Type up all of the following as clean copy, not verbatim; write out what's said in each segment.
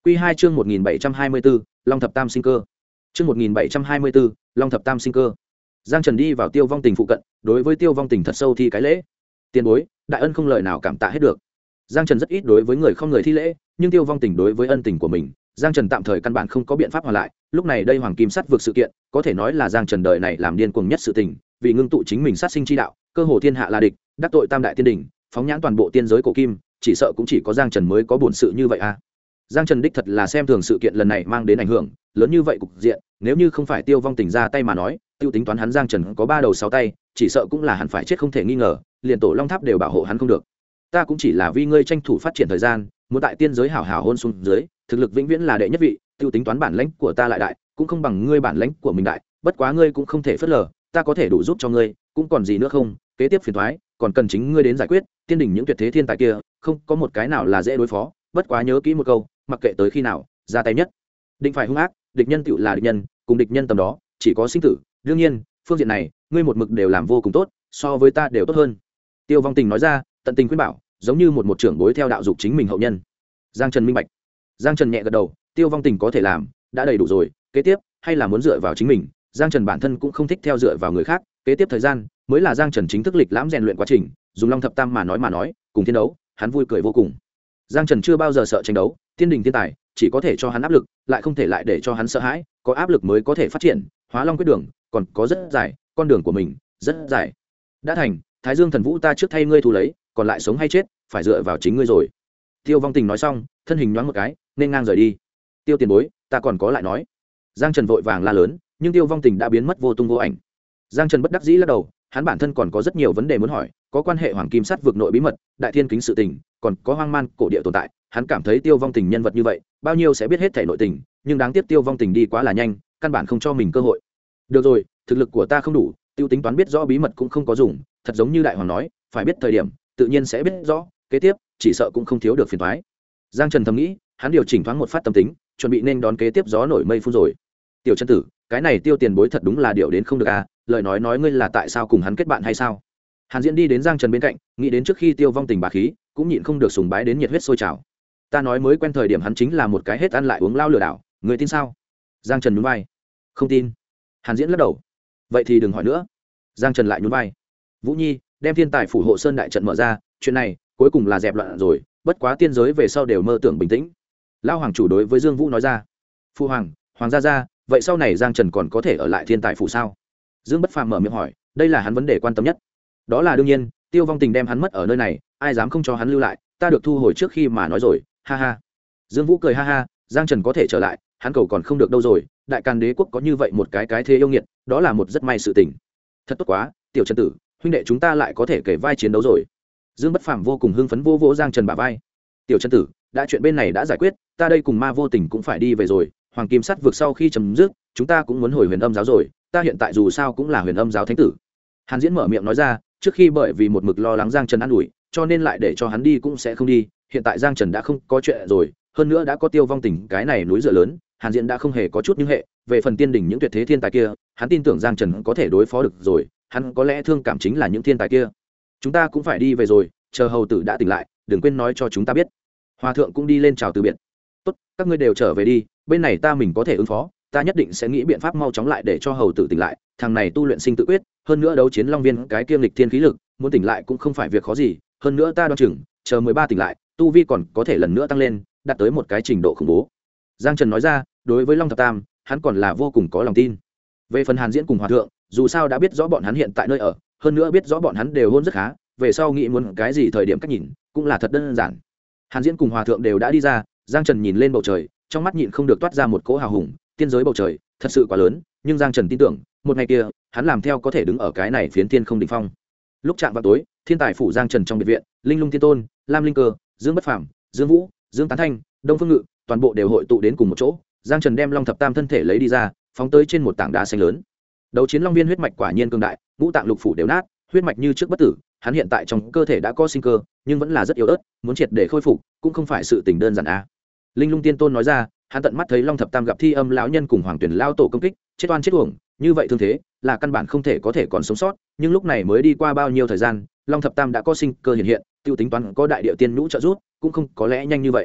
Quy 2 chương 1724, Long thập tam sinh cơ. Chương 1724, Long thập tam sinh cơ. Giang Trần đi vào Tiêu Vong Tình phụ cận, đối với Tiêu Vong Tình thật sâu thi cái lễ. Tiền bối, đại ân không lời nào cảm tạ hết được. Giang Trần rất ít đối với người không người thi lễ, nhưng Tiêu Vong Tình đối với ân tình của mình, Giang Trần tạm thời căn bản không có biện pháp hoàn lại. Lúc này đây Hoàng Kim Sắt vượt sự kiện, có thể nói là Giang Trần đời này làm điên cuồng nhất sự tình, vì ngưng tụ chính mình sát sinh chi đạo, cơ hồ thiên hạ là địch, đắc tội tam đại tiên đỉnh, phóng nhãn toàn bộ tiên giới cổ kim, chỉ sợ cũng chỉ có Giang Trần mới có bổn sự như vậy a. Giang Trần đích thật là xem thường sự kiện lần này mang đến ảnh hưởng lớn như vậy cục diện, nếu như không phải Tiêu Vong Tình ra tay mà nói, tiêu tính toán hắn Giang Trần có 3 đầu 6 tay, chỉ sợ cũng là hắn phải chết không thể nghi ngờ, liền tổ Long Tháp đều bảo hộ hắn không được. Ta cũng chỉ là vì ngươi tranh thủ phát triển thời gian, muốn tại tiên giới hảo hảo hôn xuống dưới, thực lực vĩnh viễn là đệ nhất vị, tiêu tính toán bản lãnh của ta lại đại, cũng không bằng ngươi bản lãnh của mình đại, bất quá ngươi cũng không thể phớt lờ, ta có thể đủ giúp cho ngươi, cũng còn gì nữa không, kế tiếp phiền toái, còn cần chính ngươi đến giải quyết, tiên đỉnh những tuyệt thế thiên tài kia, không có một cái nào là dễ đối phó, bất quá nhớ kỹ một câu, mặc kệ tới khi nào ra tay nhất định phải hung ác, địch nhân tựu là địch nhân, cùng địch nhân tầm đó chỉ có sinh tử. Đương nhiên phương diện này ngươi một mực đều làm vô cùng tốt, so với ta đều tốt hơn. Tiêu Vong Tình nói ra, tận tình khuyên bảo, giống như một trưởng bối theo đạo dục chính mình hậu nhân. Giang Trần minh bạch. Giang Trần nhẹ gật đầu, Tiêu Vong Tình có thể làm đã đầy đủ rồi, kế tiếp hay là muốn dựa vào chính mình. Giang Trần bản thân cũng không thích theo dựa vào người khác, kế tiếp thời gian mới là Giang Trần chính thức lịch lãm rèn luyện quá trình. Dùng Long thập tam mà nói, cùng chiến đấu hắn vui cười vô cùng. Giang Trần chưa bao giờ sợ tranh đấu, tiên đình thiên tài chỉ có thể cho hắn áp lực, lại không thể lại để cho hắn sợ hãi, có áp lực mới có thể phát triển. Hóa Long quyết đường còn có rất dài, con đường của mình rất dài. Đã thành, Thái Dương Thần Vũ ta trước thay ngươi thu lấy, còn lại sống hay chết phải dựa vào chính ngươi rồi. Tiêu Vong Tình nói xong, thân hình nhoáng một cái, nên ngang rời đi. Tiêu tiền bối, ta còn có lại nói. Giang Trần vội vàng la lớn, nhưng Tiêu Vong Tình đã biến mất vô tung vô ảnh. Giang Trần bất đắc dĩ lắc đầu, hắn bản thân còn có rất nhiều vấn đề muốn hỏi, có quan hệ Hoàng Kim Sắt vực nội bí mật, Đại Thiên Kính sự tình, còn có hoang man cổ địa tồn tại. Hắn cảm thấy Tiêu Vong Tình nhân vật như vậy, bao nhiêu sẽ biết hết thảy nội tình, nhưng đáng tiếc Tiêu Vong Tình đi quá là nhanh, căn bản không cho mình cơ hội. Được rồi, thực lực của ta không đủ, tiêu tính toán biết rõ bí mật cũng không có dùng, thật giống như đại hoàng nói, phải biết thời điểm, tự nhiên sẽ biết rõ, kế tiếp chỉ sợ cũng không thiếu được phiền toái. Giang Trần thầm nghĩ, hắn điều chỉnh thoáng một phát tâm tính, chuẩn bị nên đón kế tiếp gió nổi mây phun rồi. Tiểu chân tử, cái này Tiêu tiền bối thật đúng là điều đến không được à, lời nói ngươi là tại sao cùng hắn kết bạn hay sao? Hàn Diễn đi đến Giang Trần bên cạnh, nghĩ đến trước khi Tiêu Vong Tình bá khí, cũng nhịn không được sùng bái đến nhiệt huyết sôi trào. Ta nói mới quen thời điểm hắn chính là một cái hết ăn lại uống lao lừa đảo, người tin sao? Giang Trần nhún vai. Không tin. Hàn Diễn lắc đầu. Vậy thì đừng hỏi nữa. Giang Trần lại nhún vai. Vũ Nhi, đem thiên tài phủ hộ sơn đại trận mở ra, chuyện này cuối cùng là dẹp loạn rồi, bất quá tiên giới về sau đều mơ tưởng bình tĩnh. Lao hoàng chủ đối với Dương Vũ nói ra. Phu hoàng, hoàng gia, vậy sau này Giang Trần còn có thể ở lại thiên tài phủ sao? Dương Bất Phàm mở miệng hỏi, đây là hắn vấn đề quan tâm nhất. Đó là đương nhiên, Tiêu Vong Tình đem hắn mất ở nơi này, ai dám không cho hắn lưu lại, ta được thu hồi trước khi mà nói rồi, ha ha. Dương Vũ cười ha ha, Giang Trần có thể trở lại, hắn cầu còn không được đâu rồi, Đại Càn Đế quốc có như vậy một cái thế yêu nghiệt, đó là một rất may sự tình. Thật tốt quá, Tiểu Trần tử, huynh đệ chúng ta lại có thể kể vai chiến đấu rồi. Dương Bất Phàm vô cùng hưng phấn vỗ Giang Trần bả vai. Tiểu Trần tử, đã chuyện bên này đã giải quyết, ta đây cùng Ma Vô Tình cũng phải đi về rồi, Hoàng Kim Sắt vượt sau khi chấm dứt, chúng ta cũng muốn hồi Huyền Âm giáo rồi, ta hiện tại dù sao cũng là Huyền Âm giáo thánh tử. Hàn Diễn mở miệng nói ra, trước khi bởi vì một mực lo lắng Giang Trần an ủi, cho nên lại để cho hắn đi cũng sẽ không đi, hiện tại Giang Trần đã không có chuyện rồi, hơn nữa đã có Tiêu Vong Tình cái này núi dựa lớn, Hàn Diễn đã không hề có chút những hệ, về phần tiên đỉnh những tuyệt thế thiên tài kia, hắn tin tưởng Giang Trần có thể đối phó được rồi, hắn có lẽ thương cảm chính là những thiên tài kia. Chúng ta cũng phải đi về rồi, chờ hầu tử đã tỉnh lại, đừng quên nói cho chúng ta biết. Hòa thượng cũng đi lên chào từ biệt. Tốt, các ngươi đều trở về đi, bên này ta mình có thể ứng phó, ta nhất định sẽ nghĩ biện pháp mau chóng lại để cho hầu tử tỉnh lại, thằng này tu luyện sinh tự quyết, hơn nữa đấu chiến long viên cái kiêm lịch thiên khí lực, muốn tỉnh lại cũng không phải việc khó gì, hơn nữa ta đoan chừng chờ 13 tỉnh lại, tu vi còn có thể lần nữa tăng lên, đạt tới một cái trình độ khủng bố. Giang Trần nói ra, đối với Long thập tam, hắn còn là vô cùng có lòng tin. Về phần Hàn Diễn cùng Hòa thượng, dù sao đã biết rõ bọn hắn hiện tại nơi ở, hơn nữa biết rõ bọn hắn đều hôn rất khá, về sau nghĩ muốn cái gì thời điểm cách nhìn, cũng là thật đơn giản. Hàn Diễn cùng Hòa thượng đều đã đi ra, Giang Trần nhìn lên bầu trời, trong mắt nhịn không được toát ra một cỗ hào hùng, tiên giới bầu trời thật sự quá lớn, nhưng Giang Trần tin tưởng, một ngày kia, hắn làm theo có thể đứng ở cái này phiến thiên không đỉnh phong. Lúc chạm vào tối, thiên tài phủ Giang Trần trong biệt viện, Linh Lung Tiên Tôn, Lam Linh Cơ, Dương Bất Phàm, Dương Vũ, Dương Tán Thanh, Đông Phương Ngự, toàn bộ đều hội tụ đến cùng một chỗ. Giang Trần đem Long thập tam thân thể lấy đi ra, phóng tới trên một tảng đá xanh lớn. Đấu chiến long viên huyết mạch quả nhiên cường đại, ngũ tạng lục phủ đều nát, huyết mạch như trước bất tử, hắn hiện tại trong cơ thể đã có sinh cơ, nhưng vẫn là rất yếu ớt, muốn triệt để khôi phục cũng không phải sự tình đơn giản a. Linh Lung Tiên Tôn nói ra, hắn tận mắt thấy Long thập tam gặp Thi Âm lão nhân cùng Hoàng Tuyển lao tổ công kích, chết oan chết uổng, như vậy thương thế là căn bản không thể có thể còn sống sót, nhưng lúc này mới đi qua bao nhiêu thời gian, Long thập tam đã có sinh cơ hiện hiện, tiêu tính toán có đại địa tiên nhũ trợ giúp, cũng không có lẽ nhanh như vậy.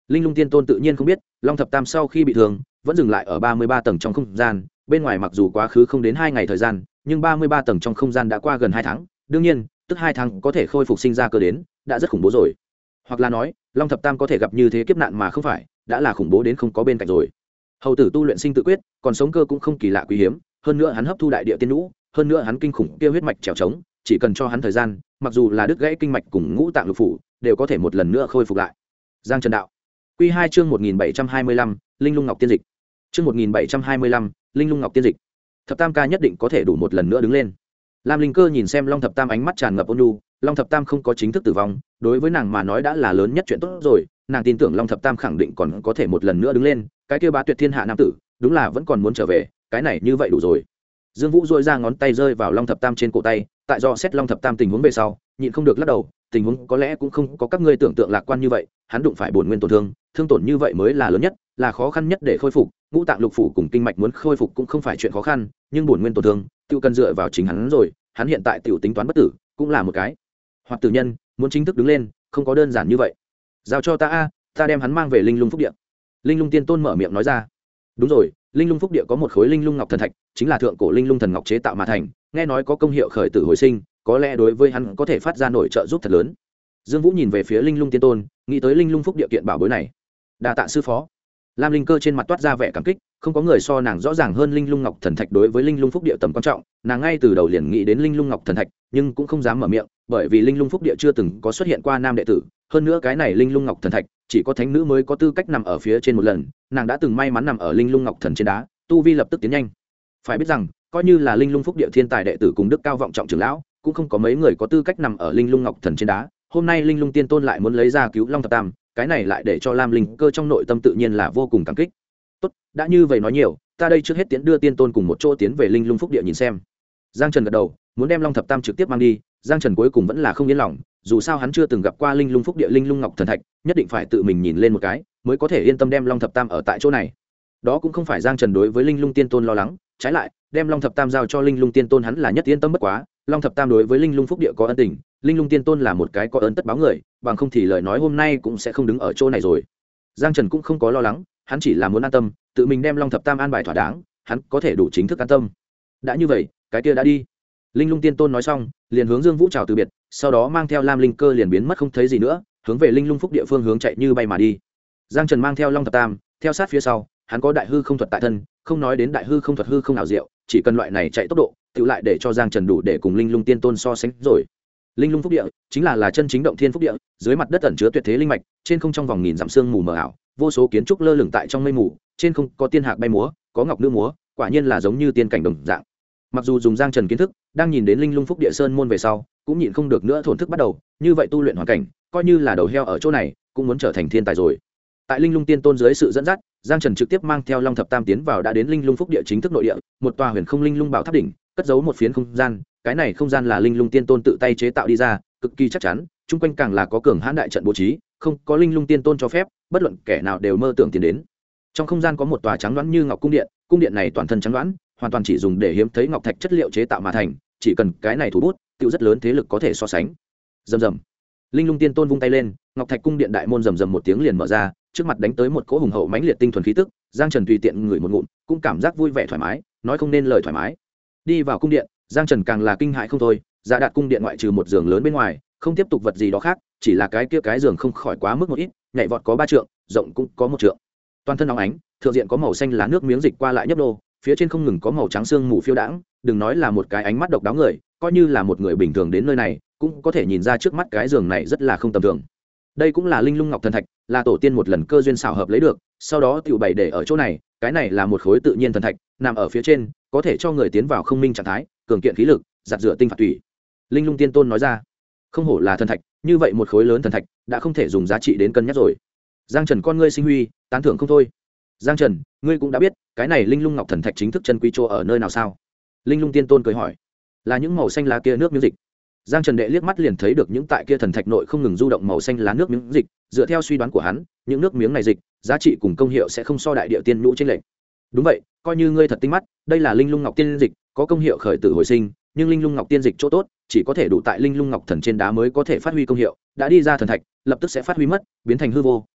Linh lung tiên tôn tự nhiên không biết long thập tam sau khi bị thương vẫn dừng lại ở 33 tầng trong không gian, bên ngoài mặc dù quá khứ không đến 2 ngày thời gian, nhưng 33 tầng trong không gian đã qua gần 2 tháng, đương nhiên tức 2 tháng có thể khôi phục sinh ra cơ đến đã rất khủng bố rồi. Hoặc là nói long thập tam có thể gặp như thế kiếp nạn mà không phải đã là khủng bố đến không có bên cạnh rồi. Hầu tử tu luyện sinh tự quyết, còn sống cơ cũng không kỳ lạ quý hiếm, hơn nữa hắn hấp thu đại địa tiên nhũ, hơn nữa hắn kinh khủng kia huyết mạch trèo trống, chỉ cần cho hắn thời gian, mặc dù là đứt gãy kinh mạch cùng ngũ tạng lục phủ, đều có thể một lần nữa khôi phục lại. Giang Trần đạo. Quy 2 chương 1725, Linh Lung Ngọc Tiên Dịch. Chương 1725, Linh Lung Ngọc Tiên Dịch. Thập Tam ca nhất định có thể đủ một lần nữa đứng lên. Lam Linh Cơ nhìn xem Long Thập Tam ánh mắt tràn ngập ôn nhu, Long Thập Tam không có chính thức tử vong, đối với nàng mà nói đã là lớn nhất chuyện tốt rồi, nàng tin tưởng Long Thập Tam khẳng định còn có thể một lần nữa đứng lên, cái kia bá tuyệt thiên hạ nam tử, đúng là vẫn còn muốn trở về, cái này như vậy đủ rồi. Dương Vũ duỗi ra ngón tay rơi vào Long Thập Tam trên cổ tay, tại do xét Long Thập Tam tình huống về sau, nhịn không được lắc đầu, tình huống có lẽ cũng không có các ngươi tưởng tượng lạc quan như vậy, hắn đụng phải bổn nguyên tổn thương, thương tổn như vậy mới là lớn nhất, là khó khăn nhất để khôi phục, ngũ tạng lục phủ cùng kinh mạch muốn khôi phục cũng không phải chuyện khó khăn, nhưng bổn nguyên tổn thương, tiêu cần dựa vào chính hắn rồi, hắn hiện tại tiểu tính toán bất tử, cũng là một cái hoặc tử nhân, muốn chính thức đứng lên, không có đơn giản như vậy. Giao cho ta a, ta đem hắn mang về Linh Lung Phúc Địa. Linh Lung Tiên Tôn mở miệng nói ra. Đúng rồi, Linh Lung Phúc Địa có một khối Linh Lung Ngọc Thần Thạch, chính là thượng cổ Linh Lung Thần Ngọc chế tạo mà thành, nghe nói có công hiệu khởi tử hồi sinh, có lẽ đối với hắn có thể phát ra nổi trợ giúp thật lớn. Dương Vũ nhìn về phía Linh Lung Tiên Tôn, nghĩ tới Linh Lung Phúc Địa kiện bảo bối này. Đa tạ sư phó. Lam Linh Cơ trên mặt toát ra vẻ cảm kích, không có người so nàng rõ ràng hơn Linh Lung Ngọc Thần Thạch đối với Linh Lung Phúc Địa tầm quan trọng, nàng ngay từ đầu liền nghĩ đến Linh Lung Ngọc Thần Thạch, nhưng cũng không dám mở miệng, bởi vì Linh Lung Phúc Địa chưa từng có xuất hiện qua nam đệ tử, hơn nữa cái này Linh Lung Ngọc Thần Thạch chỉ có thánh nữ mới có tư cách nằm ở phía trên một lần, nàng đã từng may mắn nằm ở Linh Lung Ngọc Thần trên đá, tu vi lập tức tiến nhanh. Phải biết rằng, coi như là Linh Lung Phúc Địa thiên tài đệ tử cùng đức cao vọng trọng trưởng lão, cũng không có mấy người có tư cách nằm ở Linh Lung Ngọc Thần trên đá. Hôm nay Linh Lung Tiên Tôn lại muốn lấy ra cứu Long Thập Tam, cái này lại để cho Lam Linh Cơ trong nội tâm tự nhiên là vô cùng cảm kích. Tốt, đã như vậy nói nhiều, ta đây trước hết tiến đưa Tiên Tôn cùng một chỗ tiến về Linh Lung Phúc Địa nhìn xem. Giang Trần gật đầu, muốn đem Long Thập Tam trực tiếp mang đi, Giang Trần cuối cùng vẫn là không yên lòng, dù sao hắn chưa từng gặp qua Linh Lung Phúc Địa Linh Lung Ngọc Thần Thạch, nhất định phải tự mình nhìn lên một cái, mới có thể yên tâm đem Long Thập Tam ở tại chỗ này. Đó cũng không phải Giang Trần đối với Linh Lung Tiên Tôn lo lắng, trái lại, đem Long Thập Tam giao cho Linh Lung Tiên Tôn hắn là nhất yên tâm bất quá, Long Thập Tam đối với Linh Lung Phúc Địa có ân tình, Linh Lung Tiên Tôn là một cái có ơn tất báo người, bằng không thì lời nói hôm nay cũng sẽ không đứng ở chỗ này rồi. Giang Trần cũng không có lo lắng, hắn chỉ là muốn an tâm, tự mình đem Long Thập Tam an bài thỏa đáng, hắn có thể đủ chính thức an tâm. Đã như vậy, cái kia đã đi. Linh Lung Tiên Tôn nói xong, liền hướng Dương Vũ chào từ biệt, sau đó mang theo Lam Linh Cơ liền biến mất không thấy gì nữa, hướng về Linh Lung Phúc Địa phương hướng chạy như bay mà đi. Giang Trần mang theo Long Thập Tam, theo sát phía sau, hắn có đại hư không thuật tại thân, không nói đến đại hư không thuật hư không ảo diệu, chỉ cần loại này chạy tốc độ, tự lại để cho Giang Trần đủ để cùng Linh Lung Tiên Tôn so sánh rồi. Linh Lung Phúc Địa chính là chân chính động thiên phúc địa, dưới mặt đất ẩn chứa tuyệt thế linh mạch, trên không trong vòng nghìn dặm sương mù mờ ảo, vô số kiến trúc lơ lửng tại trong mây mù, trên không có tiên hạc bay múa, có ngọc nữ múa, quả nhiên là giống như tiên cảnh đồng dạng. Mặc dù dùng Giang Trần kiến thức, đang nhìn đến Linh Lung Phúc Địa sơn môn về sau, cũng nhịn không được nữa thổn thức bắt đầu, như vậy tu luyện hoàn cảnh, coi như là đầu heo ở chỗ này, cũng muốn trở thành thiên tài rồi. Tại Linh Lung Tiên Tôn dưới sự dẫn dắt, Giang Trần trực tiếp mang theo Long Thập Tam tiến vào đã đến Linh Lung Phúc Địa chính thức nội địa, một tòa huyền không linh lung bảo tháp đỉnh, cất giấu một phiến không gian, cái này không gian là Linh Lung Tiên Tôn tự tay chế tạo đi ra, cực kỳ chắc chắn, chung quanh càng là có cường hãn đại trận bố trí, không có Linh Lung Tiên Tôn cho phép, bất luận kẻ nào đều mơ tưởng tiến đến. Trong không gian có một tòa trắng đoán như ngọc cung điện này toàn thân trắng đoán, hoàn toàn chỉ dùng để hiếm thấy ngọc thạch chất liệu chế tạo mà thành, chỉ cần cái này thủ bút, tiêu rất lớn thế lực có thể so sánh. Rầm rầm. Linh Lung Tiên Tôn vung tay lên, ngọc thạch cung điện đại môn rầm rầm một tiếng liền mở ra, trước mặt đánh tới một cỗ hùng hậu mãnh liệt tinh thuần khí tức, Giang Trần tùy tiện ngửi một ngụm, cũng cảm giác vui vẻ thoải mái, nói không nên lời thoải mái. Đi vào cung điện, Giang Trần càng là kinh hãi không thôi, Dạ Đạt cung điện ngoại trừ một giường lớn bên ngoài, không tiếp tục vật gì đó khác, chỉ là cái kia cái giường không khỏi quá mức một ít, nhảy vọt có 3 trượng, rộng cũng có 1 trượng. Toàn thân óng ánh, thượng diện có màu xanh lá nước miếng dịch qua lại nhấp nô, phía trên không ngừng có màu trắng sương mù phiêu đãng, đừng nói là một cái ánh mắt độc đáo người, coi như là một người bình thường đến nơi này, cũng có thể nhìn ra trước mắt cái giường này rất là không tầm thường. Đây cũng là Linh Lung Ngọc Thần Thạch, là tổ tiên một lần cơ duyên xảo hợp lấy được, sau đó tiểu bày để ở chỗ này, cái này là một khối tự nhiên thần thạch, nằm ở phía trên, có thể cho người tiến vào không minh trạng thái, cường kiện khí lực, giặt rửa tinh phạt tủy. Linh Lung Tiên Tôn nói ra, không hổ là thần thạch, như vậy một khối lớn thần thạch, đã không thể dùng giá trị đến cân nhắc rồi. Giang Trần con ngươi sinh huy, tán thưởng không thôi. Giang Trần, ngươi cũng đã biết, cái này Linh Lung Ngọc Thần Thạch chính thức chân quý chỗ ở nơi nào sao? Linh Lung Tiên Tôn cười hỏi. Là những màu xanh lá kia nước miếng dịch. Giang Trần đệ liếc mắt liền thấy được những tại kia thần thạch nội không ngừng du động màu xanh lá nước miếng dịch, dựa theo suy đoán của hắn, những nước miếng này dịch, giá trị cùng công hiệu sẽ không so đại địa tiên nhũ trên lệnh. Đúng vậy, coi như ngươi thật tinh mắt, đây là Linh Lung Ngọc Tiên dịch, có công hiệu khởi tử hồi sinh, nhưng Linh Lung Ngọc Tiên dịch chỗ tốt, chỉ có thể đủ tại Linh Lung Ngọc Thần trên đá mới có thể phát huy công hiệu, đã đi ra thần thạch, lập tức sẽ phát huy mất, biến thành hư vô,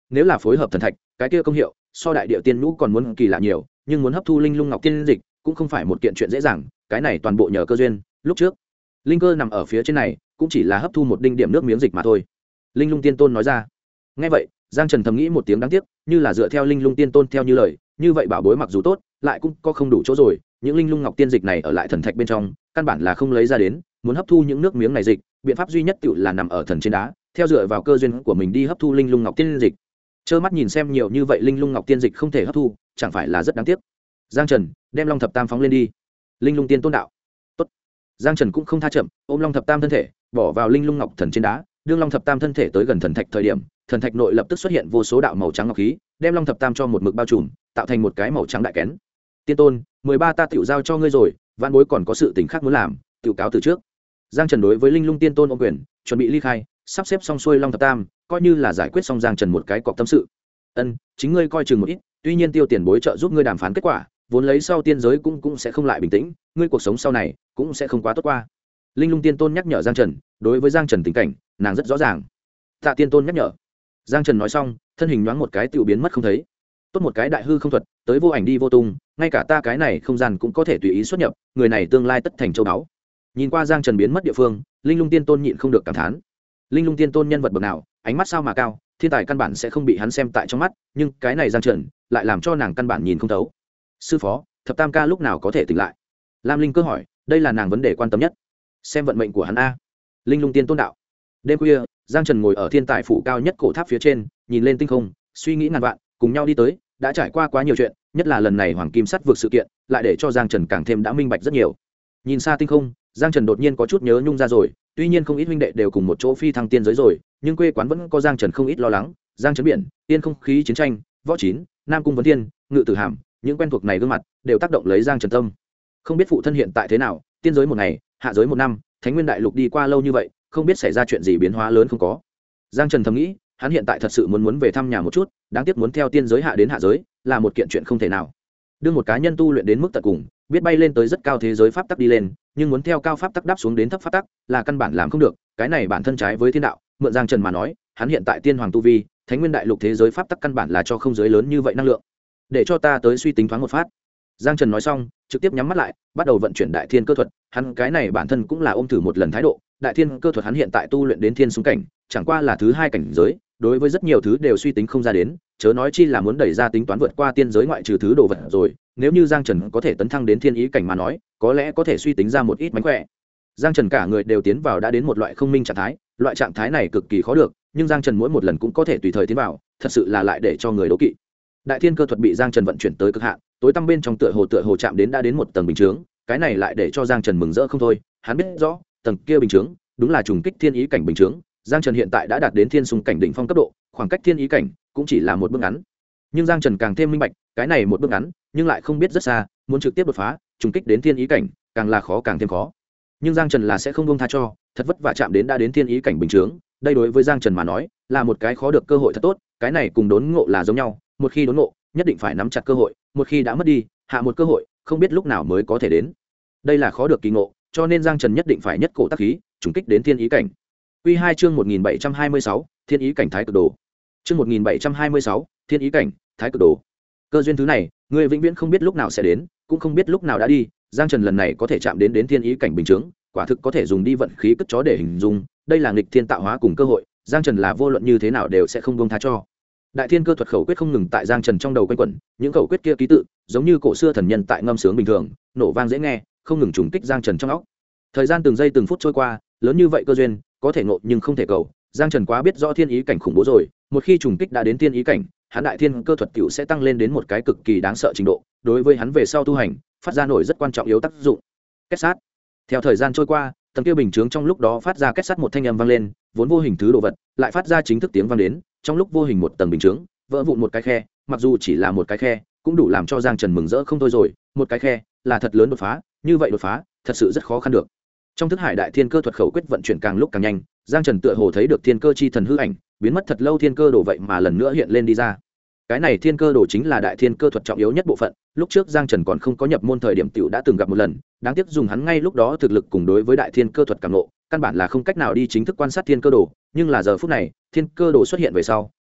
nếu là phối hợp thần thạch cái kia công hiệu so đại địa tiên nhũ còn muốn kỳ lạ nhiều, nhưng muốn hấp thu linh lung ngọc tiên dịch cũng không phải một kiện chuyện dễ dàng, cái này toàn bộ nhờ cơ duyên. Lúc trước linh cơ nằm ở phía trên này cũng chỉ là hấp thu một đinh điểm nước miếng dịch mà thôi. Linh lung tiên tôn nói ra. Nghe vậy Giang Trần thầm nghĩ một tiếng đáng tiếc, như là dựa theo linh lung tiên tôn theo như lời, như vậy bảo bối mặc dù tốt lại cũng có không đủ chỗ rồi, những linh lung ngọc tiên dịch này ở lại thần thạch bên trong căn bản là không lấy ra đến, muốn hấp thu những nước miếng này dịch biện pháp duy nhất tự là nằm ở thần trên đá, theo dựa vào cơ duyên của mình đi hấp thu linh lung ngọc tiên dịch. Trơ mắt nhìn xem nhiều như vậy linh lung ngọc tiên dịch không thể hấp thu, chẳng phải là rất đáng tiếc. Giang Trần đem long thập tam phóng lên đi. Linh lung tiên tôn đạo. Tốt. Giang Trần cũng không tha chậm, ôm long thập tam thân thể bỏ vào linh lung ngọc thần trên đá, đương long thập tam thân thể tới gần thần thạch thời điểm, thần thạch nội lập tức xuất hiện vô số đạo màu trắng ngọc khí, đem long thập tam cho một mực bao trùm, tạo thành một cái màu trắng đại kén. Tiên tôn 13 ta tiểu giao cho ngươi rồi, vạn bối còn có sự tình khác muốn làm, tiểu cáo từ trước. Giang Trần đối với linh lung tiên tôn ôm quyền, chuẩn bị ly khai, sắp xếp xong xuôi long thập tam, coi như là giải quyết xong Giang Trần một cái cọc tâm sự. Ân, chính ngươi coi chừng một ít, tuy nhiên tiêu tiền bối trợ giúp ngươi đàm phán kết quả, vốn lấy sau tiên giới cũng sẽ không lại bình tĩnh, ngươi cuộc sống sau này cũng sẽ không quá tốt qua. Linh lung tiên tôn nhắc nhở Giang Trần, đối với Giang Trần tình cảnh nàng rất rõ ràng. Tạ tiên tôn nhắc nhở. Giang Trần nói xong thân hình nhoáng một cái tự biến mất không thấy. Tốt một cái đại hư không thuật, tới vô ảnh đi vô tung, ngay cả ta cái này không gian cũng có thể tùy ý xuất nhập, người này tương lai tất thành châu báu. Nhìn qua Giang Trần biến mất địa phương, linh lung tiên tôn nhịn không được cảm thán. Linh lung tiên tôn nhân vật bậc nào, ánh mắt sao mà cao, thiên tài căn bản sẽ không bị hắn xem tại trong mắt, nhưng cái này Giang Trần lại làm cho nàng căn bản nhìn không thấu. Sư phó, thập tam ca lúc nào có thể tỉnh lại? Lam Linh cơ hỏi, đây là nàng vấn đề quan tâm nhất. Xem vận mệnh của hắn a. Linh lung tiên tôn đạo. Đêm khuya, Giang Trần ngồi ở thiên tài phủ cao nhất cổ tháp phía trên, nhìn lên tinh không, suy nghĩ ngàn vạn, cùng nhau đi tới, đã trải qua quá nhiều chuyện, nhất là lần này hoàng kim sắt vượt sự kiện, lại để cho Giang Trần càng thêm đã minh bạch rất nhiều. Nhìn xa tinh không, Giang Trần đột nhiên có chút nhớ nhung ra rồi, tuy nhiên không ít huynh đệ đều cùng một chỗ phi thăng tiên giới rồi, nhưng quê quán vẫn có Giang Trần không ít lo lắng. Giang Trần biển, tiên không khí chiến tranh, võ chín, Nam cung vấn thiên, ngự tử hàm, những quen thuộc này gương mặt đều tác động lấy Giang Trần tâm. Không biết phụ thân hiện tại thế nào, tiên giới một ngày, hạ giới một năm, Thánh Nguyên đại lục đi qua lâu như vậy, không biết xảy ra chuyện gì biến hóa lớn không có. Giang Trần thầm nghĩ, hắn hiện tại thật sự muốn về thăm nhà một chút, đáng tiếc muốn theo tiên giới hạ đến hạ giới là một kiện chuyện không thể nào. Đương một cá nhân tu luyện đến mức tận cùng, biết bay lên tới rất cao thế giới pháp tắc đi lên, nhưng muốn theo cao pháp tắc đáp xuống đến thấp pháp tắc là căn bản làm không được, cái này bản thân trái với thiên đạo. Mượn Giang Trần mà nói, hắn hiện tại tiên hoàng tu vi, Thánh Nguyên đại lục thế giới pháp tắc căn bản là cho không giới lớn như vậy năng lượng. Để cho ta tới suy tính thoáng một phát. Giang Trần nói xong trực tiếp nhắm mắt lại, bắt đầu vận chuyển đại thiên cơ thuật. Hắn cái này bản thân cũng là ôm thử một lần thái độ, đại thiên cơ thuật hắn hiện tại tu luyện đến thiên xung cảnh, chẳng qua là thứ hai cảnh giới, đối với rất nhiều thứ đều suy tính không ra đến, chớ nói chi là muốn đẩy ra tính toán vượt qua tiên giới ngoại trừ thứ đồ vật rồi. Nếu như Giang Trần có thể tấn thăng đến thiên ý cảnh mà nói, có lẽ có thể suy tính ra một ít mánh khỏe. Giang Trần cả người đều tiến vào đã đến một loại không minh trạng thái, loại trạng thái này cực kỳ khó được, nhưng Giang Trần mỗi một lần cũng có thể tùy thời tiến vào, thật sự là lại để cho người đố kỵ. Đại thiên cơ thuật bị Giang Trần vận chuyển tới cực hạn, tối tăm bên trong tựa hồ chạm đến đã đến một tầng bình chướng, cái này lại để cho Giang Trần mừng rỡ không thôi. Hắn biết rõ tầng kia bình chướng đúng là trùng kích thiên ý cảnh bình chướng. Giang Trần hiện tại đã đạt đến thiên xung cảnh đỉnh phong cấp độ, khoảng cách thiên ý cảnh cũng chỉ là một bước ngắn. Nhưng Giang Trần càng thêm minh bạch, cái này một bước ngắn, nhưng lại không biết rất xa, muốn trực tiếp đột phá, trùng kích đến thiên ý cảnh, càng là khó càng thêm khó. Nhưng Giang Trần là sẽ không buông tha cho, thật vất vả chạm đến đã đến thiên ý cảnh bình chướng, đây đối với Giang Trần mà nói, là một cái khó được cơ hội thật tốt, cái này cùng đốn ngộ là giống nhau, một khi đốn ngộ, nhất định phải nắm chặt cơ hội, một khi đã mất đi, hạ một cơ hội, không biết lúc nào mới có thể đến. Đây là khó được kỳ ngộ, cho nên Giang Trần nhất định phải nhất cổ tác khí, trùng kích đến thiên ý cảnh. Quy 2 chương 1726, Thiên ý cảnh thái cực đồ. Chương 1726, Thiên ý cảnh, thái cực đồ. Cơ duyên thứ này, người vĩnh viễn không biết lúc nào sẽ đến, cũng không biết lúc nào đã đi, Giang Trần lần này có thể chạm đến thiên ý cảnh bình chứng, quả thực có thể dùng đi vận khí cất chó để hình dung, đây là nghịch thiên tạo hóa cùng cơ hội, Giang Trần là vô luận như thế nào đều sẽ không buông tha cho. Đại thiên cơ thuật khẩu quyết không ngừng tại Giang Trần trong đầu quanh quẩn, những khẩu quyết kia ký tự, giống như cổ xưa thần nhân tại ngâm sướng bình thường, nổ vang dễ nghe, không ngừng trùng kích Giang Trần trong óc. Thời gian từng giây từng phút trôi qua, lớn như vậy cơ duyên, có thể ngộ nhưng không thể cầu. Giang Trần quá biết rõ thiên ý cảnh khủng bố rồi, một khi trùng kích đã đến thiên ý cảnh, hắn đại thiên cơ thuật tiểu sẽ tăng lên đến một cái cực kỳ đáng sợ trình độ, đối với hắn về sau tu hành, phát ra nổi rất quan trọng yếu tác dụng. Kết sát. Theo thời gian trôi qua, tầng kia bình chướng trong lúc đó phát ra kết sát một thanh âm vang lên, vốn vô hình thứ đồ vật, lại phát ra chính thức tiếng vang đến, trong lúc vô hình một tầng bình chướng vỡ vụn một cái khe, mặc dù chỉ là một cái khe, cũng đủ làm cho Giang Trần mừng rỡ không thôi rồi, một cái khe là thật lớn đột phá, như vậy đột phá, thật sự rất khó khăn được. Trong thức hải đại thiên cơ thuật khẩu quyết vận chuyển càng lúc càng nhanh, Giang Trần tựa hồ thấy được thiên cơ chi thần hư ảnh, biến mất thật lâu thiên cơ đồ vậy mà lần nữa hiện lên đi ra. Cái này thiên cơ đồ chính là đại thiên cơ thuật trọng yếu nhất bộ phận, lúc trước Giang Trần còn không có nhập môn thời điểm tiểu đã từng gặp một lần, đáng tiếc dùng hắn ngay lúc đó thực lực cùng đối với đại thiên cơ thuật cảm ngộ, căn bản là không cách nào đi chính thức quan sát thiên cơ đồ, nhưng là giờ phút này, thiên cơ đồ xuất hiện về sau,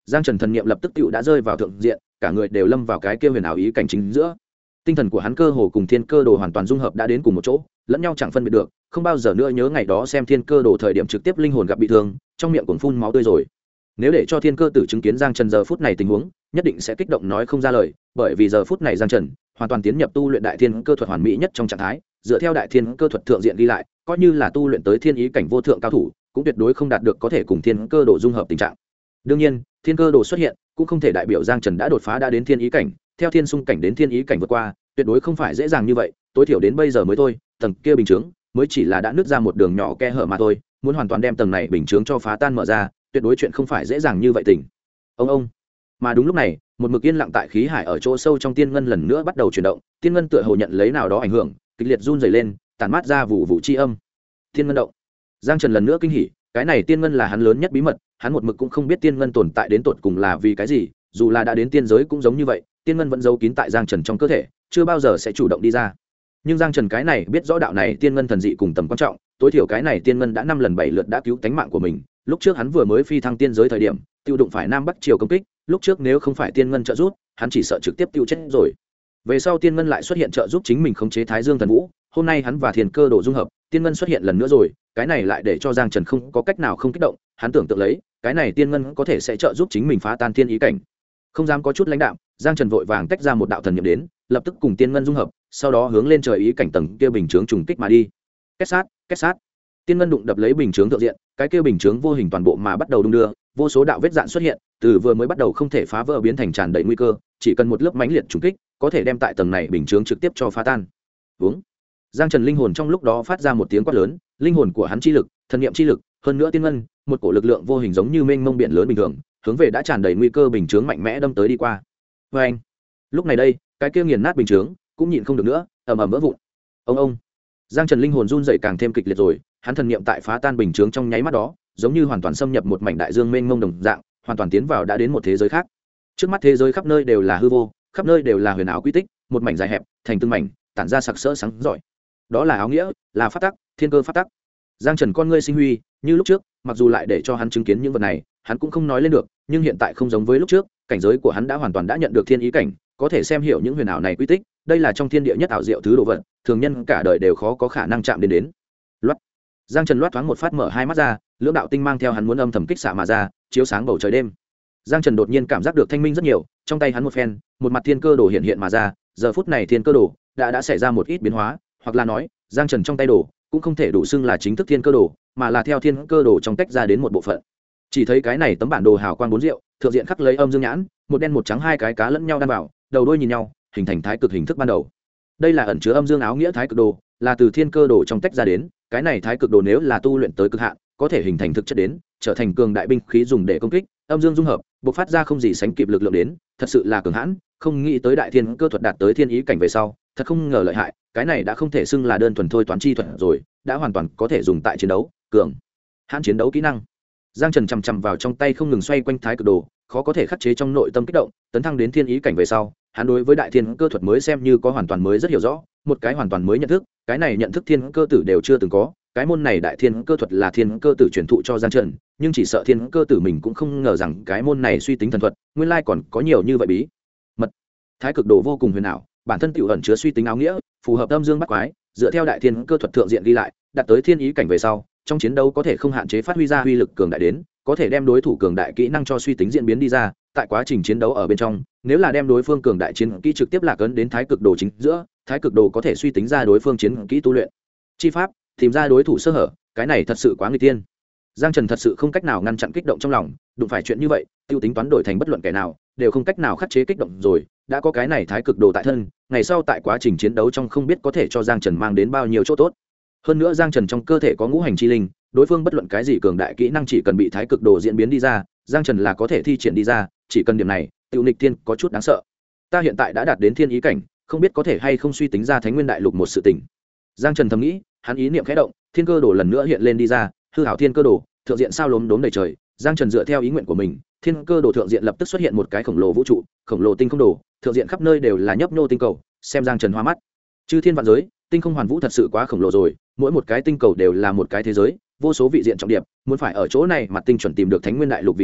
giang trần thần niệm lập tức tựu đã rơi vào thượng diện, cả người đều lâm vào cái kia huyền ảo ý cảnh chính giữa. Tinh thần của hắn cơ hồ cùng thiên cơ đồ hoàn toàn dung hợp đã đến cùng một chỗ, lẫn nhau chẳng phân biệt được, không bao giờ nữa nhớ ngày đó xem thiên cơ đồ thời điểm trực tiếp linh hồn gặp bị thương, trong miệng còn phun máu tươi rồi. Nếu để cho thiên cơ tử chứng kiến giang trần giờ phút này tình huống, nhất định sẽ kích động nói không ra lời, bởi vì giờ phút này giang trần hoàn toàn tiến nhập tu luyện đại thiên cơ thuật hoàn mỹ nhất trong trạng thái, dựa theo đại thiên cơ thuật thượng diện ghi lại, coi như là tu luyện tới thiên ý cảnh vô thượng cao thủ cũng tuyệt đối không đạt được có thể cùng thiên cơ đồ dung hợp tình trạng. Đương nhiên thiên cơ đồ xuất hiện cũng không thể đại biểu giang trần đã đột phá đã đến thiên ý cảnh, theo thiên xung cảnh đến thiên ý cảnh vượt qua tuyệt đối không phải dễ dàng như vậy, tối thiểu đến bây giờ mới thôi, tầng kia bình chướng mới chỉ là đã nứt ra một đường nhỏ khe hở mà thôi, muốn hoàn toàn đem tầng này bình chướng cho phá tan mở ra tuyệt đối chuyện không phải dễ dàng như vậy tình. Ông mà đúng lúc này một mực yên lặng tại khí hải ở chỗ sâu trong tiên ngân lần nữa bắt đầu chuyển động, tiên ngân tựa hồ nhận lấy nào đó ảnh hưởng kịch liệt run rẩy lên, tản mát ra vụ chi âm. Tiên ngân động. Giang Trần lần nữa kinh hỉ, cái này tiên ngân là hắn lớn nhất bí mật, hắn một mực cũng không biết tiên ngân tồn tại đến tột cùng là vì cái gì, dù là đã đến tiên giới cũng giống như vậy, tiên ngân vẫn giấu kín tại Giang Trần trong cơ thể, chưa bao giờ sẽ chủ động đi ra. Nhưng Giang Trần cái này biết rõ đạo này tiên ngân thần dị cùng tầm quan trọng, tối thiểu cái này tiên ngân đã 5 lần 7 lượt đã cứu tánh mạng của mình, lúc trước hắn vừa mới phi thăng tiên giới thời điểm, tiêu đụng phải Nam Bắc triều công kích, lúc trước nếu không phải tiên ngân trợ giúp, hắn chỉ sợ trực tiếp tiêu chết rồi. Về sau tiên ngân lại xuất hiện trợ giúp chính mình khống chế Thái Dương thần vũ, hôm nay hắn và thiên cơ đồ dung hợp, tiên ngân xuất hiện lần nữa rồi, cái này lại để cho Giang Trần không có cách nào không kích động, hắn tưởng tượng lấy, cái này tiên ngân có thể sẽ trợ giúp chính mình phá tan thiên ý cảnh. Không dám có chút lãnh đạm, Giang Trần vội vàng tách ra một đạo thần niệm đến, lập tức cùng tiên ngân dung hợp, sau đó hướng lên trời ý cảnh tầng kia bình chướng trùng kích mà đi. Kết sát. Tiên ngân đụng đập lấy bình chướng thượng diện, cái kia bình chướng vô hình toàn bộ mà bắt đầu đung đưa, vô số đạo vết dạn xuất hiện, từ vừa mới bắt đầu không thể phá vỡ biến thành tràn đầy nguy cơ, chỉ cần một lớp mãnh liệt trùng kích, có thể đem tại tầng này bình chướng trực tiếp cho phá tan. Uống. Giang Trần linh hồn trong lúc đó phát ra một tiếng quát lớn, linh hồn của hắn chi lực, thần niệm chi lực, hơn nữa tiên ngân, một cổ lực lượng vô hình giống như mênh mông biển lớn bình thường, hướng về đã tràn đầy nguy cơ bình chướng mạnh mẽ đâm tới đi qua. Oeng. Lúc này đây, cái kia nghiền nát bình chướng cũng nhịn không được nữa, ầm ầm vỡ vụn. Ông. Giang Trần linh hồn run rẩy càng thêm kịch liệt rồi, hắn thần niệm tại phá tan bình chướng trong nháy mắt đó, giống như hoàn toàn xâm nhập một mảnh đại dương mênh mông đồng dạng, hoàn toàn tiến vào đã đến một thế giới khác. Trước mắt thế giới khắp nơi đều là hư vô, khắp nơi đều là huyền ảo quy tích, một mảnh dài hẹp, thành từng mảnh, tản ra sặc sỡ sáng rọi. Đó là áo nghĩa, là pháp tắc, thiên cơ pháp tắc. Giang Trần con ngươi sinh huy, như lúc trước, mặc dù lại để cho hắn chứng kiến những vật này, hắn cũng không nói lên được, nhưng hiện tại không giống với lúc trước, cảnh giới của hắn đã hoàn toàn đã nhận được thiên ý cảnh, có thể xem hiểu những huyền ảo này quy tích, đây là trong thiên địa nhất ảo diệu thứ đồ vật, thường nhân cả đời đều khó có khả năng chạm đến. Loát. Giang Trần loát thoáng một phát mở hai mắt ra, lưỡng đạo tinh mang theo hắn muốn âm thầm kích xạ mà ra, chiếu sáng bầu trời đêm. Giang Trần đột nhiên cảm giác được thanh minh rất nhiều, trong tay hắn một phen, một mặt thiên cơ đồ hiện mà ra, giờ phút này thiên cơ đồ đã xảy ra một ít biến hóa, hoặc là nói, Giang Trần trong tay đồ cũng không thể đủ xưng là chính thức thiên cơ đồ, mà là theo thiên cơ đồ trong tách ra đến một bộ phận. Chỉ thấy cái này tấm bản đồ hào quang bốn diệu, thượng diện khắc lấy âm dương nhãn, một đen một trắng hai cái cá lẫn nhau đan vào, đầu đuôi nhìn nhau, hình thành thái cực hình thức ban đầu. Đây là ẩn chứa âm dương áo nghĩa thái cực đồ, là từ thiên cơ đồ trong tách ra đến, cái này thái cực đồ nếu là tu luyện tới cực hạn, có thể hình thành thực chất đến, trở thành cường đại binh khí dùng để công kích, âm dương dung hợp, bộc phát ra không gì sánh kịp lực lượng đến, thật sự là cường hãn, không nghĩ tới đại thiên cơ thuật đạt tới thiên ý cảnh về sau, thật không ngờ lợi hại, cái này đã không thể xưng là đơn thuần thôi toán chi thuật rồi, đã hoàn toàn có thể dùng tại chiến đấu, cường hãn chiến đấu kỹ năng. Giang Trần chằm chằm vào trong tay không ngừng xoay quanh thái cực đồ, khó có thể khắc chế trong nội tâm kích động, tấn thăng đến thiên ý cảnh về sau, hắn đối với đại thiên cơ thuật mới xem như có hoàn toàn mới rất hiểu rõ, một cái hoàn toàn mới nhận thức, cái này nhận thức thiên cơ tử đều chưa từng có, cái môn này đại thiên cơ thuật là thiên cơ tử truyền thụ cho Giang Trần, nhưng chỉ sợ thiên cơ tử mình cũng không ngờ rằng cái môn này suy tính thần thuật, nguyên lai còn có nhiều như vậy bí mật. Thái cực đồ vô cùng huyền ảo, bản thân tiểu ẩn chứa suy tính áo nghĩa, phù hợp âm dương bắt quái, dựa theo đại thiên cơ thuật thượng diện ghi lại, đạt tới thiên ý cảnh về sau, trong chiến đấu có thể không hạn chế phát huy ra uy lực cường đại đến, có thể đem đối thủ cường đại kỹ năng cho suy tính diễn biến đi ra, tại quá trình chiến đấu ở bên trong, nếu là đem đối phương cường đại chiến kỹ trực tiếp lạc ấn đến thái cực đồ chính giữa, thái cực đồ có thể suy tính ra đối phương chiến kỹ tu luyện chi pháp, tìm ra đối thủ sơ hở, cái này thật sự quá nguy tiên. Giang Trần thật sự không cách nào ngăn chặn kích động trong lòng, đụng phải chuyện như vậy, tiêu tính toán đổi thành bất luận kẻ nào, đều không cách nào khắc chế kích động rồi, đã có cái này thái cực đồ tại thân, ngày sau tại quá trình chiến đấu trong không biết có thể cho Giang Trần mang đến bao nhiêu chỗ tốt. Hơn nữa Giang Trần trong cơ thể có ngũ hành chi linh, đối phương bất luận cái gì cường đại kỹ năng chỉ cần bị thái cực đồ diễn biến đi ra, Giang Trần là có thể thi triển đi ra, chỉ cần điểm này, tiểu nghịch tiên có chút đáng sợ. Ta hiện tại đã đạt đến thiên ý cảnh, không biết có thể hay không suy tính ra Thánh Nguyên Đại Lục một sự tình. Giang Trần thầm nghĩ, hắn ý niệm khẽ động, thiên cơ đồ lần nữa hiện lên đi ra, hư hảo thiên cơ đồ, thượng diện sao lốm đốm đầy trời. Giang Trần dựa theo ý nguyện của mình, thiên cơ đồ thượng diện lập tức xuất hiện một cái khổng lồ vũ trụ, khổng lồ tinh không đồ, thượng diện khắp nơi đều là nhấp nhô tinh cầu, xem Giang Trần hoa mắt. Chư thiên vạn giới, tinh không hoàn vũ thật sự quá khổng lồ rồi, mỗi một cái tinh cầu đều là một cái thế giới, vô số vị diện trọng điểm, muốn phải ở chỗ này mặt tinh chuẩn tìm được Thánh Nguyên Đại Lục vị trí,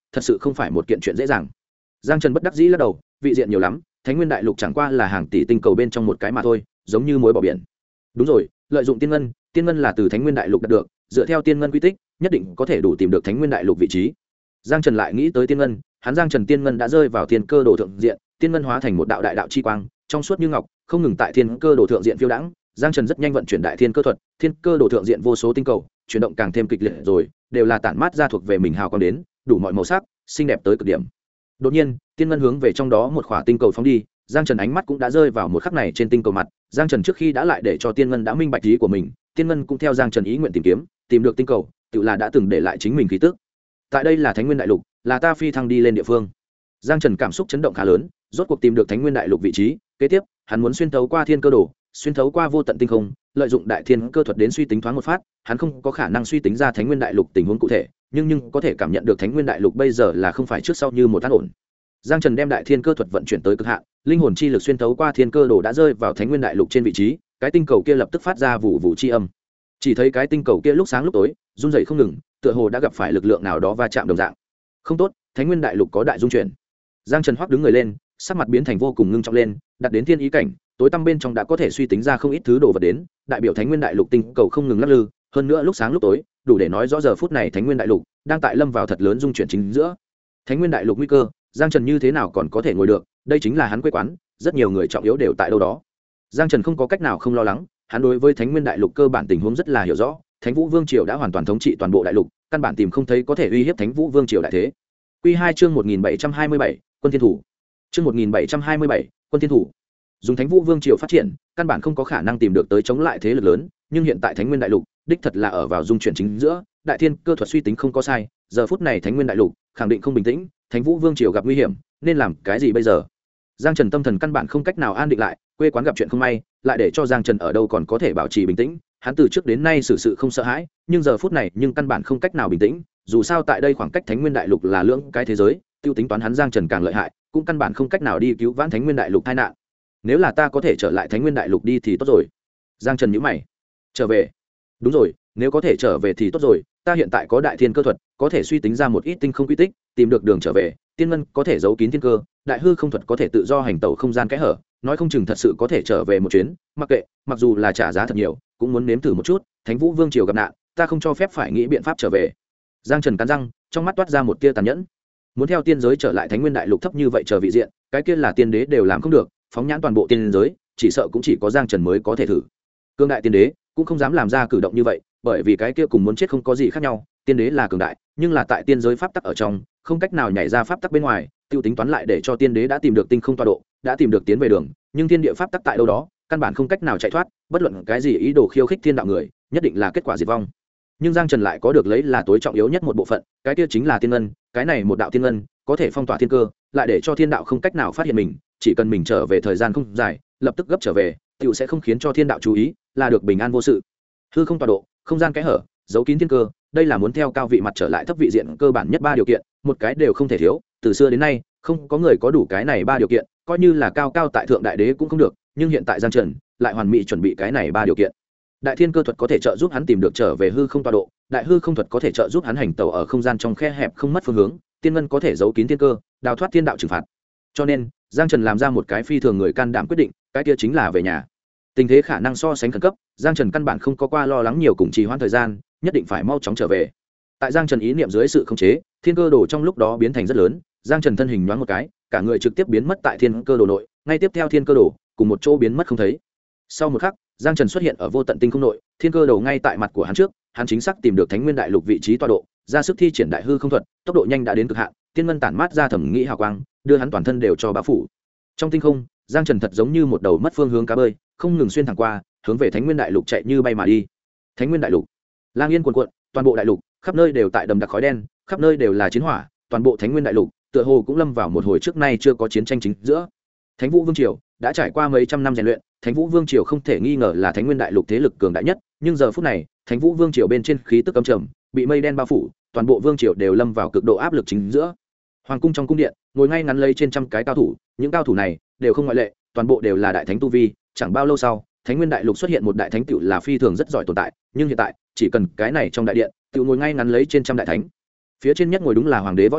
thật sự không phải một kiện chuyện dễ dàng. Giang Trần bất đắc dĩ lắc đầu, vị diện nhiều lắm, Thánh Nguyên Đại Lục chẳng qua là hàng tỷ tinh cầu bên trong một cái mà thôi, giống như muối bỏ biển. Đúng rồi, lợi dụng tiên ngân là từ Thánh Nguyên Đại Lục đạt được, dựa theo tiên ngân quy tích, nhất định có thể đủ tìm được Thánh Nguyên Đại Lục vị trí. Giang Trần lại nghĩ tới tiên ngân, hắn Giang Trần tiên ngân đã rơi vào thiên cơ đồ thượng diện, tiên ngân hóa thành một đạo đại đạo chi quang, trong suốt như ngọc, không ngừng tại thiên cơ đồ thượng diện phiêu đãng. Giang Trần rất nhanh vận chuyển đại thiên cơ thuật, thiên cơ đồ thượng diện vô số tinh cầu, chuyển động càng thêm kịch liệt rồi, đều là tản mát ra thuộc về mình hào quang đến, đủ mọi màu sắc, xinh đẹp tới cực điểm. Đột nhiên, tiên ngân hướng về trong đó một khỏa tinh cầu phóng đi, Giang Trần ánh mắt cũng đã rơi vào một khắc này trên tinh cầu mặt. Giang Trần trước khi đã lại để cho tiên ngân đã minh bạch ý của mình, tiên ngân cũng theo Giang Trần ý nguyện tìm được tinh cầu, tự là đã từng để lại chính mình khí tức. Tại đây là Thánh Nguyên Đại Lục, là ta phi thăng đi lên địa phương. Giang Trần cảm xúc chấn động khá lớn, rốt cuộc tìm được Thánh Nguyên Đại Lục vị trí. Kế tiếp, hắn muốn xuyên thấu qua thiên cơ đồ, xuyên thấu qua vô tận tinh không, lợi dụng đại thiên cơ thuật đến suy tính thoáng một phát. Hắn không có khả năng suy tính ra Thánh Nguyên Đại Lục tình huống cụ thể, nhưng có thể cảm nhận được Thánh Nguyên Đại Lục bây giờ là không phải trước sau như một an ổn. Giang Trần đem đại thiên cơ thuật vận chuyển tới cực hạn, linh hồn chi lực xuyên thấu qua thiên cơ đồ đã rơi vào Thánh Nguyên Đại Lục trên vị trí, cái tinh cầu kia lập tức phát ra vụ vụ chi âm. Chỉ thấy cái tinh cầu kia lúc sáng lúc tối, run rẩy không ngừng, tựa hồ đã gặp phải lực lượng nào đó va chạm đồng dạng. Không tốt, Thánh Nguyên Đại Lục có đại dung chuyển. Giang Trần hoắc đứng người lên, sắc mặt biến thành vô cùng ngưng trọng lên, đặt đến thiên ý cảnh, tối tăm bên trong đã có thể suy tính ra không ít thứ đồ vật đến, đại biểu Thánh Nguyên Đại Lục tinh cầu không ngừng lắc lư, hơn nữa lúc sáng lúc tối, đủ để nói rõ giờ phút này Thánh Nguyên Đại Lục đang tại lâm vào thật lớn dung chuyển chính giữa. Thánh Nguyên Đại Lục nguy cơ, Giang Trần như thế nào còn có thể ngồi được, đây chính là hắn quê quán, rất nhiều người trọng yếu đều tại đâu đó. Giang Trần không có cách nào không lo lắng, hắn đối với Thánh Nguyên Đại Lục cơ bản tình huống rất là hiểu rõ, Thánh Vũ Vương triều đã hoàn toàn thống trị toàn bộ đại lục, căn bản tìm không thấy có thể uy hiếp Thánh Vũ Vương triều đại thế. Quy 2 chương 1727, Quân Thiên Thủ. Chương 1727, Quân Thiên Thủ. Dùng Thánh Vũ Vương triều phát triển, căn bản không có khả năng tìm được tới chống lại thế lực lớn, nhưng hiện tại Thánh Nguyên Đại Lục, đích thật là ở vào dung chuyển chính giữa, đại thiên cơ thuật suy tính không có sai, giờ phút này Thánh Nguyên Đại Lục khẳng định không bình tĩnh, Thánh Vũ Vương triều gặp nguy hiểm, nên làm cái gì bây giờ? Giang Trần tâm thần căn bản không cách nào an định lại, quê quán gặp chuyện không may, lại để cho Giang Trần ở đâu còn có thể bảo trì bình tĩnh, hắn từ trước đến nay xử sự không sợ hãi, nhưng giờ phút này nhưng căn bản không cách nào bình tĩnh, dù sao tại đây khoảng cách Thánh Nguyên Đại Lục là lưỡng cái thế giới, tiêu tính toán hắn Giang Trần càng lợi hại, cũng căn bản không cách nào đi cứu vãn Thánh Nguyên Đại Lục tai nạn. Nếu là ta có thể trở lại Thánh Nguyên Đại Lục đi thì tốt rồi. Giang Trần nhíu mày. Trở về? Đúng rồi, nếu có thể trở về thì tốt rồi, ta hiện tại có đại thiên cơ thuật, có thể suy tính ra một ít tinh không quy tích, tìm được đường trở về, tiên ngân có thể giấu kín thiên cơ, đại hư không thuật có thể tự do hành tẩu không gian kẽ hở, nói không chừng thật sự có thể trở về một chuyến, mặc kệ, mặc dù là trả giá thật nhiều, cũng muốn nếm thử một chút. Thánh Vũ Vương triều gặp nạn, ta không cho phép phải nghĩ biện pháp trở về. Giang Trần cắn răng, trong mắt toát ra một tia tàn nhẫn. Muốn theo tiên giới trở lại Thánh Nguyên Đại Lục thấp như vậy chờ vị diện, cái kia là tiên đế đều làm không được, phóng nhãn toàn bộ tiên giới, chỉ sợ cũng chỉ có Giang Trần mới có thể thử. Cương đại tiên đế cũng không dám làm ra cử động như vậy, bởi vì cái kia cùng muốn chết không có gì khác nhau, tiên đế là cường đại, nhưng là tại tiên giới pháp tắc ở trong, không cách nào nhảy ra pháp tắc bên ngoài, tiêu tính toán lại để cho tiên đế đã tìm được tinh không tọa độ, đã tìm được tiến về đường, nhưng thiên địa pháp tắc tại đâu đó, căn bản không cách nào chạy thoát, bất luận cái gì ý đồ khiêu khích thiên đạo người, nhất định là kết quả diệt vong. Nhưng Giang Trần lại có được lấy là tối trọng yếu nhất một bộ phận, cái kia chính là tiên ngân, cái này một đạo tiên ngân có thể phong tỏa thiên cơ, lại để cho thiên đạo không cách nào phát hiện mình, chỉ cần mình trở về thời gian không dài, lập tức gấp trở về, tiểu sẽ không khiến cho thiên đạo chú ý, là được bình an vô sự. Hư không tọa độ, không gian kẽ hở, giấu kín thiên cơ, đây là muốn theo cao vị mặt trở lại thấp vị diện cơ bản nhất ba điều kiện, một cái đều không thể thiếu, từ xưa đến nay không có người có đủ cái này ba điều kiện, coi như là cao cao tại thượng đại đế cũng không được, nhưng hiện tại Giang Trần lại hoàn mỹ chuẩn bị cái này ba điều kiện. Đại thiên cơ thuật có thể trợ giúp hắn tìm được trở về hư không tọa độ, đại hư không thuật có thể trợ giúp hắn hành tẩu ở không gian trong khe hẹp không mất phương hướng, tiên ngân có thể giấu kín thiên cơ, đào thoát thiên đạo trừng phạt. Cho nên Giang Trần làm ra một cái phi thường người can đảm quyết định, cái kia chính là về nhà. Tình thế khả năng so sánh khẩn cấp, Giang Trần căn bản không có qua lo lắng nhiều cùng trì hoãn thời gian, nhất định phải mau chóng trở về. Tại Giang Trần ý niệm dưới sự khống chế, thiên cơ đồ trong lúc đó biến thành rất lớn, Giang Trần thân hình nhoáng một cái, cả người trực tiếp biến mất tại thiên cơ đồ nội, ngay tiếp theo thiên cơ đồ cùng một chỗ biến mất không thấy. Sau một khắc, Giang Trần xuất hiện ở vô tận tinh không nội, thiên cơ đồ ngay tại mặt của hắn trước, hắn chính xác tìm được Thánh Nguyên Đại Lục vị trí tọa độ, ra sức thi triển đại hư không thuật, tốc độ nhanh đã đến cực hạn, tiên ngân tản mát ra thẩm nghĩ hào quang, đưa hắn toàn thân đều cho bao phủ. Trong tinh không, Giang Trần thật giống như một đầu mất phương hướng cá bơi, không ngừng xuyên thẳng qua, hướng về Thánh Nguyên Đại Lục chạy như bay mà đi. Thánh Nguyên Đại Lục, lang yên cuồn cuộn, toàn bộ đại lục, khắp nơi đều tại đầm đặc khói đen, khắp nơi đều là chiến hỏa, toàn bộ Thánh Nguyên Đại Lục, tựa hồ cũng lâm vào một hồi trước nay chưa có chiến tranh chính giữa. Thánh Vũ Vương triều đã trải qua mấy trăm năm rèn luyện, Thánh Vũ Vương triều không thể nghi ngờ là Thánh Nguyên Đại Lục thế lực cường đại nhất, nhưng giờ phút này, Thánh Vũ Vương triều bên trên khí tức âm trầm, bị mây đen bao phủ, toàn bộ vương triều đều lâm vào cực độ áp lực chính giữa. Hoàng cung trong cung điện, ngồi ngay ngắn lấy trên trăm cái cao thủ, những cao thủ này đều không ngoại lệ, toàn bộ đều là đại thánh tu vi, chẳng bao lâu sau, Thánh Nguyên Đại Lục xuất hiện một đại thánh tiểu là phi thường rất giỏi tồn tại, nhưng hiện tại, chỉ cần cái này trong đại điện, tiểu ngồi ngay ngắn lấy trên trăm đại thánh. Phía trên nhất ngồi đúng là hoàng đế Võ Chín,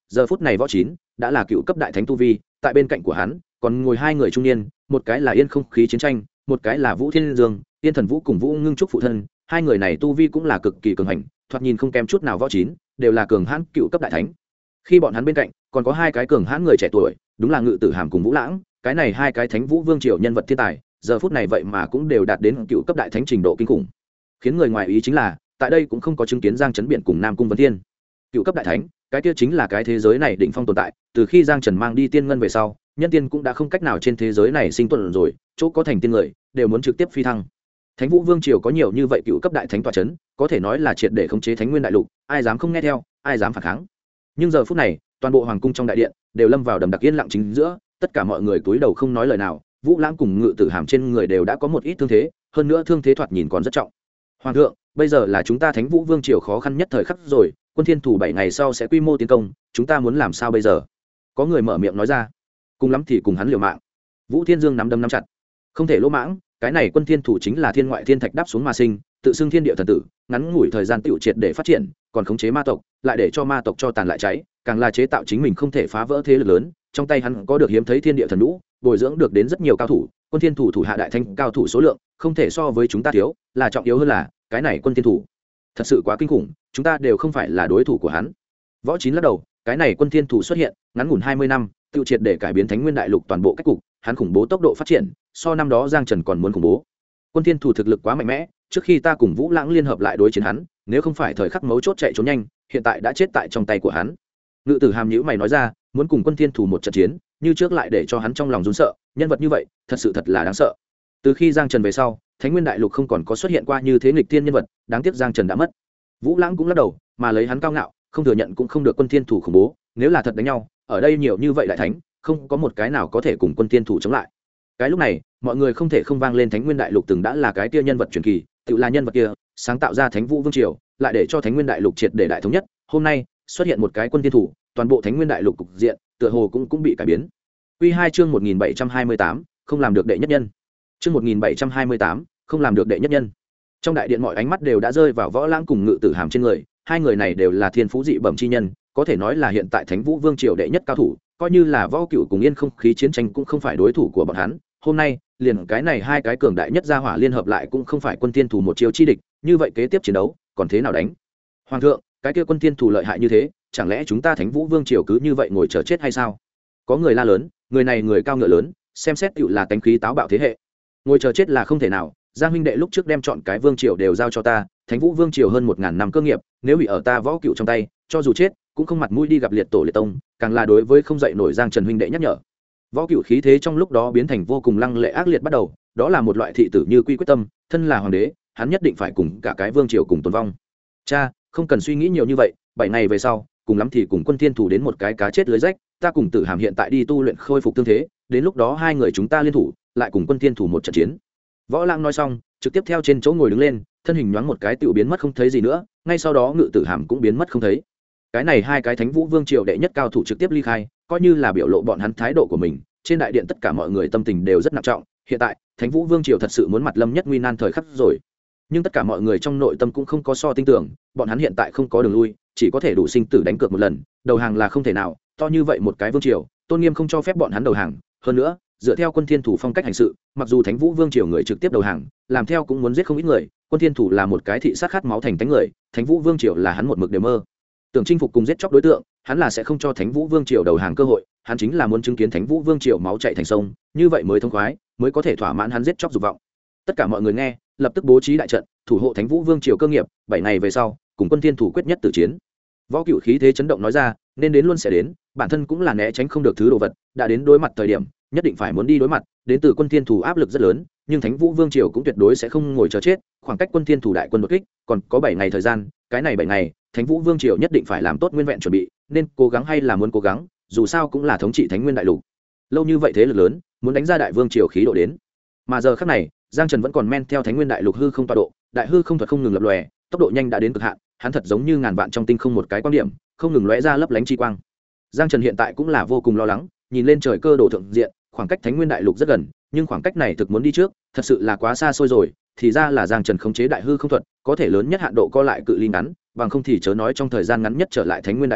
giờ phút này võ chín đã là cựu cấp đại thánh tu vi, tại bên cạnh của hắn còn ngồi hai người trung niên, một cái là Yên Không Khí Chiến Tranh, một cái là Vũ Thiên Dương, Yên Thần Vũ cùng Vũ Ngưng Trúc phụ thân. Hai người này tu vi cũng là cực kỳ cường hành, thoạt nhìn không kém chút nào võ chín, đều là cường hãn cựu cấp đại thánh. Khi bọn hắn bên cạnh còn có hai cái cường hãn người trẻ tuổi, đúng là Ngự Tử Hàm cùng Vũ Lãng, cái này hai cái Thánh Vũ Vương triều nhân vật thiên tài, giờ phút này vậy mà cũng đều đạt đến cựu cấp đại thánh trình độ kinh khủng. Khiến người ngoài ý chính là, tại đây cũng không có chứng kiến Giang Trấn Biện cùng Nam Cung Vấn Thiên. Cựu cấp đại thánh, cái kia chính là cái thế giới này đỉnh phong tồn tại, từ khi Giang Trần mang đi tiên ngân về sau, nhân tiên cũng đã không cách nào trên thế giới này sinh tồn rồi, chỗ có thành tiên người đều muốn trực tiếp phi thăng. Thánh Vũ Vương triều có nhiều như vậy cựu cấp đại thánh tọa chấn, có thể nói là triệt để khống chế Thánh Nguyên đại lục, ai dám không nghe theo, ai dám phản kháng. Nhưng giờ phút này, toàn bộ hoàng cung trong đại điện đều lâm vào đầm đặc yên lặng chính giữa, tất cả mọi người cúi đầu không nói lời nào. Vũ Lãng cùng Ngự Tử Hàm trên người đều đã có một ít thương thế, hơn nữa thương thế thoạt nhìn còn rất trọng. Hoàng thượng, bây giờ là chúng ta Thánh Vũ Vương triều khó khăn nhất thời khắc rồi, Quân Thiên Thủ 7 ngày sau sẽ quy mô tiến công, chúng ta muốn làm sao bây giờ? Có người mở miệng nói ra. Cùng lắm thì cùng hắn liều mạng. Vũ Thiên Dương nắm đấm nắm chặt. Không thể lỗ mãng, cái này Quân Thiên Thủ chính là thiên ngoại thiên thạch đáp xuống mà sinh, tự xưng thiên địa thần tử, ngắn ngủi thời gian tiểu triệt để phát triển, còn khống chế ma tộc, lại để cho ma tộc cho tàn lại cháy, càng là chế tạo chính mình không thể phá vỡ thế lực lớn, trong tay hắn có được hiếm thấy thiên địa thần lũ, bồi dưỡng được đến rất nhiều cao thủ, Quân Thiên Thủ thủ hạ đại thanh cao thủ số lượng không thể so với chúng ta thiếu, là trọng yếu hơn là cái này Quân Thiên Thủ thật sự quá kinh khủng, chúng ta đều không phải là đối thủ của hắn. Võ Chín lắc đầu, cái này Quân Thiên Thủ xuất hiện, ngắn ngủn 20 năm, tiêu triệt để cải biến Thánh Nguyên đại lục toàn bộ cách cục, hắn khủng bố tốc độ phát triển, so năm đó Giang Trần còn muốn khủng bố. Quân Thiên Thủ thực lực quá mạnh mẽ, trước khi ta cùng Vũ Lãng liên hợp lại đối chiến hắn, nếu không phải thời khắc mấu chốt chạy trốn nhanh, hiện tại đã chết tại trong tay của hắn. Ngự Tử Hàm nhíu mày nói ra, muốn cùng Quân Thiên Thủ một trận chiến, như trước lại để cho hắn trong lòng run sợ, nhân vật như vậy, thật là đáng sợ. Từ khi Giang Trần về sau, Thánh Nguyên đại lục không còn có xuất hiện qua như thế nghịch thiên nhân vật, đáng tiếc Giang Trần đã mất. Vũ Lãng cũng lắc đầu, mà lấy hắn cao ngạo, không thừa nhận cũng không được Quân Thiên Thủ khủng bố, nếu là thật đánh nhau, ở đây nhiều như vậy đại thánh, không có một cái nào có thể cùng Quân Thiên Thủ chống lại. Cái lúc này, mọi người không thể không vang lên Thánh Nguyên đại lục từng đã là cái kia nhân vật truyền kỳ, tự là nhân vật kia, sáng tạo ra Thánh Vũ Vương triều, lại để cho Thánh Nguyên đại lục triệt để đại thống nhất. Hôm nay, xuất hiện một cái Quân Thiên Thủ, toàn bộ Thánh Nguyên đại lục cục diện, tựa hồ cũng bị cải biến. Quy 2 chương 1728, không làm được đệ nhất nhân. Chương 1728, không làm được đệ nhất nhân. Trong đại điện mọi ánh mắt đều đã rơi vào Võ Lãng cùng Ngự Tử Hàm trên người, hai người này đều là thiên phú dị bẩm chi nhân, có thể nói là hiện tại Thánh Vũ Vương triều đệ nhất cao thủ, coi như là Võ Cửu cùng Yên Không Khí Chiến Tranh cũng không phải đối thủ của bọn hắn. Hôm nay, liền cái này hai cái cường đại nhất gia hỏa liên hợp lại cũng không phải Quân Thiên Thủ một chiêu chi địch, như vậy kế tiếp chiến đấu, còn thế nào đánh? Hoàng thượng, cái kia Quân Thiên Thủ lợi hại như thế, chẳng lẽ chúng ta Thánh Vũ Vương triều cứ như vậy ngồi chờ chết hay sao? Có người la lớn, người này người cao ngựa lớn, xem xét tựu là tánh khí táo bạo thế hệ. Ngồi chờ chết là không thể nào, Giang huynh đệ lúc trước đem chọn cái vương triều đều giao cho ta, Thánh Vũ Vương triều hơn 1000 năm cơ nghiệp, nếu bị ở ta Võ Cửu trong tay, cho dù chết, cũng không mặt mũi đi gặp liệt tổ liệt tông, càng là đối với không dậy nổi Giang Trần huynh đệ nhắc nhở. Võ Cửu khí thế trong lúc đó biến thành vô cùng lăng lệ ác liệt bắt đầu, đó là một loại thị tử như quy quyết tâm, thân là hoàng đế, hắn nhất định phải cùng cả cái vương triều cùng tồn vong. Cha, không cần suy nghĩ nhiều như vậy, 7 ngày về sau, cùng lắm thì cùng Quân Thiên Thủ đến một cái cá chết lưới rách, ta cùng Tử Hàm hiện tại đi tu luyện khôi phục thương thế, đến lúc đó hai người chúng ta liên thủ, lại cùng Quân Thiên Thủ một trận chiến. Võ Lãng nói xong, trực tiếp theo trên chỗ ngồi đứng lên, thân hình nhoáng một cái tựu biến mất không thấy gì nữa, ngay sau đó Ngự Tử Hàm cũng biến mất không thấy. Cái này hai cái Thánh Vũ Vương triều đệ nhất cao thủ trực tiếp ly khai, coi như là biểu lộ bọn hắn thái độ của mình. Trên đại điện tất cả mọi người tâm tình đều rất nặng trọng, hiện tại Thánh Vũ Vương triều thật sự muốn mặt lâm nhất nguy nan thời khắc rồi. Nhưng tất cả mọi người trong nội tâm cũng không có so tin tưởng, bọn hắn hiện tại không có đường lui, chỉ có thể đủ sinh tử đánh cược một lần, đầu hàng là không thể nào, to như vậy một cái vương triều, tôn nghiêm không cho phép bọn hắn đầu hàng, hơn nữa, dựa theo Quân Thiên Thủ phong cách hành sự, mặc dù Thánh Vũ Vương triều người trực tiếp đầu hàng, làm theo cũng muốn giết không ít người, Quân Thiên Thủ là một cái thị sát khát máu thành tánh người, Thánh Vũ Vương triều là hắn một mực đều mơ tưởng chinh phục cùng giết chóc đối tượng, hắn là sẽ không cho Thánh Vũ Vương triều đầu hàng cơ hội, hắn chính là muốn chứng kiến Thánh Vũ Vương triều máu chảy thành sông, như vậy mới thông khoái, mới có thể thỏa mãn hắn giết chóc dục vọng. Tất cả mọi người nghe, lập tức bố trí đại trận, thủ hộ Thánh Vũ Vương triều cơ nghiệp, 7 ngày về sau, cùng Quân Thiên Thủ quyết nhất tử chiến. Võ Cửu khí thế chấn động nói ra, nên đến luôn sẽ đến, bản thân cũng là né tránh không được thứ đồ vật, đã đến đối mặt thời điểm, nhất định phải muốn đi đối mặt, đến từ Quân Thiên Thủ áp lực rất lớn, nhưng Thánh Vũ Vương triều cũng tuyệt đối sẽ không ngồi chờ chết, khoảng cách Quân Thiên Thủ đại quân đột kích, còn có 7 ngày thời gian, cái này 7 ngày, Thánh Vũ Vương triều nhất định phải làm tốt nguyên vẹn chuẩn bị, nên cố gắng hay là muốn cố gắng, dù sao cũng là thống trị Thánh Nguyên đại lục. Lâu như vậy thế lực lớn, muốn đánh ra đại vương triều khí độ đến. Mà giờ khắc này, Giang Trần vẫn còn men theo Thánh Nguyên đại lục hư không tọa độ, đại hư không thuật không ngừng lập lòe, tốc độ nhanh đã đến cực hạn, hắn thật giống như ngàn vạn trong tinh không một cái quan điểm, không ngừng lóe ra lấp lánh chi quang. Giang Trần hiện tại cũng là vô cùng lo lắng, nhìn lên trời cơ đồ thượng diện, khoảng cách Thánh Nguyên đại lục rất gần, nhưng khoảng cách này thực muốn đi trước, thật sự là quá xa xôi rồi, thì ra là Giang Trần khống chế đại hư không thuật, có thể lớn nhất hạn độ co lại cự ly ngắn, bằng không thì chớ nói trong thời gian ngắn nhất trở lại Thánh Nguyên đại lục,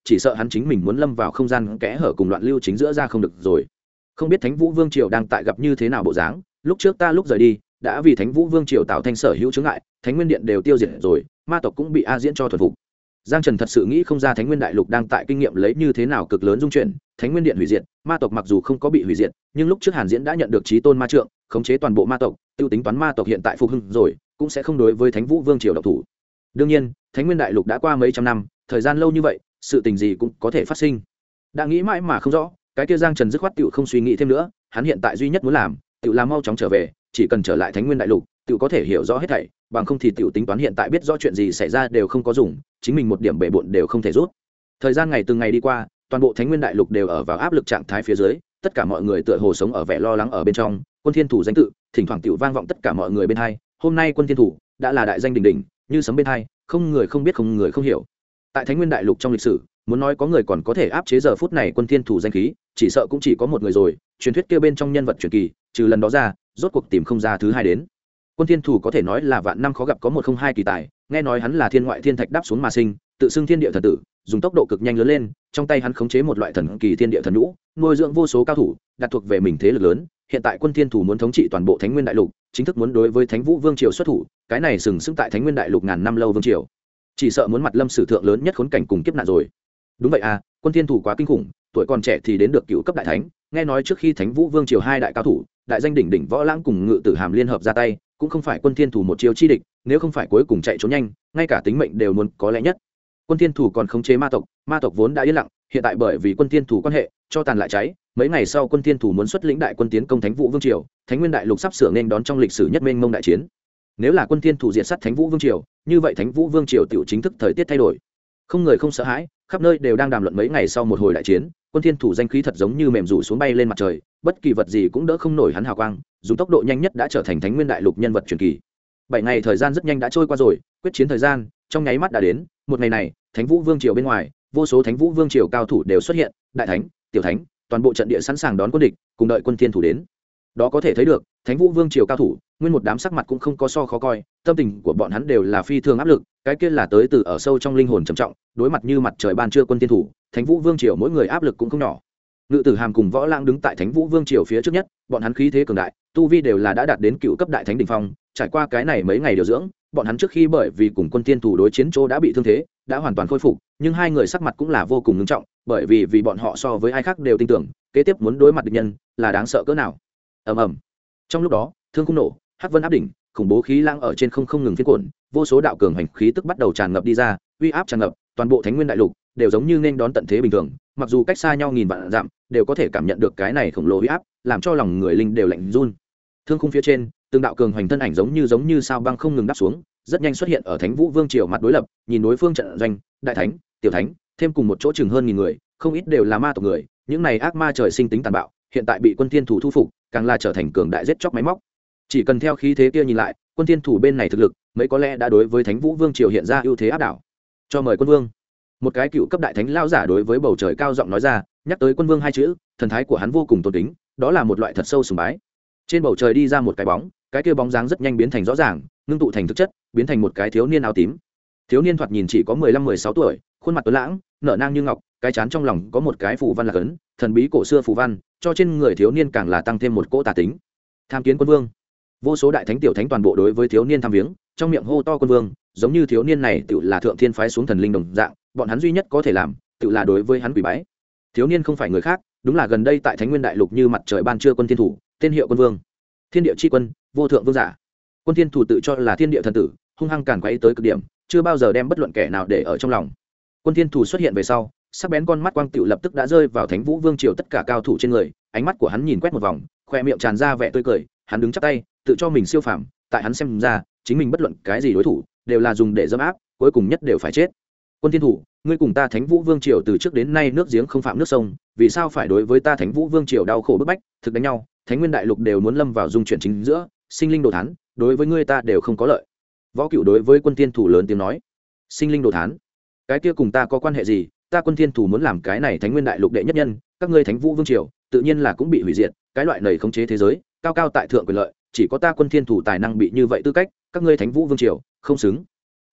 chỉ sợ hắn chính mình muốn lâm vào không gian kẽ hở cùng loạn lưu chính giữa ra không được rồi. Không biết Thánh Vũ Vương triều đang tại gặp như thế nào bộ dáng, lúc trước ta lúc rời đi đã vì Thánh Vũ Vương triều tạo thành sở hữu chướng ngại, Thánh Nguyên Điện đều tiêu diệt rồi, ma tộc cũng bị A Diễn cho thuần phục. Giang Trần thật sự nghĩ không ra Thánh Nguyên Đại Lục đang tại kinh nghiệm lấy như thế nào cực lớn dung chuyển, Thánh Nguyên Điện hủy diệt, ma tộc mặc dù không có bị hủy diệt, nhưng lúc trước Hàn Diễn đã nhận được chí tôn ma trượng, khống chế toàn bộ ma tộc, tiêu tính toán ma tộc hiện tại phục hưng rồi, cũng sẽ không đối với Thánh Vũ Vương triều động thủ. Đương nhiên, Thánh Nguyên Đại Lục đã qua mấy trăm năm, thời gian lâu như vậy, sự tình gì cũng có thể phát sinh. Đã nghĩ mãi mà không rõ, cái kia Giang Trần dứt khoát tiểu không suy nghĩ thêm nữa, hắn hiện tại duy nhất muốn làm, tiểu là mau chóng trở về, chỉ cần trở lại Thánh Nguyên Đại Lục, tiểu có thể hiểu rõ hết thảy, bằng không thì tiểu tính toán hiện tại biết rõ chuyện gì xảy ra đều không có dùng, chính mình một điểm bể bộn đều không thể rút. Thời gian ngày từng ngày đi qua, toàn bộ Thánh Nguyên Đại Lục đều ở vào áp lực trạng thái phía dưới, tất cả mọi người tựa hồ sống ở vẻ lo lắng ở bên trong, Quân Thiên Thủ danh tự, thỉnh thoảng tiểu vang vọng tất cả mọi người bên hai, hôm nay Quân Thiên Thủ đã là đại danh đỉnh đỉnh, như sấm bên hai, không người không biết không người không hiểu. Tại Thánh Nguyên Đại Lục trong lịch sử, muốn nói có người còn có thể áp chế giờ phút này Quân Thiên Thủ danh khí, chỉ sợ cũng chỉ có một người rồi, truyền thuyết kia bên trong nhân vật truyền kỳ, trừ lần đó ra, rốt cuộc tìm không ra thứ hai đến. Quân Thiên Thủ có thể nói là vạn năm khó gặp có một không hai kỳ tài, nghe nói hắn là thiên ngoại thiên thạch đáp xuống mà sinh, tự xưng thiên địa thần tử, dùng tốc độ cực nhanh lớn lên, trong tay hắn khống chế một loại thần kỳ thiên địa thần nhũ, nuôi dưỡng vô số cao thủ, đặt thuộc về mình thế lực lớn. Hiện tại Quân Thiên Thủ muốn thống trị toàn bộ Thánh Nguyên Đại Lục, chính thức muốn đối với Thánh Vũ Vương triều xuất thủ, cái này sừng sững tại Thánh Nguyên Đại Lục ngàn năm lâu vương triều, chỉ sợ muốn mặt lâm sử thượng lớn nhất khốn cảnh cùng kiếp nạn rồi. Đúng vậy à, Quân Thiên Thủ quá kinh khủng, tuổi còn trẻ thì đến được cựu cấp đại thánh, nghe nói trước khi Thánh Vũ Vương triều hai đại cao thủ, đại danh đỉnh đỉnh Võ Lãng cùng Ngự Tử Hàm liên hợp ra tay, cũng không phải Quân Thiên Thủ một chiêu chi địch, nếu không phải cuối cùng chạy trốn nhanh, ngay cả tính mệnh đều muốn có lẽ nhất. Quân Thiên Thủ còn khống chế ma tộc vốn đã yên lặng, hiện tại bởi vì Quân Thiên Thủ quan hệ, cho tàn lại cháy, mấy ngày sau Quân Thiên Thủ muốn xuất lĩnh đại quân tiến công Thánh Vũ Vương triều, Thánh Nguyên Đại Lục sắp sửa nên đón trong lịch sử nhất mênh mông đại chiến. Nếu là Quân Thiên Thủ diệt sát Thánh Vũ Vương triều, như vậy Thánh Vũ Vương triều tiểu chính thức thời tiết thay đổi. Không người không sợ hãi, khắp nơi đều đang đàm luận mấy ngày sau một hồi đại chiến, Quân Thiên Thủ danh khí thật giống như mềm rủ xuống bay lên mặt trời, bất kỳ vật gì cũng đỡ không nổi hắn hào quang, dùng tốc độ nhanh nhất đã trở thành Thánh Nguyên Đại Lục nhân vật truyền kỳ. 7 ngày thời gian rất nhanh đã trôi qua rồi, quyết chiến thời gian trong nháy mắt đã đến. Một ngày này, Thánh Vũ Vương triều bên ngoài, vô số Thánh Vũ Vương triều cao thủ đều xuất hiện, đại thánh, tiểu thánh, toàn bộ trận địa sẵn sàng đón quân địch, cùng đợi Quân Thiên Thủ đến. Đó có thể thấy được, Thánh Vũ Vương triều cao thủ, nguyên một đám sắc mặt cũng không có so khó coi, tâm tình của bọn hắn đều là phi thường áp lực, cái kia là tới từ ở sâu trong linh hồn trầm trọng, đối mặt như mặt trời ban trưa Quân Thiên Thủ, Thánh Vũ Vương triều mỗi người áp lực cũng không nhỏ. Ngự Tử Hàm cùng Võ Lãng đứng tại Thánh Vũ Vương triều phía trước nhất, bọn hắn khí thế cường đại, tu vi đều là đã đạt đến cựu cấp đại thánh đỉnh phong, trải qua cái này mấy ngày điều dưỡng, bọn hắn trước khi bởi vì cùng Quân Thiên Thủ đối chiến chỗ đã bị thương thế, đã hoàn toàn khôi phục, nhưng hai người sắc mặt cũng là vô cùng nghiêm trọng, bởi vì bọn họ so với ai khác đều tin tưởng, kế tiếp muốn đối mặt địch nhân là đáng sợ cỡ nào. Ầm ầm. Trong lúc đó, thương khung nổ, hắc vân áp đỉnh, khủng bố khí lãng ở trên không ngừng phiên cuộn, vô số đạo cường hành khí tức bắt đầu tràn ngập đi ra, uy áp tràn ngập, toàn bộ Thánh Nguyên Đại Lục đều giống như nên đón tận thế bình thường, mặc dù cách xa nhau nghìn vạn dặm, đều có thể cảm nhận được cái này khổng lồ uy áp, làm cho lòng người linh đều lạnh run. Thương khung phía trên, từng đạo cường hành thân ảnh giống như sao băng không ngừng đáp xuống, rất nhanh xuất hiện ở Thánh Vũ Vương triều mặt đối lập, nhìn đối phương trận doanh, đại thánh, tiểu thánh, thêm cùng một chỗ chừng hơn nghìn người, không ít đều là ma tộc người, những này ác ma trời sinh tính tàn bạo, hiện tại bị Quân Thiên Thủ thu phục, càng là trở thành cường đại giết chóc máy móc. Chỉ cần theo khí thế kia nhìn lại, Quân Thiên Thủ bên này thực lực, mấy có lẽ đã đối với Thánh Vũ Vương triều hiện ra ưu thế áp đảo. Cho mời Quân Vương. Một cái cựu cấp đại thánh lao giả đối với bầu trời cao giọng nói ra, nhắc tới Quân Vương hai chữ, thần thái của hắn vô cùng tôn kính, đó là một loại thật sâu sùng bái. Trên bầu trời đi ra một cái bóng, cái kia bóng dáng rất nhanh biến thành rõ ràng, ngưng tụ thành thực chất, biến thành một cái thiếu niên áo tím. Thiếu niên thoạt nhìn chỉ có 15-16 tuổi, khuôn mặt tuấn lãng, nở nang như ngọc, cái trán trong lòng có một cái phù văn là cấn, thần bí cổ xưa phù văn, cho trên người thiếu niên càng là tăng thêm một cỗ tà tính. Tham kiến Quân Vương. Vô số đại thánh tiểu thánh toàn bộ đối với thiếu niên tham viếng, trong miệng hô to Quân Vương, giống như thiếu niên này tự là thượng thiên phái xuống thần linh đồng dạng, bọn hắn duy nhất có thể làm, tự là đối với hắn quỳ bái. Thiếu niên không phải người khác, đúng là gần đây tại Thánh Nguyên Đại Lục như mặt trời ban trưa Quân Thiên Thủ, tên hiệu Quân Vương, thiên địa chi quân, vô thượng vương giả. Quân Thiên Thủ tự cho là thiên địa thần tử, hung hăng càn quấy tới cực điểm, chưa bao giờ đem bất luận kẻ nào để ở trong lòng. Quân Thiên Thủ xuất hiện về sau, sắc bén con mắt quang tựu lập tức đã rơi vào Thánh Vũ Vương triều tất cả cao thủ trên người, ánh mắt của hắn nhìn quét một vòng, khoe miệng tràn ra vẻ tươi cười, hắn đứng chắp tay, tự cho mình siêu phàm, tại hắn xem ra, chính mình bất luận cái gì đối thủ, đều là dùng để dẫm áp, cuối cùng nhất đều phải chết. Quân Thiên Thủ, ngươi cùng ta Thánh Vũ Vương triều từ trước đến nay nước giếng không phạm nước sông, vì sao phải đối với ta Thánh Vũ Vương triều đau khổ bức bách, thực đánh nhau, Thánh Nguyên Đại Lục đều muốn lâm vào dung chuyển chính giữa, sinh linh đồ thán, đối với ngươi ta đều không có lợi. Võ Cựu đối với Quân Thiên Thủ lớn tiếng nói, sinh linh đồ thán, cái kia cùng ta có quan hệ gì? Ta Quân Thiên Thủ muốn làm cái này Thánh Nguyên Đại Lục đệ nhất nhân, các ngươi Thánh Vũ Vương triều tự nhiên là cũng bị hủy diệt, cái loại này khống chế thế giới, cao cao tại thượng quyền lợi, chỉ có ta Quân Thiên Thủ tài năng bị như vậy tư cách, các ngươi Thánh Vũ Vương triều không xứng.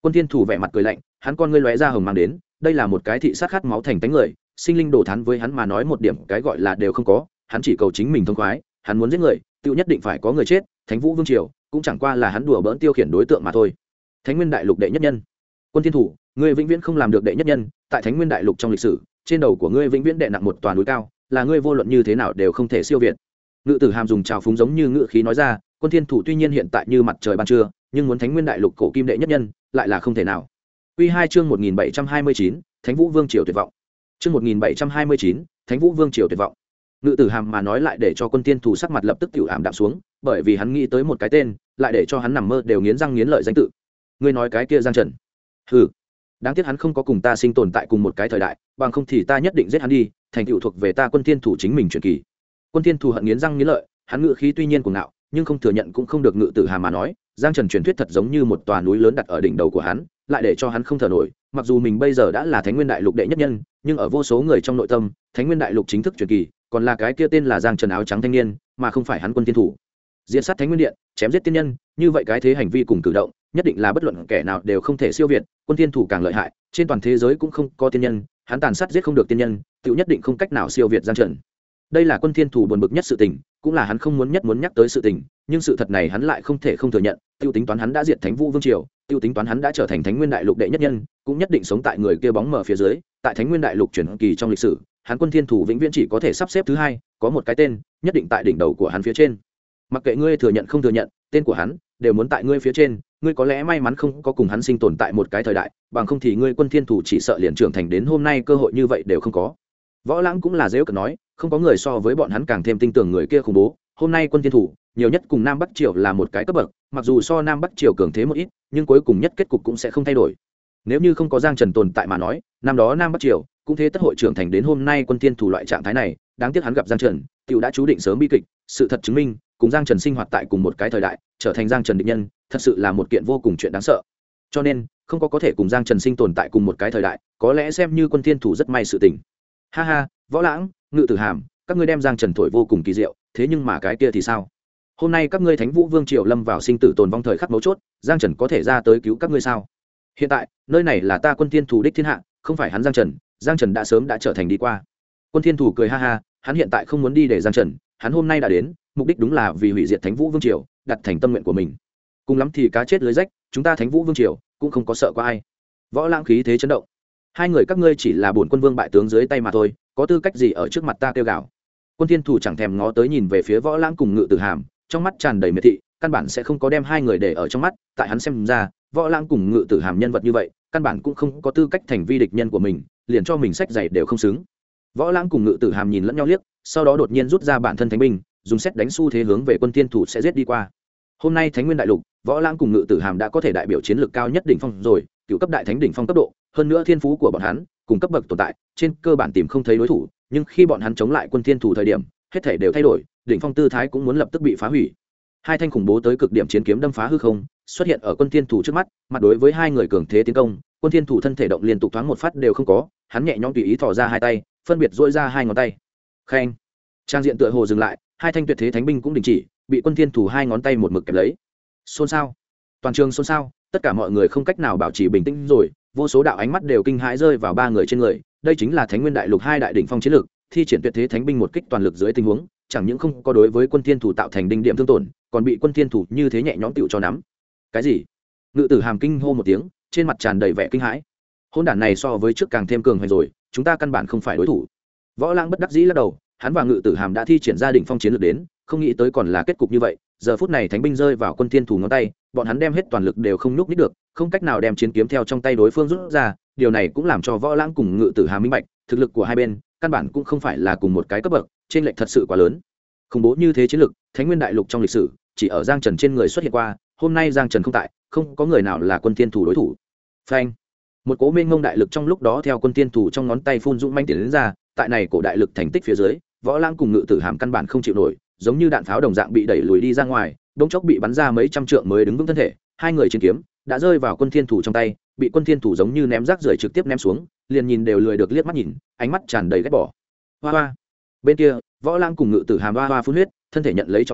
Quân Thiên Thủ vẻ mặt cười lạnh, hắn con ngươi lóe ra hồng mang đến, đây là một cái thị sát khát máu thành tánh người, sinh linh đồ thán với hắn mà nói một điểm cái gọi là đều không có, hắn chỉ cầu chính mình thông khoái, hắn muốn giết người, tự nhất định phải có người chết, Thánh Vũ Vương triều cũng chẳng qua là hắn đùa bỡn tiêu khiển đối tượng mà thôi. Thánh Nguyên Đại Lục đệ nhất nhân, Quân Thiên Thủ, ngươi vĩnh viễn không làm được đệ nhất nhân, tại Thánh Nguyên Đại Lục trong lịch sử, trên đầu của ngươi vĩnh viễn đè nặng một tòa núi cao, là ngươi vô luận như thế nào đều không thể siêu việt. Ngự Tử Hàm dùng trào phúng giống như ngự khí nói ra, Quân Thiên Thủ tuy nhiên hiện tại như mặt trời ban trưa, nhưng muốn Thánh Nguyên Đại Lục cổ kim đệ nhất nhân, lại là không thể nào. Quy 2 chương 1729, Thánh Vũ Vương triều tuyệt vọng. Chương 1729, Thánh Vũ Vương triều tuyệt vọng. Ngự Tử Hàm mà nói lại để cho Quân Thiên Thủ sắc mặt lập tức tiểu ảm đạm xuống, bởi vì hắn nghĩ tới một cái tên, lại để cho hắn nằm mơ đều nghiến răng nghiến lợi danh tự. Ngươi nói cái kia Giang Trần? Hừ, đáng tiếc hắn không có cùng ta sinh tồn tại cùng một cái thời đại, bằng không thì ta nhất định giết hắn đi, thành tựu thuộc về ta Quân Thiên Thủ chính mình truyền kỳ. Quân Thiên Thủ hận nghiến răng nghiến lợi, hắn ngự khí tuy nhiên cuồng ngạo, nhưng không thừa nhận cũng không được. Ngự Tử Hàm mà nói, Giang Trần truyền thuyết thật giống như một tòa núi lớn đặt ở đỉnh đầu của hắn, lại để cho hắn không thở nổi. Mặc dù mình bây giờ đã là Thánh Nguyên Đại Lục đệ nhất nhân, nhưng ở vô số người trong nội tâm, Thánh Nguyên Đại Lục chính thức truyền kỳ, còn là cái kia tên là Giang Trần áo trắng thanh niên, mà không phải hắn Quân Thiên Thủ. Diễn sát Thánh Nguyên Điện, chém giết tiên nhân, như vậy cái thế hành vi cùng cử động, nhất định là bất luận kẻ nào đều không thể siêu việt. Quân Thiên Thủ càng lợi hại, trên toàn thế giới cũng không có tiên nhân, hắn tàn sát giết không được tiên nhân, tự nhất định không cách nào siêu việt Giang Trần. Đây là Quân Thiên Thủ buồn bực nhất sự tình, cũng là hắn không muốn nhắc tới sự tình, nhưng sự thật này hắn lại không thể không thừa nhận. Tiêu tính toán hắn đã diệt Thánh Vũ Vương triều, tiêu tính toán hắn đã trở thành Thánh Nguyên Đại Lục đệ nhất nhân, cũng nhất định sống tại người kia bóng mờ phía dưới. Tại Thánh Nguyên Đại Lục chuyển kỳ trong lịch sử, hắn Quân Thiên Thủ vĩnh viễn chỉ có thể sắp xếp thứ hai, có một cái tên nhất định tại đỉnh đầu của hắn phía trên. Mặc kệ ngươi thừa nhận không thừa nhận, tên của hắn đều muốn tại ngươi phía trên. Ngươi có lẽ may mắn không có cùng hắn sinh tồn tại một cái thời đại, bằng không thì ngươi Quân Thiên Thủ chỉ sợ liền trưởng thành đến hôm nay cơ hội như vậy đều không có. Võ Lãng cũng là dễ cợt nói, không có người so với bọn hắn càng thêm tin tưởng người kia khủng bố. Hôm nay Quân Thiên Thủ nhiều nhất cùng Nam Bắc Triều là một cái cấp bậc, mặc dù so Nam Bắc Triều cường thế một ít, nhưng cuối cùng nhất kết cục cũng sẽ không thay đổi. Nếu như không có Giang Trần tồn tại mà nói, năm đó Nam Bắc Triều cũng thế tất hội trưởng thành đến hôm nay Quân Thiên Thủ loại trạng thái này. Đáng tiếc hắn gặp Giang Trần, tiểu đã chú định sớm bi kịch. Sự thật chứng minh, cùng Giang Trần sinh hoạt tại cùng một cái thời đại, trở thành Giang Trần địch nhân, thật sự là một kiện vô cùng chuyện đáng sợ. Cho nên, không có thể cùng Giang Trần sinh tồn tại cùng một cái thời đại, có lẽ xem như Quân Thiên Thủ rất may sự tình. Ha ha, Võ Lãng, Ngự Tử Hàm, các ngươi đem Giang Trần thổi vô cùng kỳ diệu, thế nhưng mà cái kia thì sao? Hôm nay các ngươi Thánh Vũ Vương triều lâm vào sinh tử tồn vong thời khắc mấu chốt, Giang Trần có thể ra tới cứu các ngươi sao? Hiện tại, nơi này là ta Quân Thiên Thủ đích thiên hạ, không phải hắn Giang Trần, Giang Trần đã sớm đã trở thành đi qua. Quân Thiên Thủ cười ha ha, hắn hiện tại không muốn đi để Giang Trần, hắn hôm nay đã đến, mục đích đúng là vì hủy diệt Thánh Vũ Vương triều, đặt thành tâm nguyện của mình. Cùng lắm thì cá chết lưới rách, chúng ta Thánh Vũ Vương triều cũng không có sợ qua ai. Võ Lãng khí thế chấn động. Hai người các ngươi chỉ là bổn quân vương bại tướng dưới tay mà thôi, có tư cách gì ở trước mặt ta kêu gào? Quân Thiên Thủ chẳng thèm ngó tới nhìn về phía Võ Lãng cùng Ngự Tử Hàm, trong mắt tràn đầy miệt thị, căn bản sẽ không có đem hai người để ở trong mắt. Tại hắn xem ra, Võ Lãng cùng Ngự Tử Hàm nhân vật như vậy, căn bản cũng không có tư cách thành vi địch nhân của mình, liền cho mình sách giày đều không xứng. Võ Lãng cùng Ngự Tử Hàm nhìn lẫn nhau liếc, sau đó đột nhiên rút ra bản thân thánh binh, dùng xét đánh xu thế hướng về Quân Thiên Thủ sẽ giết đi qua. Hôm nay Thánh Nguyên Đại Lục, Võ Lãng cùng Ngự Tử Hàm đã có thể đại biểu chiến lược cao nhất đỉnh phong rồi, cựu cấp đại thánh đỉnh phong cấp độ, hơn nữa thiên phú của bọn hắn cùng cấp bậc tồn tại, trên cơ bản tìm không thấy đối thủ, nhưng khi bọn hắn chống lại Quân Thiên Thủ thời điểm, hết thảy đều thay đổi, đỉnh phong tư thái cũng muốn lập tức bị phá hủy. Hai thanh khủng bố tới cực điểm chiến kiếm đâm phá hư không, xuất hiện ở Quân Thiên Thủ trước mắt, mặt đối với hai người cường thế tiến công, Quân Thiên Thủ thân thể động liên tục thoáng một phát đều không có, hắn nhẹ nhõm tùy ý thò ra hai tay, phân biệt duỗi ra hai ngón tay. Khen. Trang diện tựa hồ dừng lại, hai thanh tuyệt thế thánh binh cũng đình chỉ, bị Quân Thiên Thủ hai ngón tay một mực kẹp lấy. Xôn xao. Toàn trường xôn xao, tất cả mọi người không cách nào bảo trì bình tĩnh rồi, vô số đạo ánh mắt đều kinh hãi rơi vào ba người trên người. Đây chính là Thánh Nguyên Đại Lục hai đại đỉnh phong chiến lược, thi triển tuyệt thế thánh binh một kích toàn lực dưới tình huống, chẳng những không có đối với Quân Thiên Thủ tạo thành đinh điểm thương tổn, còn bị Quân Thiên Thủ như thế nhẹ nhõm tựu cho nắm. Cái gì? Ngự Tử Hàm kinh hô một tiếng, trên mặt tràn đầy vẻ kinh hãi. Hôn đản này so với trước càng thêm cường hoành rồi, chúng ta căn bản không phải đối thủ. Võ Lãng bất đắc dĩ lắc đầu, hắn và Ngự Tử Hàm đã thi triển ra đỉnh phong chiến lược đến, không nghĩ tới còn là kết cục như vậy. Giờ phút này thánh binh rơi vào Quân Thiên Thủ ngón tay, bọn hắn đem hết toàn lực đều không nhúc nhích được, không cách nào đem chiến kiếm theo trong tay đối phương rút ra. Điều này cũng làm cho Võ Lãng cùng Ngự Tử Hàm minh bạch, thực lực của hai bên căn bản cũng không phải là cùng một cái cấp bậc, trên lệch thật sự quá lớn. Khủng bố như thế chiến lực, Thánh Nguyên Đại Lục trong lịch sử chỉ ở Giang Trần trên người xuất hiện qua, hôm nay Giang Trần không tại, không có người nào là Quân Thiên Thủ đối thủ. Phanh! Một cỗ mênh mông đại lực trong lúc đó theo Quân Thiên Thủ trong ngón tay phun dũng manh tiến đến ra, tại này cổ đại lực thành tích phía dưới, Võ Lãng cùng Ngự Tử Hàm căn bản không chịu nổi, giống như đạn pháo đồng dạng bị đẩy lùi đi ra ngoài, đống chốc bị bắn ra mấy trăm trượng mới đứng vững thân thể. Hai người chiến kiếm đã rơi vào Quân Thiên Thủ trong tay, bị Quân Thiên Thủ giống như ném rác rưởi trực tiếp ném xuống, liền nhìn đều lười được liếc mắt nhìn, ánh mắt tràn đầy ghét bỏ. Hoa hoa! Bên kia, Võ Lãng cùng Ngự Tử Hàm hoa hoa phun huyết, thân thể nhận lấy trọng thương,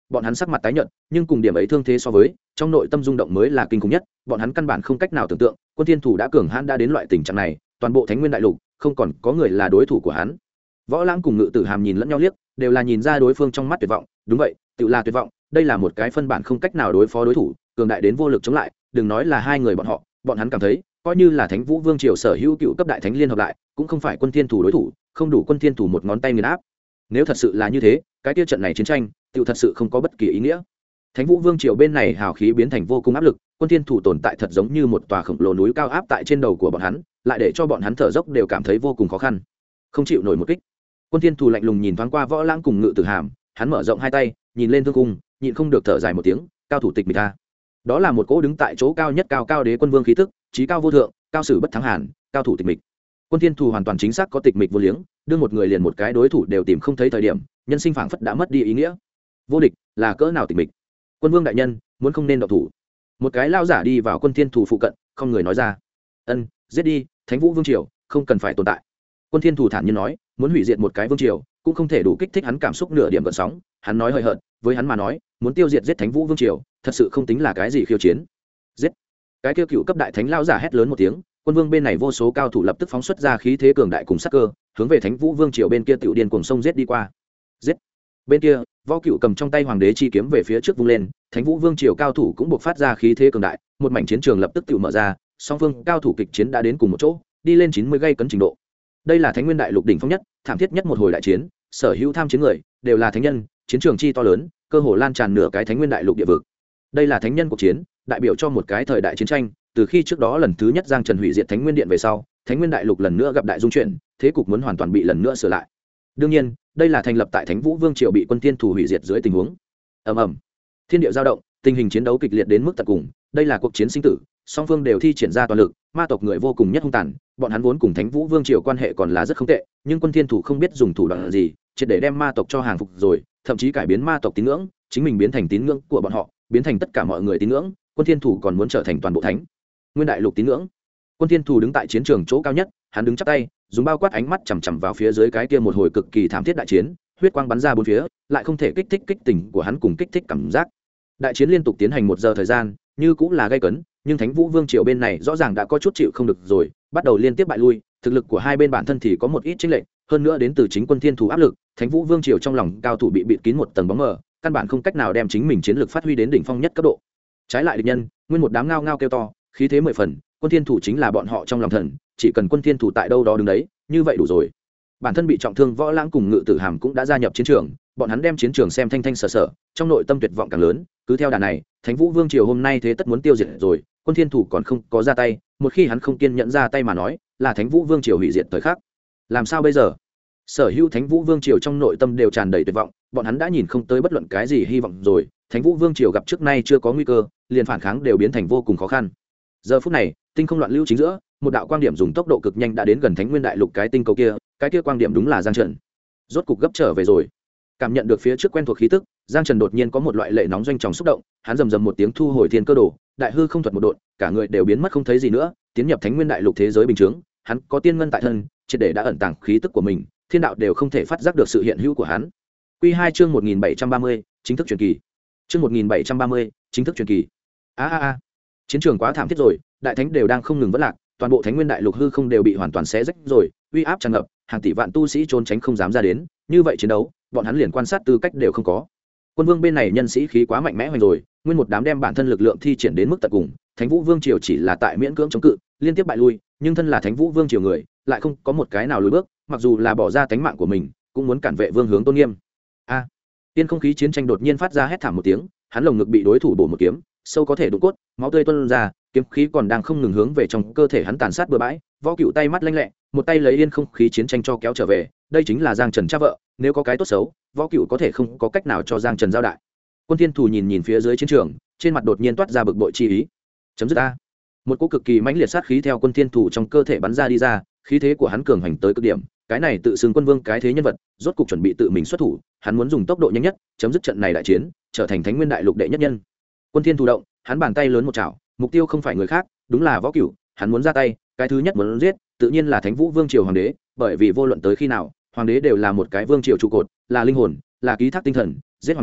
bọn hắn sắc mặt tái nhợt nhưng cùng điểm ấy thương thế so với trong nội tâm rung động mới là kinh khủng nhất. Bọn hắn căn bản không cách nào tưởng tượng quân thiên thủ đã cường hãn đã đến loại tình trạng này, toàn bộ Thánh Nguyên đại lục không còn có người là đối thủ của hắn. Võ Lãng cùng Ngự Tử Hàm nhìn lẫn nhau liếc, đều là nhìn ra đối phương trong mắt tuyệt vọng. Đúng vậy, tự là tuyệt vọng. Đây là một cái phân bản không cách nào đối phó đối thủ, cường đại đến vô lực chống lại. Đừng nói là hai người bọn hắn cảm thấy, coi như là Thánh Vũ Vương triều sở hữu cựu cấp đại thánh liên hợp lại, cũng không phải quân thiên thủ đối thủ, không đủ quân thiên thủ một ngón tay nghiền áp. Nếu thật sự là như thế, cái tiêu trận này chiến tranh, tự thật sự không có bất kỳ ý nghĩa. Thánh Vũ Vương triều bên này hào khí biến thành vô cùng áp lực, quân thiên thủ tồn tại thật giống như một tòa khổng lồ núi cao áp tại trên đầu của bọn hắn, lại để cho bọn hắn thở dốc đều cảm thấy vô cùng khó khăn, không chịu nổi một kích. Quân thiên thủ lạnh lùng nhìn thoáng qua Võ Lãng cùng Ngự Tử Hàm, hắn mở rộng hai tay, nhìn lên thương cung, nhịn không được thở dài một tiếng, cao thủ tịch mịch ta. Đó là một cỗ đứng tại chỗ cao nhất cao đế quân vương khí tức, chí cao vô thượng, cao sử bất thắng hàn, cao thủ tịch mịch. Quân thiên thủ hoàn toàn chính xác có tịch mịch vô liếng, đưa một người liền một cái đối thủ đều tìm không thấy thời điểm, nhân sinh phảng phất đã mất đi ý nghĩa. Vô địch là cỡ nào tịch mịch. Quân vương đại nhân, muốn không nên động thủ. Một cái lao giả đi vào quân thiên thủ phụ cận, không người nói ra. Ân, giết đi, Thánh Vũ Vương triều không cần phải tồn tại. Quân thiên thủ thản nhiên nói, muốn hủy diệt một cái vương triều cũng không thể đủ kích thích hắn cảm xúc nửa điểm gợn sóng. Hắn nói hơi hợt, với hắn mà nói, muốn tiêu diệt giết Thánh Vũ Vương triều thật sự không tính là cái gì khiêu chiến. Giết. Cái kia cựu cấp đại thánh lao giả hét lớn một tiếng, quân vương bên này vô số cao thủ lập tức phóng xuất ra khí thế cường đại cùng sắc cơ, hướng về Thánh Vũ Vương triều bên kia tiểu điên cuồng sông giết đi qua. Giết. Bên kia, Võ Cựu cầm trong tay hoàng đế chi kiếm về phía trước vung lên, Thánh Vũ Vương triều cao thủ cũng buộc phát ra khí thế cường đại, một mảnh chiến trường lập tức tự mở ra, song phương cao thủ kịch chiến đã đến cùng một chỗ, đi lên 90 gây cấn trình độ. Đây là Thánh Nguyên đại lục đỉnh phong nhất, thảm thiết nhất một hồi đại chiến, sở hữu tham chiến người đều là thánh nhân, chiến trường chi to lớn, cơ hồ lan tràn nửa cái Thánh Nguyên đại lục địa vực. Đây là thánh nhân cuộc chiến, đại biểu cho một cái thời đại chiến tranh, từ khi trước đó lần thứ nhất Giang Trần hủy diệt Thánh Nguyên điện về sau, Thánh Nguyên đại lục lần nữa gặp đại dung chuyển, thế cục muốn hoàn toàn bị lần nữa sửa lại. Đương nhiên, đây là thành lập tại Thánh Vũ Vương triều bị quân thiên thủ hủy diệt dưới tình huống. Ầm ầm, thiên địa dao động, tình hình chiến đấu kịch liệt đến mức tận cùng, đây là cuộc chiến sinh tử, song phương đều thi triển ra toàn lực, ma tộc người vô cùng nhất hung tàn, bọn hắn vốn cùng Thánh Vũ Vương triều quan hệ còn là rất không tệ, nhưng quân thiên thủ không biết dùng thủ đoạn gì, triệt để đem ma tộc cho hàng phục rồi, thậm chí cải biến ma tộc tín ngưỡng, chính mình biến thành tín ngưỡng của bọn họ, biến thành tất cả mọi người tín ngưỡng, quân thiên thủ còn muốn trở thành toàn bộ thánh nguyên đại lục tín ngưỡng. Quân thiên thủ đứng tại chiến trường chỗ cao nhất, hắn đứng chắp tay, dùng bao quát ánh mắt chằm chằm vào phía dưới cái kia một hồi cực kỳ thảm thiết đại chiến, huyết quang bắn ra bốn phía, lại không thể kích thích kích tình của hắn cùng kích thích cảm giác. Đại chiến liên tục tiến hành 1 giờ thời gian, như cũng là gay cấn, nhưng Thánh Vũ Vương triều bên này rõ ràng đã có chút chịu không được rồi, bắt đầu liên tiếp bại lui, thực lực của hai bên bản thân thì có một ít chênh lệch, hơn nữa đến từ chính quân thiên thủ áp lực, Thánh Vũ Vương triều trong lòng cao thủ bị bịt kín một tầng bóng mờ, căn bản không cách nào đem chính mình chiến lược phát huy đến đỉnh phong nhất cấp độ. Trái lại địch nhân, nguyên một đám ngao ngao kêu to, khí thế 10 phần, quân thiên thủ chính là bọn họ trong lòng thần, chỉ cần quân thiên thủ tại đâu đó đứng đấy, như vậy đủ rồi. Bản thân bị trọng thương Võ Lãng cùng Ngự Tử Hàm cũng đã gia nhập chiến trường, bọn hắn đem chiến trường xem thanh thanh sở sở, trong nội tâm tuyệt vọng càng lớn, cứ theo đà này, Thánh Vũ Vương triều hôm nay thế tất muốn tiêu diệt rồi, quân thiên thủ còn không có ra tay, một khi hắn không kiên nhẫn ra tay mà nói, là Thánh Vũ Vương triều hủy diệt thời khắc. Làm sao bây giờ? Sở hữu Thánh Vũ Vương triều trong nội tâm đều tràn đầy tuyệt vọng, bọn hắn đã nhìn không tới bất luận cái gì hy vọng rồi, Thánh Vũ Vương triều gặp trước nay chưa có nguy cơ, liền phản kháng đều biến thành vô cùng khó khăn. Giờ phút này, tinh không loạn lưu chính giữa, một đạo quang điểm dùng tốc độ cực nhanh đã đến gần Thánh Nguyên đại lục cái tinh cầu kia, cái kia quang điểm đúng là Giang Trần. Rốt cục gấp trở về rồi. Cảm nhận được phía trước quen thuộc khí tức, Giang Trần đột nhiên có một loại lệ nóng doanh tròng xúc động, hắn rầm rầm một tiếng thu hồi thiên cơ đồ, đại hư không thuật một độn, cả người đều biến mất không thấy gì nữa, tiến nhập Thánh Nguyên đại lục thế giới bình thường, hắn có tiên ngân tại thân, triệt để đã ẩn tàng khí tức của mình, thiên đạo đều không thể phát giác được sự hiện hữu của hắn. Quy 2 chương 1730, chính thức truyền kỳ. Chương 1730, chính thức truyền kỳ. A. Chiến trường quá thảm thiết rồi, đại thánh đều đang không ngừng vỡ lạc, toàn bộ Thánh Nguyên đại lục hư không đều bị hoàn toàn xé rách rồi, uy áp tràn ngập, hàng tỷ vạn tu sĩ trốn tránh không dám ra đến, như vậy chiến đấu, bọn hắn liền quan sát tư cách đều không có. Quân vương bên này nhân sĩ khí quá mạnh mẽ hoành rồi, nguyên một đám đem bản thân lực lượng thi triển đến mức tận cùng, Thánh Vũ Vương triều chỉ là tại miễn cưỡng chống cự, liên tiếp bại lui, nhưng thân là Thánh Vũ Vương triều người, lại không có một cái nào lùi bước, mặc dù là bỏ ra tánh mạng của mình, cũng muốn cản vệ vương hướng tôn nghiêm. Tiên không khí chiến tranh đột nhiên phát ra hét thảm một tiếng, hắn lồng ngực bị đối thủ bổ một kiếm, sâu có thể đụng cốt, máu tươi tuôn ra, kiếm khí còn đang không ngừng hướng về trong cơ thể hắn tàn sát bừa bãi. Võ Cựu tay mắt lanh lẹ, một tay lấy yên không khí chiến tranh cho kéo trở về, đây chính là Giang Trần cha vợ, nếu có cái tốt xấu, Võ Cựu có thể không có cách nào cho Giang Trần giao đại. Quân Thiên Thủ nhìn phía dưới chiến trường, trên mặt đột nhiên toát ra bực bội chi ý. Chấm dứt a. Một cỗ cực kỳ mãnh liệt sát khí theo Quân Thiên Thủ trong cơ thể bắn ra đi ra, khí thế của hắn cường hành tới cực điểm, cái này tự xưng quân vương cái thế nhân vật, rốt cục chuẩn bị tự mình xuất thủ, hắn muốn dùng tốc độ nhanh nhất chấm dứt trận này đại chiến, trở thành Thánh Nguyên đại lục đệ nhất nhân. Quân Thiên Thủ động, hắn bàn tay lớn một chảo, mục tiêu không phải người khác, đúng là Võ Cửu, hắn muốn ra tay, cái thứ nhất muốn giết, tự nhiên là Thánh Vũ Vương triều hoàng đế, bởi vì vô luận tới khi nào, hoàng đế đều là một cái vương triều trụ cột, là linh hồn, là ký thác tinh thần, giết hoàng đế,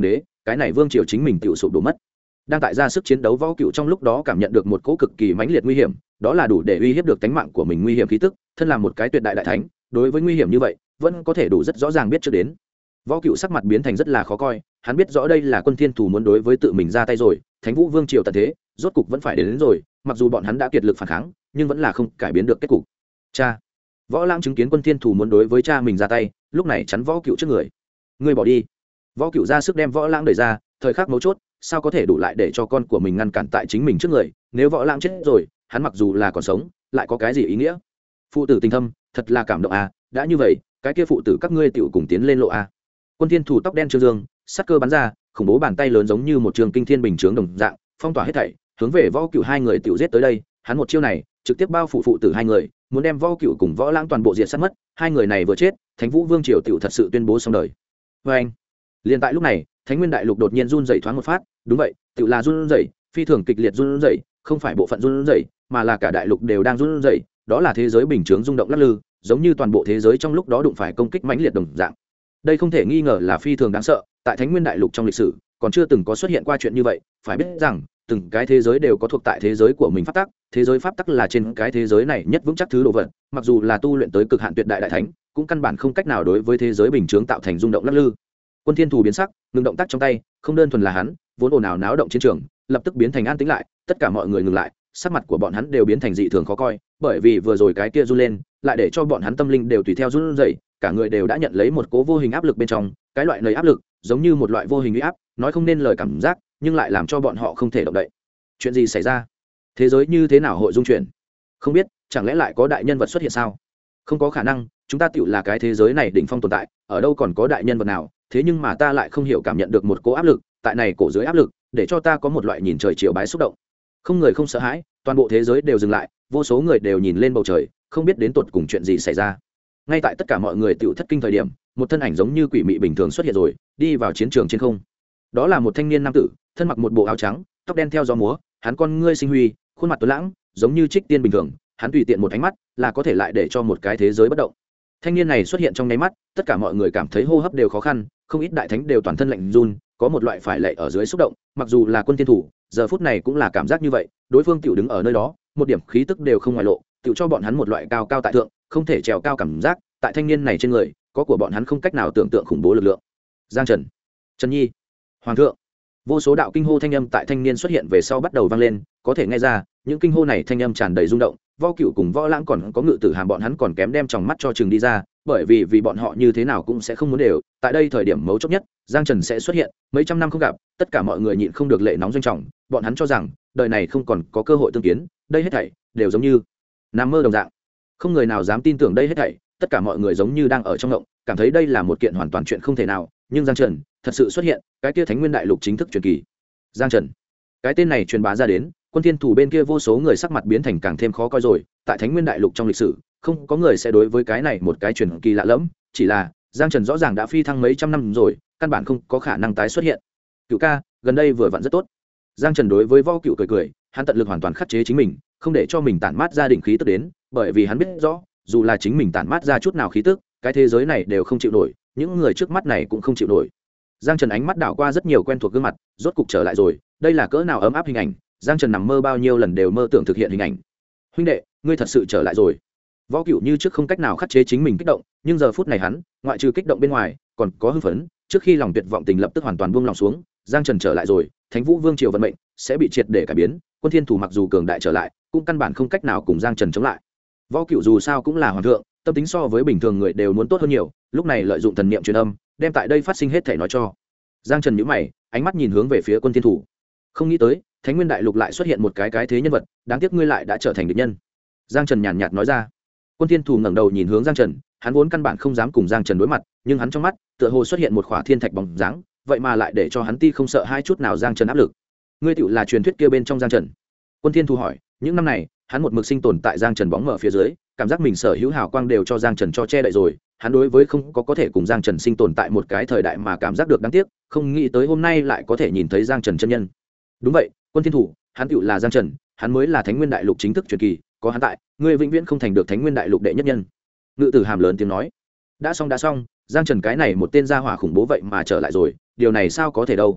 cái này vương triều chính mình tự sụp đổ mất. Đang tại ra sức chiến đấu võ cựu trong lúc đó cảm nhận được một cỗ cực kỳ mãnh liệt nguy hiểm, đó là đủ để uy hiếp được tính mạng của mình nguy hiểm khí tức. Thân là một cái tuyệt đại đại thánh, đối với nguy hiểm như vậy vẫn có thể đủ rất rõ ràng biết trước đến. Võ cựu sắc mặt biến thành rất là khó coi, hắn biết rõ đây là Quân Thiên Thủ muốn đối với tự mình ra tay rồi. Thánh Vũ Vương triều tận thế rốt cục vẫn phải đến rồi, mặc dù bọn hắn đã kiệt lực phản kháng nhưng vẫn là không cải biến được kết cục. Cha. Võ Lãng chứng kiến Quân Thiên Thủ muốn đối với cha mình ra tay, lúc này chắn Võ Cựu trước người. Ngươi bỏ đi. Võ Cựu ra sức đem Võ Lãng đẩy ra, thời khắc mấu chốt sao có thể đủ lại để cho con của mình ngăn cản tại chính mình trước người. Nếu Võ Lãng chết rồi, hắn mặc dù là còn sống lại có cái gì ý nghĩa. Phụ tử tình thâm thật là cảm động à, đã như vậy cái kia phụ tử các ngươi tiểu cùng tiến lên lộ à. Quân Thiên Thủ tóc đen trương dương, sát cơ bắn ra, khủng bố bàn tay lớn giống như một trường kinh thiên bình chướng đồng dạng, phong tỏa hết thảy, hướng về Võ Cựu hai người tiểu giết tới đây. Hắn một chiêu này trực tiếp bao phủ phụ tử hai người, muốn đem Võ Cựu cùng Võ Lãng toàn bộ diệt sát mất. Hai người này vừa chết, Thánh Vũ Vương triều tiểu thật sự tuyên bố xong đời. Và anh, liền tại lúc này, Thánh Nguyên Đại Lục đột nhiên run rẩy thoáng một phát, đúng vậy, tiểu là run rẩy, phi thường kịch liệt run rẩy, không phải bộ phận run rẩy, mà là cả đại lục đều đang run rẩy, đó là thế giới bình chướng rung động lắc lư, giống như toàn bộ thế giới trong lúc đó đụng phải công kích mãnh liệt đồng dạng. Đây không thể nghi ngờ là phi thường đáng sợ, tại Thánh Nguyên Đại Lục trong lịch sử, còn chưa từng có xuất hiện qua chuyện như vậy, phải biết rằng, từng cái thế giới đều có thuộc tại thế giới của mình pháp tắc, thế giới pháp tắc là trên cái thế giới này nhất vững chắc thứ đồ vật, mặc dù là tu luyện tới cực hạn tuyệt đại đại thánh, cũng căn bản không cách nào đối với thế giới bình chướng tạo thành rung động lắc lư. Quân Thiên Thủ biến sắc, ngừng động tác trong tay, không đơn thuần là hắn, vốn ồn ào náo động chiến trường, lập tức biến thành an tĩnh lại, tất cả mọi người ngừng lại, sắc mặt của bọn hắn đều biến thành dị thường khó coi, bởi vì vừa rồi cái kia run lên, lại để cho bọn hắn tâm linh đều tùy theo run rẩy, cả người đều đã nhận lấy một cố vô hình áp lực bên trong, cái loại nơi áp lực, giống như một loại vô hình uy áp, nói không nên lời cảm giác, nhưng lại làm cho bọn họ không thể động đậy. Chuyện gì xảy ra? Thế giới như thế nào hội dung chuyển? Không biết, chẳng lẽ lại có đại nhân vật xuất hiện sao? Không có khả năng, chúng ta tựu là cái thế giới này đỉnh phong tồn tại, ở đâu còn có đại nhân vật nào? Thế nhưng mà ta lại không hiểu cảm nhận được một cố áp lực, tại này cổ dưới áp lực, để cho ta có một loại nhìn trời chiều bái xúc động. Không người không sợ hãi, toàn bộ thế giới đều dừng lại, vô số người đều nhìn lên bầu trời, không biết đến tột cùng chuyện gì xảy ra. Ngay tại tất cả mọi người tựu thất kinh thời điểm, một thân ảnh giống như quỷ mị bình thường xuất hiện rồi, đi vào chiến trường trên không. Đó là một thanh niên nam tử, thân mặc một bộ áo trắng, tóc đen theo gió múa, hắn con ngươi sinh huy, khuôn mặt tuấn lãng, giống như trích tiên bình thường, hắn tùy tiện một ánh mắt là có thể lại để cho một cái thế giới bất động. Thanh niên này xuất hiện trong nháy mắt, tất cả mọi người cảm thấy hô hấp đều khó khăn, không ít đại thánh đều toàn thân lạnh run, có một loại phải lệ ở dưới xúc động, mặc dù là Quân Thiên Thủ, giờ phút này cũng là cảm giác như vậy, đối phương tiểu đứng ở nơi đó, một điểm khí tức đều không ngoài lộ, tiểu cho bọn hắn một loại cao cao tại thượng, không thể trèo cao cảm giác, tại thanh niên này trên người, có của bọn hắn không cách nào tưởng tượng khủng bố lực lượng. Giang Trần, Trần Nhi, Hoàng thượng. Vô số đạo kinh hô thanh âm tại thanh niên xuất hiện về sau bắt đầu vang lên, có thể nghe ra, những kinh hô này thanh âm tràn đầy rung động, Võ Cựu cùng Võ Lãng còn có Ngự Tử Hàm bọn hắn còn kém đem tròng mắt cho chừng đi ra, bởi vì bọn họ như thế nào cũng sẽ không muốn đều, tại đây thời điểm mấu chốt nhất, Giang Trần sẽ xuất hiện, mấy trăm năm không gặp, tất cả mọi người nhịn không được lệ nóng doanh trọng, bọn hắn cho rằng, đời này không còn có cơ hội tương kiến, đây hết thảy đều giống như nằm mơ đồng dạng. Không người nào dám tin tưởng đây hết thảy, tất cả mọi người giống như đang ở trong ngộng, cảm thấy đây là một kiện hoàn toàn chuyện không thể nào, nhưng Giang Trần thật sự xuất hiện, cái kia Thánh Nguyên Đại Lục chính thức truyền kỳ. Giang Trần, cái tên này truyền bá ra đến, Quân Thiên Thủ bên kia vô số người sắc mặt biến thành càng thêm khó coi rồi, tại Thánh Nguyên Đại Lục trong lịch sử, không có người sẽ đối với cái này một cái truyền kỳ lạ lẫm, chỉ là Giang Trần rõ ràng đã phi thăng mấy trăm năm rồi, căn bản không có khả năng tái xuất hiện. Cựu ca, gần đây vừa vặn rất tốt. Giang Trần đối với Võ Cựu cười cười, hắn tận lực hoàn toàn khắc chế chính mình, không để cho mình tản mát ra đỉnh khí tức đến, bởi vì hắn biết rõ, dù là chính mình tản mát ra chút nào khí tức, cái thế giới này đều không chịu nổi, những người trước mắt này cũng không chịu nổi. Giang Trần ánh mắt đảo qua rất nhiều quen thuộc gương mặt, rốt cục trở lại rồi, đây là cỡ nào ấm áp hình ảnh, Giang Trần nằm mơ bao nhiêu lần đều mơ tưởng thực hiện hình ảnh. Huynh đệ, ngươi thật sự trở lại rồi. Võ Cựu như trước không cách nào khắc chế chính mình kích động, nhưng giờ phút này hắn, ngoại trừ kích động bên ngoài, còn có hưng phấn, trước khi lòng tuyệt vọng tình lập tức hoàn toàn buông lòng xuống, Giang Trần trở lại rồi, Thánh Vũ Vương triều vận mệnh sẽ bị triệt để cải biến, Quân Thiên Thủ mặc dù cường đại trở lại, cũng căn bản không cách nào cùng Giang Trần chống lại. Võ Cựu dù sao cũng là hoàng thượng, tâm tính so với bình thường người đều muốn tốt hơn nhiều, lúc này lợi dụng thần niệm truyền âm, đem tại đây phát sinh hết thể nói cho. Giang Trần nhíu mày, ánh mắt nhìn hướng về phía Quân Thiên Thủ. Không nghĩ tới, Thánh Nguyên Đại Lục lại xuất hiện một cái thế nhân vật, đáng tiếc ngươi lại đã trở thành địch nhân. Giang Trần nhàn nhạt nói ra. Quân Thiên Thủ ngẩng đầu nhìn hướng Giang Trần, hắn vốn căn bản không dám cùng Giang Trần đối mặt, nhưng hắn trong mắt, tựa hồ xuất hiện một khỏa thiên thạch bóng dáng, vậy mà lại để cho hắn ti không sợ hai chút nào Giang Trần áp lực. Ngươi tựu là truyền thuyết kia bên trong Giang Trần? Quân Thiên Thủ hỏi. Những năm này, hắn một mực sinh tồn tại Giang Trần bóng mờ phía dưới, cảm giác mình sở hữu hào quang đều cho Giang Trần cho che đậy rồi, hắn đối với không có thể cùng Giang Trần sinh tồn tại một cái thời đại mà cảm giác được đáng tiếc, không nghĩ tới hôm nay lại có thể nhìn thấy Giang Trần chân nhân. Đúng vậy, Quân Thiên Thủ, hắn tựu là Giang Trần, hắn mới là Thánh Nguyên Đại Lục chính thức truyền kỳ, có hắn tại, ngươi vĩnh viễn không thành được Thánh Nguyên Đại Lục đệ nhất nhân. Ngự Tử Hàm lớn tiếng nói. Đã xong, Giang Trần cái này một tên gia hỏa khủng bố vậy mà trở lại rồi, điều này sao có thể đâu?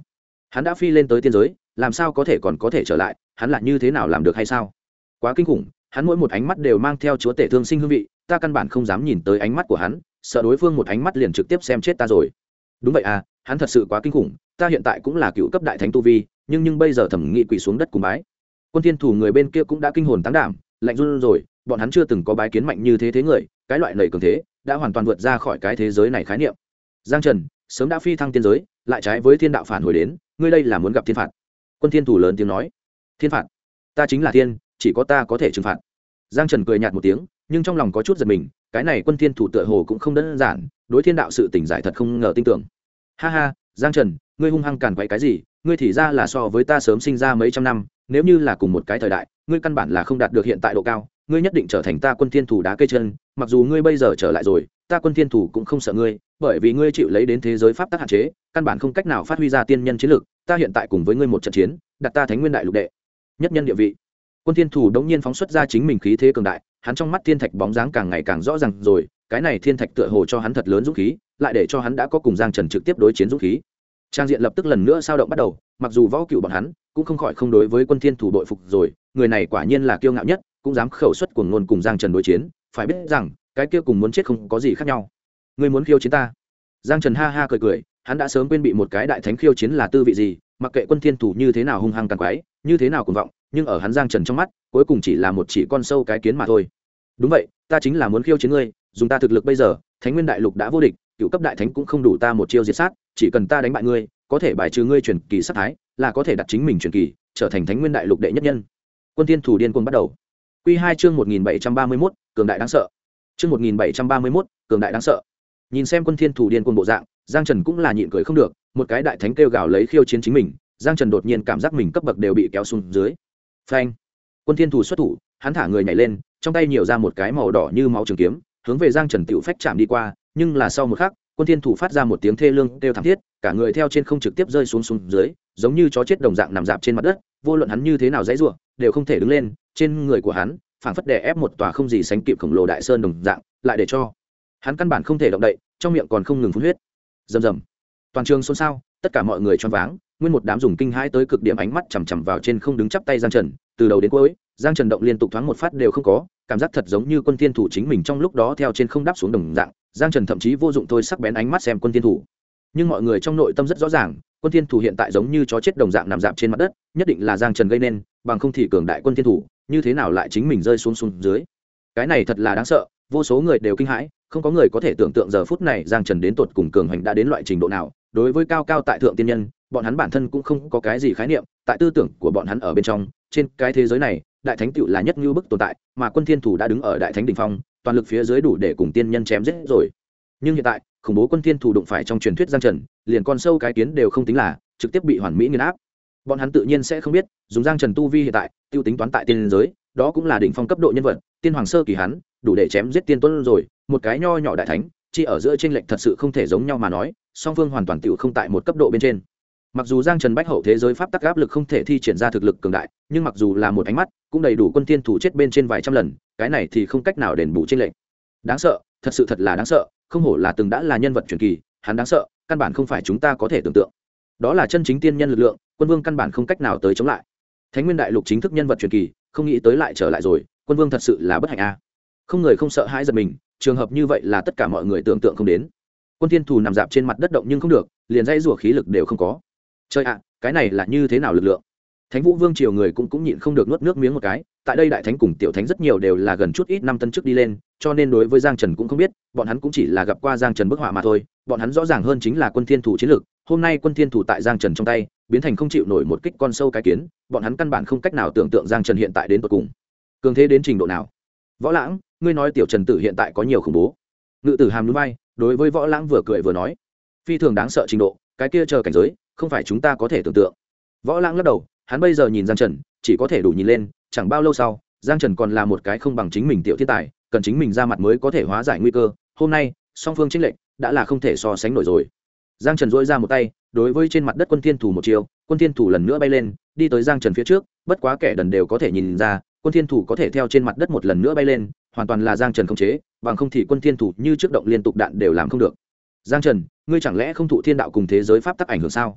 hắn đã phi lên tới tiên giới, làm sao có thể còn có thể trở lại, hắn là như thế nào làm được hay sao? Quá kinh khủng, hắn mỗi một ánh mắt đều mang theo chúa tể thương sinh hương vị, ta căn bản không dám nhìn tới ánh mắt của hắn, sợ đối phương một ánh mắt liền trực tiếp xem chết ta rồi. Đúng vậy à, hắn thật sự quá kinh khủng, ta hiện tại cũng là cựu cấp đại thánh tu vi, nhưng bây giờ thẩm nghị quỳ xuống đất cùng bái. Quân thiên thủ người bên kia cũng đã kinh hồn táng đảm, lạnh run rồi, bọn hắn chưa từng có bái kiến mạnh như thế người, cái loại lầy cường thế đã hoàn toàn vượt ra khỏi cái thế giới này khái niệm. Giang Trần sớm đã phi thăng tiên giới, lại trái với thiên đạo phản hồi đến, ngươi đây là muốn gặp thiên phạt. Quân thiên thủ lớn tiếng nói, thiên phạt? Ta chính là thiên, chỉ có ta có thể trừng phạt. Giang Trần cười nhạt một tiếng, nhưng trong lòng có chút giật mình, cái này quân thiên thủ tựa hồ cũng không đơn giản, đối thiên đạo sự tỉnh giải thật không ngờ tin tưởng. Ha ha, Giang Trần, ngươi hung hăng càn quậy cái gì, ngươi thì ra là so với ta sớm sinh ra mấy trăm năm, nếu như là cùng một cái thời đại, ngươi căn bản là không đạt được hiện tại độ cao, ngươi nhất định trở thành ta quân thiên thủ đá cây chân, mặc dù ngươi bây giờ trở lại rồi, ta quân thiên thủ cũng không sợ ngươi, bởi vì ngươi chịu lấy đến thế giới pháp tắc hạn chế, căn bản không cách nào phát huy ra tiên nhân chiến lực, ta hiện tại cùng với ngươi một trận chiến, đặt ta thánh nguyên đại lục đệ nhất nhân địa vị. Quân thiên thủ đống nhiên phóng xuất ra chính mình khí thế cường đại, hắn trong mắt thiên thạch bóng dáng càng ngày càng rõ ràng rồi, cái này thiên thạch tựa hồ cho hắn thật lớn dũng khí, lại để cho hắn đã có cùng Giang Trần trực tiếp đối chiến dũng khí. Trang diện lập tức lần nữa sao động bắt đầu, mặc dù võ cựu bọn hắn cũng không khỏi không đối với quân thiên thủ đội phục rồi, người này quả nhiên là kiêu ngạo nhất, cũng dám khẩu xuất cuồng ngôn cùng Giang Trần đối chiến, phải biết rằng cái kia cùng muốn chết không có gì khác nhau. Ngươi muốn khiêu chiến ta? Giang Trần ha ha cười cười, hắn đã sớm quên bị một cái đại thánh khiêu chiến là tư vị gì, mặc kệ quân thiên thủ như thế nào hung hăng càn quái, như thế nào cuồng vọng, nhưng ở hắn Giang Trần trong mắt, cuối cùng chỉ là một chỉ con sâu cái kiến mà thôi. Đúng vậy, ta chính là muốn khiêu chiến ngươi, dùng ta thực lực bây giờ, Thánh Nguyên Đại Lục đã vô địch, cựu cấp đại thánh cũng không đủ ta một chiêu diệt sát, chỉ cần ta đánh bại ngươi, có thể bài trừ ngươi truyền kỳ sát thái, là có thể đặt chính mình truyền kỳ, trở thành Thánh Nguyên Đại Lục đệ nhất nhân. Quân Thiên Thủ điên cuồng bắt đầu. Quy 2 chương 1731, cường đại đáng sợ. Chương 1731, cường đại đáng sợ. Nhìn xem Quân Thiên Thủ điên cuồng bộ dạng, Giang Trần cũng là nhịn cười không được, một cái đại thánh kêu gào lấy khiêu chiến chính mình, Giang Trần đột nhiên cảm giác mình cấp bậc đều bị kéo xuống dưới. Phanh! Quân Thiên Thủ xuất thủ, hắn thả người nhảy lên, trong tay nhiều ra một cái màu đỏ như máu trường kiếm, hướng về Giang Trần tiểu phách chạm đi qua, nhưng là sau một khắc, Quân Thiên Thủ phát ra một tiếng thê lương kêu thảm thiết, cả người theo trên không trực tiếp rơi xuống dưới, giống như chó chết đồng dạng nằm dạp trên mặt đất, vô luận hắn như thế nào giãy giụa, đều không thể đứng lên, trên người của hắn phảng phất đè ép một tòa không gì sánh kịp khổng lồ đại sơn đồng dạng, lại để cho hắn căn bản không thể động đậy, trong miệng còn không ngừng phun huyết. Rầm rầm. Toàn trường xôn xao, tất cả mọi người choáng váng, nguyên một đám dùng kinh hãi tới cực điểm ánh mắt chằm chằm vào trên không đứng chắp tay Giang Trần, từ đầu đến cuối, Giang Trần động liên tục thoáng một phát đều không có, cảm giác thật giống như Quân Thiên Thủ chính mình trong lúc đó theo trên không đáp xuống đồng dạng. Giang Trần thậm chí vô dụng thôi sắc bén ánh mắt xem Quân Thiên Thủ, nhưng mọi người trong nội tâm rất rõ ràng, Quân Thiên Thủ hiện tại giống như chó chết đồng dạng nằm dạp trên mặt đất, nhất định là Giang Trần gây nên, bằng không thì cường đại Quân Thiên Thủ như thế nào lại chính mình rơi xuống dưới. Cái này thật là đáng sợ, vô số người đều kinh hãi, không có người có thể tưởng tượng giờ phút này Giang Trần đến tột cùng cường hành đã đến loại trình độ nào. Đối với cao cao tại thượng tiên nhân, bọn hắn bản thân cũng không có cái gì khái niệm, tại tư tưởng của bọn hắn ở bên trong, trên cái thế giới này, đại thánh tựu là nhất như bức tồn tại, mà Quân Thiên Thủ đã đứng ở đại thánh đỉnh phong, toàn lực phía dưới đủ để cùng tiên nhân chém giết rồi. Nhưng hiện tại, khủng bố Quân Thiên Thủ đụng phải trong truyền thuyết Giang Trần, liền con sâu cái kiến đều không tính là, trực tiếp bị hoàn mỹ nghiền áp. Bọn hắn tự nhiên sẽ không biết, dùng Giang Trần tu vi hiện tại, tiêu tính toán tại tiên giới, đó cũng là đỉnh phong cấp độ nhân vật, tiên hoàng sơ kỳ hắn, đủ để chém giết tiên tuấn rồi, một cái nho nhỏ đại thánh, chỉ ở giữa chênh lệch thật sự không thể giống nhau mà nói, song phương hoàn toàn tiểu không tại một cấp độ bên trên. Mặc dù Giang Trần bách hậu thế giới pháp tắc áp lực không thể thi triển ra thực lực cường đại, nhưng mặc dù là một ánh mắt, cũng đầy đủ Quân Thiên Thủ chết bên trên vài trăm lần, cái này thì không cách nào đền bù chênh lệch. Đáng sợ, thật sự thật là đáng sợ, không hổ là từng đã là nhân vật truyền kỳ, hắn đáng sợ, căn bản không phải chúng ta có thể tưởng tượng. Đó là chân chính tiên nhân lực lượng, Quân Vương căn bản không cách nào tới chống lại. Thánh Nguyên Đại Lục chính thức nhân vật truyền kỳ, không nghĩ tới lại trở lại rồi, Quân Vương thật sự là bất hạnh a. Không người không sợ hãi giật mình, trường hợp như vậy là tất cả mọi người tưởng tượng không đến. Quân Thiên Thủ nằm dạp trên mặt đất động nhưng không được, liền dãy rủa khí lực đều không có. Trời ạ, cái này là như thế nào lực lượng? Thánh Vũ Vương triều người cũng nhịn không được nuốt nước miếng một cái, tại đây đại thánh cùng tiểu thánh rất nhiều đều là gần chút ít năm tân trước đi lên, cho nên đối với Giang Trần cũng không biết, bọn hắn cũng chỉ là gặp qua Giang Trần bức họa mà thôi, bọn hắn rõ ràng hơn chính là Quân Thiên Thủ chiến lực, hôm nay Quân Thiên Thủ tại Giang Trần trong tay, biến thành không chịu nổi một kích con sâu cái kiến, bọn hắn căn bản không cách nào tưởng tượng Giang Trần hiện tại đến tận cùng cường thế đến trình độ nào. Võ Lãng, ngươi nói tiểu Trần tử hiện tại có nhiều khủng bố? Ngự Tử Hàm nhún vai, đối với Võ Lãng vừa cười vừa nói, phi thường đáng sợ trình độ, cái kia chờ cảnh giới, không phải chúng ta có thể tưởng tượng. Võ Lãng lắc đầu, hắn bây giờ nhìn Giang Trần, chỉ có thể đủ nhìn lên, chẳng bao lâu sau, Giang Trần còn là một cái không bằng chính mình tiểu thiên tài, cần chính mình ra mặt mới có thể hóa giải nguy cơ. Hôm nay, song phương chênh lệch đã là không thể so sánh nổi rồi. Giang Trần duỗi ra một tay, đối với trên mặt đất Quân Thiên Thủ một chiều, Quân Thiên Thủ lần nữa bay lên, đi tới Giang Trần phía trước, bất quá kẻ đần đều có thể nhìn ra, Quân Thiên Thủ có thể theo trên mặt đất một lần nữa bay lên, hoàn toàn là Giang Trần khống chế, bằng không thì Quân Thiên Thủ như trước động liên tục đạn đều làm không được. Giang Trần, ngươi chẳng lẽ không thụ thiên đạo cùng thế giới pháp tắc ảnh hưởng sao?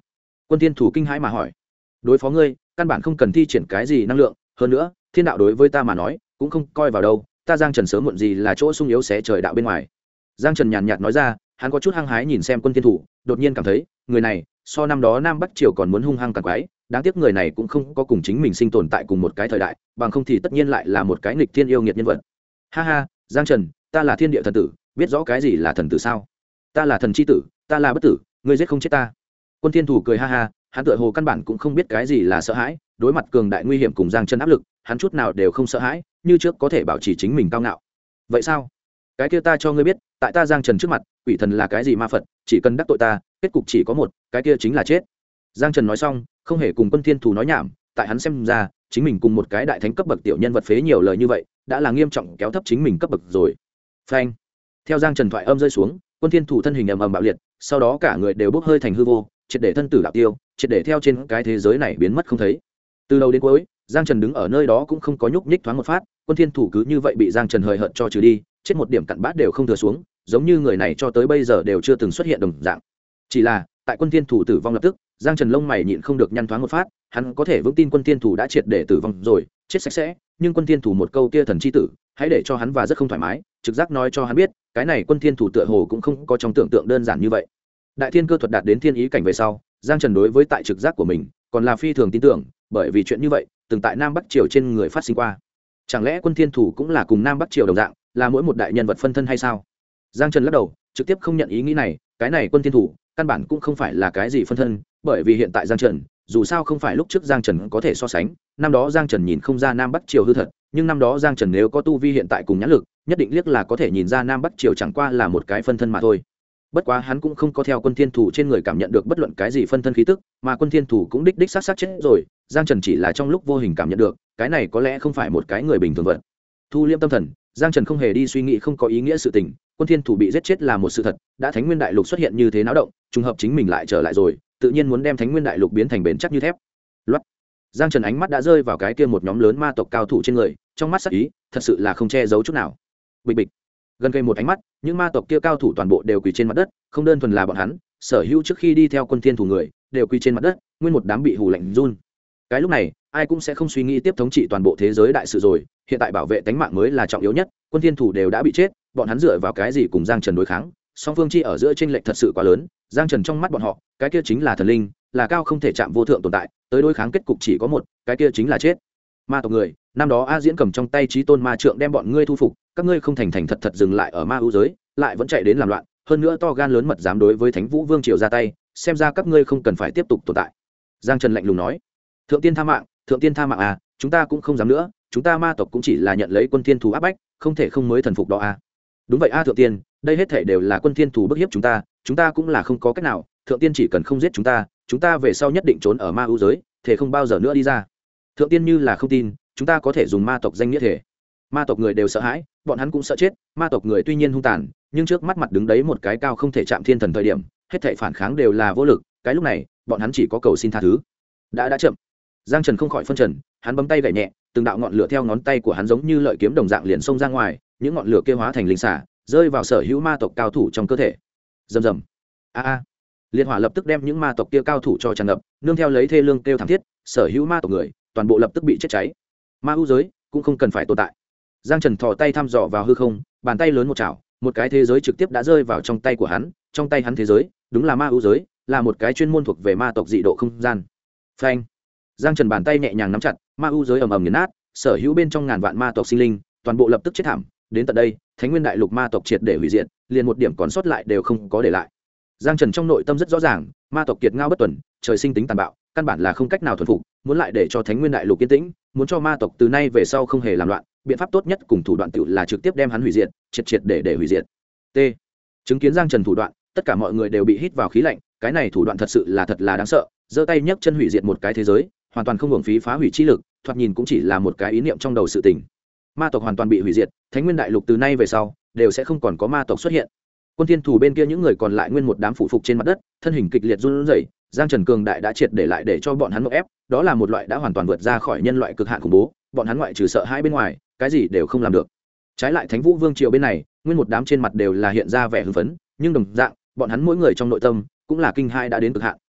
Quân thiên thủ kinh hãi mà hỏi. Đối phó ngươi căn bản không cần thi triển cái gì năng lượng, hơn nữa thiên đạo đối với ta mà nói cũng không coi vào đâu, ta Giang Trần sớm muộn gì là chỗ sung yếu xé trời đạo bên ngoài. Giang Trần nhàn nhạt nói ra, hắn có chút hăng hái nhìn xem Quân thiên thủ, đột nhiên cảm thấy người này so năm đó Nam Bắc Triều còn muốn hung hăng càng quái, đáng tiếc người này cũng không có cùng chính mình sinh tồn tại cùng một cái thời đại, bằng không thì tất nhiên lại là một cái nghịch thiên yêu nghiệt nhân vật. Ha ha, Giang Trần, ta là thiên địa thần tử, biết rõ cái gì là thần tử sao? Ta là thần chi tử, ta là bất tử, ngươi giết không chết ta. Quân thiên thủ cười ha ha, hắn tựa hồ căn bản cũng không biết cái gì là sợ hãi, đối mặt cường đại nguy hiểm cùng Giang Trần áp lực, hắn chút nào đều không sợ hãi, như trước có thể bảo trì chính mình cao ngạo. Vậy sao? Cái kia ta cho ngươi biết, tại ta Giang Trần trước mặt, quỷ thần là cái gì ma Phật, chỉ cần đắc tội ta, kết cục chỉ có một, cái kia chính là chết. Giang Trần nói xong, không hề cùng Quân thiên thủ nói nhảm, tại hắn xem ra, chính mình cùng một cái đại thánh cấp bậc tiểu nhân vật phế nhiều lời như vậy, đã là nghiêm trọng kéo thấp chính mình cấp bậc rồi. Phanh. Theo Giang Trần thoại âm rơi xuống, Quân thiên thủ thân hình ầm ầm bạo liệt, sau đó cả người đều bốc hơi thành hư vô, triệt để thân tử đạo tiêu, triệt để theo trên cái thế giới này biến mất không thấy. Từ đầu đến cuối, Giang Trần đứng ở nơi đó cũng không có nhúc nhích thoáng một phát, Quân thiên thủ cứ như vậy bị Giang Trần hời hợt cho trừ đi, chết một điểm cặn bát đều không thừa xuống, giống như người này cho tới bây giờ đều chưa từng xuất hiện đồng dạng. Chỉ là, tại Quân thiên thủ tử vong lập tức, Giang Trần lông mày nhịn không được nhăn thoáng một phát, hắn có thể vững tin Quân thiên thủ đã triệt để tử vong rồi, chết sạch sẽ, nhưng Quân thiên thủ một câu kia thần chi tử, hãy để cho hắn và rất không thoải mái, trực giác nói cho hắn biết, cái này Quân thiên thủ tựa hồ cũng không có trong tưởng tượng đơn giản như vậy. Đại thiên cơ thuật đạt đến thiên ý cảnh về sau, Giang Trần đối với tại trực giác của mình còn là phi thường tin tưởng, bởi vì chuyện như vậy từng tại Nam Bắc Triều trên người phát sinh qua. Chẳng lẽ Quân thiên thủ cũng là cùng Nam Bắc Triều đồng dạng, là mỗi một đại nhân vật phân thân hay sao? Giang Trần lắc đầu, trực tiếp không nhận ý nghĩ này, cái này Quân thiên thủ căn bản cũng không phải là cái gì phân thân, bởi vì hiện tại Giang Trần, dù sao không phải lúc trước Giang Trần có thể so sánh, năm đó Giang Trần nhìn không ra Nam Bắc Triều hư thật, nhưng năm đó Giang Trần nếu có tu vi hiện tại cùng nhãn lực, nhất định liếc là có thể nhìn ra Nam Bắc Triều chẳng qua là một cái phân thân mà thôi. Bất quá hắn cũng không có theo Quân thiên thủ trên người cảm nhận được bất luận cái gì phân thân khí tức, mà Quân thiên thủ cũng đích xác chết rồi, Giang Trần chỉ là trong lúc vô hình cảm nhận được, cái này có lẽ không phải một cái người bình thường vật. Thu liêm tâm thần, Giang Trần không hề đi suy nghĩ không có ý nghĩa sự tình, Quân thiên thủ bị giết chết là một sự thật, đã Thánh Nguyên Đại Lục xuất hiện như thế náo động, trùng hợp chính mình lại trở lại rồi, tự nhiên muốn đem Thánh Nguyên Đại Lục biến thành bền chắc như thép. Loát. Giang Trần ánh mắt đã rơi vào cái kia một nhóm lớn ma tộc cao thủ trên người, trong mắt sắc ý, thật sự là không che giấu chút nào. Bịch bịch. Gần cây một ánh mắt, những ma tộc kia cao thủ toàn bộ đều quỳ trên mặt đất, không đơn thuần là bọn hắn, sở hữu trước khi đi theo Quân thiên thủ người, đều quỳ trên mặt đất, nguyên một đám bị hù lạnh run. Cái lúc này, ai cũng sẽ không suy nghĩ tiếp thống trị toàn bộ thế giới đại sự rồi, hiện tại bảo vệ tính mạng mới là trọng yếu nhất, Quân thiên thủ đều đã bị chết, bọn hắn dựa vào cái gì cùng Giang Trần đối kháng? Song phương chi ở giữa chênh lệch thật sự quá lớn, Giang Trần trong mắt bọn họ, cái kia chính là thần linh, là cao không thể chạm vô thượng tồn tại, tới đối kháng kết cục chỉ có một, cái kia chính là chết. Ma tộc người, năm đó A Diễn cầm trong tay Chí Tôn Ma Trượng đem bọn ngươi thu phục, các ngươi không thành thành thật thật dừng lại ở ma ưu giới, lại vẫn chạy đến làm loạn, hơn nữa to gan lớn mật dám đối với Thánh Vũ Vương triều ra tay, xem ra các ngươi không cần phải tiếp tục tồn tại. Giang Trần lạnh lùng nói, thượng tiên tha mạng, thượng tiên tha mạng à, chúng ta cũng không dám nữa, chúng ta ma tộc cũng chỉ là nhận lấy Quân thiên thủ áp bách, không thể không mới thần phục đó à. Đúng vậy a thượng tiên, đây hết thể đều là Quân thiên thủ bức hiếp chúng ta cũng là không có cách nào, thượng tiên chỉ cần không giết chúng ta về sau nhất định trốn ở ma ưu giới, thể không bao giờ nữa đi ra. Thượng tiên như là không tin, chúng ta có thể dùng ma tộc danh nghĩa thể. Ma tộc người đều sợ hãi, bọn hắn cũng sợ chết, ma tộc người tuy nhiên hung tàn, nhưng trước mắt mặt đứng đấy một cái cao không thể chạm thiên thần thời điểm, hết thảy phản kháng đều là vô lực, cái lúc này, bọn hắn chỉ có cầu xin tha thứ. Đã chậm. Giang Trần không khỏi phân trần, hắn bấm tay gảy nhẹ, từng đạo ngọn lửa theo ngón tay của hắn giống như lợi kiếm đồng dạng liền xông ra ngoài, những ngọn lửa kia hóa thành linh xả, rơi vào sở hữu ma tộc cao thủ trong cơ thể. Rầm rầm. A. Liệt hỏa lập tức đem những ma tộc kia cao thủ cho tràn ngập, nương theo lấy thê lương kêu thảm thiết, sở hữu ma tộc người, toàn bộ lập tức bị chết cháy. Ma ưu giới cũng không cần phải tồn tại. Giang Trần thò tay thăm dò vào hư không, bàn tay lớn một chảo, một cái thế giới trực tiếp đã rơi vào trong tay của hắn, trong tay hắn thế giới, đúng là ma ưu giới, là một cái chuyên môn thuộc về ma tộc dị độ không gian. Phanh. Giang Trần bàn tay nhẹ nhàng nắm chặt, ma ưu giới ầm ầm nghiền nát, sở hữu bên trong ngàn vạn ma tộc sinh linh, toàn bộ lập tức chết thảm, đến tận đây, Thánh Nguyên Đại Lục ma tộc triệt để hủy diệt, liền một điểm còn sót lại đều không có để lại. Giang Trần trong nội tâm rất rõ ràng, ma tộc kiệt ngao bất tuần, trời sinh tính tàn bạo, căn bản là không cách nào thuần phục, muốn lại để cho Thánh Nguyên Đại Lục yên tĩnh, muốn cho ma tộc từ nay về sau không hề làm loạn, biện pháp tốt nhất cùng thủ đoạn tựu là trực tiếp đem hắn hủy diệt, triệt để hủy diệt. T. Chứng kiến Giang Trần thủ đoạn, tất cả mọi người đều bị hít vào khí lạnh, cái này thủ đoạn thật sự là thật là đáng sợ, giơ tay nhấc chân hủy diệt một cái thế giới, hoàn toàn không hưởng phí phá hủy chi lực, thoạt nhìn cũng chỉ là một cái ý niệm trong đầu sự tình. Ma tộc hoàn toàn bị hủy diệt, Thánh Nguyên Đại Lục từ nay về sau đều sẽ không còn có ma tộc xuất hiện. Quân thiên thủ bên kia những người còn lại nguyên một đám phụ phục trên mặt đất, thân hình kịch liệt run rẩy, Giang Trần cường đại đã triệt để lại để cho bọn hắn ngộp ép, đó là một loại đã hoàn toàn vượt ra khỏi nhân loại cực hạn khủng bố, bọn hắn ngoại trừ sợ hãi bên ngoài, cái gì đều không làm được. Trái lại Thánh Vũ Vương triều bên này, nguyên một đám trên mặt đều là hiện ra vẻ hưng phấn, nhưng đồng dạng, bọn hắn mỗi người trong nội tâm cũng là kinh hai đã đến cực hạn,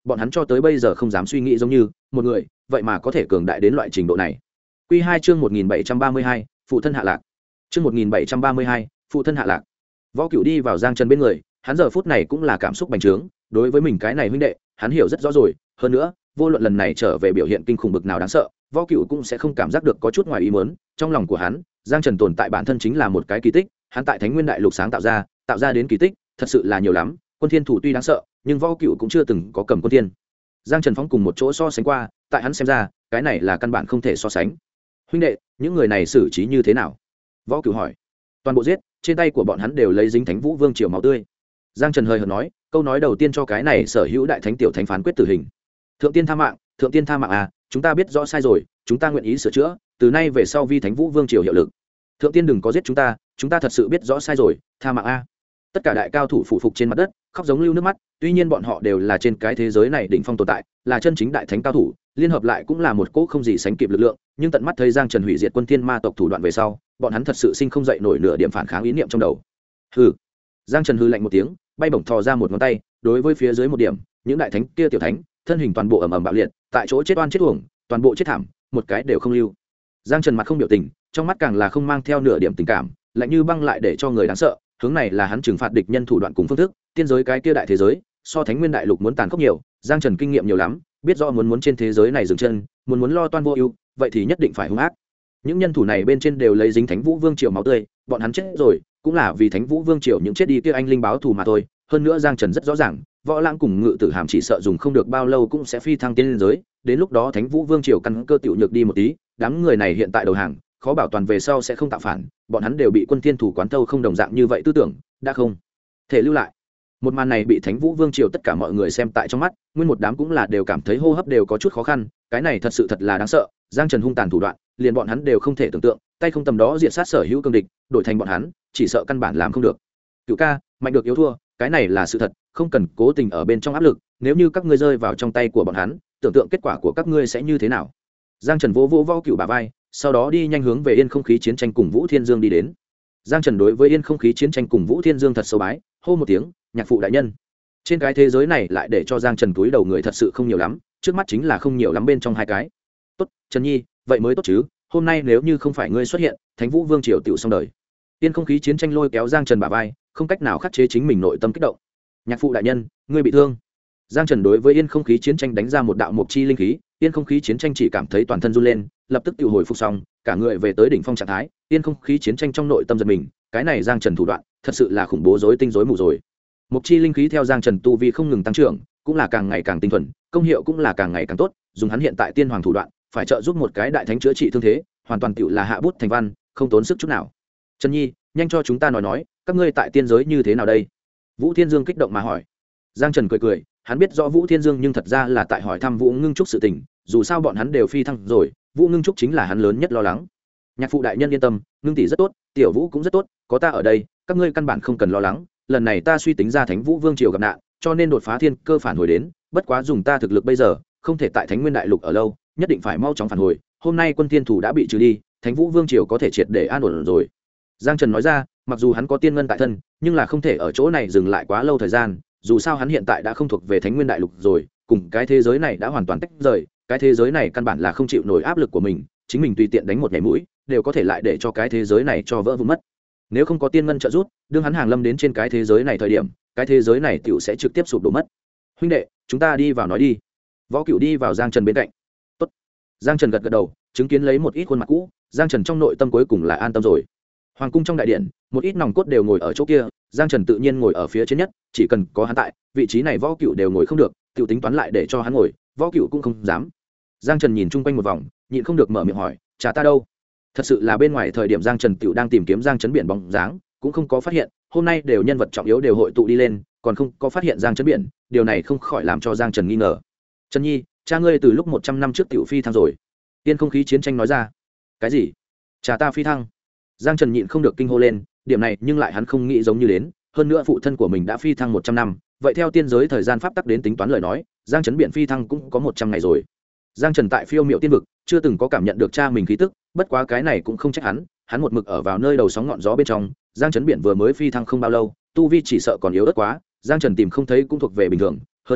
bọn hắn cho tới bây giờ không dám suy nghĩ giống như một người vậy mà có thể cường đại đến loại trình độ này. Quy 2 chương 1732, phụ thân hạ lạc. Chương 1732, phụ thân hạ lạc. Võ Cửu đi vào Giang Trần bên người, hắn giờ phút này cũng là cảm xúc bành trướng, đối với mình cái này huynh đệ, hắn hiểu rất rõ rồi, hơn nữa, vô luận lần này trở về biểu hiện kinh khủng bực nào đáng sợ, Võ Cửu cũng sẽ không cảm giác được có chút ngoài ý muốn, trong lòng của hắn, Giang Trần tồn tại bản thân chính là một cái kỳ tích, hắn tại Thánh Nguyên Đại Lục sáng tạo ra đến kỳ tích, thật sự là nhiều lắm, Quân Thiên thủ tuy đáng sợ, nhưng Võ Cửu cũng chưa từng có cầm Quân Thiên. Giang Trần phóng cùng một chỗ so sánh qua, tại hắn xem ra, cái này là căn bản không thể so sánh. Huynh đệ, những người này xử trí như thế nào? Võ Cửu hỏi. Toàn bộ giết, trên tay của bọn hắn đều lấy dính Thánh Vũ Vương triều máu tươi. Giang Trần hơi hợt nói, câu nói đầu tiên cho cái này sở hữu đại thánh tiểu thánh phán quyết tử hình. Thượng tiên tha mạng à, chúng ta biết rõ sai rồi, chúng ta nguyện ý sửa chữa, từ nay về sau vi Thánh Vũ Vương triều hiệu lực. Thượng tiên đừng có giết chúng ta thật sự biết rõ sai rồi, tha mạng a. Tất cả đại cao thủ phụ phục trên mặt đất, khóc giống lưu nước mắt, tuy nhiên bọn họ đều là trên cái thế giới này đỉnh phong tồn tại, là chân chính đại thánh cao thủ, liên hợp lại cũng là một cỗ không gì sánh kịp lực lượng, nhưng tận mắt thấy Giang Trần hủy diệt quân thiên ma tộc thủ đoạn về sau, bọn hắn thật sự sinh không dậy nổi nửa điểm phản kháng ý niệm trong đầu. Hừ. Giang Trần hừ lạnh một tiếng, bay bổng thò ra một ngón tay, đối với phía dưới một điểm, những đại thánh kia tiểu thánh, thân hình toàn bộ ầm ầm bạo liệt, tại chỗ chết oan chết uổng, toàn bộ chết thảm, một cái đều không lưu. Giang Trần mặt không biểu tình, trong mắt càng là không mang theo nửa điểm tình cảm, lạnh như băng lại để cho người đáng sợ, hướng này là hắn trừng phạt địch nhân thủ đoạn cùng phương thức, tiên giới cái kia đại thế giới, so Thánh Nguyên Đại Lục muốn tàn khốc nhiều, Giang Trần kinh nghiệm nhiều lắm, biết rõ muốn trên thế giới này dừng chân, muốn lo toan vô ưu, vậy thì nhất định phải hung ác. Những nhân thủ này bên trên đều lấy dính Thánh Vũ Vương triều máu tươi, bọn hắn chết rồi, cũng là vì Thánh Vũ Vương triều những chết đi kia anh linh báo thù mà thôi. Hơn nữa Giang Trần rất rõ ràng, Võ Lãng cùng Ngự Tử Hàm chỉ sợ dùng không được bao lâu cũng sẽ phi thăng tiên giới, đến lúc đó Thánh Vũ Vương triều căn cơ tiểu nhược đi một tí, đám người này hiện tại đầu hàng, khó bảo toàn về sau sẽ không tạo phản, bọn hắn đều bị quân thiên thủ quán thâu không đồng dạng như vậy tư tưởng, đã không thể lưu lại. Một màn này bị Thánh Vũ Vương triều tất cả mọi người xem tại trong mắt, nguyên một đám cũng là đều cảm thấy hô hấp đều có chút khó khăn, cái này thật sự thật là đáng sợ, Giang Trần hung tàn thủ đoạn, liền bọn hắn đều không thể tưởng tượng, tay không tầm đó diệt sát sở hữu cương địch, đổi thành bọn hắn, chỉ sợ căn bản làm không được. Cửu ca, mạnh được yếu thua, cái này là sự thật, không cần cố tình ở bên trong áp lực, nếu như các ngươi rơi vào trong tay của bọn hắn, tưởng tượng kết quả của các ngươi sẽ như thế nào. Giang Trần vỗ Võ Cửu bả vai, sau đó đi nhanh hướng về Yên Không Khí chiến tranh cùng Vũ Thiên Dương đi đến. Giang Trần đối với Yên Không Khí chiến tranh cùng Vũ Thiên Dương thật sâu bái, hô một tiếng, nhạc phụ đại nhân. Trên cái thế giới này lại để cho Giang Trần túi đầu người thật sự không nhiều lắm, trước mắt chính là không nhiều lắm bên trong hai cái. Tốt, Trần Nhi, vậy mới tốt chứ, hôm nay nếu như không phải ngươi xuất hiện, Thánh Vũ Vương triều tiểu xong đời. Yên Không Khí chiến tranh lôi kéo Giang Trần bả vai, không cách nào khắc chế chính mình nội tâm kích động. Nhạc phụ đại nhân, ngươi bị thương. Giang Trần đối với Yên Không Khí chiến tranh đánh ra một đạo mục chi linh khí, Yên Không Khí chiến tranh chỉ cảm thấy toàn thân run lên, lập tức tự hồi phục xong, cả người về tới đỉnh phong trạng thái. Yên Không Khí chiến tranh trong nội tâm giật mình, cái này Giang Trần thủ đoạn, thật sự là khủng bố rối tinh rối mù rồi. Mục chi linh khí theo Giang Trần tu vi không ngừng tăng trưởng, cũng là càng ngày càng tinh thuần, công hiệu cũng là càng ngày càng tốt, dùng hắn hiện tại tiên hoàng thủ đoạn, phải trợ giúp một cái đại thánh chữa trị thương thế, hoàn toàn tựu là hạ bút thành văn, không tốn sức chút nào. Trần Nhi, nhanh cho chúng ta nói, các ngươi tại tiên giới như thế nào đây? Vũ Thiên Dương kích động mà hỏi. Giang Trần cười cười, hắn biết rõ Vũ Thiên Dương nhưng thật ra là tại hỏi thăm Vũ Ngưng Trúc sự tình, dù sao bọn hắn đều phi thăng rồi, Vũ Ngưng Trúc chính là hắn lớn nhất lo lắng. Nhạc phụ đại nhân yên tâm, Ngưng tỷ rất tốt, Tiểu Vũ cũng rất tốt, có ta ở đây, các ngươi căn bản không cần lo lắng, lần này ta suy tính ra Thánh Vũ Vương triều gặp nạn, cho nên đột phá thiên cơ phản hồi đến, bất quá dùng ta thực lực bây giờ, không thể tại Thánh Nguyên Đại Lục ở lâu, nhất định phải mau chóng phản hồi, hôm nay quân thiên thủ đã bị trừ đi, Thánh Vũ Vương triều có thể triệt để an ổn rồi. Giang Trần nói ra, mặc dù hắn có tiên ngân tại thân, nhưng là không thể ở chỗ này dừng lại quá lâu thời gian, dù sao hắn hiện tại đã không thuộc về Thánh Nguyên Đại Lục rồi, cùng cái thế giới này đã hoàn toàn tách rời, cái thế giới này căn bản là không chịu nổi áp lực của mình, chính mình tùy tiện đánh một nhảy mũi, đều có thể lại để cho cái thế giới này cho vỡ vụn mất. Nếu không có tiên ngân trợ giúp, đương hắn hàng lâm đến trên cái thế giới này thời điểm, cái thế giới này tiểu sẽ trực tiếp sụp đổ mất. Huynh đệ, chúng ta đi vào nói đi. Võ Cửu đi vào Giang Trần bên cạnh. Tốt. Giang Trần gật gật đầu, chứng kiến lấy một ít khuôn mặt cũ, Giang Trần trong nội tâm cuối cùng là an tâm rồi. Hoàng cung trong đại điện, một ít nòng cốt đều ngồi ở chỗ kia, Giang Trần tự nhiên ngồi ở phía trên nhất, chỉ cần có hắn tại, vị trí này Võ Cửu đều ngồi không được, tiểu tính toán lại để cho hắn ngồi, Võ Cửu cũng không dám. Giang Trần nhìn chung quanh một vòng, nhịn không được mở miệng hỏi, "Cha ta đâu?" Thật sự là bên ngoài thời điểm Giang Trần tiểu đang tìm kiếm Giang Trấn Biển bóng dáng, cũng không có phát hiện, hôm nay đều nhân vật trọng yếu đều hội tụ đi lên, còn không có phát hiện Giang Trấn Biển, điều này không khỏi làm cho Giang Trần nghi ngờ. "Trần Nhi, cha ngươi từ lúc 100 năm trước tiểu phi thăng rồi." Tiên Không Khí chiến tranh nói ra. "Cái gì? Cha ta phi thăng?" Giang Trần nhịn không được kinh hô lên, điểm này nhưng lại hắn không nghĩ giống như đến, hơn nữa phụ thân của mình đã phi thăng 100 năm, vậy theo tiên giới thời gian pháp tắc đến tính toán lời nói, Giang Trấn Biển phi thăng cũng có 100 ngày rồi. Giang Trần tại Phiêu Miệu Tiên vực, chưa từng có cảm nhận được cha mình khí tức, bất quá cái này cũng không trách hắn một mực ở vào nơi đầu sóng ngọn gió bên trong, Giang Trấn Biển vừa mới phi thăng không bao lâu, tu vi chỉ sợ còn yếu ớt quá, Giang Trần tìm không thấy cũng thuộc về bình thường, hơn nữa,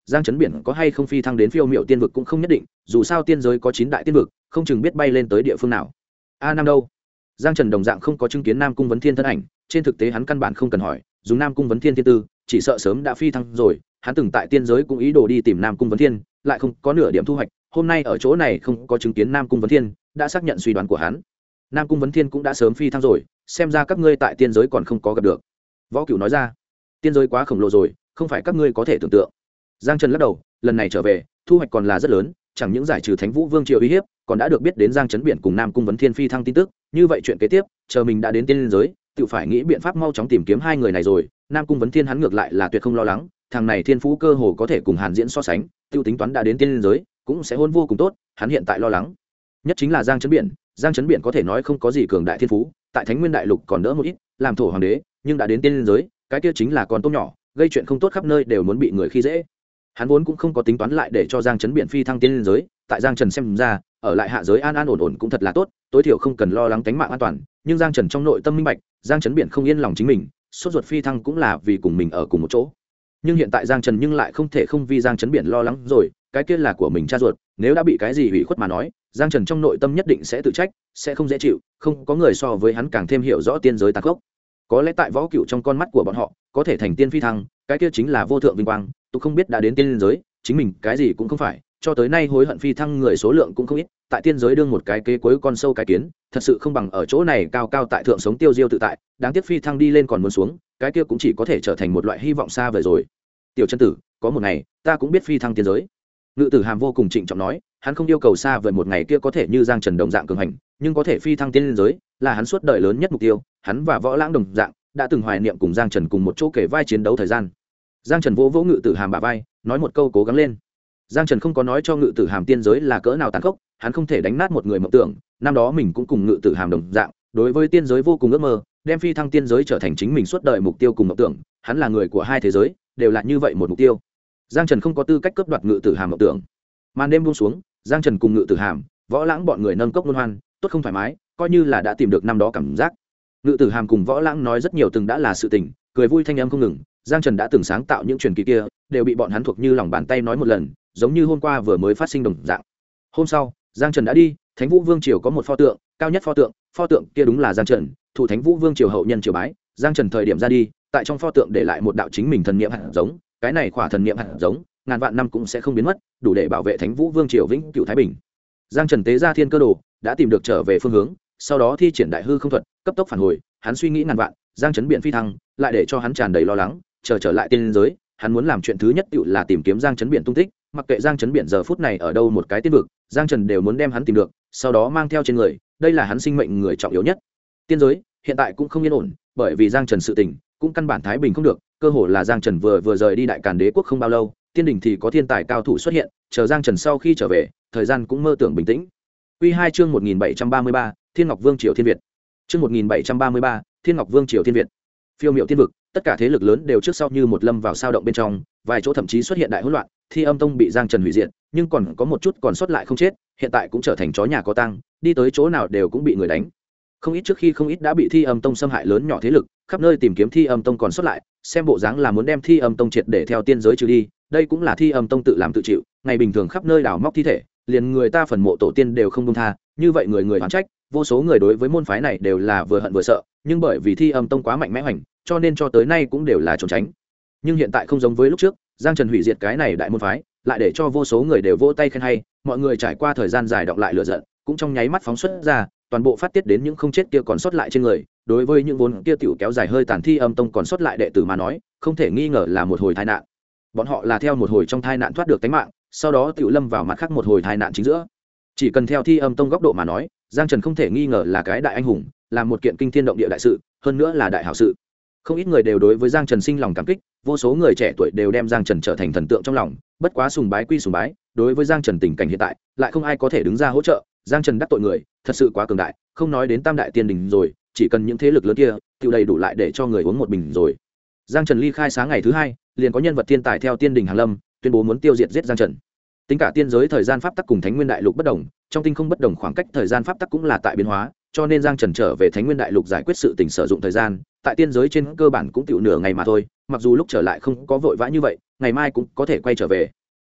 giang trấn biển có hay không phi thăng đến phiêu miệu tiên vực cũng không nhất định, dù sao tiên giới có 9 đại tiên vực, không chừng biết bay lên tới địa phương nào. A Nam đâu? Giang Trần đồng dạng không có chứng kiến Nam Cung Vấn Thiên thân ảnh, trên thực tế hắn căn bản không cần hỏi, dùng Nam Cung Vấn Thiên thiên tư, chỉ sợ sớm đã phi thăng rồi. Hắn từng tại tiên giới cũng ý đồ đi tìm Nam Cung Vấn Thiên, lại không có nửa điểm thu hoạch. Hôm nay ở chỗ này không có chứng kiến Nam Cung Vấn Thiên, đã xác nhận suy đoán của hắn. Nam Cung Vấn Thiên cũng đã sớm phi thăng rồi, xem ra các ngươi tại tiên giới còn không có gặp được. Võ Cửu nói ra, tiên giới quá khổng lồ rồi, không phải các ngươi có thể tưởng tượng. Giang Trần lắc đầu, lần này trở về, thu hoạch còn là rất lớn, chẳng những giải trừ Thánh Vũ Vương triều uy hiếp, còn đã được biết đến Giang Trấn Biển cùng Nam Cung Vấn Thiên phi thăng tin tức, như vậy chuyện kế tiếp, chờ mình đã đến tiên giới, tự phải nghĩ biện pháp mau chóng tìm kiếm hai người này rồi. Nam Cung Vấn Thiên hắn ngược lại là tuyệt không lo lắng, thằng này thiên phú cơ hồ có thể cùng Hàn Diễn so sánh, tiêu tính toán đã đến tiên giới, cũng sẽ hôn vô cùng tốt, hắn hiện tại lo lắng nhất chính là Giang Trấn Biển. Giang Trấn Biển có thể nói không có gì cường đại thiên phú, tại Thánh Nguyên Đại Lục còn đỡ một ít, làm thổ hoàng đế, nhưng đã đến tiên giới, cái kia chính là con tôm nhỏ, gây chuyện không tốt khắp nơi đều muốn bị người khi dễ. Hắn vốn cũng không có tính toán lại để cho Giang Trấn Biển phi thăng tiên giới, tại Giang Trần xem ra, ở lại hạ giới an an ổn ổn cũng thật là tốt, tối thiểu không cần lo lắng tính mạng an toàn. Nhưng Giang Trần trong nội tâm minh bạch, Giang Trấn Biển không yên lòng chính mình, sốt ruột phi thăng cũng là vì cùng mình ở cùng một chỗ. Nhưng hiện tại Giang Trần nhưng lại không thể không vì Giang Trấn Biển lo lắng rồi, cái kia là của mình cha ruột, nếu đã bị cái gì hủy khuất mà nói, Giang Trần trong nội tâm nhất định sẽ tự trách, sẽ không dễ chịu, không có người so với hắn càng thêm hiểu rõ tiên giới tàn khốc. Có lẽ tại Võ Cửu trong con mắt của bọn họ, có thể thành tiên phi thăng, cái kia chính là vô thượng vinh quang, tôi không biết đã đến tiên giới, chính mình cái gì cũng không phải, cho tới nay hối hận phi thăng người số lượng cũng không ít, tại tiên giới đương một cái kế cuối con sâu cái kiến, thật sự không bằng ở chỗ này cao cao tại thượng sống tiêu diêu tự tại, đáng tiếc phi thăng đi lên còn muốn xuống, cái kia cũng chỉ có thể trở thành một loại hy vọng xa vời rồi. Tiểu chân tử, có một ngày ta cũng biết phi thăng tiên giới. Ngự Tử Hàm vô cùng trịnh trọng nói, hắn không yêu cầu xa vời một ngày kia có thể như Giang Trần đồng dạng cường hành, nhưng có thể phi thăng tiên giới là hắn suốt đời lớn nhất mục tiêu. Hắn và Võ Lãng đồng dạng đã từng hoài niệm cùng Giang Trần cùng một chỗ kể vai chiến đấu thời gian. Giang Trần vỗ vỗ Ngự Tử Hàm bả vai, nói một câu cố gắng lên. Giang Trần không có nói cho Ngự Tử Hàm tiên giới là cỡ nào tàn khốc, hắn không thể đánh nát một người mộng tưởng. Năm đó mình cũng cùng Ngự Tử Hàm đồng dạng, đối với tiên giới vô cùng ước mơ, đem phi thăng tiên giới trở thành chính mình suốt đời mục tiêu cùng mộng tưởng. Hắn là người của hai thế giới, đều là như vậy một mục tiêu. Giang Trần không có tư cách cướp đoạt Ngự Tử Hàm mộng tưởng. Màn đêm buông xuống, Giang Trần cùng Ngự Tử Hàm, Võ Lãng bọn người nâng cốc luân hoan, tốt không thoải mái, coi như là đã tìm được năm đó cảm giác. Ngự Tử Hàm cùng Võ Lãng nói rất nhiều từng đã là sự tình, cười vui thanh âm không ngừng. Giang Trần đã từng sáng tạo những truyền kỳ kia, đều bị bọn hắn thuộc như lòng bàn tay nói một lần, giống như hôm qua vừa mới phát sinh đồng dạng. Hôm sau, Giang Trần đã đi, Thánh Vũ Vương triều có một pho tượng, cao nhất pho tượng kia đúng là Giang Trần, thủ Thánh Vũ Vương triều hậu nhân triều bái. Giang Trần thời điểm ra đi, tại trong pho tượng để lại một đạo chính mình thần niệm hạt giống, cái này khỏa thần niệm hạt giống, ngàn vạn năm cũng sẽ không biến mất, đủ để bảo vệ Thánh Vũ Vương triều vĩnh cửu thái bình. Giang Trần tế ra thiên cơ đồ, đã tìm được trở về phương hướng, sau đó thi triển đại hư không thuật, cấp tốc phản hồi. Hắn suy nghĩ ngàn vạn, Giang Trấn Biển phi thăng, lại để cho hắn tràn đầy lo lắng, trở lại tiên giới, hắn muốn làm chuyện thứ nhất tựu là tìm kiếm Giang Trấn Biển tung tích, mặc kệ Giang Trấn Biển giờ phút này ở đâu một cái tiên vực, Giang Trần đều muốn đem hắn tìm được, sau đó mang theo trên người, đây là hắn sinh mệnh người trọng yếu nhất. Tiên giới hiện tại cũng không yên ổn, bởi vì Giang Trần sự tình, cũng căn bản thái bình không được, cơ hồ là Giang Trần vừa rời đi Đại Càn Đế quốc không bao lâu, tiên đình thì có thiên tài cao thủ xuất hiện, chờ Giang Trần sau khi trở về, thời gian cũng mơ tưởng bình tĩnh. Quy 2 chương 1733, Thiên Ngọc Vương triều Thiên Việt. Chương 1733, Thiên Ngọc Vương triều Thiên Việt. Phiêu Miệu Tiên vực, tất cả thế lực lớn đều trước sau như một lâm vào sao động bên trong, vài chỗ thậm chí xuất hiện đại hỗn loạn, Thi Âm Tông bị Giang Trần hủy diệt, nhưng còn có một chút còn sót lại không chết, hiện tại cũng trở thành chó nhà có tang, đi tới chỗ nào đều cũng bị người đánh. Không ít trước khi không ít đã bị Thi Âm Tông xâm hại lớn nhỏ thế lực, khắp nơi tìm kiếm Thi Âm Tông còn sót lại, xem bộ dáng là muốn đem Thi Âm Tông triệt để theo tiên giới trừ đi, đây cũng là Thi Âm Tông tự làm tự chịu, ngày bình thường khắp nơi đào móc thi thể, liền người ta phần mộ tổ tiên đều không buông tha, như vậy người oán trách, vô số người đối với môn phái này đều là vừa hận vừa sợ, nhưng bởi vì Thi Âm Tông quá mạnh mẽ hoành, cho nên cho tới nay cũng đều là trốn tránh. Nhưng hiện tại không giống với lúc trước, Giang Trần hủy diệt cái này đại môn phái, lại để cho vô số người đều vỗ tay khen hay, mọi người trải qua thời gian dài đọng lại lửa giận, cũng trong nháy mắt phóng xuất ra, toàn bộ phát tiết đến những không chết kia còn sót lại trên người. Đối với những vốn kia tiểu kéo dài hơi tàn Thi Âm Tông còn sót lại đệ tử mà nói, không thể nghi ngờ là một hồi tai nạn. Bọn họ là theo một hồi trong tai nạn thoát được tính mạng, sau đó tiểu lâm vào mặt khác một hồi tai nạn chính giữa. Chỉ cần theo Thi Âm Tông góc độ mà nói, Giang Trần không thể nghi ngờ là cái đại anh hùng, là một kiện kinh thiên động địa đại sự, hơn nữa là đại hảo sự. Không ít người đều đối với Giang Trần sinh lòng cảm kích, vô số người trẻ tuổi đều đem Giang Trần trở thành thần tượng trong lòng, bất quá sùng bái quy sùng bái, đối với Giang Trần tình cảnh hiện tại, lại không ai có thể đứng ra hỗ trợ. Giang Trần đắc tội người, thật sự quá cường đại, không nói đến tam đại tiên đình rồi, chỉ cần những thế lực lớn kia, tiêu đầy đủ lại để cho người uống một bình rồi. Giang Trần ly khai sáng ngày thứ hai, liền có nhân vật thiên tài theo tiên đình hàng lâm, tuyên bố muốn tiêu diệt giết Giang Trần. Tính cả tiên giới thời gian pháp tắc cùng Thánh Nguyên Đại Lục bất đồng, trong tinh không bất đồng khoảng cách thời gian pháp tắc cũng là tại biến hóa, cho nên Giang Trần trở về Thánh Nguyên Đại Lục giải quyết sự tình sử dụng thời gian, tại tiên giới trên cơ bản cũng tiểu nửa ngày mà thôi, mặc dù lúc trở lại không có vội vã như vậy, ngày mai cũng có thể quay trở về.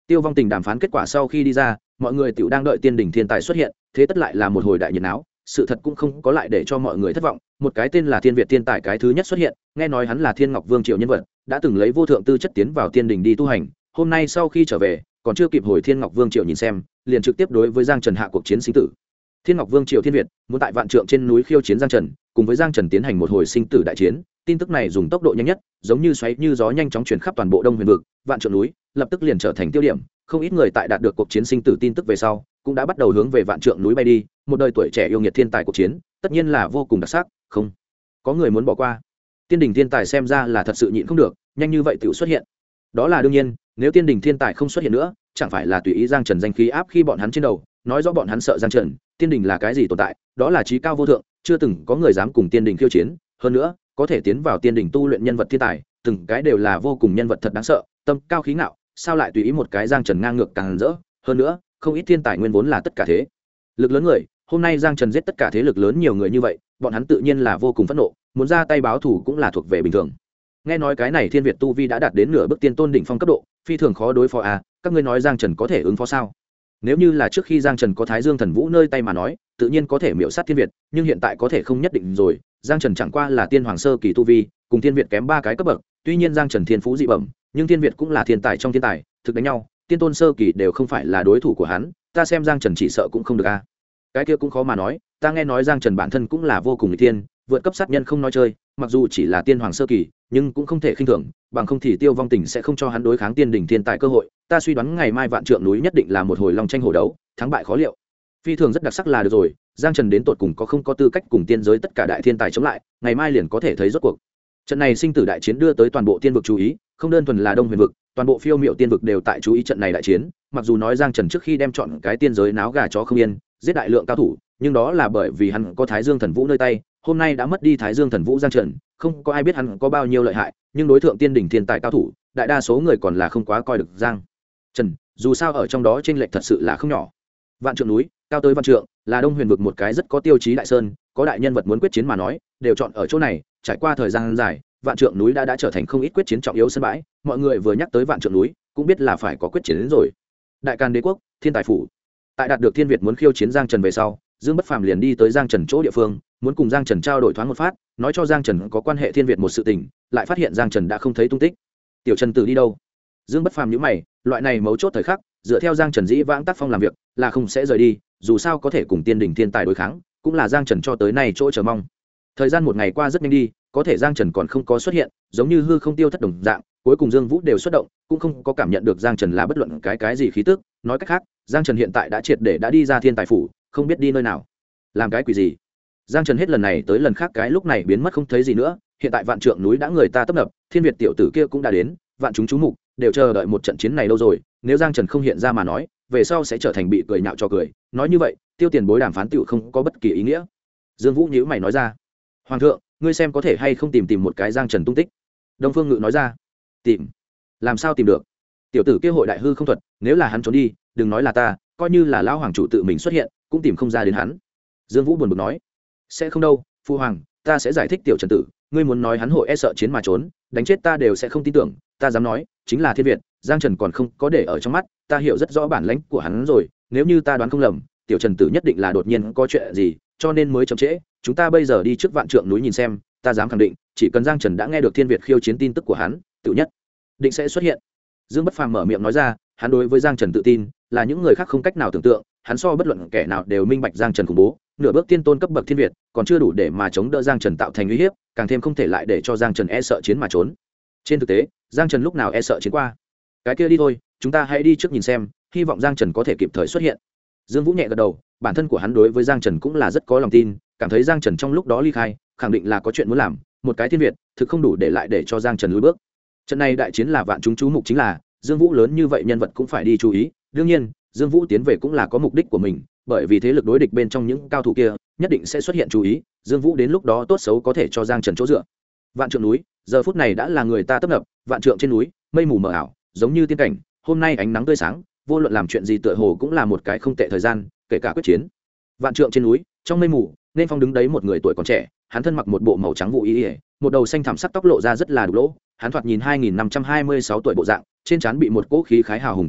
Tiêu Vong Tình đàm phán kết quả sau khi đi ra, mọi người tiểu đang đợi tiên đỉnh thiên tài xuất hiện, thế tất lại là một hồi đại nhiệt náo. Sự thật cũng không có lại để cho mọi người thất vọng, một cái tên là Thiên Việt thiên tài cái thứ nhất xuất hiện, nghe nói hắn là Thiên Ngọc Vương triều nhân vật, đã từng lấy vô thượng tư chất tiến vào tiên đỉnh đi tu hành, hôm nay sau khi trở về, còn chưa kịp hồi Thiên Ngọc Vương triều nhìn xem, liền trực tiếp đối với Giang Trần hạ cuộc chiến sinh tử. Thiên Ngọc Vương triều Thiên Việt muốn tại vạn trượng trên núi khiêu chiến Giang Trần, cùng với Giang Trần tiến hành một hồi sinh tử đại chiến. Tin tức này dùng tốc độ nhanh nhất, giống như xoáy như gió nhanh chóng truyền khắp toàn bộ Đông Huyền vực, vạn trượng núi lập tức liền trở thành tiêu điểm. Không ít người tại đạt được cuộc chiến sinh tử tin tức về sau, cũng đã bắt đầu hướng về vạn trượng núi bay đi. Một đời tuổi trẻ yêu nghiệt thiên tài cuộc chiến, tất nhiên là vô cùng đặc sắc, không có người muốn bỏ qua. Tiên đỉnh thiên tài xem ra là thật sự nhịn không được, nhanh như vậy tiểu xuất hiện. Đó là đương nhiên, nếu tiên đỉnh thiên tài không xuất hiện nữa, chẳng phải là tùy ý Giang Trần danh khí áp khi bọn hắn trên đầu, nói rõ bọn hắn sợ Giang Trần. Tiên đỉnh là cái gì tồn tại, đó là trí cao vô thượng, chưa từng có người dám cùng tiên đỉnh khiêu chiến. Hơn nữa, có thể tiến vào tiên đỉnh tu luyện nhân vật thiên tài, từng cái đều là vô cùng nhân vật thật đáng sợ, tâm cao khí ngạo, sao lại tùy ý một cái Giang Trần ngang ngược càng rỡ. Hơn nữa, không ít thiên tài nguyên vốn là tất cả thế lực lớn người, hôm nay Giang Trần giết tất cả thế lực lớn nhiều người như vậy, bọn hắn tự nhiên là vô cùng phẫn nộ, muốn ra tay báo thù cũng là thuộc về bình thường. Nghe nói cái này Thiên Việt tu vi đã đạt đến nửa bước tiên tôn đỉnh phong cấp độ, phi thường khó đối phó à, các ngươi nói Giang Trần có thể ứng phó sao? Nếu như là trước khi Giang Trần có Thái Dương Thần Vũ nơi tay mà nói, tự nhiên có thể miểu sát Thiên Việt, nhưng hiện tại có thể không nhất định rồi. Giang Trần chẳng qua là tiên hoàng sơ kỳ tu vi, cùng Thiên Việt kém 3 cái cấp bậc, tuy nhiên Giang Trần thiên phú dị bẩm, nhưng Thiên Việt cũng là thiên tài trong thiên tài, thực đánh nhau, tiên tôn sơ kỳ đều không phải là đối thủ của hắn, ta xem Giang Trần chỉ sợ cũng không được a. Cái kia cũng khó mà nói, ta nghe nói Giang Trần bản thân cũng là vô cùng nghịch thiên, vượt cấp sát nhân không nói chơi, mặc dù chỉ là tiên hoàng sơ kỳ, nhưng cũng không thể khinh thường, bằng không thì Tiêu Vong Tình sẽ không cho hắn đối kháng tiên đỉnh thiên tài cơ hội. Ta suy đoán ngày mai vạn trượng núi nhất định là một hồi long tranh hổ đấu, thắng bại khó liệu. Phi thường rất đặc sắc là được rồi, Giang Trần đến tột cùng có không có tư cách cùng tiên giới tất cả đại thiên tài chống lại, ngày mai liền có thể thấy rốt cuộc. Trận này sinh tử đại chiến đưa tới toàn bộ tiên vực chú ý, không đơn thuần là Đông Huyền vực, toàn bộ phiêu miệu tiên vực đều tại chú ý trận này đại chiến. Mặc dù nói Giang Trần trước khi đem chọn cái tiên giới náo gà chó không yên, giết đại lượng cao thủ, nhưng đó là bởi vì hắn có Thái Dương Thần Vũ nơi tay, hôm nay đã mất đi Thái Dương Thần Vũ Giang Trần, không có ai biết hắn có bao nhiêu lợi hại, nhưng đối tượng tiên đỉnh thiên tài cao thủ, đại đa số người còn là không quá coi được Giang Trần, dù sao ở trong đó chênh lệch thật sự là không nhỏ. Vạn Trượng núi, cao tới vạn trượng, là Đông Huyền vực một cái rất có tiêu chí đại sơn, có đại nhân vật muốn quyết chiến mà nói, đều chọn ở chỗ này, trải qua thời gian dài, Vạn Trượng núi đã trở thành không ít quyết chiến trọng yếu sân bãi, mọi người vừa nhắc tới Vạn Trượng núi, cũng biết là phải có quyết chiến đến rồi. Đại Càn Đế quốc, Thiên Tài phủ. Tại đạt được Thiên Việt muốn khiêu chiến Giang Trần về sau, Dương Bất Phàm liền đi tới Giang Trần chỗ địa phương, muốn cùng Giang Trần trao đổi thoáng một phát, nói cho Giang Trần có quan hệ Thiên Việt một sự tình, lại phát hiện Giang Trần đã không thấy tung tích. Tiểu Trần Tử đi đâu? Dương Bất Phàm nhíu mày, loại này mấu chốt thời khắc, dựa theo Giang Trần dĩ vãng tác phong làm việc, là không sẽ rời đi, dù sao có thể cùng tiên đỉnh thiên tài đối kháng, cũng là Giang Trần cho tới nay chỗ chờ mong. Thời gian một ngày qua rất nhanh đi, có thể Giang Trần còn không có xuất hiện, giống như hư không tiêu thất đồng dạng, cuối cùng Dương Vũ đều xuất động, cũng không có cảm nhận được Giang Trần là bất luận cái gì khí tức, nói cách khác, Giang Trần hiện tại đã triệt để đã đi ra Thiên Tài phủ, không biết đi nơi nào, làm cái quỷ gì. Giang Trần hết lần này tới lần khác cái lúc này biến mất không thấy gì nữa, hiện tại Vạn Trượng núi đã người ta tấp nập, Thiên Việt tiểu tử kia cũng đã đến, vạn chúng chú mục đều chờ đợi một trận chiến này lâu rồi, nếu Giang Trần không hiện ra mà nói, về sau sẽ trở thành bị cười nhạo cho cười, nói như vậy, Tiêu Tiền Bối đàm phán tiểu không có bất kỳ ý nghĩa. Dương Vũ nhíu mày nói ra, hoàng thượng, ngươi xem có thể hay không tìm một cái Giang Trần tung tích. Đông Phương Ngự nói ra, tìm, làm sao tìm được? Tiểu tử kia hội đại hư không thuật, nếu là hắn trốn đi, đừng nói là ta, coi như là lão hoàng chủ tự mình xuất hiện, cũng tìm không ra đến hắn. Dương Vũ buồn bực nói, sẽ không đâu, phu hoàng, ta sẽ giải thích tiểu Trần tử, ngươi muốn nói hắn hội e sợ chiến mà trốn, đánh chết ta đều sẽ không tin tưởng, ta dám nói, chính là Thiên Việt, Giang Trần còn không có để ở trong mắt, ta hiểu rất rõ bản lãnh của hắn rồi, nếu như ta đoán không lầm, tiểu Trần tử nhất định là đột nhiên có chuyện gì, cho nên mới chậm trễ. Chúng ta bây giờ đi trước Vạn Trượng núi nhìn xem, ta dám khẳng định, chỉ cần Giang Trần đã nghe được Thiên Việt khiêu chiến tin tức của hắn, tự nhất định sẽ xuất hiện. Dương Bất Phàm mở miệng nói ra, hắn đối với Giang Trần tự tin, là những người khác không cách nào tưởng tượng, hắn so bất luận kẻ nào đều minh bạch Giang Trần khủng bố, nửa bước tiên tôn cấp bậc Thiên Việt, còn chưa đủ để mà chống đỡ Giang Trần tạo thành uy hiếp, càng thêm không thể lại để cho Giang Trần e sợ chiến mà trốn. Trên thực tế, Giang Trần lúc nào e sợ chiến qua? Cái kia đi thôi, chúng ta hãy đi trước nhìn xem, hy vọng Giang Trần có thể kịp thời xuất hiện. Dương Vũ nhẹ gật đầu, bản thân của hắn đối với Giang Trần cũng là rất có lòng tin, cảm thấy Giang Trần trong lúc đó ly khai, khẳng định là có chuyện muốn làm, một cái Thiên Việt, thực không đủ để lại để cho Giang Trần lùi bước. Trận này đại chiến là vạn chúng chú mục, chính là Dương Vũ lớn như vậy nhân vật cũng phải đi chú ý, đương nhiên, Dương Vũ tiến về cũng là có mục đích của mình, bởi vì thế lực đối địch bên trong những cao thủ kia, nhất định sẽ xuất hiện chú ý, Dương Vũ đến lúc đó tốt xấu có thể cho Giang Trần chỗ dựa. Vạn Trượng núi, giờ phút này đã là người ta tấp nập, vạn trượng trên núi, mây mù mờ ảo, giống như tiên cảnh, hôm nay ánh nắng tươi sáng, vô luận làm chuyện gì tựa hồ cũng là một cái không tệ thời gian, kể cả quyết chiến. Vạn trượng trên núi, trong mây mù, nên phong đứng đấy một người tuổi còn trẻ, hắn thân mặc một bộ màu trắng vụ y, một đầu xanh thẳm sắc tóc lộ ra rất là đủ lỗ, hắn thoạt nhìn 2526 tuổi bộ dạng, trên trán bị một cỗ khí khái hào hùng tràn ngập,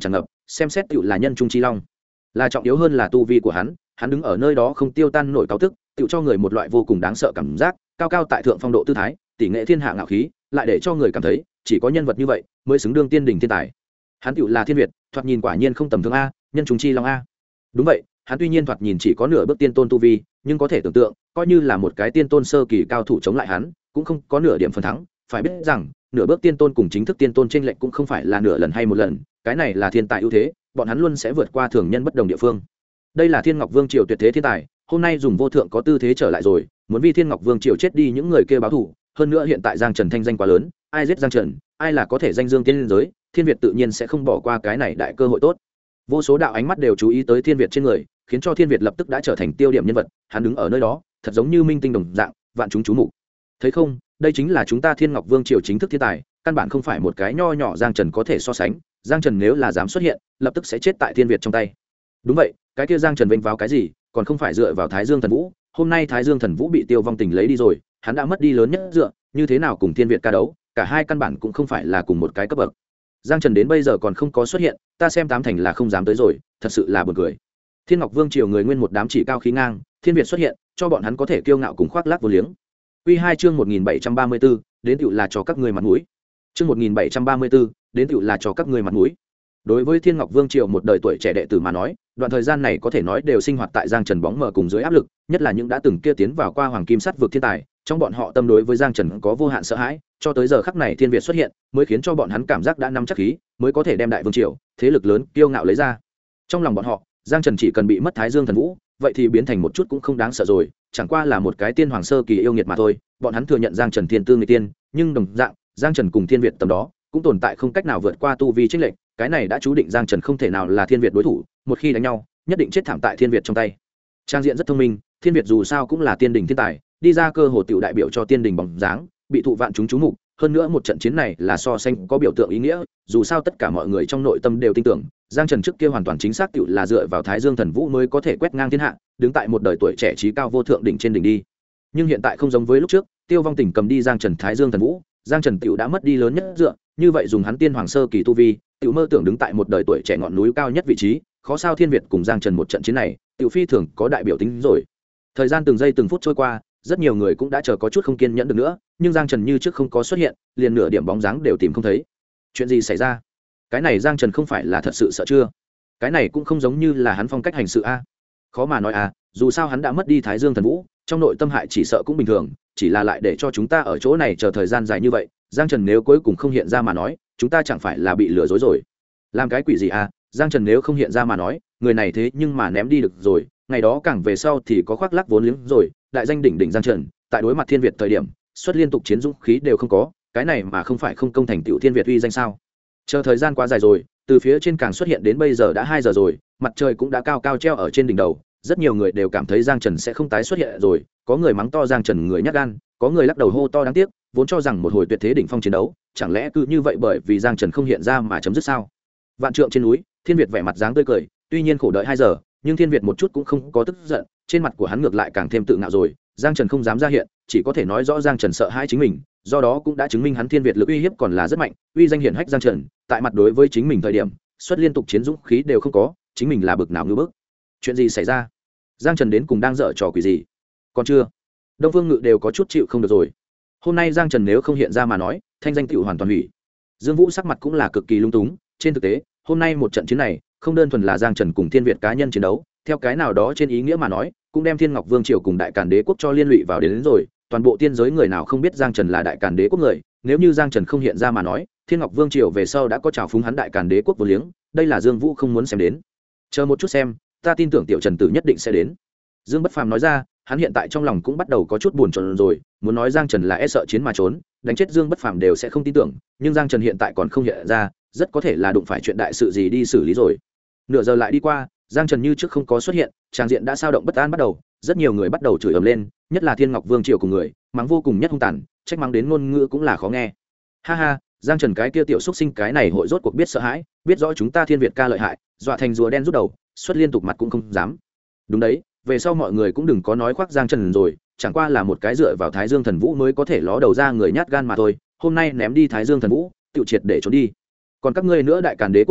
xem xét tựu là nhân trung chi long, là trọng yếu hơn là tu vi của hắn đứng ở nơi đó không tiêu tan nổi cao tức, tựu cho người một loại vô cùng đáng sợ cảm giác, cao cao tại thượng phong độ tư thái, tỷ nghệ thiên hạ ngạo khí, lại để cho người cảm thấy chỉ có nhân vật như vậy mới xứng đương tiên đỉnh thiên tài. Hắn tựu là thiên việt, thoạt nhìn quả nhiên không tầm thường a, nhân trung chi long a. Đúng vậy, hắn tuy nhiên thoạt nhìn chỉ có nửa bước tiên tôn tu vi, nhưng có thể tưởng tượng, coi như là một cái tiên tôn sơ kỳ cao thủ chống lại hắn, cũng không có nửa điểm phần thắng. Phải biết rằng, nửa bước tiên tôn cùng chính thức tiên tôn chênh lệch cũng không phải là nửa lần hay một lần, cái này là thiên tài ưu thế, bọn hắn luôn sẽ vượt qua thường nhân bất đồng địa phương. Đây là Thiên Ngọc Vương triều tuyệt thế thiên tài, hôm nay dùng vô thượng có tư thế trở lại rồi, muốn vì Thiên Ngọc Vương triều chết đi những người kia báo thù, hơn nữa hiện tại Giang Trần thanh danh quá lớn, ai giết Giang Trần, ai là có thể danh dương tiên giới, Thiên Việt tự nhiên sẽ không bỏ qua cái này đại cơ hội tốt. Vô số đạo ánh mắt đều chú ý tới Thiên Việt trên người, khiến cho Thiên Việt lập tức đã trở thành tiêu điểm nhân vật, hắn đứng ở nơi đó, thật giống như minh tinh đồng dạng, vạn chúng chú mục. Thấy không, đây chính là chúng ta Thiên Ngọc Vương triều chính thức thiên tài, căn bản không phải một cái nho nhỏ Giang Trần có thể so sánh, Giang Trần nếu là dám xuất hiện, lập tức sẽ chết tại Thiên Việt trong tay. Đúng vậy, cái kia Giang Trần vênh vào cái gì, còn không phải dựa vào Thái Dương Thần Vũ, hôm nay Thái Dương Thần Vũ bị Tiêu Vong Tình lấy đi rồi, hắn đã mất đi lớn nhất dựa, như thế nào cùng Thiên Việt ca đấu, cả hai căn bản cũng không phải là cùng một cái cấp bậc. Giang Trần đến bây giờ còn không có xuất hiện, ta xem tám thành là không dám tới rồi, thật sự là buồn cười. Thiên Ngọc Vương triều người nguyên một đám chỉ cao khí ngang, Thiên Việt xuất hiện, cho bọn hắn có thể kiêu ngạo cùng khoác lác vô liếng. Quy 2 chương 1734, đến tựu là cho các ngươi mặt mũi. Chương 1734, đến tựu là cho các ngươi mặt mũi. Đối với Thiên Ngọc Vương triều một đời tuổi trẻ đệ tử mà nói, đoạn thời gian này có thể nói đều sinh hoạt tại Giang Trần bóng mờ cùng dưới áp lực, nhất là những đã từng kia tiến vào qua hoàng kim sắt vực thiên tài, trong bọn họ tâm đối với Giang Trần có vô hạn sợ hãi, cho tới giờ khắc này Thiên Việt xuất hiện, mới khiến cho bọn hắn cảm giác đã nắm chắc khí, mới có thể đem đại vương triều, thế lực lớn kiêu ngạo lấy ra. Trong lòng bọn họ, Giang Trần chỉ cần bị mất Thái Dương Thần Vũ, vậy thì biến thành một chút cũng không đáng sợ rồi, chẳng qua là một cái tiên hoàng sơ kỳ yêu nghiệt mà thôi. Bọn hắn thừa nhận Giang Trần thiên tư người tiên, nhưng đồng dạng, Giang Trần cùng Thiên Việt tầm đó cũng tồn tại không cách nào vượt qua tu vi chênh lệch, cái này đã chú định Giang Trần không thể nào là Thiên Việt đối thủ, một khi đánh nhau, nhất định chết thảm tại Thiên Việt trong tay. Trang diện rất thông minh, Thiên Việt dù sao cũng là tiên đình thiên tài, đi ra cơ hồ tiểu đại biểu cho tiên đình bóng dáng, bị thụ vạn chúng chú mục, hơn nữa một trận chiến này là so sánh có biểu tượng ý nghĩa, dù sao tất cả mọi người trong nội tâm đều tin tưởng, Giang Trần trước kia hoàn toàn chính xác tiểu là dựa vào Thái Dương Thần Vũ mới có thể quét ngang thiên hạ, đứng tại một đời tuổi trẻ trí cao vô thượng đỉnh trên đỉnh đi. Nhưng hiện tại không giống với lúc trước, Tiêu Vong Tình cầm đi Giang Trần Thái Dương Thần Vũ, Giang Trần tiểu đã mất đi lớn nhất dựa, như vậy dùng hắn tiên hoàng sơ kỳ tu vi, tiểu mơ tưởng đứng tại một đời tuổi trẻ ngọn núi cao nhất vị trí, khó sao Thiên Việt cùng Giang Trần một trận chiến này, tiểu phi thường có đại biểu tính rồi. Thời gian từng giây từng phút trôi qua, rất nhiều người cũng đã chờ có chút không kiên nhẫn được nữa, nhưng Giang Trần như trước không có xuất hiện, liền nửa điểm bóng dáng đều tìm không thấy. Chuyện gì xảy ra? Cái này Giang Trần không phải là thật sự sợ chưa? Cái này cũng không giống như là hắn phong cách hành sự a. Khó mà nói a, dù sao hắn đã mất đi Thái Dương Thần Vũ, trong nội tâm hại chỉ sợ cũng bình thường, chỉ là lại để cho chúng ta ở chỗ này chờ thời gian dài như vậy, Giang Trần nếu cuối cùng không hiện ra mà nói, chúng ta chẳng phải là bị lừa dối rồi. Làm cái quỷ gì a? Giang Trần nếu không hiện ra mà nói, người này thế nhưng mà ném đi được rồi, ngày đó càng về sau thì có khoác lác vốn liếng rồi, đại danh đỉnh đỉnh Giang Trần, tại đối mặt Thiên Việt thời điểm, xuất liên tục chiến dũng khí đều không có, cái này mà không phải không công thành tựu Thiên Việt uy danh sao? Chờ thời gian quá dài rồi, từ phía trên càng xuất hiện đến bây giờ đã 2 giờ rồi, mặt trời cũng đã cao cao treo ở trên đỉnh đầu, rất nhiều người đều cảm thấy Giang Trần sẽ không tái xuất hiện rồi, có người mắng to Giang Trần người nhát gan, có người lắc đầu hô to đáng tiếc, vốn cho rằng một hồi tuyệt thế đỉnh phong chiến đấu, chẳng lẽ cứ như vậy bởi vì Giang Trần không hiện ra mà chấm dứt sao? Vạn trượng trên núi, Thiên Việt vẻ mặt dáng tươi cười, tuy nhiên khổ đợi 2 giờ, nhưng Thiên Việt một chút cũng không có tức giận, trên mặt của hắn ngược lại càng thêm tự ngạo rồi. Giang Trần không dám ra hiện, chỉ có thể nói rõ Giang Trần sợ hãi chính mình, do đó cũng đã chứng minh hắn Thiên Việt lực uy hiếp còn là rất mạnh, uy danh hiển hách Giang Trần, tại mặt đối với chính mình thời điểm, xuất liên tục chiến dũng khí đều không có, chính mình là bực nào ngư bức. Chuyện gì xảy ra? Giang Trần đến cùng đang dở trò quỷ gì? Còn chưa? Đông Phương Ngự đều có chút chịu không được rồi. Hôm nay Giang Trần nếu không hiện ra mà nói, thanh danh tựu hoàn toàn hủy. Dương Vũ sắc mặt cũng là cực kỳ lung túng, trên thực tế, hôm nay một trận chiến này, không đơn thuần là Giang Trần cùng Thiên Việt cá nhân chiến đấu, theo cái nào đó trên ý nghĩa mà nói, cũng đem Thiên Ngọc Vương triều cùng Đại Càn Đế quốc cho liên lụy vào đến rồi, toàn bộ tiên giới người nào không biết Giang Trần là Đại Càn Đế quốc người, nếu như Giang Trần không hiện ra mà nói, Thiên Ngọc Vương triều về sau đã có trào phúng hắn Đại Càn Đế quốc vô liếng, đây là Dương Vũ không muốn xem đến. Chờ một chút xem, ta tin tưởng Tiểu Trần Tử nhất định sẽ đến. Dương Bất Phàm nói ra, hắn hiện tại trong lòng cũng bắt đầu có chút buồn chồn rồi, muốn nói Giang Trần là e sợ chiến mà trốn, đánh chết Dương Bất Phàm đều sẽ không tin tưởng, nhưng Giang Trần hiện tại còn không hiện ra, rất có thể là đụng phải chuyện đại sự gì đi xử lý rồi. Nửa giờ lại đi qua, Giang Trần như trước không có xuất hiện, tràng diện đã sao động bất an bắt đầu, rất nhiều người bắt đầu chửi ầm lên, nhất là Thiên Ngọc Vương triều cùng người, mắng vô cùng nhất hung tàn, trách mắng đến ngôn ngữ cũng là khó nghe. Ha ha, Giang Trần cái kia tiểu xúc sinh cái này hội rốt cuộc biết sợ hãi, biết rõ chúng ta Thiên Việt ca lợi hại, dọa thành rùa đen rút đầu, xuất liên tục mặt cũng không dám. Đúng đấy, về sau mọi người cũng đừng có nói khoác Giang Trần rồi, chẳng qua là một cái dựa vào Thái Dương Thần Vũ mới có thể ló đầu ra người nhát gan mà thôi, hôm nay ném đi Thái Dương Thần Vũ, tiêu triệt để trốn đi. Còn các ngươi nữa Đại Càn Đế quốc người,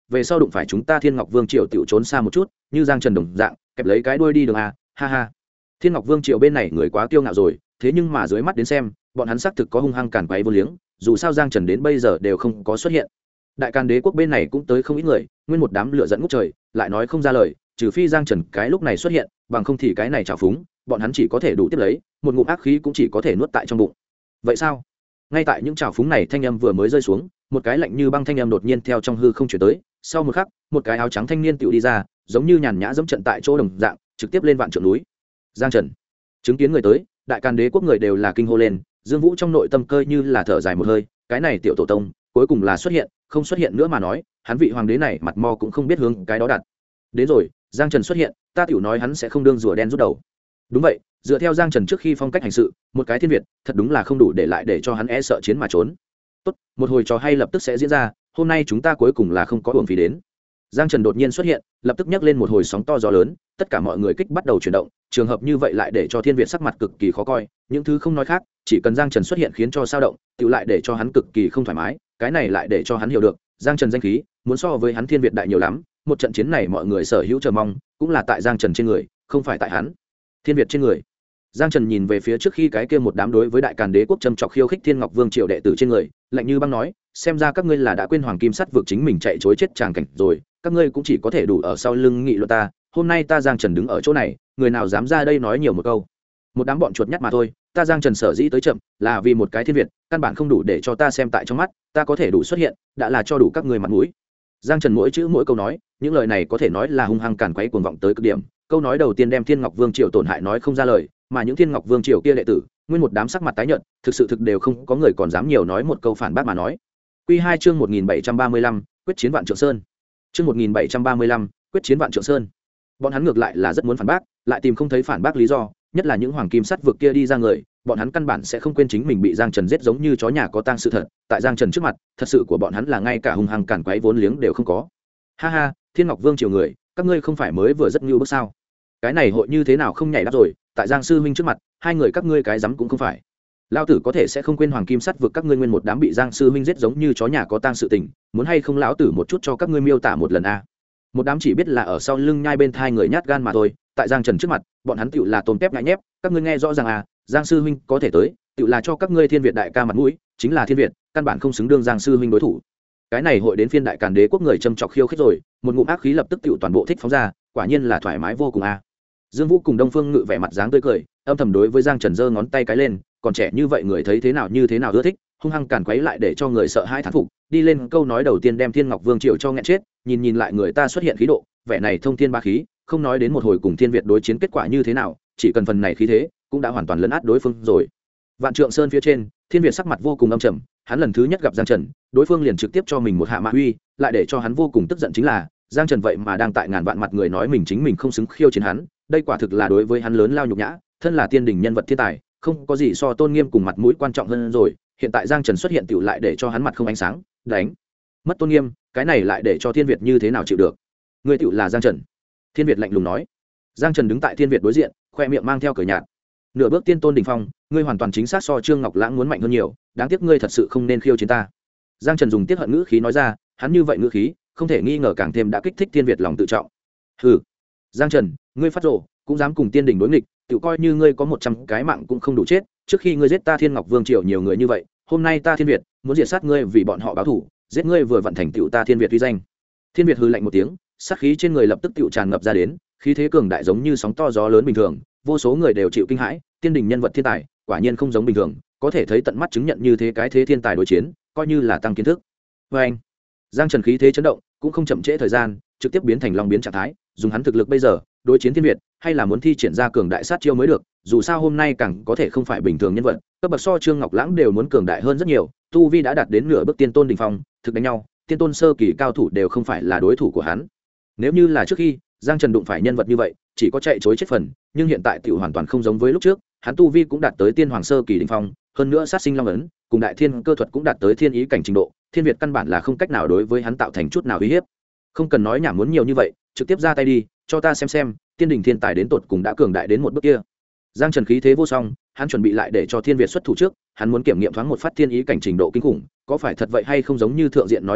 về sau đụng phải chúng ta Thiên Ngọc Vương triều tiểu trốn xa một chút, như Giang Trần đồng dạng kẹp lấy cái đuôi đi đường a, ha ha. Thiên Ngọc Vương triều bên này người quá kiêu ngạo rồi, thế nhưng mà dưới mắt đến xem bọn hắn xác thực có hung hăng càn quấy vô liếng, dù sao Giang Trần đến bây giờ đều không có xuất hiện. Đại Càn Đế quốc bên này cũng tới không ít người, nguyên một đám lửa dẫn ngút trời, lại nói không ra lời, trừ phi Giang Trần cái lúc này xuất hiện, bằng không thì cái này trào phúng bọn hắn chỉ có thể đủ tiếp lấy, một ngụm ác khí cũng chỉ có thể nuốt tại trong bụng. Vậy sao? Ngay tại những trào phúng này thanh âm vừa mới rơi xuống, một cái lạnh như băng thanh âm đột nhiên theo trong hư không chuyển tới, sau một khắc một cái áo trắng thanh niên tựu đi ra, giống như nhàn nhã dẫm trận tại chỗ đồng dạng, trực tiếp lên vạn trượng núi. Giang Trần chứng kiến người tới, Đại Càn Đế quốc người đều là kinh hô lên, Dương Vũ trong nội tâm cơi như là thở dài một hơi, cái này tiểu tổ tông cuối cùng là xuất hiện, không xuất hiện nữa mà nói, hắn vị hoàng đế này mặt mo cũng không biết hướng cái đó đặt. Đến rồi, Giang Trần xuất hiện, ta tiểu nói hắn sẽ không đương rùa đen rút đầu. Đúng vậy, dựa theo Giang Trần trước khi phong cách hành sự, một cái thiên việt thật đúng là không đủ để lại để cho hắn e sợ chiến mà trốn. Tốt, một hồi trò hay lập tức sẽ diễn ra, hôm nay chúng ta cuối cùng là không có uổng phí đến. Giang Trần đột nhiên xuất hiện, lập tức nhấc lên một hồi sóng to gió lớn, tất cả mọi người kích bắt đầu chuyển động, trường hợp như vậy lại để cho thiên việt sắc mặt cực kỳ khó coi, những thứ không nói khác, chỉ cần Giang Trần xuất hiện khiến cho sao động, tự lại để cho hắn cực kỳ không thoải mái, cái này lại để cho hắn hiểu được, Giang Trần danh khí muốn so với hắn thiên việt đại nhiều lắm, một trận chiến này mọi người sở hữu chờ mong, cũng là tại Giang Trần trên người, không phải tại hắn thiên việt trên người. Giang Trần nhìn về phía trước khi cái kia một đám đối với Đại Càn Đế quốc châm chọc khiêu khích Thiên Ngọc Vương triều đệ tử trên người, lạnh như băng nói, xem ra các ngươi là đã quên Hoàng Kim Sắt vực chính mình chạy trối chết tràng cảnh rồi, các ngươi cũng chỉ có thể đủ ở sau lưng nghị luận ta, hôm nay ta Giang Trần đứng ở chỗ này, người nào dám ra đây nói nhiều một câu. Một đám bọn chuột nhắt mà thôi, ta Giang Trần sở dĩ tới chậm, là vì một cái thiên việt, căn bản không đủ để cho ta xem tại trong mắt, ta có thể đủ xuất hiện, đã là cho đủ các ngươi mặt mũi. Giang Trần mỗi chữ mỗi câu nói, những lời này có thể nói là hung hăng càn quấy cuồng vọng tới cực điểm. Câu nói đầu tiên đem Thiên Ngọc Vương triều tổn hại nói không ra lời, mà những Thiên Ngọc Vương triều kia đệ tử, nguyên một đám sắc mặt tái nhợt, thực sự đều không có người còn dám nhiều nói một câu phản bác mà nói. Quy 2 chương 1735, quyết chiến Vạn Trượng Sơn. Chương 1735, quyết chiến Vạn Trượng Sơn. Bọn hắn ngược lại là rất muốn phản bác, lại tìm không thấy phản bác lý do, nhất là những hoàng kim sắt vực kia đi ra người, bọn hắn căn bản sẽ không quên chính mình bị Giang Trần giết giống như chó nhà có tang sự thật, tại Giang Trần trước mặt, thật sự của bọn hắn là ngay cả hung hăng cản quấy vốn liếng đều không có. Ha ha, Thiên Ngọc Vương triều người, các ngươi không phải mới vừa rất nhu bức sao? Cái này hội như thế nào không nhảy đáp rồi, tại Giang sư huynh trước mặt, hai người các ngươi cái dám cũng không phải. Lão tử có thể sẽ không quên hoàng kim sắt vực các ngươi nguyên một đám bị Giang sư huynh giết giống như chó nhà có tang sự tình, muốn hay không lão tử một chút cho các ngươi miêu tả một lần a. Một đám chỉ biết là ở sau lưng nhai bên thai người nhát gan mà thôi, tại Giang Trần trước mặt, bọn hắn tựu là tôm tép ngại nhép, các ngươi nghe rõ ràng à, Giang sư huynh có thể tới, tựu là cho các ngươi Thiên Việt đại ca mặt mũi, chính là Thiên Việt, căn bản không xứng đương Giang sư huynh đối thủ. Cái này hội đến phiên Đại Càn Đế quốc người châm chọc khiêu khích rồi, một ngụm ác khí lập tức tựu toàn bộ thích phóng ra, quả nhiên là thoải mái vô cùng à. Dương Vũ cùng Đông Phương Ngự vẻ mặt dáng tươi cười, âm thầm đối với Giang Trần giơ ngón tay cái lên, còn trẻ như vậy người thấy thế nào như thế nào ưa thích, hung hăng càn quấy lại để cho người sợ hãi thán phục, đi lên câu nói đầu tiên đem Thiên Ngọc Vương triều cho nghẹn chết, nhìn lại người ta xuất hiện khí độ, vẻ này thông thiên ba khí, không nói đến một hồi cùng Thiên Việt đối chiến kết quả như thế nào, chỉ cần phần này khí thế, cũng đã hoàn toàn lấn át đối phương rồi. Vạn Trượng Sơn phía trên, Thiên Việt sắc mặt vô cùng âm trầm, hắn lần thứ nhất gặp Giang Trần, đối phương liền trực tiếp cho mình một hạ mã uy, lại để cho hắn vô cùng tức giận chính là, Giang Trần vậy mà đang tại ngàn vạn mặt người nói mình chính mình không xứng khiêu chiến hắn, đây quả thực là đối với hắn lớn lao nhục nhã, thân là tiên đình nhân vật thiên tài, không có gì so tôn nghiêm cùng mặt mũi quan trọng hơn rồi, hiện tại Giang Trần xuất hiện tựu lại để cho hắn mặt không ánh sáng, đánh mất tôn nghiêm, cái này lại để cho Thiên Việt như thế nào chịu được. Ngươi tựu là Giang Trần. Thiên Việt lạnh lùng nói. Giang Trần đứng tại Thiên Việt đối diện, khoe miệng mang theo cười nhạt. Nửa bước tiên tôn đỉnh phong, ngươi hoàn toàn chính xác so Trương Ngọc Lãng muốn mạnh hơn nhiều, đáng tiếc ngươi thật sự không nên khiêu chiến ta. Giang Trần dùng tiết hận ngữ khí nói ra, hắn như vậy ngữ khí, không thể nghi ngờ càng thêm đã kích thích Thiên Việt lòng tự trọng. Hừ, Giang Trần, ngươi phát rồ, cũng dám cùng tiên đình đối nghịch, tự coi như ngươi có 100 cái mạng cũng không đủ chết, trước khi ngươi giết ta Thiên Ngọc Vương triều nhiều người như vậy, hôm nay ta Thiên Việt muốn diệt sát ngươi vì bọn họ báo thù, giết ngươi vừa vận thành tựu ta Thiên Việt uy danh. Thiên Việt hừ lạnh một tiếng, sát khí trên người lập tức tựu tràn ngập ra đến, khí thế cường đại giống như sóng to gió lớn bình thường, vô số người đều chịu kinh hãi, tiên đình nhân vật thiên tài, quả nhiên không giống bình thường, có thể thấy tận mắt chứng nhận như thế cái thế thiên tài đối chiến, coi như là tăng kiến thức. Và anh, Giang Trần khí thế chấn động, cũng không chậm trễ thời gian, trực tiếp biến thành long biến trạng thái, dùng hắn thực lực bây giờ, đối chiến Thiên Việt, hay là muốn thi triển ra cường đại sát chiêu mới được, dù sao hôm nay càng có thể không phải bình thường nhân vật, cấp bậc so Trương Ngọc Lãng đều muốn cường đại hơn rất nhiều, tu vi đã đạt đến nửa bước tiên tôn đỉnh phong, thực đánh nhau, tiên tôn sơ kỳ cao thủ đều không phải là đối thủ của hắn. Nếu như là trước khi Giang Trần đụng phải nhân vật như vậy, chỉ có chạy chối chết phần, nhưng hiện tại tiểu hoàn toàn không giống với lúc trước, hắn tu vi cũng đạt tới tiên hoàng sơ kỳ đỉnh phong, hơn nữa sát sinh long ấn, cùng đại thiên cơ thuật cũng đạt tới thiên ý cảnh trình độ, Thiên Việt căn bản là không cách nào đối với hắn tạo thành chút nào uy hiếp. Không cần nói nhảm muốn nhiều như vậy, trực tiếp ra tay đi, cho ta xem, tiên đình thiên tài đến tột cùng đã cường đại đến một bước kia. Giang Trần khí thế vô song, hắn chuẩn bị lại để cho Thiên Việt xuất thủ trước, hắn muốn kiểm nghiệm thoáng một phát thiên ý cảnh trình độ kinh khủng, có phải thật vậy hay không giống như thượng diện nói như vậy,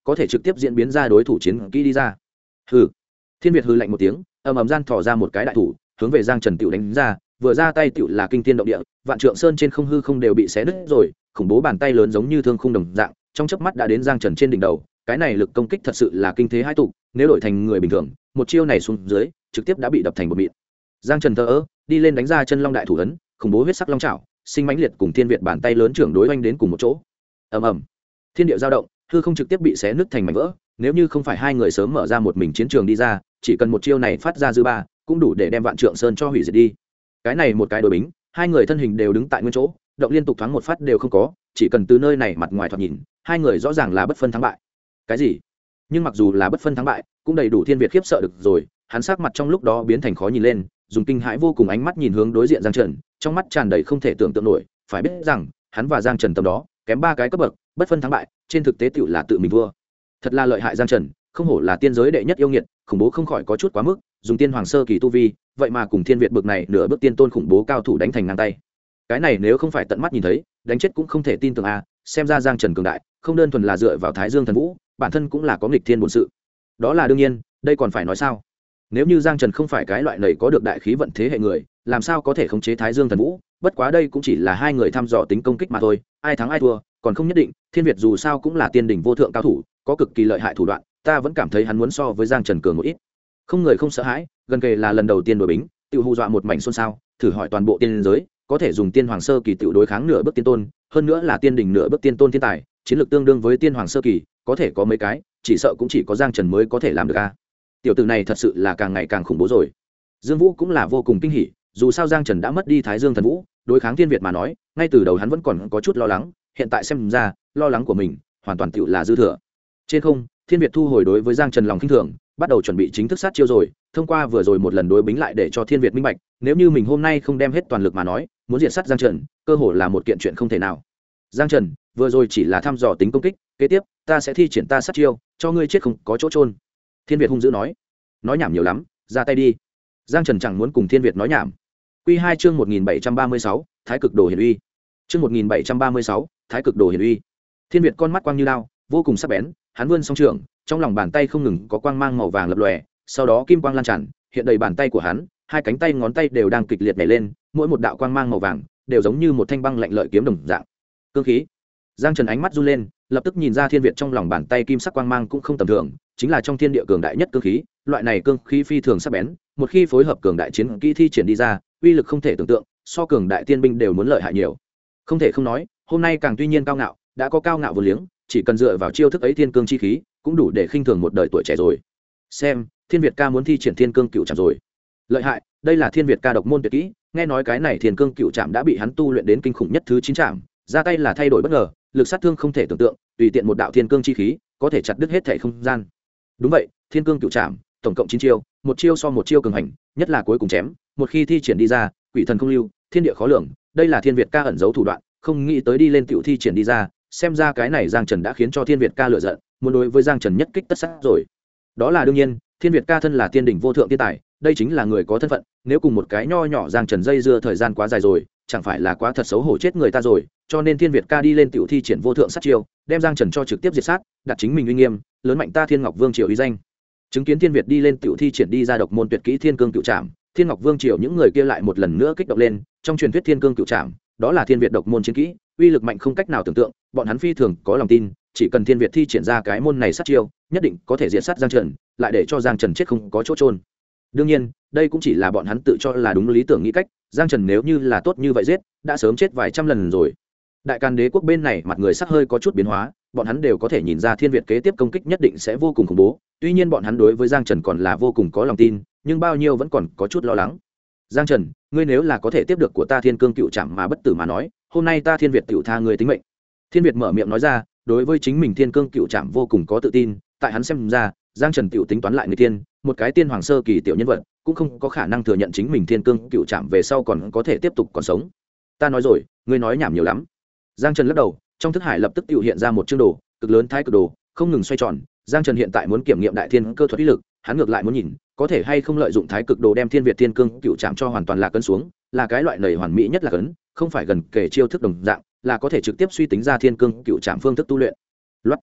có thể trực tiếp diễn biến ra đối thủ chiến kỹ đi ra. Hừ. Thiên Việt hừ lạnh một tiếng, ầm ầm gian thò ra một cái đại thủ, hướng về Giang Trần tiểu đánh ra, vừa ra tay tiểu là kinh thiên động địa, vạn trượng sơn trên không hư không đều bị xé nứt rồi, khủng bố bàn tay lớn giống như thương khung đồng dạng, trong chớp mắt đã đến Giang Trần trên đỉnh đầu, cái này lực công kích thật sự là kinh thế hai tụ, nếu đổi thành người bình thường, một chiêu này xuống dưới, trực tiếp đã bị đập thành bột mịn. Giang Trần thở ơ, đi lên đánh ra chân long đại thủ ấn, khủng bố huyết sắc long chảo, sinh mãnh liệt cùng Thiên Việt bàn tay lớn trưởng đối oanh đến cùng một chỗ. Ầm ầm. Thiên địa dao động, hư không trực tiếp bị xé nứt thành mảnh vỡ, nếu như không phải hai người sớm mở ra một mình chiến trường đi ra, chỉ cần một chiêu này phát ra dư ba, cũng đủ để đem vạn trượng sơn cho hủy diệt đi. Cái này một cái đối bính, hai người thân hình đều đứng tại nguyên chỗ, động liên tục thoáng một phát đều không có, chỉ cần từ nơi này mặt ngoài thoạt nhìn, hai người rõ ràng là bất phân thắng bại. Cái gì? Nhưng mặc dù là bất phân thắng bại, cũng đầy đủ Thiên Việt khiếp sợ được rồi, hắn sắc mặt trong lúc đó biến thành khó nhìn lên, dùng kinh hãi vô cùng ánh mắt nhìn hướng đối diện Giang Trần, trong mắt tràn đầy không thể tưởng tượng nổi, phải biết rằng, hắn và Giang Trần tầm đó, kém ba cái cấp bậc, bất phân thắng bại, trên thực tế tựu là tự mình thua. Thật là lợi hại Giang Trần, không hổ là tiên giới đệ nhất yêu nghiệt, khủng bố không khỏi có chút quá mức, dùng tiên hoàng sơ kỳ tu vi, vậy mà cùng Thiên Việt bực này nửa bước tiên tôn khủng bố cao thủ đánh thành ngang tay. Cái này nếu không phải tận mắt nhìn thấy, đánh chết cũng không thể tin tưởng a, xem ra Giang Trần cường đại, không đơn thuần là dựa vào Thái Dương Thần Vũ, bản thân cũng là có nghịch thiên bổn sự. Đó là đương nhiên, đây còn phải nói sao? Nếu như Giang Trần không phải cái loại này có được đại khí vận thế hệ người, làm sao có thể khống chế Thái Dương Thần Vũ? Bất quá đây cũng chỉ là hai người thăm dò tính công kích mà thôi, ai thắng ai thua, còn không nhất định. Thiên Việt dù sao cũng là tiên đỉnh vô thượng cao thủ, có cực kỳ lợi hại thủ đoạn, ta vẫn cảm thấy hắn muốn so với Giang Trần cường một ít. Không người không sợ hãi, gần kề là lần đầu tiên đối bính, tự hù dọa một mảnh xôn xao, thử hỏi toàn bộ tiên giới, có thể dùng tiên hoàng sơ kỳ tự đối kháng nửa bước tiên tôn, hơn nữa là tiên đỉnh nửa bước tiên tôn thiên tài, chiến lược tương đương với tiên hoàng sơ kỳ, có thể có mấy cái, chỉ sợ cũng chỉ có Giang Trần mới có thể làm được a. Tiểu tử này thật sự là càng ngày càng khủng bố rồi. Dương Vũ cũng là vô cùng kinh hỉ, dù sao Giang Trần đã mất đi Thái Dương Thần Vũ, đối kháng Thiên Việt mà nói, ngay từ đầu hắn vẫn còn có chút lo lắng, hiện tại xem ra, lo lắng của mình hoàn toàn tựu là dư thừa. Trên không, Thiên Việt thu hồi đối với Giang Trần lòng khinh thường, bắt đầu chuẩn bị chính thức sát chiêu rồi, thông qua vừa rồi một lần đối bính lại để cho Thiên Việt minh bạch, nếu như mình hôm nay không đem hết toàn lực mà nói, muốn diệt sát Giang Trần, cơ hồ là một kiện chuyện không thể nào. Giang Trần, vừa rồi chỉ là thăm dò tính công kích, kế tiếp, ta sẽ thi triển ta sát chiêu, cho ngươi chết không có chỗ trôn. Thiên Việt hung dữ nói nhảm nhiều lắm, ra tay đi. Giang Trần chẳng muốn cùng Thiên Việt nói nhảm. Quy 2 chương 1736, Thái Cực Đồ Hiển Uy. Chương 1736, Thái Cực Đồ Hiển Uy. Thiên Việt con mắt quang như lao, vô cùng sắc bén, hắn vươn song trường, trong lòng bàn tay không ngừng có quang mang màu vàng lập lòe, sau đó kim quang lan tràn, hiện đầy bàn tay của hắn, hai cánh tay ngón tay đều đang kịch liệt nhảy lên, mỗi một đạo quang mang màu vàng đều giống như một thanh băng lạnh lợi kiếm đồng dạng. Cương khí. Giang Trần ánh mắt run lên, lập tức nhìn ra Thiên Việt trong lòng bàn tay kim sắc quang mang cũng không tầm thường, chính là trong thiên địa cường đại nhất cương khí, loại này cương khí phi thường sắc bén, một khi phối hợp cường đại chiến kỹ thi triển đi ra, uy lực không thể tưởng tượng, so cường đại tiên binh đều muốn lợi hại nhiều. Không thể không nói, hôm nay càng tuy nhiên cao ngạo, đã có cao ngạo vô liếng, chỉ cần dựa vào chiêu thức ấy thiên cương chi khí, cũng đủ để khinh thường một đời tuổi trẻ rồi. Xem, Thiên Việt ca muốn thi triển thiên cương cựu trảm rồi. Lợi hại, đây là Thiên Việt ca độc môn tuyệt kỹ, nghe nói cái này thiên cương cựu trảm đã bị hắn tu luyện đến kinh khủng nhất thứ 9 trảm, ra tay là thay đổi bất ngờ, lực sát thương không thể tưởng tượng, tùy tiện một đạo thiên cương chi khí, có thể chặt đứt hết thể không gian. Đúng vậy, thiên cương cựu trảm, tổng cộng 9 chiêu, một chiêu so một chiêu cường hành, nhất là cuối cùng chém, một khi thi triển đi ra, quỷ thần không lưu, thiên địa khó lường, đây là Thiên Việt ca ẩn giấu thủ đoạn, không nghĩ tới đi lên tiểu thi triển đi ra, xem ra cái này Giang Trần đã khiến cho Thiên Việt ca lựa giận, muốn đối với Giang Trần nhất kích tất sát rồi. Đó là đương nhiên, Thiên Việt ca thân là tiên đỉnh vô thượng tiên tài, đây chính là người có thân phận, nếu cùng một cái nho nhỏ Giang Trần dây dưa thời gian quá dài rồi, chẳng phải là quá thật xấu hổ chết người ta rồi, cho nên Thiên Việt ca đi lên tiểu thi triển vô thượng sát chiêu, đem Giang Trần cho trực tiếp diệt sát, đặt chính mình uy nghiêm, lớn mạnh ta Thiên Ngọc Vương triều uy danh. Chứng kiến Thiên Việt đi lên tiểu thi triển đi ra độc môn tuyệt kỹ thiên cương cựu trảm, Thiên Ngọc Vương triều những người kia lại một lần nữa kích động lên, trong truyền thuyết thiên cương cựu trảm, đó là Thiên Việt độc môn chiến kỹ, uy lực mạnh không cách nào tưởng tượng, bọn hắn phi thường có lòng tin, chỉ cần Thiên Việt thi triển ra cái môn này sát chiêu, nhất định có thể diệt sát Giang Trần, lại để cho Giang Trần chết không có chỗ trôn. Đương nhiên, đây cũng chỉ là bọn hắn tự cho là đúng lý tưởng nghĩ cách, Giang Trần nếu như là tốt như vậy giết, đã sớm chết vài trăm lần rồi. Đại Càn Đế quốc bên này mặt người sắc hơi có chút biến hóa, bọn hắn đều có thể nhìn ra Thiên Việt kế tiếp công kích nhất định sẽ vô cùng khủng bố, tuy nhiên bọn hắn đối với Giang Trần còn là vô cùng có lòng tin, nhưng bao nhiêu vẫn còn có chút lo lắng. Giang Trần, ngươi nếu là có thể tiếp được của ta thiên cương cựu trảm mà bất tử mà nói, hôm nay ta Thiên Việt tiểu tha ngươi tính mệnh. Thiên Việt mở miệng nói ra, đối với chính mình thiên cương cựu trảm vô cùng có tự tin, tại hắn xem ra, Giang Trần tiểu tính toán lại người tiên, một cái tiên hoàng sơ kỳ tiểu nhân vật, cũng không có khả năng thừa nhận chính mình thiên cương cựu trảm về sau còn có thể tiếp tục còn sống. Ta nói rồi, ngươi nói nhảm nhiều lắm. Giang Trần lắc đầu, trong thức hải lập tức tiểu hiện ra một chương đồ, cực lớn thái cực đồ, không ngừng xoay tròn. Giang Trần hiện tại muốn kiểm nghiệm đại thiên cơ thuật uy lực, hắn ngược lại muốn nhìn, có thể hay không lợi dụng thái cực đồ đem Thiên Việt thiên cương cựu trảm cho hoàn toàn lạc cấn xuống, là cái loại nầy hoàn mỹ nhất là cấn, không phải gần kể chiêu thức đồng dạng, là có thể trực tiếp suy tính ra thiên cương cựu trảm phương thức tu luyện. Loát.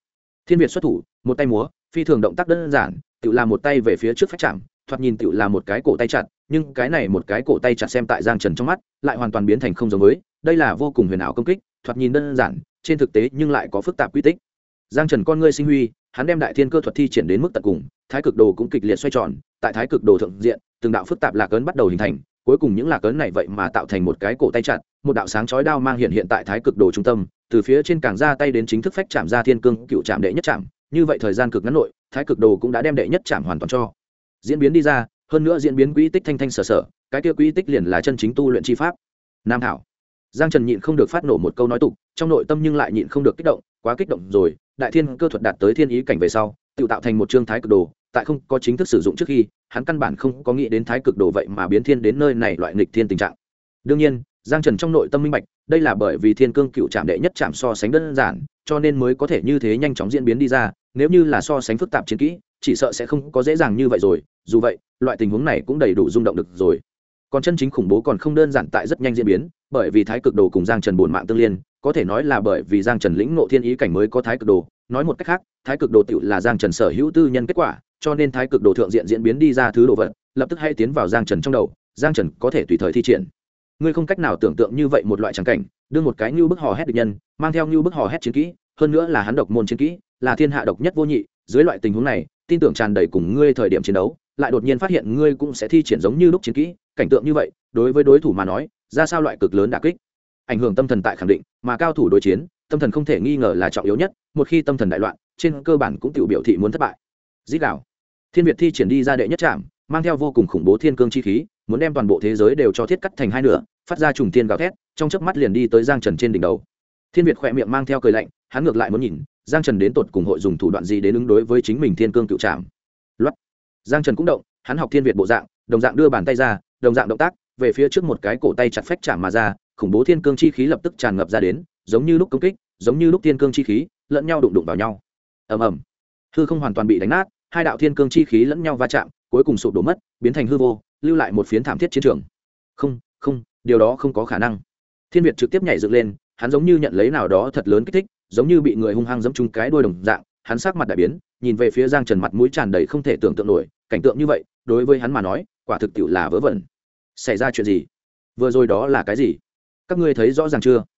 Thiên Việt xuất thủ, một tay múa, phi thường động tác đơn giản, tự là một tay về phía trước phách chạm, thoạt nhìn tự là một cái cổ tay chặt, nhưng cái này một cái cổ tay chặt xem tại Giang Trần trong mắt, lại hoàn toàn biến thành không giống với, đây là vô cùng huyền ảo công kích, thoạt nhìn đơn giản, trên thực tế nhưng lại có phức tạp quy tích. Giang Trần con ngươi sinh huy, hắn đem đại thiên cơ thuật thi triển đến mức tận cùng, thái cực đồ cũng kịch liệt xoay tròn, tại thái cực đồ thượng diện, từng đạo phức tạp lạc ấn bắt đầu hình thành, cuối cùng những lạc ấn này vậy mà tạo thành một cái cổ tay chặt, một đạo sáng chói đao mang hiện tại thái cực đồ trung tâm, từ phía trên càng ra tay đến chính thức phách chạm ra thiên cương cựu chạm đệ nhất chạm, như vậy thời gian cực ngắn nội, thái cực đồ cũng đã đem đệ nhất chạm hoàn toàn cho diễn biến đi ra, hơn nữa diễn biến quỹ tích thanh thanh sở sở, cái kia quỹ tích liền là chân chính tu luyện chi pháp. Nam thảo. Giang Trần nhịn không được phát nổ một câu nói tục, trong nội tâm nhưng lại nhịn không được kích động, quá kích động rồi, đại thiên cơ thuật đạt tới thiên ý cảnh về sau, tự tạo thành một chương thái cực đồ, tại không có chính thức sử dụng trước khi, hắn căn bản không có nghĩ đến thái cực đồ vậy mà biến thiên đến nơi này loại nghịch thiên tình trạng. Đương nhiên, Giang Trần trong nội tâm minh bạch, đây là bởi vì thiên cương cựu trạm đệ nhất trạm so sánh đơn giản, cho nên mới có thể như thế nhanh chóng diễn biến đi ra, nếu như là so sánh phức tạp chiến kỹ, chỉ sợ sẽ không có dễ dàng như vậy rồi, dù vậy, loại tình huống này cũng đầy đủ rung động được rồi. Còn chân chính khủng bố còn không đơn giản tại rất nhanh diễn biến, bởi vì thái cực đồ cùng Giang Trần bổn mạng tương liên, có thể nói là bởi vì Giang Trần lĩnh ngộ thiên ý cảnh mới có thái cực đồ, nói một cách khác, thái cực đồ tựu là Giang Trần sở hữu tư nhân kết quả, cho nên thái cực đồ thượng diện diễn biến đi ra thứ đồ vật, lập tức hay tiến vào Giang Trần trong đầu, Giang Trần có thể tùy thời thi triển. Ngươi không cách nào tưởng tượng như vậy một loại tràng cảnh, đưa một cái như bức hò hét địch nhân, mang theo như bức hò hét chiến kỹ, hơn nữa là hắn độc môn chiến kỹ, là thiên hạ độc nhất vô nhị, dưới loại tình huống này, tin tưởng tràn đầy cùng ngươi thời điểm chiến đấu, lại đột nhiên phát hiện ngươi cũng sẽ thi triển giống như lúc chiến kỹ, cảnh tượng như vậy, đối với đối thủ mà nói, ra sao loại cực lớn đả kích, ảnh hưởng tâm thần tại khẳng định, mà cao thủ đối chiến, tâm thần không thể nghi ngờ là trọng yếu nhất, một khi tâm thần đại loạn, trên cơ bản cũng tự biểu thị muốn thất bại. Rít gào. Thiên Việt thi triển đi ra đệ nhất trạm, mang theo vô cùng khủng bố thiên cương chi khí, muốn đem toàn bộ thế giới đều cho thiết cắt thành hai nửa, phát ra trùng thiên gào thét, trong chớp mắt liền đi tới Giang Trần trên đỉnh đầu. Thiên Việt khẽ miệng mang theo cười lạnh, hắn ngược lại muốn nhìn, Giang Trần đến tột cùng hội dùng thủ đoạn gì đến ứng đối với chính mình thiên cương cựu trạm. Loát. Giang Trần cũng động, hắn học Thiên Việt bộ dạng, đồng dạng đưa bàn tay ra, đồng dạng động tác, về phía trước một cái cổ tay chặt phách chạm mà ra, khủng bố thiên cương chi khí lập tức tràn ngập ra đến, giống như lúc công kích, giống như lúc thiên cương chi khí lẫn nhau đụng vào nhau. Ầm ầm. Hư không hoàn toàn bị đánh nát, hai đạo thiên cương chi khí lẫn nhau va chạm, cuối cùng sụp đổ mất, biến thành hư vô, lưu lại một phiến thảm thiết chiến trường. Không, điều đó không có khả năng. Thiên Việt trực tiếp nhảy dựng lên, hắn giống như nhận lấy nào đó thật lớn kích thích, giống như bị người hung hăng giẫm trúng cái đuôi đồng dạng, hắn sắc mặt đại biến, nhìn về phía Giang Trần, mặt mũi tràn đầy không thể tưởng tượng nổi, cảnh tượng như vậy, đối với hắn mà nói, quả thực tiệu là vớ vẩn. Xảy ra chuyện gì? Vừa rồi đó là cái gì? Các ngươi thấy rõ ràng chưa?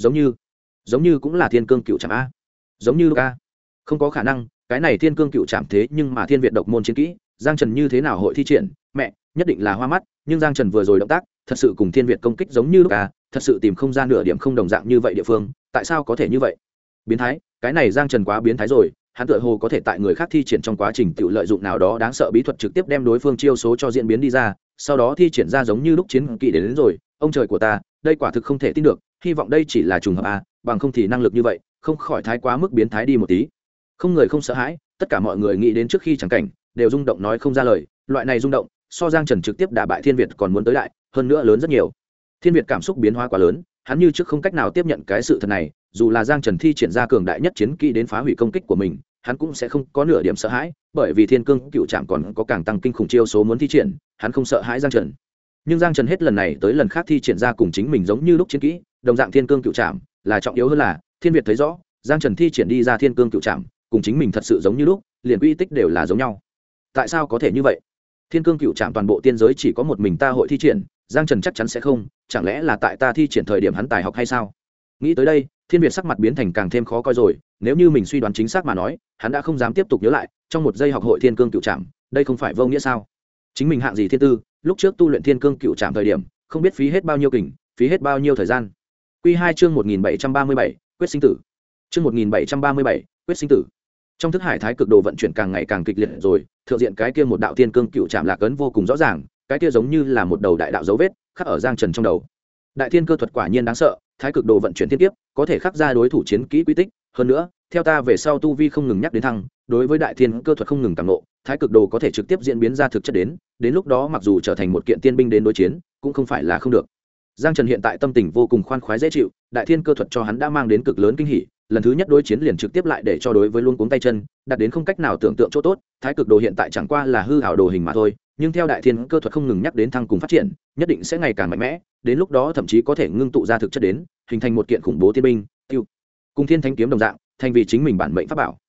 Giống như cũng là thiên cương cựu trạm a. Giống như Luca. Không có khả năng, cái này thiên cương cựu trạm thế nhưng mà Thiên Việt độc môn chiến kỹ, Giang Trần như thế nào hội thi triển? Mẹ, nhất định là hoa mắt, nhưng Giang Trần vừa rồi động tác, thật sự cùng Thiên Việt công kích giống như Luca, thật sự tìm không ra nửa điểm không đồng dạng như vậy địa phương, tại sao có thể như vậy? Biến thái, cái này Giang Trần quá biến thái rồi, hắn tựa hồ có thể tại người khác thi triển trong quá trình tự lợi dụng nào đó đáng sợ bí thuật trực tiếp đem đối phương chiêu số cho diễn biến đi ra, sau đó thi triển ra giống như lúc chiến kỹ đến rồi, ông trời của ta, đây quả thực không thể tin được, hy vọng đây chỉ là trùng hợp a, bằng không thì năng lực như vậy, không khỏi thái quá mức biến thái đi một tí. Không người không sợ hãi, tất cả mọi người nghĩ đến trước khi chẳng cảnh, đều rung động nói không ra lời, loại này rung động, so Giang Trần trực tiếp đả bại Thiên Việt còn muốn tới đại, hơn nữa lớn rất nhiều. Thiên Việt cảm xúc biến hóa quá lớn, hắn như trước không cách nào tiếp nhận cái sự thật này, dù là Giang Trần thi triển ra cường đại nhất chiến kỹ đến phá hủy công kích của mình, hắn cũng sẽ không có nửa điểm sợ hãi, bởi vì thiên cương cựu trạm còn có càng tăng kinh khủng chiêu số muốn thi triển, hắn không sợ hãi Giang Trần. Nhưng Giang Trần hết lần này tới lần khác thi triển ra cùng chính mình giống như lúc chiến kỹ, đồng dạng thiên cương cựu trạm, là trọng yếu hơn là Thiên Việt thấy rõ, Giang Trần thi triển đi ra thiên cương cựu trạm, cùng chính mình thật sự giống như lúc, liền quy tích đều là giống nhau. Tại sao có thể như vậy? Thiên cương cựu trạm toàn bộ tiên giới chỉ có một mình ta hội thi triển, Giang Trần chắc chắn sẽ không, chẳng lẽ là tại ta thi triển thời điểm hắn tài học hay sao? Nghĩ tới đây, Thiên Việt sắc mặt biến thành càng thêm khó coi rồi, nếu như mình suy đoán chính xác mà nói, hắn đã không dám tiếp tục nhớ lại, trong một giây học hội thiên cương cựu trạm, đây không phải vô nghĩa sao? Chính mình hạng gì thiên tư, lúc trước tu luyện thiên cương cựu trạm thời điểm, không biết phí hết bao nhiêu kình, phí hết bao nhiêu thời gian. Quy 2 chương 1737, quyết sinh tử. Chương 1737, quyết sinh tử. Trong thức hải thái cực đồ vận chuyển càng ngày càng kịch liệt rồi, thượng diện cái kia một đạo thiên cương cựu trạm lạc ấn vô cùng rõ ràng, cái kia giống như là một đầu đại đạo dấu vết, khắc ở Giang Trần trong đầu. Đại thiên cơ thuật quả nhiên đáng sợ, thái cực đồ vận chuyển thiên tiếp, có thể khắc ra đối thủ chiến kỹ quy tích, hơn nữa, theo ta về sau tu vi không ngừng nhắc đến thăng, đối với đại thiên cơ thuật không ngừng tăng nộ, thái cực đồ có thể trực tiếp diễn biến ra thực chất đến lúc đó mặc dù trở thành một kiện tiên binh đến đối chiến, cũng không phải là không được. Giang Trần hiện tại tâm tình vô cùng khoan khoái dễ chịu, đại thiên cơ thuật cho hắn đã mang đến cực lớn kinh hỉ, lần thứ nhất đối chiến liền trực tiếp lại để cho đối với luôn cuống tay chân, đạt đến không cách nào tưởng tượng chỗ tốt, thái cực đồ hiện tại chẳng qua là hư ảo đồ hình mà thôi, nhưng theo đại thiên cơ thuật không ngừng nhắc đến thăng cùng phát triển, nhất định sẽ ngày càng mạnh mẽ, đến lúc đó thậm chí có thể ngưng tụ ra thực chất đến, hình thành một kiện khủng bố tiên binh, tiêu cùng thiên thánh kiếm đồng dạng, thành vì chính mình bản mệnh pháp bảo.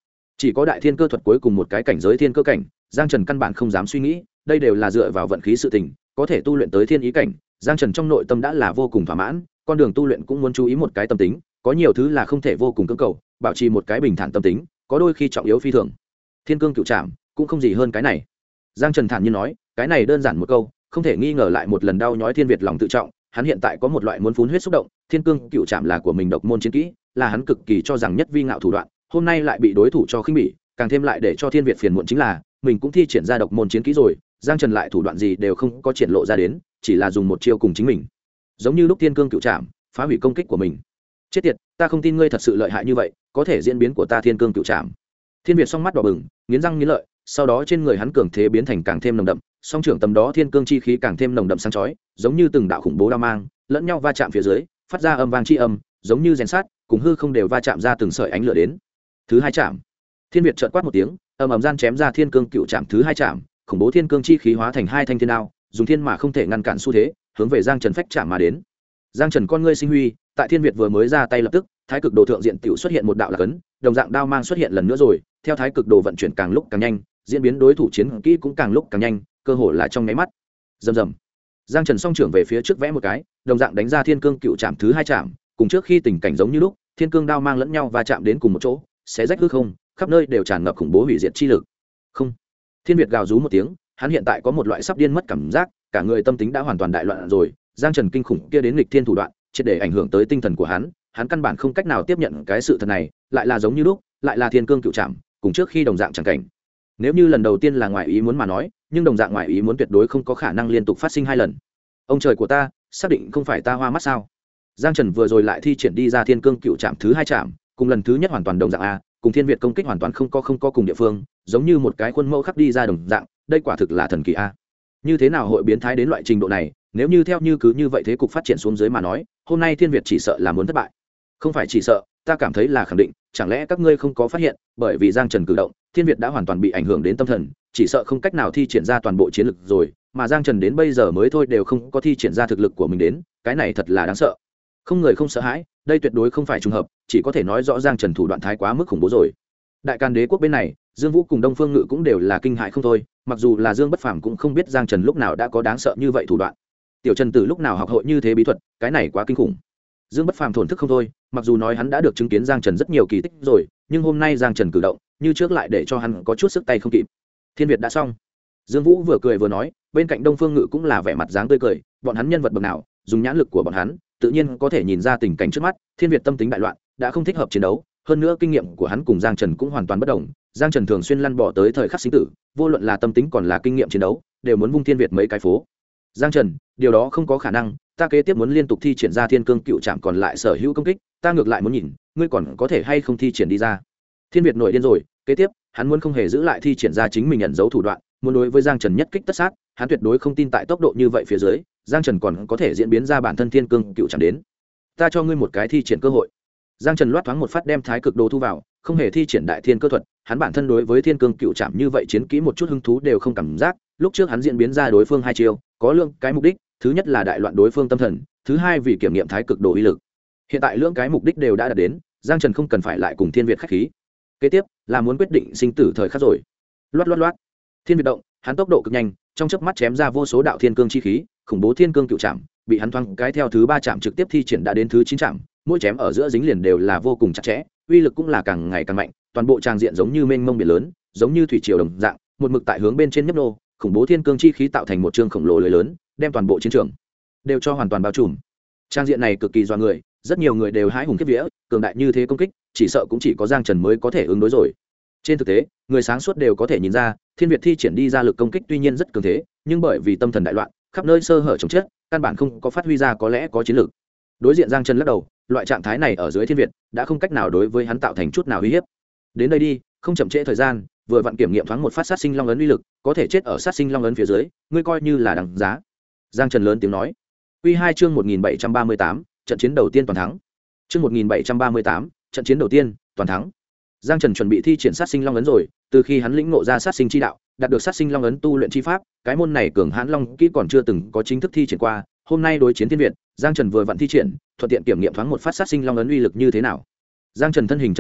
chỉ có đại thiên cơ thuật cuối cùng một cái cảnh giới thiên cơ cảnh, Giang Trần căn bản không dám suy nghĩ, đây đều là dựa vào vận khí sự tình, có thể tu luyện tới thiên ý cảnh, Giang Trần trong nội tâm đã là vô cùng thỏa mãn, con đường tu luyện cũng muốn chú ý một cái tâm tính, có nhiều thứ là không thể vô cùng cưỡng cầu, bảo trì một cái bình thản tâm tính, có đôi khi trọng yếu phi thường. Thiên cương cựu trảm cũng không gì hơn cái này. Giang Trần thản nhiên nói, cái này đơn giản một câu, không thể nghi ngờ lại một lần đau nhói Thiên Việt lòng tự trọng, hắn hiện tại có một loại muốn phun huyết xúc động, thiên cương cựu trảm là của mình độc môn chiến kỹ, là hắn cực kỳ cho rằng nhất vi ngạo thủ đoạn, hôm nay lại bị đối thủ cho khinh bỉ, càng thêm lại để cho Thiên Việt phiền muộn chính là, mình cũng thi triển ra độc môn chiến kỹ rồi, Giang Trần lại thủ đoạn gì đều không có triển lộ ra đến, chỉ là dùng một chiêu cùng chính mình. Giống như lúc thiên cương cựu trảm, phá hủy công kích của mình. Chết tiệt, ta không tin ngươi thật sự lợi hại như vậy, có thể diễn biến của ta thiên cương cựu trảm. Thiên Việt song mắt đỏ bừng, nghiến răng nghiến lợi, sau đó trên người hắn cường thế biến thành càng thêm nồng đậm, song trưởng tầm đó thiên cương chi khí càng thêm nồng đậm sáng chói, giống như từng đạo khủng bố đao mang, lẫn nhau va chạm phía dưới, phát ra âm vang chi âm, giống như rèn sát, cùng hư không đều va chạm ra từng sợi ánh lửa đến. Thứ hai chạm. Thiên Việt chợt quát một tiếng, ầm ầm gian chém ra thiên cương cựu chạm thứ hai chạm, khủng bố thiên cương chi khí hóa thành hai thanh thiên đao, dùng thiên mà không thể ngăn cản xu thế, hướng về Giang Trần phách chạm mà đến. Giang Trần con ngươi sinh huy, tại Thiên Việt vừa mới ra tay lập tức, thái cực đồ thượng diện tiểu xuất hiện một đạo lạc ấn, đồng dạng đao mang xuất hiện lần nữa rồi, theo thái cực đồ vận chuyển càng lúc càng nhanh, diễn biến đối thủ chiến kỹ cũng càng lúc càng nhanh, cơ hội là trong nháy mắt. Rầm rầm. Giang Trần song trưởng về phía trước vẽ một cái, đồng dạng đánh ra thiên cương cựu chạm thứ hai chạm, cùng trước khi tình cảnh giống như lúc, thiên cương đao mang lẫn nhau va chạm đến cùng một chỗ, xé rách hư không, khắp nơi đều tràn ngập khủng bố hủy diệt chi lực. Không. Thiên Việt gào rú một tiếng, hắn hiện tại có một loại sắp điên mất cảm giác, cả người tâm tính đã hoàn toàn đại loạn rồi, Giang Trần kinh khủng kia đến nghịch thiên thủ đoạn, triệt để ảnh hưởng tới tinh thần của hắn căn bản không cách nào tiếp nhận cái sự thật này, lại là giống như lúc, lại là thiên cương cựu trảm, cùng trước khi đồng dạng chẳng cảnh. Nếu như lần đầu tiên là ngoại ý muốn mà nói, nhưng đồng dạng ngoại ý muốn tuyệt đối không có khả năng liên tục phát sinh hai lần. Ông trời của ta, xác định không phải ta hoa mắt sao? Giang Trần vừa rồi lại thi triển đi ra thiên cương cựu trảm thứ hai trảm, cùng lần thứ nhất hoàn toàn đồng dạng a, cùng Thiên Việt công kích hoàn toàn không có cùng địa phương, giống như một cái khuôn mẫu khắc đi ra đồng dạng, đây quả thực là thần kỳ a. Như thế nào hội biến thái đến loại trình độ này, nếu như theo như cứ như vậy thế cục phát triển xuống dưới mà nói, hôm nay Thiên Việt chỉ sợ là muốn thất bại. Không phải chỉ sợ, ta cảm thấy là khẳng định, chẳng lẽ các ngươi không có phát hiện, bởi vì Giang Trần cử động, Thiên Việt đã hoàn toàn bị ảnh hưởng đến tâm thần, chỉ sợ không cách nào thi triển ra toàn bộ chiến lực rồi, mà Giang Trần đến bây giờ mới thôi đều không có thi triển ra thực lực của mình đến, cái này thật là đáng sợ. Không người không sợ hãi, đây tuyệt đối không phải trùng hợp, chỉ có thể nói rõ Giang Trần thủ đoạn thái quá mức khủng bố rồi. Đại Càn Đế quốc bên này, Dương Vũ cùng Đông Phương Ngự cũng đều là kinh hãi không thôi, mặc dù là Dương Bất Phàm cũng không biết Giang Trần lúc nào đã có đáng sợ như vậy thủ đoạn. Tiểu Trần từ lúc nào học hội như thế bí thuật, cái này quá kinh khủng. Dương Bất Phàm thổn thức không thôi, mặc dù nói hắn đã được chứng kiến Giang Trần rất nhiều kỳ tích rồi, nhưng hôm nay Giang Trần cử động, như trước lại để cho hắn có chút sức tay không kịp. Thiên Việt đã xong. Dương Vũ vừa cười vừa nói, bên cạnh Đông Phương Ngự cũng là vẻ mặt dáng tươi cười, bọn hắn nhân vật bậc nào, dùng nhãn lực của bọn hắn, tự nhiên có thể nhìn ra tình cảnh trước mắt, Thiên Việt tâm tính đại loạn, đã không thích hợp chiến đấu, hơn nữa kinh nghiệm của hắn cùng Giang Trần cũng hoàn toàn bất đồng, Giang Trần thường xuyên lăn bỏ tới thời khắc sinh tử, vô luận là tâm tính còn là kinh nghiệm chiến đấu, đều muốn vung Thiên Việt mấy cái phố. Giang Trần, điều đó không có khả năng, ta kế tiếp muốn liên tục thi triển ra thiên cương cựu trảm còn lại sở hữu công kích, ta ngược lại muốn nhìn, ngươi còn có thể hay không thi triển đi ra. Thiên Việt nổi điên rồi, kế tiếp, hắn muốn không hề giữ lại thi triển ra chính mình ẩn giấu thủ đoạn, muốn đối với Giang Trần nhất kích tất sát, hắn tuyệt đối không tin tại tốc độ như vậy phía dưới, Giang Trần còn có thể diễn biến ra bản thân thiên cương cựu trảm đến. Ta cho ngươi một cái thi triển cơ hội. Giang Trần loát thoáng một phát đem thái cực đồ thu vào, không hề thi triển đại thiên cơ thuật, hắn bản thân đối với thiên cương cựu trảm như vậy chiến kỹ một chút hứng thú đều không cảm giác, lúc trước hắn diễn biến ra đối phương hai chiêu, có lượng cái mục đích, thứ nhất là đại loạn đối phương tâm thần, thứ hai vì kiểm nghiệm thái cực đồ uy lực. Hiện tại lượng cái mục đích đều đã đạt đến, Giang Trần không cần phải lại cùng Thiên Việt khách khí. Kế tiếp là muốn quyết định sinh tử thời khắc rồi. Loát loát loát. Thiên Việt động, hắn tốc độ cực nhanh, trong chớp mắt chém ra vô số đạo thiên cương chi khí, khủng bố thiên cương cựu trảm, bị hắn thoáng cái theo thứ 3 trảm trực tiếp thi triển đã đến thứ 9 trảm, mỗi chém ở giữa dính liền đều là vô cùng chặt chẽ, uy lực cũng là càng ngày càng mạnh, toàn bộ tràng diện giống như mênh mông biển lớn, giống như thủy triều đồng dạng, một mực tại hướng bên trên nhấp nô, khủng bố thiên cương chi khí tạo thành một trường khổng lồ lưới lớn, đem toàn bộ chiến trường đều cho hoàn toàn bao trùm. Trang diện này cực kỳ dọa người, rất nhiều người đều hãi hùng kiếp vía, cường đại như thế công kích, chỉ sợ cũng chỉ có Giang Trần mới có thể ứng đối rồi. Trên thực tế, người sáng suốt đều có thể nhìn ra, Thiên Việt thi triển đi ra lực công kích tuy nhiên rất cường thế, nhưng bởi vì tâm thần đại loạn, khắp nơi sơ hở chồng chết, căn bản không có phát huy ra có lẽ có chiến lược. Đối diện Giang Trần lắc đầu, loại trạng thái này ở dưới Thiên Việt đã không cách nào đối với hắn tạo thành chút nào uy hiếp. Đến đây đi, không chậm trễ thời gian, vừa vặn kiểm nghiệm thoáng một phát sát sinh long ấn uy lực, có thể chết ở sát sinh long ấn phía dưới, ngươi coi như là đằng giá. Giang Trần lớn tiếng nói. Quy 2 chương 1738, trận chiến đầu tiên toàn thắng. Chương 1738, trận chiến đầu tiên toàn thắng. Giang Trần chuẩn bị thi triển sát sinh long ấn rồi, từ khi hắn lĩnh ngộ ra sát sinh chi đạo, đạt được sát sinh long ấn tu luyện chi pháp, cái môn này cường hãn long kỹ còn chưa từng có chính thức thi triển qua, hôm nay đối chiến Thiên Việt, Giang Trần vừa vặn thi triển, thuận tiện kiểm nghiệm thoáng một phát sát sinh long ấn uy lực như thế nào. Giang Trần thân hình chấn động,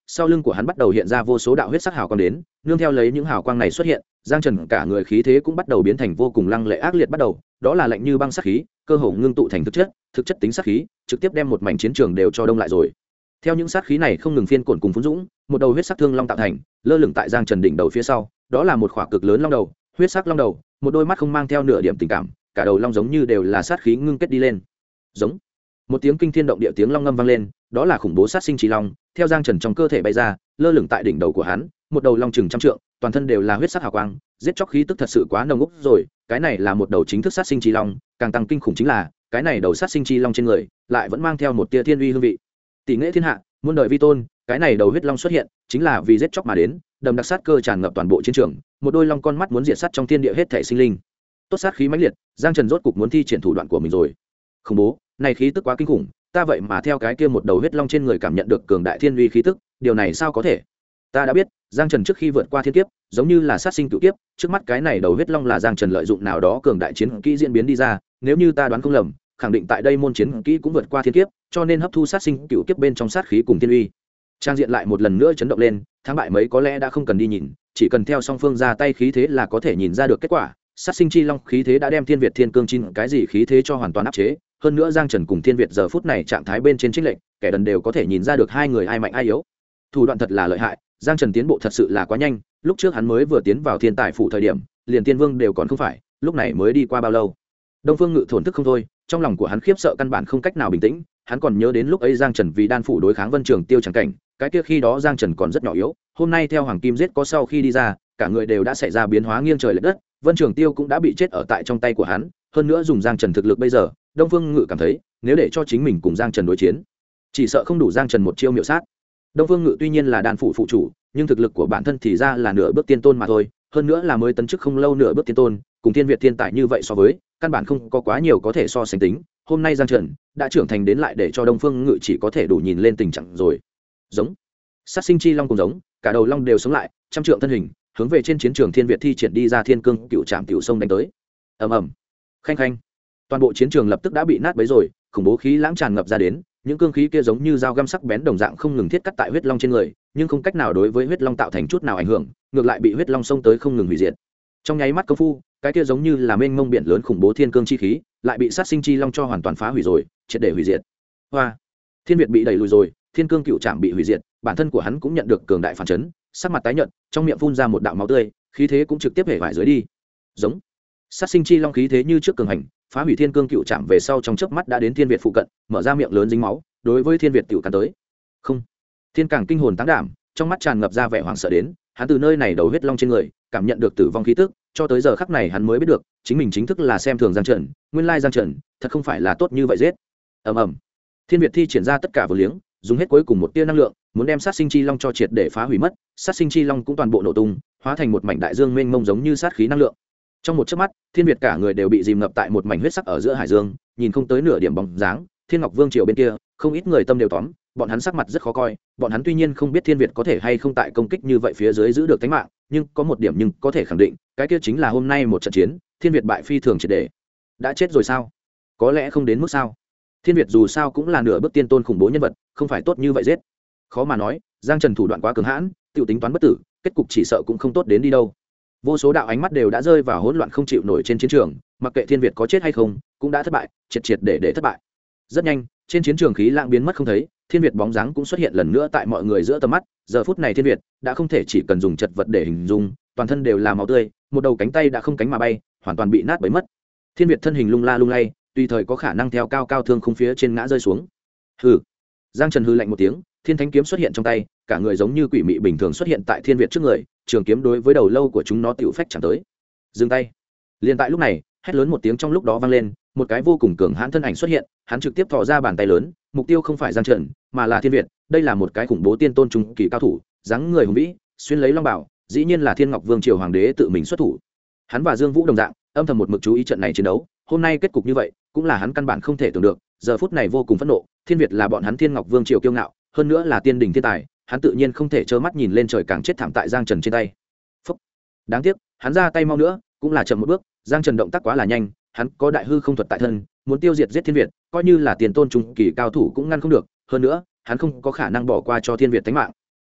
sau lưng của hắn bắt đầu hiện ra vô số đạo huyết sắc hào quang đến, nương theo lấy những hào quang này xuất hiện, Giang Trần cả người khí thế cũng bắt đầu biến thành vô cùng lăng lệ ác liệt bắt đầu, đó là lạnh như băng sát khí, cơ hồ ngưng tụ thành thực chất tính sát khí, trực tiếp đem một mảnh chiến trường đều cho đông lại rồi. Theo những sát khí này không ngừng phiên cuộn cùng phun dũng, một đầu huyết sắc thương long tạo thành, lơ lửng tại Giang Trần đỉnh đầu phía sau, đó là một khỏa cực lớn long đầu, huyết sắc long đầu, một đôi mắt không mang theo nửa điểm tình cảm, cả đầu long giống như đều là sát khí ngưng kết đi lên. Giống. Một tiếng kinh thiên động địa tiếng long ngâm vang lên, đó là khủng bố sát sinh chi long, theo Giang Trần trong cơ thể bay ra, lơ lửng tại đỉnh đầu của hắn, một đầu long chừng trăm trượng, toàn thân đều là huyết sắc hào quang, giết chóc khí tức thật sự quá nồng úc rồi, cái này là một đầu chính thức sát sinh chi long, càng tăng kinh khủng chính là, cái này đầu sát sinh chi long trên người, lại vẫn mang theo một tia thiên uy hương vị. Tỷ nghệ thiên hạ, muôn đời vi tôn, cái này đầu huyết long xuất hiện, chính là vì giết chóc mà đến, đầm đặc sát cơ tràn ngập toàn bộ chiến trường, một đôi long con mắt muốn diệt sát trong thiên địa hết thảy sinh linh. Tốt sát khí mãnh liệt, Giang Trần rốt cục muốn thi triển thủ đoạn của mình rồi. Khủng bố, này khí tức quá kinh khủng, ta vậy mà theo cái kia một đầu huyết long trên người cảm nhận được cường đại thiên uy khí tức, điều này sao có thể? Ta đã biết, Giang Trần trước khi vượt qua thiên kiếp, giống như là sát sinh cựu kiếp, trước mắt cái này đầu huyết long là Giang Trần lợi dụng nào đó cường đại chiến kỹ diễn biến đi ra, nếu như ta đoán không lầm, khẳng định tại đây môn chiến kỹ cũng vượt qua thiên kiếp, cho nên hấp thu sát sinh cựu kiếp bên trong sát khí cùng thiên uy. Trang diện lại một lần nữa chấn động lên, thắng bại mấy có lẽ đã không cần đi nhìn, chỉ cần theo song phương ra tay khí thế là có thể nhìn ra được kết quả. Sát sinh chi long khí thế đã đem Thiên Việt Thiên Cương Chín cái gì khí thế cho hoàn toàn áp chế, hơn nữa Giang Trần cùng Thiên Việt giờ phút này trạng thái bên trên chênh lệch, kẻ đần đều có thể nhìn ra được hai người ai mạnh ai yếu. Thủ đoạn thật là lợi hại, Giang Trần tiến bộ thật sự là quá nhanh, lúc trước hắn mới vừa tiến vào Thiên Tài phủ thời điểm, liền Tiên Vương đều còn không phải, lúc này mới đi qua bao lâu. Đông Phương Ngự thổn thức không thôi, trong lòng của hắn khiếp sợ căn bản không cách nào bình tĩnh, hắn còn nhớ đến lúc ấy Giang Trần vì đan phủ đối kháng Vân Trường Tiêu chẳng cảnh, cái kia khi đó Giang Trần còn rất nhỏ yếu, hôm nay theo Hoàng Kim giết có sau khi đi ra, cả người đều đã xảy ra biến hóa nghiêng trời lệch đất, Vân Trường Tiêu cũng đã bị chết ở tại trong tay của hắn, hơn nữa dùng Giang Trần thực lực bây giờ, Đông Phương Ngự cảm thấy, nếu để cho chính mình cùng Giang Trần đối chiến, chỉ sợ không đủ Giang Trần một chiêu miểu sát. Đông Phương Ngự tuy nhiên là đan phủ phụ chủ, nhưng thực lực của bản thân thì ra là nửa bước tiên tôn mà thôi, hơn nữa là mới tấn chức không lâu nửa bước tiên tôn, cùng Thiên Việt thiên tài như vậy so với, căn bản không có quá nhiều có thể so sánh tính. Hôm nay Giang Trần đã trưởng thành đến lại để cho Đông Phương Ngự chỉ có thể đủ nhìn lên tình trạng rồi. Giống. Sát sinh chi long cùng giống, cả đầu long đều sống lại, trăm trượng thân hình, hướng về trên chiến trường Thiên Việt thi triển đi ra Thiên Cương Cựu Trảm Cựu Sông đánh tới. Ầm ầm. Khanh khanh. Toàn bộ chiến trường lập tức đã bị nát bấy rồi, khủng bố khí lãng tràn ngập ra đến, những cương khí kia giống như dao găm sắc bén đồng dạng không ngừng thiết cắt tại huyết long trên người, nhưng không cách nào đối với huyết long tạo thành chút nào ảnh hưởng, ngược lại bị huyết long xông tới không ngừng hủy diệt. Trong nháy mắt công phu, cái kia giống như là mênh mông biển lớn khủng bố thiên cương chi khí, lại bị sát sinh chi long cho hoàn toàn phá hủy rồi, triệt để hủy diệt. Hoa. Thiên Việt bị đẩy lùi rồi, Thiên Cương Cựu Trảm bị hủy diệt, bản thân của hắn cũng nhận được cường đại phản chấn, sắc mặt tái nhợt, trong miệng phun ra một đạo máu tươi, khí thế cũng trực tiếp hể vải dưới đi. Giống. Sát sinh chi long khí thế như trước cường hành, phá hủy Thiên Cương Cựu Trảm về sau trong chớp mắt đã đến Thiên Việt phụ cận, mở ra miệng lớn dính máu, đối với Thiên Việt tiểu cắn tới. Không. Thiên Càng kinh hồn táng đảm, trong mắt tràn ngập ra vẻ hoảng sợ đến, hắn từ nơi này đầu huyết long trên người, cảm nhận được tử vong khí tức, cho tới giờ khắc này hắn mới biết được, chính mình chính thức là xem thường Giang Trần, nguyên lai Giang Trần, thật không phải là tốt như vậy giết. Ầm ầm. Thiên Việt thi triển ra tất cả vô liếng, dùng hết cuối cùng một tia năng lượng, muốn đem sát sinh chi long cho triệt để phá hủy mất, sát sinh chi long cũng toàn bộ nổ tung, hóa thành một mảnh đại dương mênh mông giống như sát khí năng lượng. Trong một chớp mắt, Thiên Việt cả người đều bị dìm ngập tại một mảnh huyết sắc ở giữa hải dương, nhìn không tới nửa điểm bóng dáng. Thiên Ngọc Vương triều bên kia, không ít người tâm đều tóm, bọn hắn sắc mặt rất khó coi, bọn hắn tuy nhiên không biết Thiên Việt có thể hay không tại công kích như vậy phía dưới giữ được tính mạng, nhưng có một điểm nhưng có thể khẳng định, cái kia chính là hôm nay một trận chiến, Thiên Việt bại phi thường triệt để. Đã chết rồi sao? Có lẽ không đến mức sao? Thiên Việt dù sao cũng là nửa bước tiên tôn khủng bố nhân vật, không phải tốt như vậy giết. Khó mà nói, Giang Trần thủ đoạn quá cường hãn, tiểu tính toán bất tử, kết cục chỉ sợ cũng không tốt đến đi đâu. Vô số đạo ánh mắt đều đã rơi vào hỗn loạn không chịu nổi trên chiến trường, mặc kệ Thiên Việt có chết hay không, cũng đã thất bại, triệt để thất bại. Rất nhanh, trên chiến trường khí lãng biến mất không thấy, Thiên Việt bóng dáng cũng xuất hiện lần nữa tại mọi người giữa tầm mắt. Giờ phút này Thiên Việt đã không thể chỉ cần dùng chật vật để hình dung, toàn thân đều là máu tươi, một đầu cánh tay đã không cánh mà bay, hoàn toàn bị nát bấy mất. Thiên Việt thân hình lung la lung lay, tùy thời có khả năng theo cao cao thương khung phía trên ngã rơi xuống. Hừ. Giang Trần hừ lạnh một tiếng, Thiên Thánh kiếm xuất hiện trong tay, cả người giống như quỷ mị bình thường xuất hiện tại Thiên Việt trước người, trường kiếm đối với đầu lâu của chúng nó tiểu phách chạm tới. Dừng tay. Liên tại lúc này, hét lớn một tiếng trong lúc đó vang lên, một cái vô cùng cường hãn thân ảnh xuất hiện, hắn trực tiếp thò ra bàn tay lớn, mục tiêu không phải Giang Trần, mà là Thiên Việt. Đây là một cái khủng bố tiên tôn trung kỳ cao thủ, dáng người hùng vĩ, xuyên lấy long bảo, dĩ nhiên là Thiên Ngọc Vương triều hoàng đế tự mình xuất thủ. Hắn và Dương Vũ đồng dạng, âm thầm một mực chú ý trận này chiến đấu, hôm nay kết cục như vậy, cũng là hắn căn bản không thể tưởng được, giờ phút này vô cùng phẫn nộ, Thiên Việt là bọn hắn Thiên Ngọc Vương triều kiêu ngạo, hơn nữa là tiên đỉnh thiên tài, hắn tự nhiên không thể trơ mắt nhìn lên trời càng chết thảm tại Giang Trần trên tay. Phúc. Đáng tiếc, hắn ra tay mau nữa, cũng là chậm một bước, Giang Trần động tác quá là nhanh, hắn có đại hư không thuật tại thân, muốn tiêu diệt giết Thiên Việt, coi như là tiền tôn trung kỳ cao thủ cũng ngăn không được, hơn nữa, hắn không có khả năng bỏ qua cho Thiên Việt tính mạng.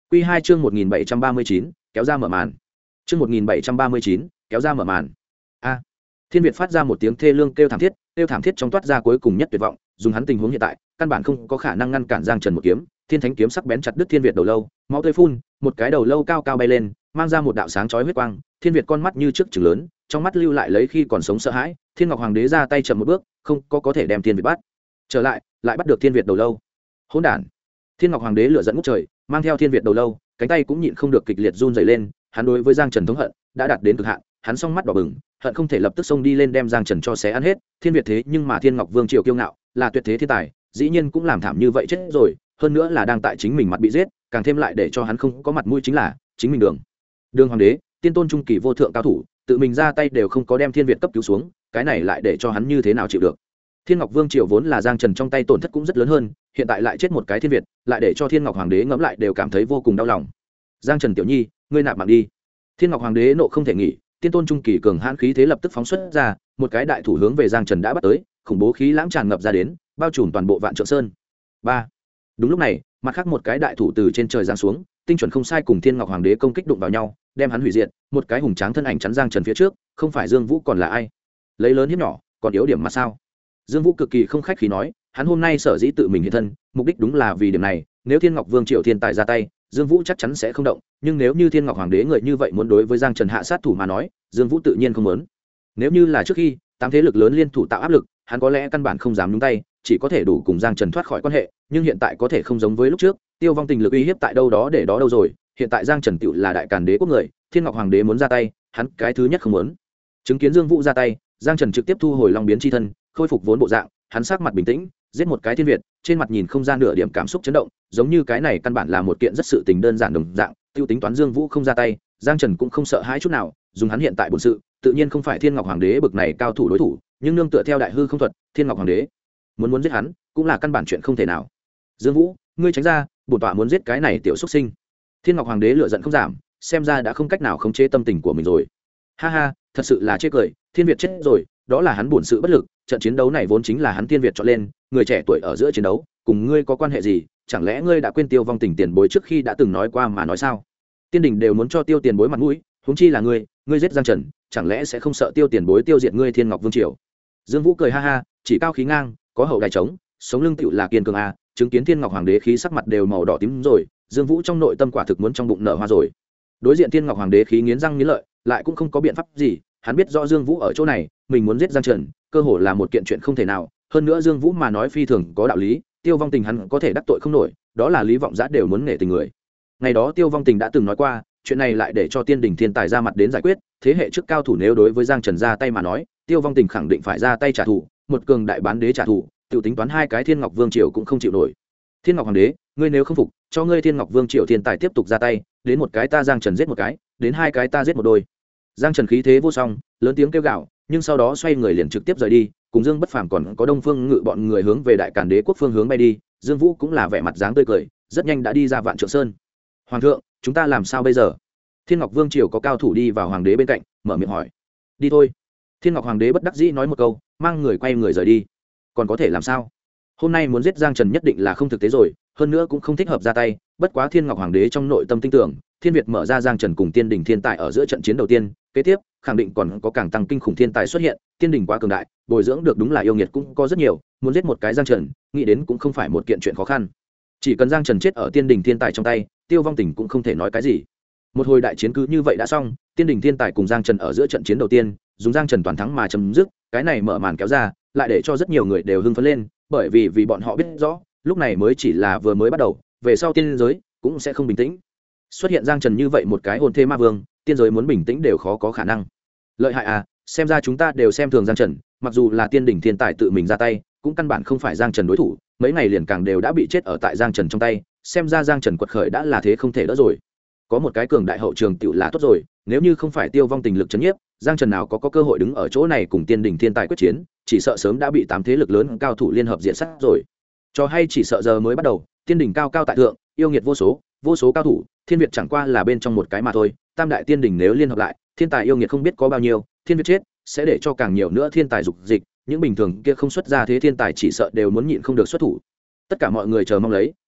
Quy 2 chương 1739, kéo ra mở màn. Chương 1739, kéo ra mở màn. A. Thiên Việt phát ra một tiếng thê lương kêu thảm thiết trong toát ra cuối cùng nhất tuyệt vọng, dùng hắn tình huống hiện tại, căn bản không có khả năng ngăn cản Giang Trần một kiếm, thiên thánh kiếm sắc bén chặt đứt Thiên Việt đầu lâu, máu tươi phun, một cái đầu lâu cao cao bay lên, mang ra một đạo sáng chói huyết quang, Thiên Việt con mắt như trước trừng lớn, trong mắt lưu lại lấy khi còn sống sợ hãi, Thiên Ngọc Hoàng đế ra tay chậm một bước, không có thể đem Thiên Việt bắt. Trở lại, lại bắt được Thiên Việt đầu lâu. Hỗn đản. Thiên Ngọc Hoàng đế lửa giận ngút trời, mang theo Thiên Việt đầu lâu, cánh tay cũng nhịn không được kịch liệt run rẩy lên, hắn đối với Giang Trần thống hận đã đạt đến cực hạn, hắn song mắt đỏ bừng, hận không thể lập tức xông đi lên đem Giang Trần cho xé ăn hết. Thiên Việt thế nhưng mà Thiên Ngọc Vương triều kiêu ngạo, là tuyệt thế thiên tài, dĩ nhiên cũng làm thảm như vậy chết rồi, hơn nữa là đang tại chính mình mặt bị giết, càng thêm lại để cho hắn không có mặt mũi chính là chính mình Đường Hoàng đế, tiên tôn trung kỳ vô thượng cao thủ, tự mình ra tay đều không có đem Thiên Việt cấp cứu xuống, cái này lại để cho hắn như thế nào chịu được. Thiên Ngọc Vương triều vốn là Giang Trần trong tay tổn thất cũng rất lớn hơn, hiện tại lại chết một cái Thiên Việt, lại để cho Thiên Ngọc Hoàng đế ngẫm lại đều cảm thấy vô cùng đau lòng. Giang Trần tiểu nhi, ngươi nạp mạng đi. Thiên Ngọc Hoàng đế nộ không thể nghỉ, tiên tôn trung kỳ cường hãn khí thế lập tức phóng xuất ra, một cái đại thủ hướng về Giang Trần đã bắt tới, khủng bố khí lãng tràn ngập ra đến, bao trùm toàn bộ Vạn Trượng Sơn. 3. Đúng lúc này, mặt khác một cái đại thủ từ trên trời giáng xuống, tinh chuẩn không sai cùng Thiên Ngọc Hoàng đế công kích đụng vào nhau, đem hắn hủy diệt, một cái hùng tráng thân ảnh chắn Giang Trần phía trước, không phải Dương Vũ còn là ai? Lấy lớn hiếp nhỏ, còn yếu điểm mà sao? Dương Vũ cực kỳ không khách khí nói, hắn hôm nay sở dĩ tự mình hiện thân, mục đích đúng là vì điểm này, nếu Thiên Ngọc Vương triều thiên tài ra tay, Dương Vũ chắc chắn sẽ không động, nhưng nếu như Thiên Ngọc Hoàng đế người như vậy muốn đối với Giang Trần hạ sát thủ mà nói, Dương Vũ tự nhiên không muốn. Nếu như là trước khi, tám thế lực lớn liên thủ tạo áp lực, hắn có lẽ căn bản không dám nhúng tay, chỉ có thể đủ cùng Giang Trần thoát khỏi quan hệ, nhưng hiện tại có thể không giống với lúc trước, Tiêu Vong Tình lực uy hiếp tại đâu đó để đó đâu rồi, hiện tại Giang Trần tựu là đại càn đế quốc người, Thiên Ngọc Hoàng đế muốn ra tay, hắn cái thứ nhất không muốn. Chứng kiến Dương Vũ ra tay, Giang Trần trực tiếp thu hồi Long biến chi thân, khôi phục vốn bộ dạng, hắn sắc mặt bình tĩnh, giết một cái Thiên Việt, trên mặt nhìn không ra nửa điểm cảm xúc chấn động, giống như cái này căn bản là một kiện rất sự tình đơn giản đồng dạng, tiêu tính toán Dương Vũ không ra tay, Giang Trần cũng không sợ hãi chút nào, dùng hắn hiện tại bổn sự, tự nhiên không phải Thiên Ngọc Hoàng đế bực này cao thủ đối thủ, nhưng nương tựa theo đại hư không thuật, Thiên Ngọc Hoàng đế muốn giết hắn, cũng là căn bản chuyện không thể nào. Dương Vũ, ngươi tránh ra, bổn tọa muốn giết cái này tiểu xuất sinh. Thiên Ngọc Hoàng đế lửa giận không giảm, xem ra đã không cách nào khống chế tâm tình của mình rồi. Ha ha, thật sự là chê cười, Thiên Việt chết rồi, đó là hắn bổn sự bất lực, trận chiến đấu này vốn chính là hắn Thiên Việt chọn lên, người trẻ tuổi ở giữa chiến đấu, cùng ngươi có quan hệ gì? Chẳng lẽ ngươi đã quên Tiêu Vong Tình tiền bối trước khi đã từng nói qua mà nói sao? Tiên đình đều muốn cho Tiêu tiền bối mặt mũi, huống chi là ngươi giết Giang Trần, chẳng lẽ sẽ không sợ Tiêu tiền bối tiêu diệt ngươi Thiên Ngọc Vương triều? Dương Vũ cười ha ha, chỉ cao khí ngang, có hậu đài trống, sống lưng tựu là kiên cường a, chứng kiến Thiên Ngọc Hoàng đế khí sắc mặt đều màu đỏ tím rồi, Dương Vũ trong nội tâm quả thực muốn trong bụng nở hoa rồi. Đối diện Thiên Ngọc Hoàng đế khí nghiến răng nghiến lợi, lại cũng không có biện pháp gì, hắn biết rõ Dương Vũ ở chỗ này, mình muốn giết Giang Trần, cơ hồ là một kiện chuyện không thể nào, hơn nữa Dương Vũ mà nói phi thường có đạo lý, Tiêu Vong Tình hắn có thể đắc tội không nổi, đó là Lý Vọng Giã đều muốn nể tình người. Ngày đó Tiêu Vong Tình đã từng nói qua, chuyện này lại để cho Tiên đình thiên tài ra mặt đến giải quyết, thế hệ trước cao thủ nếu đối với Giang Trần ra tay mà nói, Tiêu Vong Tình khẳng định phải ra tay trả thù, một cường đại bán đế trả thù, tiểu tính toán hai cái Thiên Ngọc Vương triều cũng không chịu nổi. Thiên Ngọc Hoàng đế, ngươi nếu không phục, cho ngươi Thiên Ngọc Vương triều thiên tài tiếp tục ra tay, đến một cái ta Giang Trần giết một cái, đến hai cái ta giết một đôi. Giang Trần khí thế vô song, lớn tiếng kêu gào, nhưng sau đó xoay người liền trực tiếp rời đi, cùng Dương Bất Phàm còn có Đông Phương Ngự bọn người hướng về Đại Càn Đế quốc phương hướng bay đi. Dương Vũ cũng là vẻ mặt dáng tươi cười, rất nhanh đã đi ra Vạn Trượng Sơn. Hoàng thượng, chúng ta làm sao bây giờ? Thiên Ngọc Vương triều có cao thủ đi vào hoàng đế bên cạnh, mở miệng hỏi. Đi thôi. Thiên Ngọc Hoàng đế bất đắc dĩ nói một câu, mang người quay người rời đi. Còn có thể làm sao? Hôm nay muốn giết Giang Trần nhất định là không thực tế rồi, hơn nữa cũng không thích hợp ra tay, bất quá Thiên Ngọc Hoàng đế trong nội tâm tin tưởng, Thiên Việt mở ra Giang Trần cùng Tiên đình thiên tài ở giữa trận chiến đầu tiên, kế tiếp, khẳng định còn có càng tăng kinh khủng thiên tài xuất hiện, Tiên đình quá cường đại, bồi dưỡng được đúng là yêu nghiệt cũng có rất nhiều, muốn giết một cái Giang Trần, nghĩ đến cũng không phải một kiện chuyện khó khăn. Chỉ cần Giang Trần chết ở Tiên đình thiên tài trong tay, Tiêu Vong Tình cũng không thể nói cái gì. Một hồi đại chiến cứ như vậy đã xong, Tiên đình thiên tài cùng Giang Trần ở giữa trận chiến đầu tiên, dùng Giang Trần toàn thắng mà chấm dứt, cái này mở màn kéo ra, lại để cho rất nhiều người đều hưng phấn lên, bởi vì bọn họ biết rõ, lúc này mới chỉ là vừa mới bắt đầu, về sau tiên giới cũng sẽ không bình tĩnh. Xuất hiện Giang Trần như vậy một cái hồn thê ma vương, tiên giới muốn bình tĩnh đều khó có khả năng. Lợi hại à, xem ra chúng ta đều xem thường Giang Trần, mặc dù là tiên đỉnh thiên tài tự mình ra tay, cũng căn bản không phải Giang Trần đối thủ, mấy ngày liền càng đều đã bị chết ở tại Giang Trần trong tay, xem ra Giang Trần quật khởi đã là thế không thể đỡ rồi. Có một cái cường đại hậu trường tiểu là tốt rồi, nếu như không phải Tiêu Vong Tình lực chấn nhiếp, Giang Trần nào có cơ hội đứng ở chỗ này cùng tiên đỉnh thiên tài quyết chiến, chỉ sợ sớm đã bị tám thế lực lớn cao thủ liên hợp diện sát rồi. Cho hay chỉ sợ giờ mới bắt đầu, tiên đỉnh cao cao tại thượng, yêu nghiệt vô số cao thủ, Thiên Việt chẳng qua là bên trong một cái mà thôi, tam đại tiên đỉnh nếu liên hợp lại, thiên tài yêu nghiệt không biết có bao nhiêu, Thiên Việt chết, sẽ để cho càng nhiều nữa thiên tài dục dịch, những bình thường kia không xuất ra thế thiên tài chỉ sợ đều muốn nhịn không được xuất thủ. Tất cả mọi người chờ mong lấy,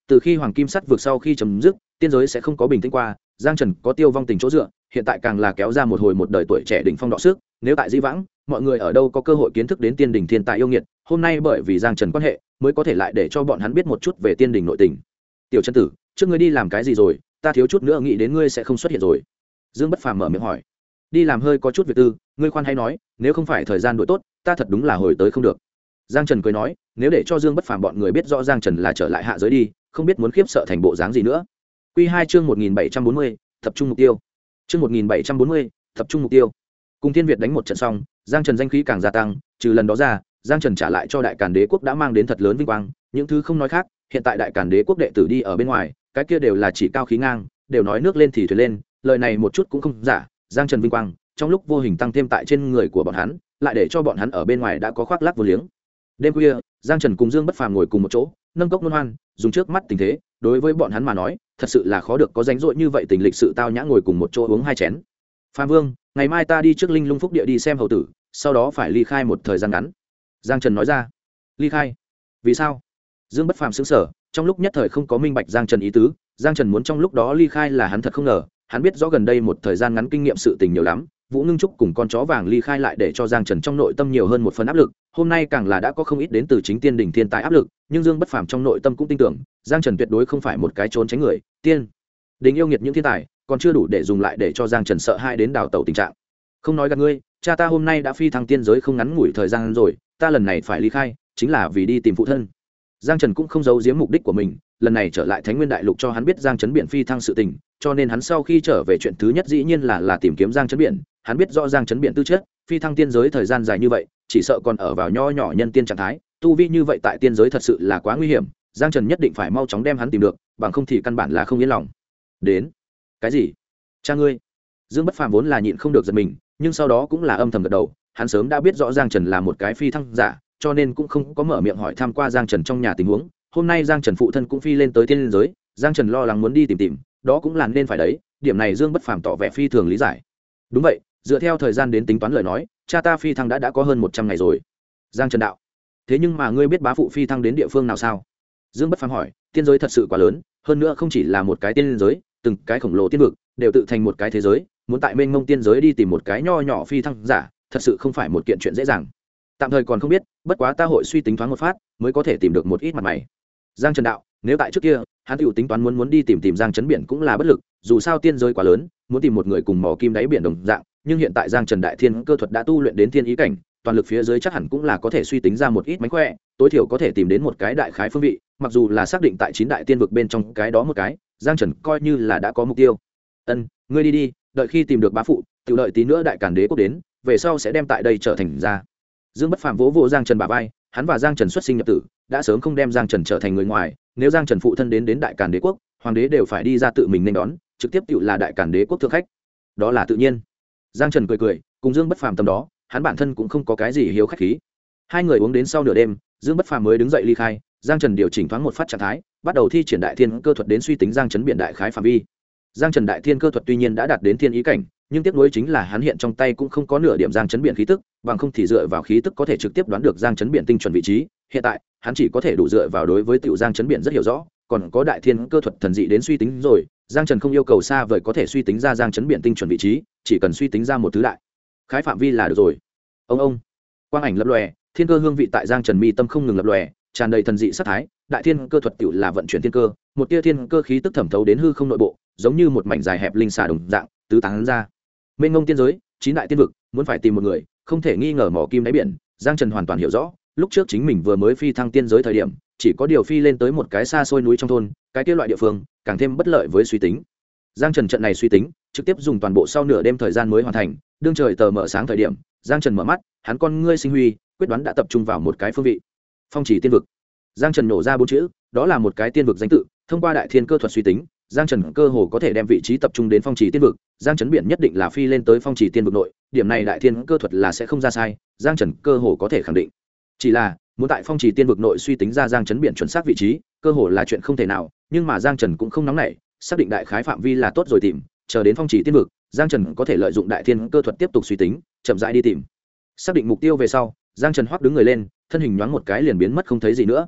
từ khi hoàng kim sắt vượt sau khi chấm dứt, tiên giới sẽ không có bình tĩnh qua. Giang Trần có tiêu vong tình chỗ dựa, hiện tại càng là kéo ra một hồi một đời tuổi trẻ đỉnh phong đọ sức. Nếu tại Di Vãng, mọi người ở đâu có cơ hội kiến thức đến tiên đỉnh thiên tài yêu nghiệt, hôm nay bởi vì Giang Trần quan hệ, mới có thể lại để cho bọn hắn biết một chút về tiên đỉnh nội tình. Tiểu chân tử, trước ngươi đi làm cái gì rồi? Ta thiếu chút nữa nghĩ đến ngươi sẽ không xuất hiện rồi. Dương Bất Phàm mở miệng hỏi. Đi làm hơi có chút việc tư, ngươi khoan hay nói, nếu không phải thời gian đổi tốt, ta thật đúng là hồi tới không được. Giang Trần cười nói, nếu để cho Dương Bất Phàm bọn người biết rõ Giang Trần là trở lại hạ giới đi, không biết muốn khiếp sợ thành bộ dáng gì nữa. Quy 2 chương 1740, tập trung mục tiêu. Chương 1740, tập trung mục tiêu. Cùng Thiên Việt đánh một trận xong, Giang Trần danh khí càng gia tăng, trừ lần đó ra, Giang Trần trả lại cho Đại Càn Đế quốc đã mang đến thật lớn vinh quang, những thứ không nói khác, hiện tại Đại Càn Đế quốc đệ tử đi ở bên ngoài, cái kia đều là chỉ cao khí ngang, đều nói nước lên thì thuyền lên, lời này một chút cũng không giả. Giang Trần vinh quang, trong lúc vô hình tăng thêm tại trên người của bọn hắn, lại để cho bọn hắn ở bên ngoài đã có khoác lác vô liếng. Đêm khuya, Giang Trần cùng Dương Bất Phàm ngồi cùng một chỗ, nâng cốc luân hoan, dùng trước mắt tình thế, đối với bọn hắn mà nói, thật sự là khó được có rảnh rỗi như vậy tình lịch sự tao nhã ngồi cùng một chỗ uống hai chén. Phàm Vương, ngày mai ta đi trước Linh Lung Phúc địa đi xem hầu tử, sau đó phải ly khai một thời gian ngắn. Giang Trần nói ra. Ly khai? Vì sao? Dương Bất Phàm sững sờ, trong lúc nhất thời không có minh bạch Giang Trần ý tứ. Giang Trần muốn trong lúc đó ly khai là hắn thật không ngờ, hắn biết rõ gần đây một thời gian ngắn kinh nghiệm sự tình nhiều lắm. Vũ Ngưng Trúc cùng con chó vàng ly khai lại để cho Giang Trần trong nội tâm nhiều hơn một phần áp lực, hôm nay càng là đã có không ít đến từ chính tiên đỉnh thiên tài áp lực, nhưng Dương Bất Phàm trong nội tâm cũng tin tưởng, Giang Trần tuyệt đối không phải một cái trốn tránh người, tiên đỉnh yêu nghiệt những thiên tài, còn chưa đủ để dùng lại để cho Giang Trần sợ hãi đến đào tẩu tình trạng. Không nói gạt ngươi, cha ta hôm nay đã phi thăng tiên giới không ngắn ngủi thời gian rồi, ta lần này phải ly khai, chính là vì đi tìm phụ thân. Giang Trần cũng không giấu giếm mục đích của mình, lần này trở lại Thánh Nguyên Đại Lục cho hắn biết Giang Trấn Biển phi thăng sự tình, cho nên hắn sau khi trở về chuyện thứ nhất dĩ nhiên là tìm kiếm Giang Trấn Biển. Hắn biết rõ Giang Trấn Biển tư chất, phi thăng tiên giới thời gian dài như vậy, chỉ sợ còn ở vào nho nhỏ nhân tiên trạng thái, tu vi như vậy tại tiên giới thật sự là quá nguy hiểm. Giang Trần nhất định phải mau chóng đem hắn tìm được, bằng không thì căn bản là không yên lòng. Đến, cái gì? Cha ngươi? Dương Bất Phàm vốn là nhịn không được giật mình, nhưng sau đó cũng là âm thầm gật đầu, hắn sớm đã biết rõ Giang Trần là một cái phi thăng giả, cho nên cũng không có mở miệng hỏi thăm qua Giang Trần trong nhà tình huống. Hôm nay Giang Trần phụ thân cũng phi lên tới tiên giới, Giang Trần lo lắng muốn đi tìm, đó cũng là nên phải đấy, điểm này Dương Bất Phàm tỏ vẻ phi thường lý giải. Đúng vậy, dựa theo thời gian đến tính toán lời nói, cha ta phi thăng đã có hơn 100 ngày rồi. Giang Trần đạo. Thế nhưng mà ngươi biết bá phụ phi thăng đến địa phương nào sao? Dương Bất Phàm hỏi, tiên giới thật sự quá lớn, hơn nữa không chỉ là một cái tiên giới, từng cái khổng lồ tiên vực đều tự thành một cái thế giới, muốn tại mênh mông tiên giới đi tìm một cái nho nhỏ phi thăng giả, thật sự không phải một kiện chuyện dễ dàng. Tạm thời còn không biết, bất quá ta hội suy tính thoáng một phát, mới có thể tìm được một ít mặt mày. Giang Trần đạo, nếu tại trước kia, hắn tiểu tính toán muốn đi tìm Giang Trấn Biển cũng là bất lực, dù sao tiên giới quá lớn, muốn tìm một người cùng mỏ kim đáy biển đồng dạng, nhưng hiện tại Giang Trần đại thiên cơ thuật đã tu luyện đến thiên ý cảnh, toàn lực phía dưới chắc hẳn cũng là có thể suy tính ra một ít mánh khỏe, tối thiểu có thể tìm đến một cái đại khái phương vị, mặc dù là xác định tại 9 đại tiên vực bên trong cái đó một cái, Giang Trần coi như là đã có mục tiêu. Ân, ngươi đi, đợi khi tìm được bá phụ, tự đợi tí nữa Đại Càn Đế quốc đến, về sau sẽ đem tại đây trở thành ra. Dương Bất Phàm vỗ vỗ Giang Trần bả vai, hắn và Giang Trần xuất sinh nhập tử, đã sớm không đem Giang Trần trở thành người ngoài, nếu Giang Trần phụ thân đến Đại Càn Đế quốc, hoàng đế đều phải đi ra tự mình nên đón, trực tiếp tự là Đại Càn Đế quốc thượng khách. Đó là tự nhiên. Giang Trần cười, cùng Dương Bất Phàm tầm đó, hắn bản thân cũng không có cái gì hiếu khách khí. Hai người uống đến sau nửa đêm, Dương Bất Phàm mới đứng dậy ly khai, Giang Trần điều chỉnh thoáng một phát trạng thái, bắt đầu thi triển đại thiên cơ thuật đến suy tính Giang Trấn Biển đại khái phạm vi. Giang Trần đại thiên cơ thuật tuy nhiên đã đạt đến thiên ý cảnh, nhưng tiếc nuối chính là hắn hiện trong tay cũng không có nửa điểm Giang Trấn Biển khí tức, bằng không thì dựa vào khí tức có thể trực tiếp đoán được Giang Trấn Biển tinh chuẩn vị trí. Hiện tại, hắn chỉ có thể đủ dựa vào đối với tiểu Giang Trấn Biển rất hiểu rõ, còn có đại thiên cơ thuật thần dị đến suy tính rồi. Giang Trần không yêu cầu xa vời có thể suy tính ra Giang Trấn Biển tinh chuẩn vị trí, chỉ cần suy tính ra một thứ đại khái phạm vi là được rồi. Ông quang ảnh lập lòe, thiên cơ hương vị tại Giang Trần mi tâm không ngừng lập lòe, tràn đầy thần dị sát thái. Đại thiên cơ thuật tiểu là vận chuyển thiên cơ, một tia thiên cơ khí tức thẩm thấu đến hư không nội bộ, giống như một mảnh dài hẹp linh xà đồng dạng tứ tán ra. Mênh mông tiên giới, 9 đại tiên vực, muốn phải tìm một người, không thể nghi ngờ mỏ kim đáy biển. Giang Trần hoàn toàn hiểu rõ, lúc trước chính mình vừa mới phi thăng tiên giới thời điểm, chỉ có điều phi lên tới một cái xa xôi núi trong thôn, cái kia loại địa phương, càng thêm bất lợi với suy tính. Giang Trần trận này suy tính, trực tiếp dùng toàn bộ sau nửa đêm thời gian mới hoàn thành, đương trời tờ mở sáng thời điểm, Giang Trần mở mắt, hắn con ngươi sinh huy, quyết đoán đã tập trung vào một cái phương vị. Phong Chỉ Tiên vực. Giang Trần nổ ra 4 chữ, đó là một cái tiên vực danh tự, thông qua đại thiên cơ thuật suy tính, Giang Trần cơ hồ có thể đem vị trí tập trung đến Phong Chỉ Tiên vực, Giang Trấn Biển nhất định là phi lên tới Phong Chỉ Tiên vực nội, điểm này đại thiên cơ thuật là sẽ không ra sai, Giang Trần cơ hồ có thể khẳng định. Chỉ là, muốn tại Phong Chỉ Tiên vực nội suy tính ra Giang Trấn Biển chuẩn xác vị trí, cơ hồ là chuyện không thể nào, nhưng mà Giang Trần cũng không nóng nảy, xác định đại khái phạm vi là tốt rồi tìm, chờ đến Phong Chỉ Tiên vực, Giang Trần có thể lợi dụng đại thiên cơ thuật tiếp tục suy tính, chậm rãi đi tìm. Xác định mục tiêu về sau, Giang Trần hoắc đứng người lên, thân hình nhoáng một cái liền biến mất không thấy gì nữa.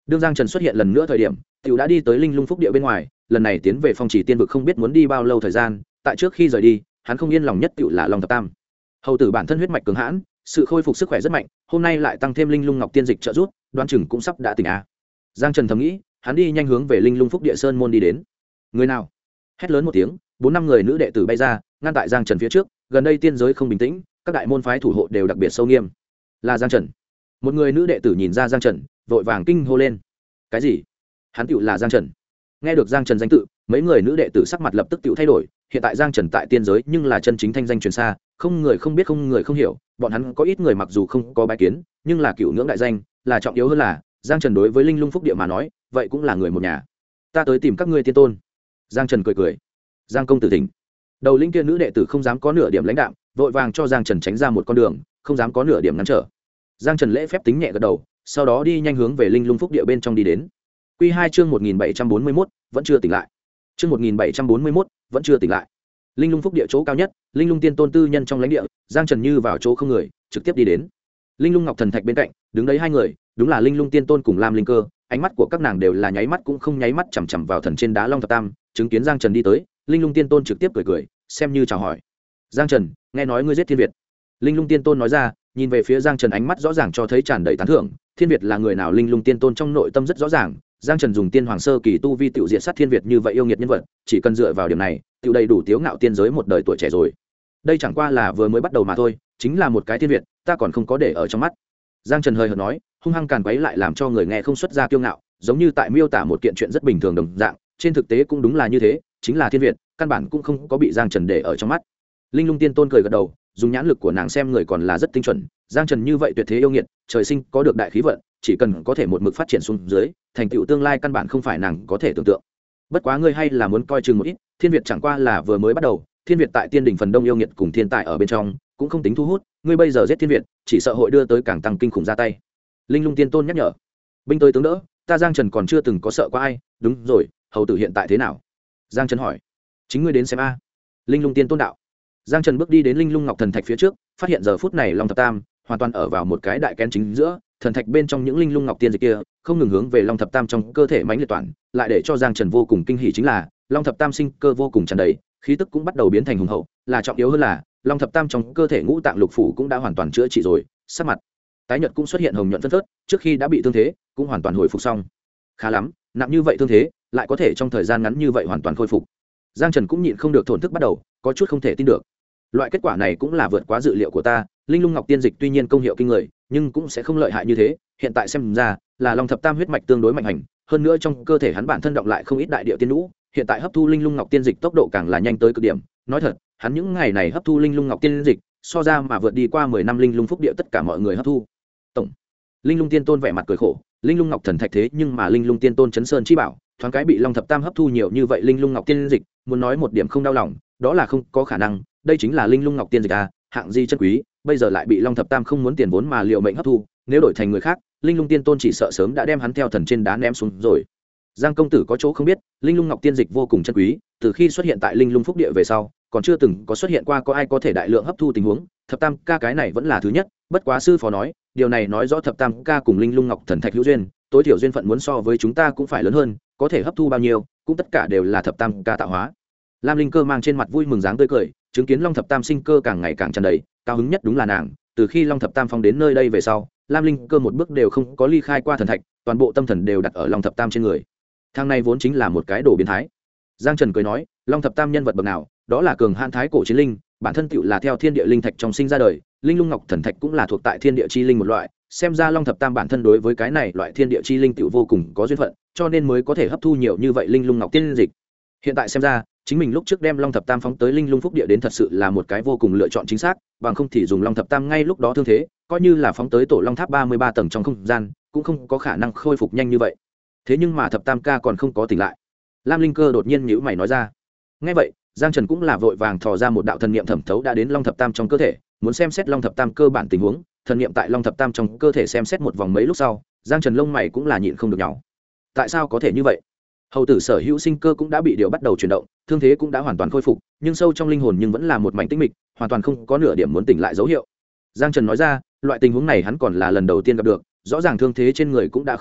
đương Giang Trần xuất hiện lần nữa thời điểm tiểu đã đi tới linh lung phúc địa bên ngoài, lần này tiến về phong chỉ tiên vực không biết muốn đi bao lâu thời gian. Tại trước khi rời đi hắn không yên lòng nhất tiểu là Long Thập Tam. Hầu tử bản thân huyết mạch cường hãn, sự khôi phục sức khỏe rất mạnh, hôm nay lại tăng thêm linh lung ngọc tiên dịch trợ giúp, đoán chừng cũng sắp đã tỉnh a. Giang Trần thầm nghĩ, hắn đi nhanh hướng về linh lung phúc địa sơn môn đi đến. Người nào? Hét lớn một tiếng, 4-5 người nữ đệ tử bay ra, ngăn tại Giang Trần phía trước. Gần đây tiên giới không bình tĩnh, các đại môn phái thủ hộ đều đặc biệt sâu nghiêm. Là Giang Trần. Một người nữ đệ tử nhìn ra Giang Trần, vội vàng kinh hô lên. Cái gì? Hắn tựu là Giang Trần? Nghe được Giang Trần danh tự, mấy người nữ đệ tử sắc mặt lập tức tựu thay đổi. Hiện tại Giang Trần tại tiên giới nhưng là chân chính thanh danh truyền xa, không người không biết, không người không hiểu. Bọn hắn có ít người mặc dù không có bái kiến, nhưng là cựu ngưỡng đại danh, là trọng yếu hơn là Giang Trần đối với linh lung phúc địa mà nói, vậy cũng là người một nhà. Ta tới tìm các ngươi tiên tôn. Giang Trần cười cười. Giang công tử thỉnh. Đầu linh kia nữ đệ tử không dám có nửa điểm lãnh đạm, vội vàng cho Giang Trần tránh ra một con đường, không dám có nửa điểm ngăn trở. Giang Trần lễ phép tính nhẹ gật đầu, sau đó đi nhanh hướng về linh lung phúc địa bên trong đi đến. Quy 2 chương 1741, vẫn chưa tỉnh lại. Chương 1741, vẫn chưa tỉnh lại. Linh lung phúc địa chỗ cao nhất, linh lung tiên tôn tư nhân trong lãnh địa, Giang Trần như vào chỗ không người, trực tiếp đi đến. Linh lung ngọc thần thạch bên cạnh, đứng đấy hai người, đúng là linh lung tiên tôn cùng Lam Linh Cơ, ánh mắt của các nàng đều là nháy mắt cũng không nháy mắt chằm chằm vào thần trên đá Long Thập Tam, chứng kiến Giang Trần đi tới, linh lung tiên tôn trực tiếp cười cười, xem như chào hỏi. Giang Trần, nghe nói ngươi giết Thiên Việt. Linh lung tiên tôn nói ra, nhìn về phía Giang Trần ánh mắt rõ ràng cho thấy tràn đầy tán thưởng. Thiên Việt là người nào linh lung tiên tôn trong nội tâm rất rõ ràng. Giang Trần dùng tiên hoàng sơ kỳ tu vi tiểu diệt sát Thiên Việt như vậy yêu nghiệt nhân vật, chỉ cần dựa vào điểm này, tiểu đầy đủ tiếu ngạo tiên giới một đời tuổi trẻ rồi. Đây chẳng qua là vừa mới bắt đầu mà thôi, chính là một cái Thiên Việt, ta còn không có để ở trong mắt. Giang Trần hơi hợt nói, hung hăng càn quấy lại làm cho người nghe không xuất ra kiêu ngạo, giống như tại miêu tả một kiện chuyện rất bình thường đồng dạng, trên thực tế cũng đúng là như thế, chính là Thiên Việt, căn bản cũng không có bị Giang Trần để ở trong mắt. Linh lung tiên tôn cười gật đầu, dùng nhãn lực của nàng xem người còn là rất tinh chuẩn. Giang Trần như vậy tuyệt thế yêu nghiệt, trời sinh có được đại khí vận, chỉ cần có thể một mực phát triển xuống dưới, thành tựu tương lai căn bản không phải nàng có thể tưởng tượng. Bất quá ngươi hay là muốn coi chừng một ít, Thiên Việt chẳng qua là vừa mới bắt đầu, Thiên Việt tại tiên đỉnh phần đông yêu nghiệt cùng thiên tài ở bên trong, cũng không tính thu hút, ngươi bây giờ giết Thiên Việt, chỉ sợ hội đưa tới càng tăng kinh khủng ra tay. Linh lung tiên tôn nhắc nhở. Binh tới tướng đỡ, ta Giang Trần còn chưa từng có sợ qua ai, đúng rồi, hầu tử hiện tại thế nào? Giang Trần hỏi. Chính ngươi đến xem a. Linh lung tiên tôn đạo. Giang Trần bước đi đến linh lung ngọc thần thạch phía trước, phát hiện giờ phút này Long Thập Tam hoàn toàn ở vào một cái đại kén chính giữa, thần thạch bên trong những linh lung ngọc tiên dịch kia không ngừng hướng về Long Thập Tam trong cơ thể mãnh liệt toàn, lại để cho Giang Trần vô cùng kinh hỉ chính là Long Thập Tam sinh cơ vô cùng tràn đầy, khí tức cũng bắt đầu biến thành hùng hậu, là trọng yếu hơn là Long Thập Tam trong cơ thể ngũ tạng lục phủ cũng đã hoàn toàn chữa trị rồi, sắc mặt tái nhợt cũng xuất hiện hồng nhuận phân phớt, trước khi đã bị thương thế cũng hoàn toàn hồi phục xong. Khá lắm, nặng như vậy thương thế lại có thể trong thời gian ngắn như vậy hoàn toàn khôi phục. Giang Trần cũng nhịn không được thổn thức bắt đầu, có chút không thể tin được. Loại kết quả này cũng là vượt quá dự liệu của ta, linh lung ngọc tiên dịch tuy nhiên công hiệu kinh người, nhưng cũng sẽ không lợi hại như thế, hiện tại xem ra là Long Thập Tam huyết mạch tương đối mạnh hành, hơn nữa trong cơ thể hắn bản thân động lại không ít đại địa tiên lũ, hiện tại hấp thu linh lung ngọc tiên dịch tốc độ càng là nhanh tới cực điểm, nói thật, hắn những ngày này hấp thu linh lung ngọc tiên dịch, so ra mà vượt đi qua 10 năm linh lung phúc địa tất cả mọi người hấp thu. Tổng Linh lung tiên tôn vẻ mặt cười khổ, linh lung ngọc thần thạch thế nhưng mà linh lung tiên tôn chấn sơn chi bảo, thoáng cái bị Long Thập Tam hấp thu nhiều như vậy linh lung ngọc tiên dịch, muốn nói một điểm không đau lòng, đó là không có khả năng, đây chính là linh lung ngọc tiên dịch a, hạng gì chân quý, bây giờ lại bị Long Thập Tam không muốn tiền vốn mà liệu mệnh hấp thu, nếu đổi thành người khác, linh lung tiên tôn chỉ sợ sớm đã đem hắn theo thần trên đá ném xuống rồi. Giang công tử có chỗ không biết, linh lung ngọc tiên dịch vô cùng chân quý, từ khi xuất hiện tại linh lung phúc địa về sau, còn chưa từng có xuất hiện qua có ai có thể đại lượng hấp thu tình huống, Thập Tam ca cái này vẫn là thứ nhất, bất quá sư phó nói, điều này nói rõ Thập Tam ca cùng linh lung ngọc thần thạch hữu duyên, tối thiểu duyên phận muốn so với chúng ta cũng phải lớn hơn, có thể hấp thu bao nhiêu, cũng tất cả đều là Thập Tam ca tạo hóa. Lam Linh Cơ mang trên mặt vui mừng dáng tươi cười, chứng kiến Long Thập Tam sinh cơ càng ngày càng tràn đầy, cao hứng nhất đúng là nàng, từ khi Long Thập Tam phong đến nơi đây về sau, Lam Linh Cơ một bước đều không có ly khai qua thần thạch, toàn bộ tâm thần đều đặt ở Long Thập Tam trên người. Thang này vốn chính là một cái đồ biến thái. Giang Trần cười nói, Long Thập Tam nhân vật bậc nào, đó là cường hãn thái cổ chiến linh, bản thân tựu là theo thiên địa linh thạch trong sinh ra đời, linh lung ngọc thần thạch cũng là thuộc tại thiên địa chi linh một loại, xem ra Long Thập Tam bản thân đối với cái này loại thiên địa chi linh tựu vô cùng có duyên phận, cho nên mới có thể hấp thu nhiều như vậy linh lung ngọc tiên dịch. Hiện tại xem ra, chính mình lúc trước đem Long Thập Tam phóng tới linh lung phúc địa đến thật sự là một cái vô cùng lựa chọn chính xác, bằng không thì dùng Long Thập Tam ngay lúc đó thương thế, coi như là phóng tới tổ Long Tháp 33 tầng trong không gian, cũng không có khả năng khôi phục nhanh như vậy. Thế nhưng mà Thập Tam ca còn không có tỉnh lại. Lam Linh Cơ đột nhiên nhíu mày nói ra. Nghe vậy, Giang Trần cũng là vội vàng thò ra một đạo thần niệm thẩm thấu đã đến Long Thập Tam trong cơ thể, muốn xem xét Long Thập Tam cơ bản tình huống, thần niệm tại Long Thập Tam trong cơ thể xem xét một vòng mấy lúc sau, Giang Trần lông mày cũng là nhịn không được nhíu. Tại sao có thể như vậy? Hầu tử sở hữu sinh cơ cũng đã bị điều bắt đầu chuyển động, thương thế cũng đã hoàn toàn khôi phục, nhưng sâu trong linh hồn nhưng vẫn là một mảnh tĩnh mịch, hoàn toàn không có nửa điểm muốn tỉnh lại dấu hiệu. Giang Trần nói ra, loại tình huống này hắn còn là lần đầu tiên gặp được, rõ ràng thương thế trên người cũng đã khôi phục,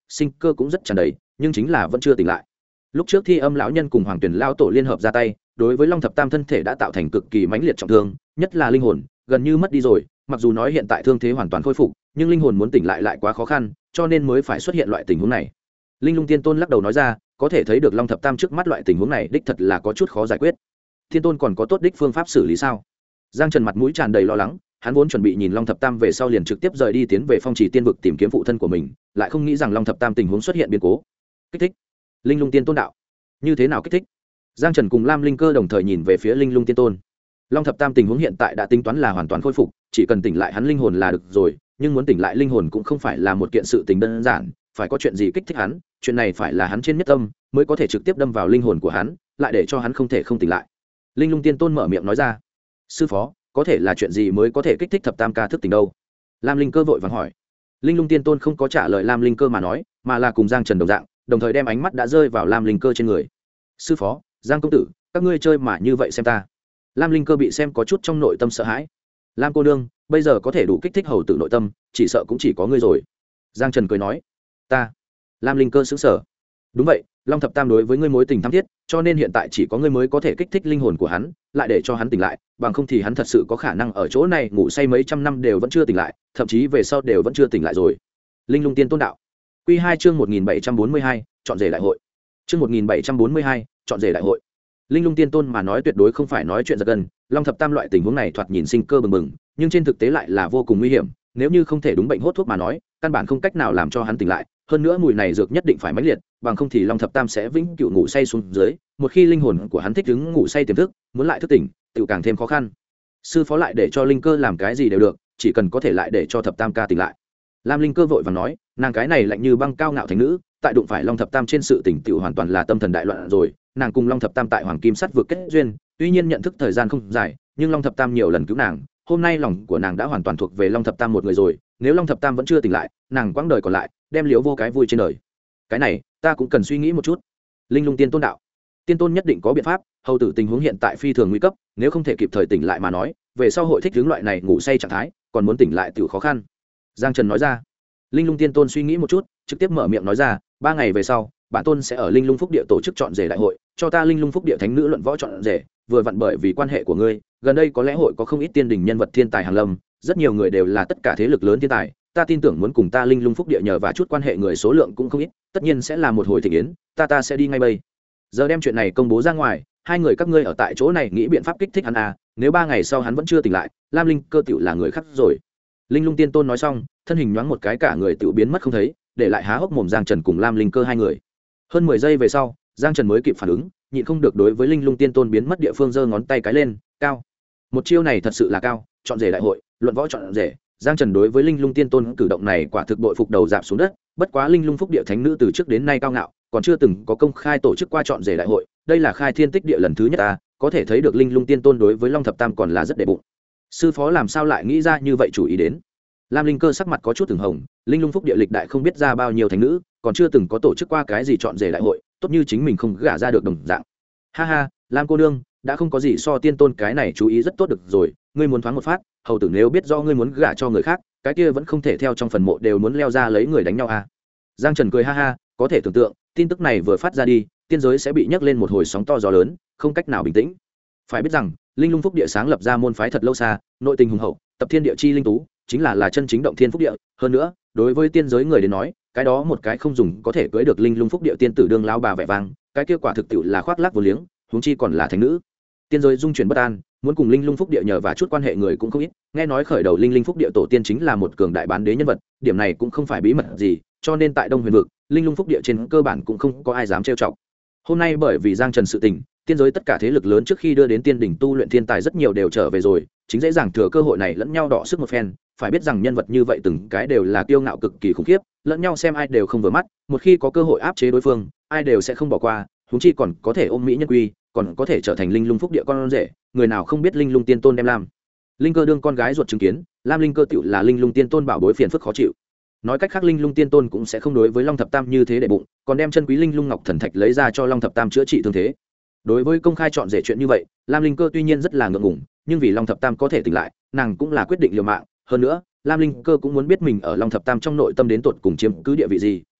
sinh cơ cũng rất tràn đầy nhưng chính là vẫn chưa tỉnh lại. Lúc trước Thi Âm lão nhân cùng Hoàng Tuyển lão tổ liên hợp ra tay, đối với Long Thập Tam thân thể đã tạo thành cực kỳ mãnh liệt trọng thương, nhất là linh hồn gần như mất đi rồi. Mặc dù nói hiện tại thương thế hoàn toàn khôi phục, nhưng linh hồn muốn tỉnh lại quá khó khăn, cho nên mới phải xuất hiện loại tình huống này. Linh Lung Tiên Tôn lắc đầu nói ra, có thể thấy được Long Thập Tam trước mắt loại tình huống này đích thật là có chút khó giải quyết. Tiên Tôn còn có tốt đích phương pháp xử lý sao? Giang Trần mặt mũi tràn đầy lo lắng, hắn vốn chuẩn bị nhìn Long Thập Tam về sau liền trực tiếp rời đi tiến về Phong Chỉ Tiên vực tìm kiếm phụ thân của mình, lại không nghĩ rằng Long Thập Tam tình huống xuất hiện biến cố. Kích thích. Linh Lung Tiên Tôn đạo, như thế nào kích thích? Giang Trần cùng Lam Linh Cơ đồng thời nhìn về phía Linh Lung Tiên Tôn. Long Thập Tam tình huống hiện tại đã tính toán là hoàn toàn khôi phục, chỉ cần tỉnh lại hắn linh hồn là được rồi, nhưng muốn tỉnh lại linh hồn cũng không phải là một kiện sự tình đơn giản, phải có chuyện gì kích thích hắn, chuyện này phải là hắn trên nhất tâm mới có thể trực tiếp đâm vào linh hồn của hắn, lại để cho hắn không thể không tỉnh lại. Linh Lung Tiên Tôn mở miệng nói ra. Sư phó, có thể là chuyện gì mới có thể kích thích Thập Tam ca thức tỉnh đâu? Lam Linh Cơ vội vàng hỏi. Linh Lung Tiên Tôn không có trả lời Lam Linh Cơ mà nói, mà là cùng Giang Trần đồng dạng, đồng thời đem ánh mắt đã rơi vào Lam Linh Cơ trên người. Sư phó, Giang công tử, các ngươi chơi mà như vậy xem ta. Lam Linh Cơ bị xem có chút trong nội tâm sợ hãi. Lam cô nương, bây giờ có thể đủ kích thích hầu tử nội tâm, chỉ sợ cũng chỉ có ngươi rồi. Giang Trần cười nói. Ta. Lam Linh Cơ sững sờ. Đúng vậy, Long Thập Tam đối với ngươi mối tình thắm thiết, cho nên hiện tại chỉ có ngươi mới có thể kích thích linh hồn của hắn, lại để cho hắn tỉnh lại, bằng không thì hắn thật sự có khả năng ở chỗ này ngủ say mấy trăm năm đều vẫn chưa tỉnh lại, thậm chí về sau đều vẫn chưa tỉnh lại rồi. Linh Lung Tiên Tôn đạo. Quy 2 chương 1742, chọn rể đại hội. Chương 1742, chọn rể đại hội. Linh Lung Tiên Tôn mà nói tuyệt đối không phải nói chuyện giật gân, Long Thập Tam loại tình huống này thoạt nhìn sinh cơ bừng bừng, nhưng trên thực tế lại là vô cùng nguy hiểm, nếu như không thể đúng bệnh hốt thuốc mà nói, căn bản không cách nào làm cho hắn tỉnh lại, hơn nữa mùi này dược nhất định phải mãnh liệt, bằng không thì Long Thập Tam sẽ vĩnh cửu ngủ say xuống dưới, một khi linh hồn của hắn thích ứng ngủ say tiềm thức, muốn lại thức tỉnh, tự càng thêm khó khăn. Sư phó lại để cho Linh Cơ làm cái gì đều được, chỉ cần có thể lại để cho Thập Tam ca tỉnh lại. Lam Linh Cơ vội vàng nói, nàng cái này lạnh như băng cao ngạo thành nữ, tại đụng phải Long Thập Tam trên sự tỉnh tựu hoàn toàn là tâm thần đại loạn rồi, nàng cùng Long Thập Tam tại Hoàng Kim Sắt vực kết duyên, tuy nhiên nhận thức thời gian không dài, nhưng Long Thập Tam nhiều lần cứu nàng, hôm nay lòng của nàng đã hoàn toàn thuộc về Long Thập Tam một người rồi, nếu Long Thập Tam vẫn chưa tỉnh lại, nàng quãng đời còn lại đem liếu vô cái vui trên đời. Cái này ta cũng cần suy nghĩ một chút. Linh Lung Tiên Tôn đạo. Tiên Tôn nhất định có biện pháp, hầu tử tình huống hiện tại phi thường nguy cấp, nếu không thể kịp thời tỉnh lại mà nói, về sau hội thích hướng loại này ngủ say trạng thái, còn muốn tỉnh lại tiểu khó khăn. Giang Trần nói ra. Linh Lung Tiên Tôn suy nghĩ một chút, trực tiếp mở miệng nói ra, 3 ngày về sau, bản tôn sẽ ở Linh Lung Phúc Địa tổ chức chọn rể đại hội, cho ta Linh Lung Phúc Địa thánh nữ luận võ chọn rể, vừa vặn bởi vì quan hệ của ngươi, gần đây có lẽ hội có không ít tiên đình nhân vật thiên tài hàng lâm, rất nhiều người đều là tất cả thế lực lớn thiên tài, ta tin tưởng muốn cùng ta Linh Lung Phúc Địa nhờ và chút quan hệ người số lượng cũng không ít, tất nhiên sẽ là một hồi thịnh yến, ta sẽ đi ngay bây giờ đem chuyện này công bố ra ngoài, hai người các ngươi ở tại chỗ này nghĩ biện pháp kích thích hắn à, nếu 3 ngày sau hắn vẫn chưa tỉnh lại, Lam Linh Cơ tiểu là người khác rồi. Linh Lung Tiên Tôn nói xong, thân hình nhoáng một cái cả người tiểu biến mất không thấy, để lại há hốc mồm Giang Trần cùng Lam Linh Cơ hai người. Hơn 10 giây về sau, Giang Trần mới kịp phản ứng, nhịn không được đối với Linh Lung Tiên Tôn biến mất địa phương giơ ngón tay cái lên, cao. Một chiêu này thật sự là cao, chọn rể đại hội, luận võ chọn rể. Giang Trần đối với Linh Lung Tiên Tôn cử động này quả thực bội phục đầu dạp xuống đất, bất quá Linh Lung Phúc Địa thánh nữ từ trước đến nay cao ngạo, còn chưa từng có công khai tổ chức qua chọn rể đại hội, đây là khai thiên tích địa lần thứ nhất ta, có thể thấy được Linh Lung Tiên Tôn đối với Long Thập Tam còn là rất đệ bụng. Sư phó làm sao lại nghĩ ra như vậy chủ ý đến? Lam Linh Cơ sắc mặt có chút từng hồng, Linh Lung Phúc Địa lịch đại không biết ra bao nhiêu thánh nữ, còn chưa từng có tổ chức qua cái gì chọn rể đại hội, tốt như chính mình không gả ra được đồng dạng. Ha ha, Lam cô nương, đã không có gì so Tiên Tôn cái này chú ý rất tốt được rồi, ngươi muốn thoáng một phát, hầu tử nếu biết do ngươi muốn gả cho người khác, cái kia vẫn không thể theo trong phần mộ đều muốn leo ra lấy người đánh nhau à? Giang Trần cười ha ha, có thể tưởng tượng, tin tức này vừa phát ra đi, tiên giới sẽ bị nhấc lên một hồi sóng to gió lớn, không cách nào bình tĩnh. Phải biết rằng, Linh Lung Phúc Địa sáng lập ra môn phái thật lâu xa, nội tình hùng hậu, tập thiên địa chi linh tú, chính là chân chính động thiên phúc địa, hơn nữa, đối với tiên giới người đến nói, cái đó một cái không dùng có thể cưới được Linh Lung Phúc Địa tiên tử đương lao bà vẻ vang, cái kia quả thực tiệu là khoác lác vô liếng, huống chi còn là thánh nữ. Tiên giới dung chuyển bất an, muốn cùng Linh Lung Phúc Địa nhờ và chút quan hệ người cũng không ít, nghe nói khởi đầu Linh Phúc Địa tổ tiên chính là một cường đại bán đế nhân vật, điểm này cũng không phải bí mật gì, cho nên tại Đông Huyền vực, Linh Lung Phúc Địa trên cơ bản cũng không có ai dám trêu chọc. Hôm nay bởi vì Giang Trần sự tình, tiên giới tất cả thế lực lớn trước khi đưa đến tiên đỉnh tu luyện thiên tài rất nhiều đều trở về rồi, chính dễ dàng thừa cơ hội này lẫn nhau đọ sức một phen, phải biết rằng nhân vật như vậy từng cái đều là kiêu ngạo cực kỳ khủng khiếp, lẫn nhau xem ai đều không vừa mắt, một khi có cơ hội áp chế đối phương, ai đều sẽ không bỏ qua, huống chi còn có thể ôm mỹ nhân quy, còn có thể trở thành Linh Lung Phúc Địa con rể, người nào không biết Linh Lung Tiên Tôn đem Lam Linh Cơ đương con gái ruột chứng kiến, Lam Linh Cơ tựu là Linh Lung Tiên Tôn bảo bối phiền phức khó chịu. Nói cách khác Linh Lung Tiên Tôn cũng sẽ không đối với Long Thập Tam như thế để bụng, còn đem chân quý Linh Lung Ngọc Thần Thạch lấy ra cho Long Thập Tam chữa trị thương thế. Đối với công khai chọn rể chuyện như vậy, Lam Linh Cơ tuy nhiên rất là ngượng ngùng, nhưng vì Long Thập Tam có thể tỉnh lại, nàng cũng là quyết định liều mạng, hơn nữa, Lam Linh Cơ cũng muốn biết mình ở Long Thập Tam trong nội tâm đến tột cùng chiếm cứ địa vị gì,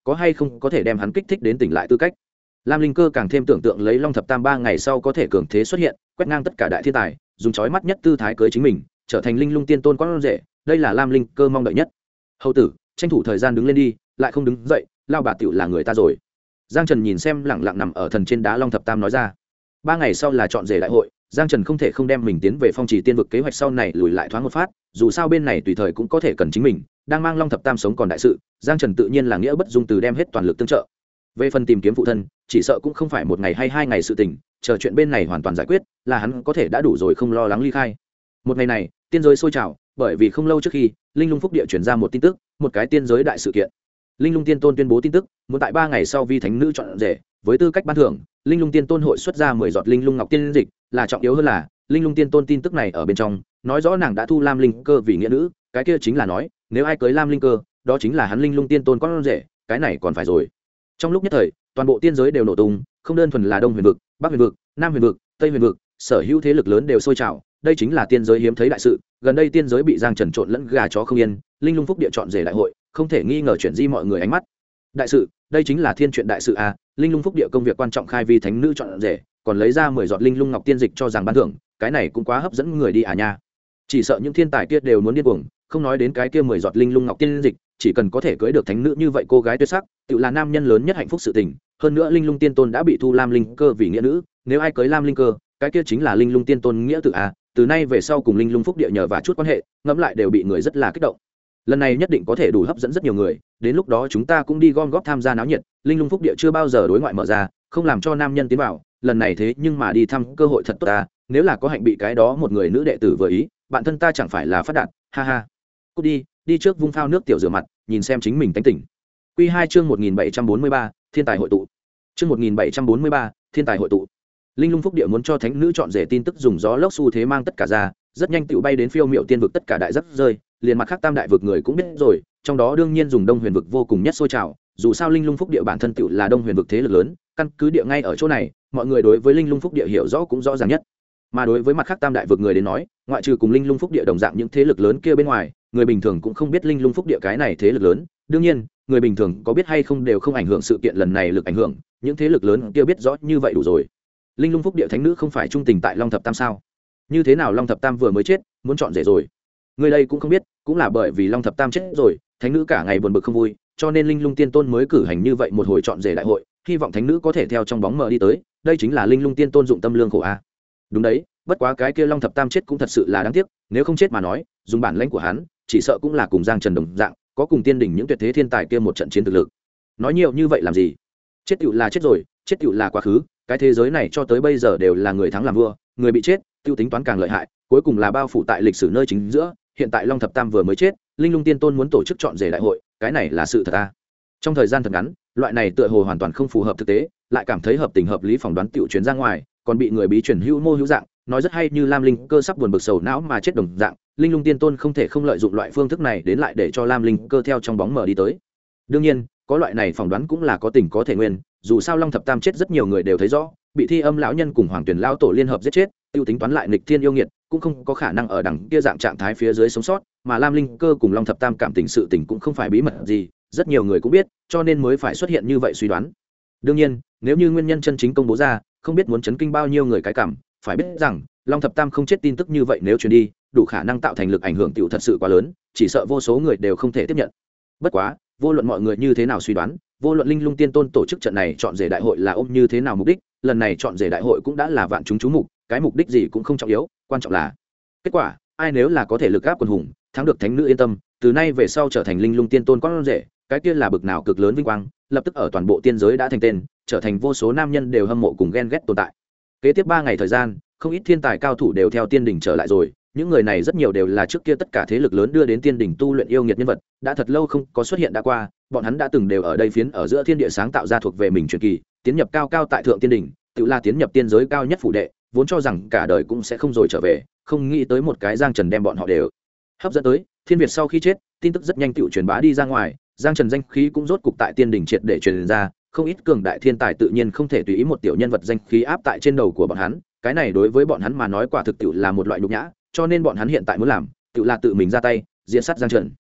có hay không có thể đem hắn kích thích đến tỉnh lại tư cách. Lam Linh Cơ càng thêm tưởng tượng lấy Long Thập Tam 3 ngày sau có thể cường thế xuất hiện, quét ngang tất cả đại thiên tài, dùng chói mắt nhất tư thái cưới chính mình, trở thành Linh Lung Tiên Tôn con rể, đây là Lam Linh Cơ mong đợi nhất. Hầu tử, tranh thủ thời gian đứng lên đi, lại không đứng dậy, lao bà tiểu là người ta rồi. Giang Trần nhìn xem lẳng lặng nằm ở thần trên đá Long Thập Tam nói ra. 3 ngày sau là chọn rể đại hội, Giang Trần không thể không đem mình tiến về Phong Trì Tiên vực kế hoạch sau này lùi lại thoáng một phát, dù sao bên này tùy thời cũng có thể cần chính mình, đang mang Long Thập Tam sống còn đại sự, Giang Trần tự nhiên là nghĩa bất dung từ đem hết toàn lực tương trợ. Về phần tìm kiếm phụ thân, chỉ sợ cũng không phải một ngày hay 2 ngày sự tình, chờ chuyện bên này hoàn toàn giải quyết, là hắn có thể đã đủ rồi không lo lắng ly khai. Một ngày này, tiên giới sôi trào, bởi vì không lâu trước khi, Linh Lung Phúc Địa truyền ra một tin tức, một cái tiên giới đại sự kiện. Linh Lung Tiên Tôn tuyên bố tin tức, muốn tại 3 ngày sau vi thánh nữ chọn rể, với tư cách ban thưởng, Linh Lung Tiên Tôn hội xuất ra 10 giọt Linh Lung Ngọc Tiên dịch, là trọng yếu hơn là, Linh Lung Tiên Tôn tin tức này ở bên trong, nói rõ nàng đã thu Lam Linh Cơ vì nghĩa nữ, cái kia chính là nói, nếu ai cưới Lam Linh Cơ, đó chính là hắn Linh Lung Tiên Tôn con rể, cái này còn phải rồi. Trong lúc nhất thời, toàn bộ tiên giới đều nổ tung, không đơn thuần là Đông Huyền vực, Bắc Huyền vực, Nam Huyền vực, Tây Huyền vực, sở hữu thế lực lớn đều sôi trào, đây chính là tiên giới hiếm thấy đại sự, gần đây tiên giới bị Giang Trần trộn lẫn gà chó không yên, Linh Lung Phúc Địa chọn rể đại hội, không thể nghi ngờ chuyển di mọi người ánh mắt. Đại sự, đây chính là thiên chuyện đại sự a, Linh Lung Phúc Địa công việc quan trọng khai vi thánh nữ chọn rể, còn lấy ra 10 giọt Linh Lung Ngọc Tiên dịch cho rằng ban thưởng, cái này cũng quá hấp dẫn người đi à nha. Chỉ sợ những thiên tài kia đều muốn điên cuồng, không nói đến cái kia 10 giọt Linh Lung Ngọc Tiên dịch, chỉ cần có thể cưới được thánh nữ như vậy cô gái tuyệt sắc, tự là nam nhân lớn nhất hạnh phúc sự tình. Hơn nữa Linh Lung Tiên Tôn đã bị thu Lam Linh Cơ vì nghĩa nữ, nếu ai cưới Lam Linh Cơ, cái kia chính là Linh Lung Tiên Tôn nghĩa tử a, từ nay về sau cùng Linh Lung Phúc Địa nhờ và chút quan hệ, ngẫm lại đều bị người rất là kích động. Lần này nhất định có thể đủ hấp dẫn rất nhiều người, đến lúc đó chúng ta cũng đi gom góp tham gia náo nhiệt, Linh Lung Phúc Địa chưa bao giờ đối ngoại mở ra, không làm cho nam nhân tiến vào, lần này thế nhưng mà đi thăm cơ hội thật tốt ta, nếu là có hạnh bị cái đó một người nữ đệ tử vừa ý, bạn thân ta chẳng phải là phát đạt, ha ha. Cút đi, đi trước vung phao nước tiểu rửa mặt, nhìn xem chính mình tánh tỉnh. Quy 2 chương 1743, thiên tài hội tụ. Chương 1743, thiên tài hội tụ. Linh Lung Phúc Địa muốn cho thánh nữ chọn rể tin tức dùng gió lốc xu thế mang tất cả ra, rất nhanh tựu bay đến phiêu miệu tiên vực tất cả đại rất rơi, liền mặt khác tam đại vực người cũng biết rồi, trong đó đương nhiên dùng Đông Huyền vực vô cùng nhất sôi trào, dù sao Linh Lung Phúc Địa bản thân tựu là Đông Huyền vực thế lực lớn, căn cứ địa ngay ở chỗ này, mọi người đối với Linh Lung Phúc Địa hiểu rõ cũng rõ ràng nhất. Mà đối với mặt khác tam đại vực người đến nói, ngoại trừ cùng Linh Lung Phúc Địa đồng dạng những thế lực lớn kia bên ngoài, người bình thường cũng không biết Linh Lung Phúc Địa cái này thế lực lớn, đương nhiên, người bình thường có biết hay không đều không ảnh hưởng sự kiện lần này lực ảnh hưởng, những thế lực lớn kia biết rõ như vậy đủ rồi. Linh Lung Phúc Địa thánh nữ không phải trung tình tại Long Thập Tam sao? Như thế nào Long Thập Tam vừa mới chết, muốn chọn rể rồi? Người đây cũng không biết, cũng là bởi vì Long Thập Tam chết rồi, thánh nữ cả ngày buồn bực không vui, cho nên Linh Lung Tiên Tôn mới cử hành như vậy một hồi chọn rể đại hội, hy vọng thánh nữ có thể theo trong bóng mờ đi tới, đây chính là Linh Lung Tiên Tôn dụng tâm lương khổ a. Đúng đấy, bất quá cái kia Long Thập Tam chết cũng thật sự là đáng tiếc, nếu không chết mà nói, dùng bản lãnh của hắn, chỉ sợ cũng là cùng Giang Trần đồng dạng, có cùng tiên đỉnh những tuyệt thế thiên tài kia một trận chiến thực lực. Nói nhiều như vậy làm gì? Chết tựu là chết rồi, chết tựu là quá khứ, cái thế giới này cho tới bây giờ đều là người thắng làm vua, người bị chết, tiêu tính toán càng lợi hại, cuối cùng là bao phủ tại lịch sử nơi chính giữa, hiện tại Long Thập Tam vừa mới chết, Linh Lung Tiên Tôn muốn tổ chức chọn rể đại hội, cái này là sự thật a. Trong thời gian thật ngắn, loại này tựa hồ hoàn toàn không phù hợp thực tế, lại cảm thấy hợp tình hợp lý phỏng đoán tiểu chuyến ra ngoài, còn bị người bí truyền hữu mô hữu dạng, nói rất hay như Lam Linh Cơ sắp buồn bực sầu não mà chết đồng dạng, Linh Lung Tiên Tôn không thể không lợi dụng loại phương thức này đến lại để cho Lam Linh Cơ theo trong bóng mờ đi tới. Đương nhiên, có loại này phỏng đoán cũng là có tình có thể nguyên, dù sao Long Thập Tam chết rất nhiều người đều thấy rõ, bị Thi Âm lão nhân cùng Hoàng Tuyển lão tổ liên hợp giết chết, tiêu tính toán lại nghịch thiên yêu nghiệt, cũng không có khả năng ở đằng kia dạng trạng thái phía dưới sống sót, mà Lam Linh Cơ cùng Long Thập Tam cảm tình sự tình cũng không phải bí mật gì, rất nhiều người cũng biết, cho nên mới phải xuất hiện như vậy suy đoán. Đương nhiên, nếu như nguyên nhân chân chính công bố ra, không biết muốn chấn kinh bao nhiêu người cái cảm, phải biết rằng, Long Thập Tam không chết tin tức như vậy nếu truyền đi, đủ khả năng tạo thành lực ảnh hưởng tiểu thật sự quá lớn, chỉ sợ vô số người đều không thể tiếp nhận. Bất quá, vô luận mọi người như thế nào suy đoán, vô luận Linh Lung Tiên Tôn tổ chức trận này chọn rể đại hội là ôm như thế nào mục đích, lần này chọn rể đại hội cũng đã là vạn chúng chú mục, cái mục đích gì cũng không trọng yếu, quan trọng là kết quả, ai nếu là có thể lực áp quần hùng, thắng được thánh nữ yên tâm, từ nay về sau trở thành Linh Lung Tiên Tôn con rể, cái kia là bực nào cực lớn vinh quang, lập tức ở toàn bộ tiên giới đã thành tên, trở thành vô số nam nhân đều hâm mộ cùng ghen ghét tồn tại. Kế tiếp 3 ngày thời gian, không ít thiên tài cao thủ đều theo tiên đỉnh trở lại rồi, những người này rất nhiều đều là trước kia tất cả thế lực lớn đưa đến tiên đỉnh tu luyện yêu nghiệt nhân vật, đã thật lâu không có xuất hiện đã qua, bọn hắn đã từng đều ở đây phiến ở giữa thiên địa sáng tạo ra thuộc về mình truyền kỳ, tiến nhập cao cao tại thượng tiên đỉnh, tự là tiến nhập tiên giới cao nhất phủ đệ, vốn cho rằng cả đời cũng sẽ không rồi trở về, không nghĩ tới một cái Giang Trần đem bọn họ đều hấp dẫn tới. Thiên Việt sau khi chết, tin tức rất nhanh tựu truyền bá đi ra ngoài, Giang Trần danh khí cũng rốt cục tại tiên đỉnh triệt để truyền ra, không ít cường đại thiên tài tự nhiên không thể tùy ý một tiểu nhân vật danh khí áp tại trên đầu của bọn hắn, cái này đối với bọn hắn mà nói quả thực tựu là một loại nhục nhã, cho nên bọn hắn hiện tại muốn làm, tựu là tự mình ra tay, diễn sát Giang Trần.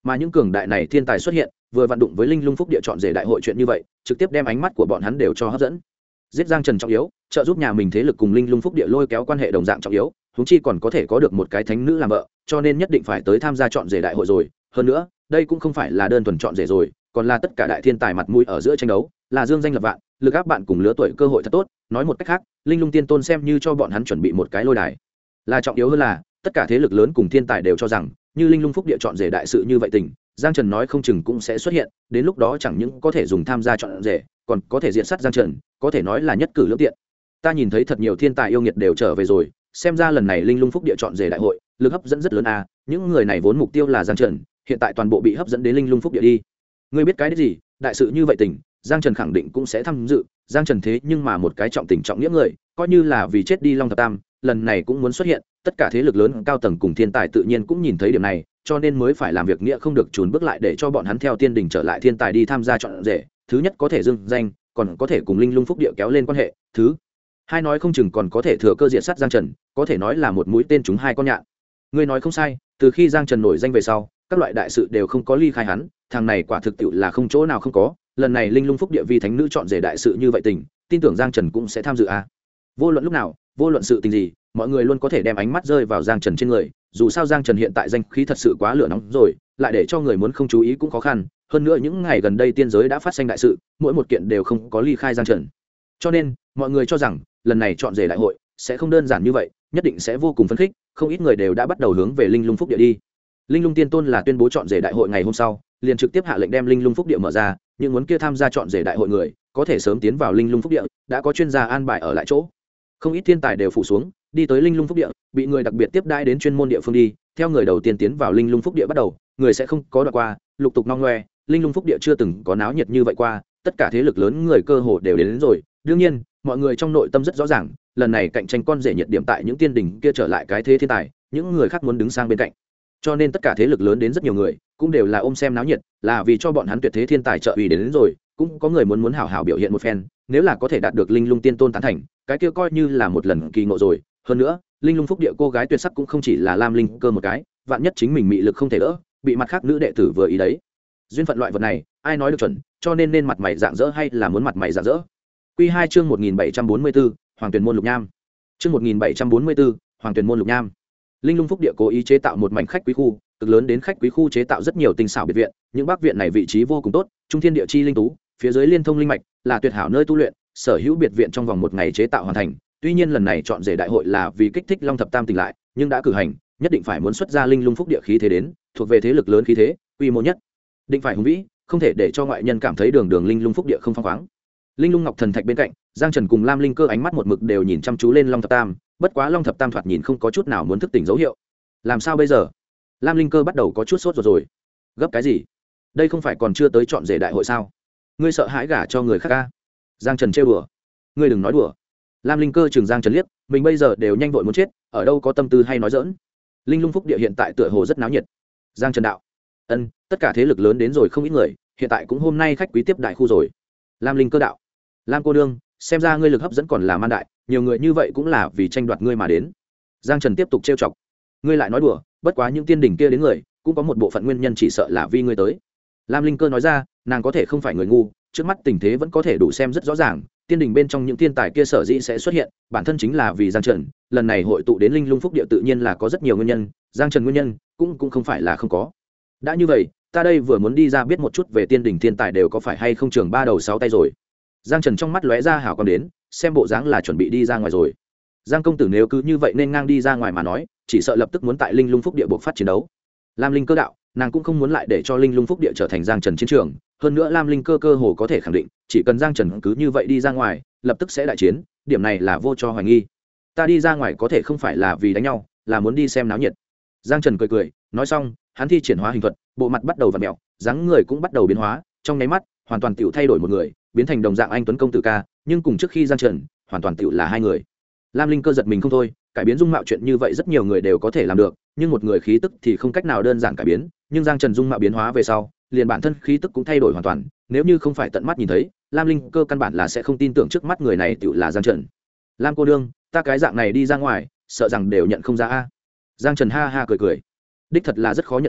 mà những cường đại này thiên tài xuất hiện vừa vận đụng với linh lung phúc địa chọn rể đại hội chuyện như vậy trực tiếp đem ánh mắt của bọn hắn đều cho hấp dẫn. Giết Giang Trần trọng yếu, trợ giúp nhà mình thế lực cùng linh lung phúc địa lôi kéo quan hệ đồng dạng trọng yếu, huống chi còn có thể có được một cái thánh nữ làm vợ, cho nên nhất định phải tới tham gia chọn rể đại hội rồi. Hơn nữa đây cũng không phải là đơn thuần chọn rể rồi, còn là tất cả đại thiên tài mặt mũi ở giữa tranh đấu, là dương danh lập vạn, lực áp bạn cùng lứa tuổi cơ hội thật tốt. Nói một cách khác, linh lung tiên tôn xem như cho bọn hắn chuẩn bị một cái lôi đài. Là trọng yếu hơn là tất cả thế lực lớn cùng thiên tài đều cho rằng như linh lung phúc địa chọn rể đại sự như vậy tình, Giang Trần nói không chừng cũng sẽ xuất hiện, đến lúc đó chẳng những có thể dùng tham gia chọn rể, còn có thể diện sát Giang Trần, có thể nói là nhất cử lưỡng tiện. Ta nhìn thấy thật nhiều thiên tài yêu nghiệt đều trở về rồi, xem ra lần này linh lung phúc địa chọn rể đại hội lực hấp dẫn rất lớn a. Những người này vốn mục tiêu là Giang Trần, hiện tại toàn bộ bị hấp dẫn đến linh lung phúc địa đi. Ngươi biết cái đấy gì, đại sự như vậy tình, Giang Trần khẳng định cũng sẽ tham dự. Giang Trần thế nhưng mà một cái trọng tình trọng nghĩa người, coi như là vì chết đi Long Thập Tam, lần này cũng muốn xuất hiện. Tất cả thế lực lớn cao tầng cùng thiên tài tự nhiên cũng nhìn thấy điểm này, cho nên mới phải làm việc nghĩa không được chùn bước lại để cho bọn hắn theo tiên đình trở lại thiên tài đi tham gia chọn rể. Thứ nhất có thể dương danh, còn có thể cùng linh lung phúc địa kéo lên quan hệ. Thứ hai nói không chừng còn có thể thừa cơ diệt sát Giang Trần, có thể nói là một mũi tên trúng hai con nhạn. Ngươi nói không sai, từ khi Giang Trần nổi danh về sau, các loại đại sự đều không có ly khai hắn, thằng này quả thực tiệu là không chỗ nào không có. Lần này linh lung phúc địa vi thánh nữ chọn rể đại sự như vậy tình, tin tưởng Giang Trần cũng sẽ tham dự a. Vô luận lúc nào, vô luận sự tình gì, mọi người luôn có thể đem ánh mắt rơi vào Giang Trần trên người, dù sao Giang Trần hiện tại danh khí thật sự quá lửa nóng rồi, lại để cho người muốn không chú ý cũng khó khăn. Hơn nữa những ngày gần đây tiên giới đã phát sinh đại sự, mỗi một kiện đều không có ly khai Giang Trần, cho nên mọi người cho rằng lần này chọn rể đại hội sẽ không đơn giản như vậy, nhất định sẽ vô cùng phấn khích. Không ít người đều đã bắt đầu hướng về linh lung phúc địa đi. Linh lung tiên tôn là tuyên bố chọn rể đại hội ngày hôm sau liền trực tiếp hạ lệnh đem linh lung phúc địa mở ra, những muốn kia tham gia chọn rể đại hội người có thể sớm tiến vào linh lung phúc địa, đã có chuyên gia an bài ở lại chỗ. Không ít thiên tài đều phủ xuống đi tới linh lung phúc địa, bị người đặc biệt tiếp đãi đến chuyên môn địa phương đi. Theo người đầu tiên tiến vào linh lung phúc địa bắt đầu, người sẽ không có đoạn qua, lục tục nong ngoe. Linh lung phúc địa chưa từng có náo nhiệt như vậy qua, tất cả thế lực lớn người cơ hồ đều đến rồi. Đương nhiên mọi người trong nội tâm rất rõ ràng, lần này cạnh tranh con rể nhiệt điểm tại những tiên đỉnh kia trở lại cái thế thiên tài, những người khác muốn đứng sang bên cạnh, cho nên tất cả thế lực lớn đến rất nhiều người cũng đều là ôm xem náo nhiệt, là vì cho bọn hắn tuyệt thế thiên tài trợ ủy đến rồi. Cũng có người muốn hảo hảo biểu hiện một phen, nếu là có thể đạt được linh lung tiên tôn tán thành, cái kia coi như là một lần kỳ ngộ rồi. Hơn nữa linh lung phúc địa cô gái tuyệt sắc cũng không chỉ là Lam Linh Cơ một cái, vạn nhất chính mình mị lực không thể đỡ, bị mặt khác nữ đệ tử vừa ý đấy. Duyên phận loại vật này ai nói được chuẩn, cho nên mặt mày dạng dỡ hay là muốn mặt mày dạng dỡ. Quy 2 chương 1744, Hoàng Tuyền môn lục nham. Chương 1744, Hoàng Tuyền môn lục nham. Linh lung phúc địa cố ý chế tạo một mảnh khách quý khu, cực lớn đến khách quý khu chế tạo rất nhiều tinh xảo biệt viện, những bắc viện này vị trí vô cùng tốt, trung thiên địa chi linh tú, phía dưới liên thông linh mạch, là tuyệt hảo nơi tu luyện. Sở hữu biệt viện trong vòng một ngày chế tạo hoàn thành. Tuy nhiên lần này chọn rể đại hội là vì kích thích Long Thập Tam tỉnh lại, nhưng đã cử hành, nhất định phải muốn xuất ra linh lung phúc địa khí thế đến, thuộc về thế lực lớn khí thế, quy mô nhất định phải hùng vĩ, không thể để cho ngoại nhân cảm thấy đường đường linh lung phúc địa không phăng khoáng. Linh lung ngọc thần thạch bên cạnh, Giang Trần cùng Lam Linh Cơ ánh mắt một mực đều nhìn chăm chú lên Long Thập Tam, bất quá Long Thập Tam thoạt nhìn không có chút nào muốn thức tỉnh dấu hiệu. Làm sao bây giờ? Lam Linh Cơ bắt đầu có chút sốt ruột rồi. Gấp cái gì? Đây không phải còn chưa tới chọn rể đại hội sao? Ngươi sợ hãi gả cho người khác a? Giang Trần trêu đùa. Ngươi đừng nói đùa. Lam Linh Cơ chừng Giang Trần liếc, mình bây giờ đều nhanh vội muốn chết, ở đâu có tâm tư hay nói giỡn. Linh lung phúc địa hiện tại tựa hồ rất náo nhiệt. Giang Trần đạo. Ân, tất cả thế lực lớn đến rồi không ít người, hiện tại cũng hôm nay khách quý tiếp đại khu rồi. Lam Linh Cơ đạo. Lam cô đương, xem ra ngươi lực hấp dẫn còn là man đại, nhiều người như vậy cũng là vì tranh đoạt ngươi mà đến. Giang Trần tiếp tục trêu chọc. Ngươi lại nói đùa, bất quá những tiên đỉnh kia đến người cũng có một bộ phận nguyên nhân chỉ sợ là vì ngươi tới. Lam Linh Cơ nói ra, nàng có thể không phải người ngu, trước mắt tình thế vẫn có thể đủ xem rất rõ ràng. Tiên đỉnh bên trong những thiên tài kia sở dĩ sẽ xuất hiện, bản thân chính là vì Giang Trần. Lần này hội tụ đến linh lung phúc địa tự nhiên là có rất nhiều nguyên nhân, Giang Trần nguyên nhân cũng không phải là không có. Đã như vậy, ta đây vừa muốn đi ra biết một chút về tiên đỉnh thiên tài đều có phải hay không trường ba đầu sáu tay rồi. Giang Trần trong mắt lóe ra hảo quan đến, xem bộ dáng là chuẩn bị đi ra ngoài rồi. Giang công tử nếu cứ như vậy nên ngang đi ra ngoài mà nói, chỉ sợ lập tức muốn tại linh lung phúc địa buộc phát chiến đấu. Lam Linh Cơ đạo, nàng cũng không muốn lại để cho linh lung phúc địa trở thành Giang Trần chiến trường. Hơn nữa Lam Linh Cơ cơ hồ có thể khẳng định, chỉ cần Giang Trần cứ như vậy đi ra ngoài, lập tức sẽ đại chiến, điểm này là vô cho hoài nghi. Ta đi ra ngoài có thể không phải là vì đánh nhau, là muốn đi xem náo nhiệt. Giang Trần cười cười, nói xong hắn thi triển hóa hình thuật, bộ mặt bắt đầu vặn mèo, dáng người cũng bắt đầu biến hóa, trong nháy mắt hoàn toàn tiểu thay đổi một người, biến thành đồng dạng anh tuấn công tử ca, nhưng cùng trước khi Giang Trần hoàn toàn tiểu là hai người. Lam Linh Cơ giật mình không thôi, cải biến dung mạo chuyện như vậy rất nhiều người đều có thể làm được, nhưng một người khí tức thì không cách nào đơn giản cải biến, nhưng Giang Trần dung mạo biến hóa về sau, liền bản thân khí tức cũng thay đổi hoàn toàn, nếu như không phải tận mắt nhìn thấy, Lam Linh Cơ căn bản là sẽ không tin tưởng trước mắt người này tiểu là Giang Trần. Lam cô nương, ta cái dạng này đi ra ngoài, sợ rằng đều nhận không ra a. Giang Trần ha ha cười cười, đích thật là rất khó nhận ra,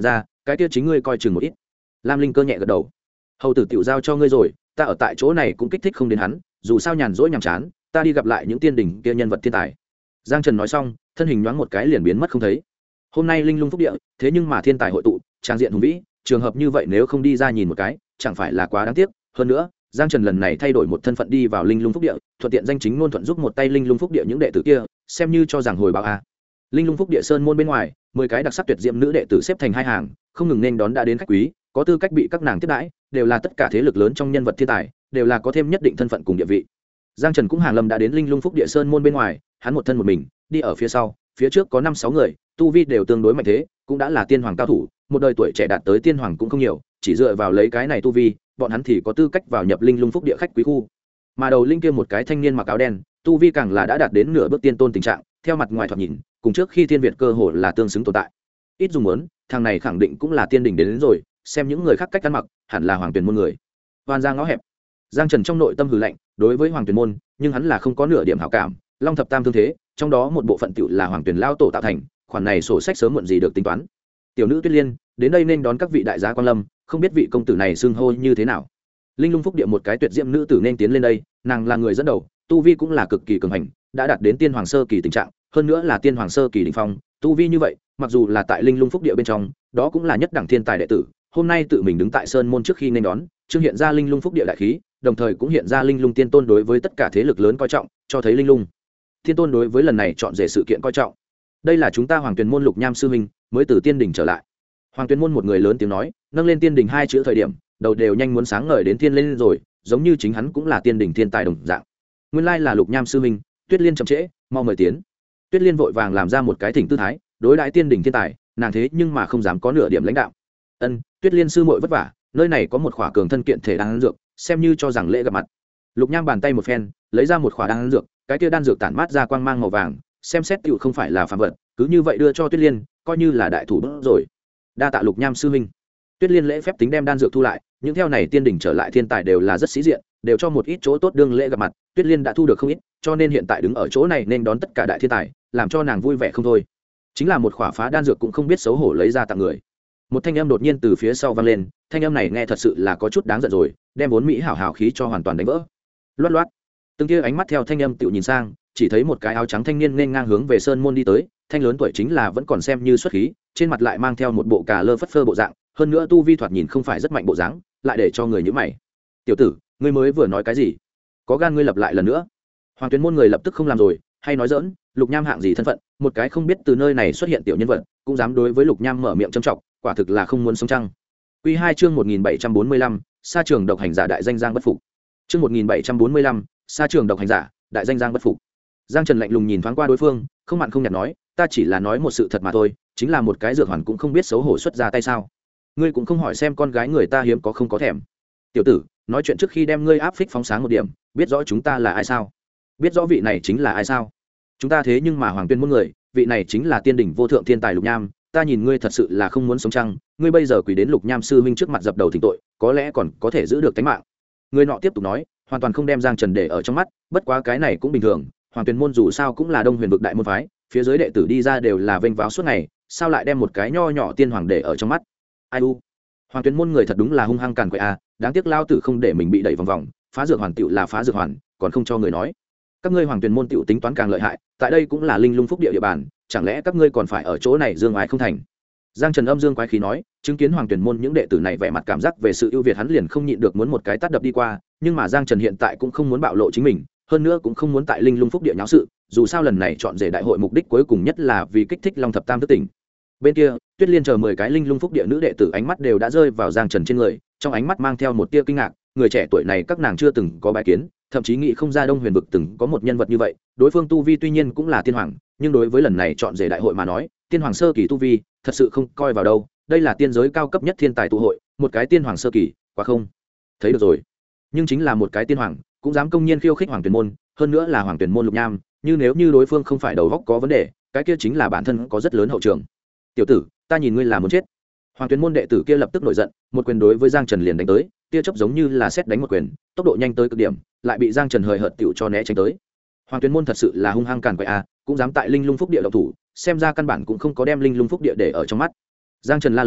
cái kia chính ngươi coi chừng một ít. Lam Linh Cơ nhẹ gật đầu. Hầu tử tiểu giao cho ngươi rồi, ta ở tại chỗ này cũng kích thích không đến hắn, dù sao nhàn rỗi nhàm chán, ta đi gặp lại những tiên đỉnh kia nhân vật thiên tài. Giang Trần nói xong, thân hình nhoáng một cái liền biến mất không thấy. Hôm nay linh lung phúc địa, thế nhưng mà thiên tài hội tụ, trang diện hùng vĩ, trường hợp như vậy nếu không đi ra nhìn một cái, chẳng phải là quá đáng tiếc. Hơn nữa, Giang Trần lần này thay đổi một thân phận đi vào linh lung phúc địa, thuận tiện danh chính ngôn thuận giúp một tay linh lung phúc địa những đệ tử kia, xem như cho rằng hồi báo a. Linh lung phúc địa sơn môn bên ngoài, 10 cái đặc sắc tuyệt diệm nữ đệ tử xếp thành hai hàng, không ngừng nên đón đã đến khách quý, có tư cách bị các nàng tiếp đãi, đều là tất cả thế lực lớn trong nhân vật thiên tài, đều là có thêm nhất định thân phận cùng địa vị. Giang Trần cũng hàng lâm đã đến linh lung phúc địa sơn môn bên ngoài, hắn một thân một mình đi ở phía sau, phía trước có 5-6 người, tu vi đều tương đối mạnh thế, cũng đã là tiên hoàng cao thủ, một đời tuổi trẻ đạt tới tiên hoàng cũng không nhiều, chỉ dựa vào lấy cái này tu vi, bọn hắn thì có tư cách vào nhập linh lung phúc địa khách quý khu. Mà đầu linh kia một cái thanh niên mặc áo đen, tu vi càng là đã đạt đến nửa bước tiên tôn tình trạng, theo mặt ngoài thoạt nhìn, cùng trước khi thiên việt cơ hồ là tương xứng tồn tại. Ít dùng muốn, thằng này khẳng định cũng là tiên đỉnh đến rồi, xem những người khác cách ăn mặc, hẳn là hoàng tuyển môn người. Hoàn ra ngõ hẹp. Giang Trần trong nội tâm hừ lạnh, đối với hoàng tuyển môn, nhưng hắn là không có nửa điểm hảo cảm, long thập tam thương thế, trong đó một bộ phận tiểu là hoàng tuyển lao tổ tạo thành, khoản này sổ sách sớm muộn gì được tính toán. Tiểu nữ Tuyết Liên, đến đây nên đón các vị đại giá quan lâm, không biết vị công tử này xưng hô như thế nào. Linh lung phúc địa một cái tuyệt diệm nữ tử nên tiến lên đây, nàng là người dẫn đầu, tu vi cũng là cực kỳ cường hành, đã đạt đến tiên hoàng sơ kỳ tình trạng, hơn nữa là tiên hoàng sơ kỳ đỉnh phong, tu vi như vậy, mặc dù là tại linh lung phúc địa bên trong, đó cũng là nhất đẳng thiên tài đệ tử. Hôm nay tự mình đứng tại sơn môn trước khi nên đón, trương hiện ra linh lung phúc địa đại khí, đồng thời cũng hiện ra linh lung tiên tôn đối với tất cả thế lực lớn coi trọng, cho thấy linh lung tiên tôn đối với lần này chọn rể sự kiện coi trọng. Đây là chúng ta hoàng tuyền môn Lục Nham sư huynh mới từ tiên đỉnh trở lại. Hoàng tuyền môn một người lớn tiếng nói, nâng lên tiên đỉnh hai chữ thời điểm, đầu đều nhanh muốn sáng ngời đến thiên lên rồi, giống như chính hắn cũng là tiên đỉnh thiên tài đồng dạng. Nguyên lai là Lục Nham sư huynh. Tuyết Liên chậm trễ, mau mời tiến. Tuyết Liên vội vàng làm ra một cái thỉnh tư thái, đối đãi tiên đỉnh thiên tài, nàng thế nhưng mà không dám có nửa điểm lãnh đạo. Ân, Tuyết Liên sư muội vất vả, nơi này có một khỏa cường thân kiện thể đan dược, xem như cho rằng lễ gặp mặt. Lục Nham bàn tay một phen, lấy ra một khỏa đan dược, cái kia đan dược tản mát ra quang mang màu vàng, xem xét tựu không phải là phàm vật, cứ như vậy đưa cho Tuyết Liên, coi như là đại thủ bút rồi. Đa tạ Lục Nham sư huynh. Tuyết Liên lễ phép tính đem đan dược thu lại, những theo này tiên đỉnh trở lại thiên tài đều là rất sĩ diện, đều cho một ít chỗ tốt đương lễ gặp mặt. Tuyết Liên đã thu được không ít, cho nên hiện tại đứng ở chỗ này nên đón tất cả đại thiên tài, làm cho nàng vui vẻ không thôi. Chính là một khỏa phá đan dược cũng không biết xấu hổ lấy ra tặng người. Một thanh âm đột nhiên từ phía sau vang lên, thanh âm này nghe thật sự là có chút đáng giận rồi, đem vốn mỹ hảo hảo khí cho hoàn toàn đánh vỡ. Loát loát, từng kia ánh mắt theo thanh âm tựu nhìn sang, chỉ thấy một cái áo trắng thanh niên nên ngang hướng về sơn môn đi tới, thanh lớn tuổi chính là vẫn còn xem như xuất khí, trên mặt lại mang theo một bộ cà lơ phất phơ bộ dạng, hơn nữa tu vi thoạt nhìn không phải rất mạnh bộ dáng, lại để cho người nhíu mày. Tiểu tử, ngươi mới vừa nói cái gì? Có gan ngươi lặp lại lần nữa. Hoàng tuyến môn người lập tức không làm rồi, hay nói dỡn, Lục Nham hạng gì thân phận, một cái không biết từ nơi này xuất hiện tiểu nhân vật, cũng dám đối với Lục Nham mở miệng trâm trọng, quả thực là không muốn sống chăng. Quy 2 chương 1745, sa trường độc hành giả đại danh Giang bất phục. Chương 1745, sa trường độc hành giả, đại danh Giang bất phục. Giang Trần lạnh lùng nhìn thoáng qua đối phương, không mặn không nhạt nói, ta chỉ là nói một sự thật mà thôi, chính là một cái dược hoàn cũng không biết xấu hổ xuất ra tay sao? Ngươi cũng không hỏi xem con gái người ta hiếm có không có thèm. Tiểu tử, nói chuyện trước khi đem ngươi áp phích phóng sáng một điểm, biết rõ chúng ta là ai sao? Biết rõ vị này chính là ai sao? Chúng ta thế nhưng mà hoàng tuyên môn người, vị này chính là tiên đỉnh vô thượng thiên tài Lục Nham, ta nhìn ngươi thật sự là không muốn sống chăng, ngươi bây giờ quỳ đến Lục Nham sư huynh trước mặt dập đầu thỉnh tội, có lẽ còn có thể giữ được tính mạng. Người nọ tiếp tục nói, hoàn toàn không đem Giang Trần để ở trong mắt, bất quá cái này cũng bình thường, hoàng tuyên môn dù sao cũng là Đông Huyền vực đại môn phái, phía dưới đệ tử đi ra đều là vênh váo suốt ngày, sao lại đem một cái nho nhỏ tiên hoàng để ở trong mắt? Ai u, hoàng tuyên môn người thật đúng là hung hăng càn quậy a, đáng tiếc lao tử không để mình bị đẩy vòng vòng, phá dược hoàn tựu là phá dược hoàn, còn không cho người nói. Các ngươi hoàng tuyên môn tựu tính toán càng lợi hại, tại đây cũng là linh lung phúc địa địa bàn, chẳng lẽ các ngươi còn phải ở chỗ này dương ai không thành? Giang Trần âm dương quái khí nói, chứng kiến hoàng tuyển môn những đệ tử này vẻ mặt cảm giác về sự ưu việt, hắn liền không nhịn được muốn một cái tát đập đi qua, nhưng mà Giang Trần hiện tại cũng không muốn bạo lộ chính mình, hơn nữa cũng không muốn tại linh lung phúc địa nháo sự, dù sao lần này chọn rể đại hội mục đích cuối cùng nhất là vì kích thích Long thập tam thức tỉnh. Bên kia, Tuyết Liên chờ 10 cái linh lung phúc địa nữ đệ tử ánh mắt đều đã rơi vào Giang Trần trên người, trong ánh mắt mang theo một tia kinh ngạc, người trẻ tuổi này các nàng chưa từng có bái kiến, thậm chí nghĩ không ra Đông Huyền vực từng có một nhân vật như vậy, đối phương tu vi tuy nhiên cũng là tiên hoàng, nhưng đối với lần này chọn rể đại hội mà nói, tiên hoàng sơ kỳ tu vi, thật sự không coi vào đâu, đây là tiên giới cao cấp nhất thiên tài tụ hội, một cái tiên hoàng sơ kỳ, quá không. Thấy được rồi, nhưng chính là một cái tiên hoàng, cũng dám công nhiên khiêu khích hoàng tuyển môn, hơn nữa là hoàng tuyển môn Lục Nham, như nếu như đối phương không phải đầu óc có vấn đề, cái kia chính là bản thân có rất lớn hậu trường. Tiểu tử, ta nhìn ngươi là muốn chết. Hoàng tuyển môn đệ tử kia lập tức nổi giận, một quyền đối với Giang Trần liền đánh tới, tia chớp giống như là sét đánh một quyền, tốc độ nhanh tới cực điểm, lại bị Giang Trần hời hợt tiểu cho né tránh tới. Hoàng tuyển môn thật sự là hung hăng càn quậy a, cũng dám tại linh lung phúc địa động thủ, xem ra căn bản cũng không có đem linh lung phúc địa để ở trong mắt. Giang Trần la lớn,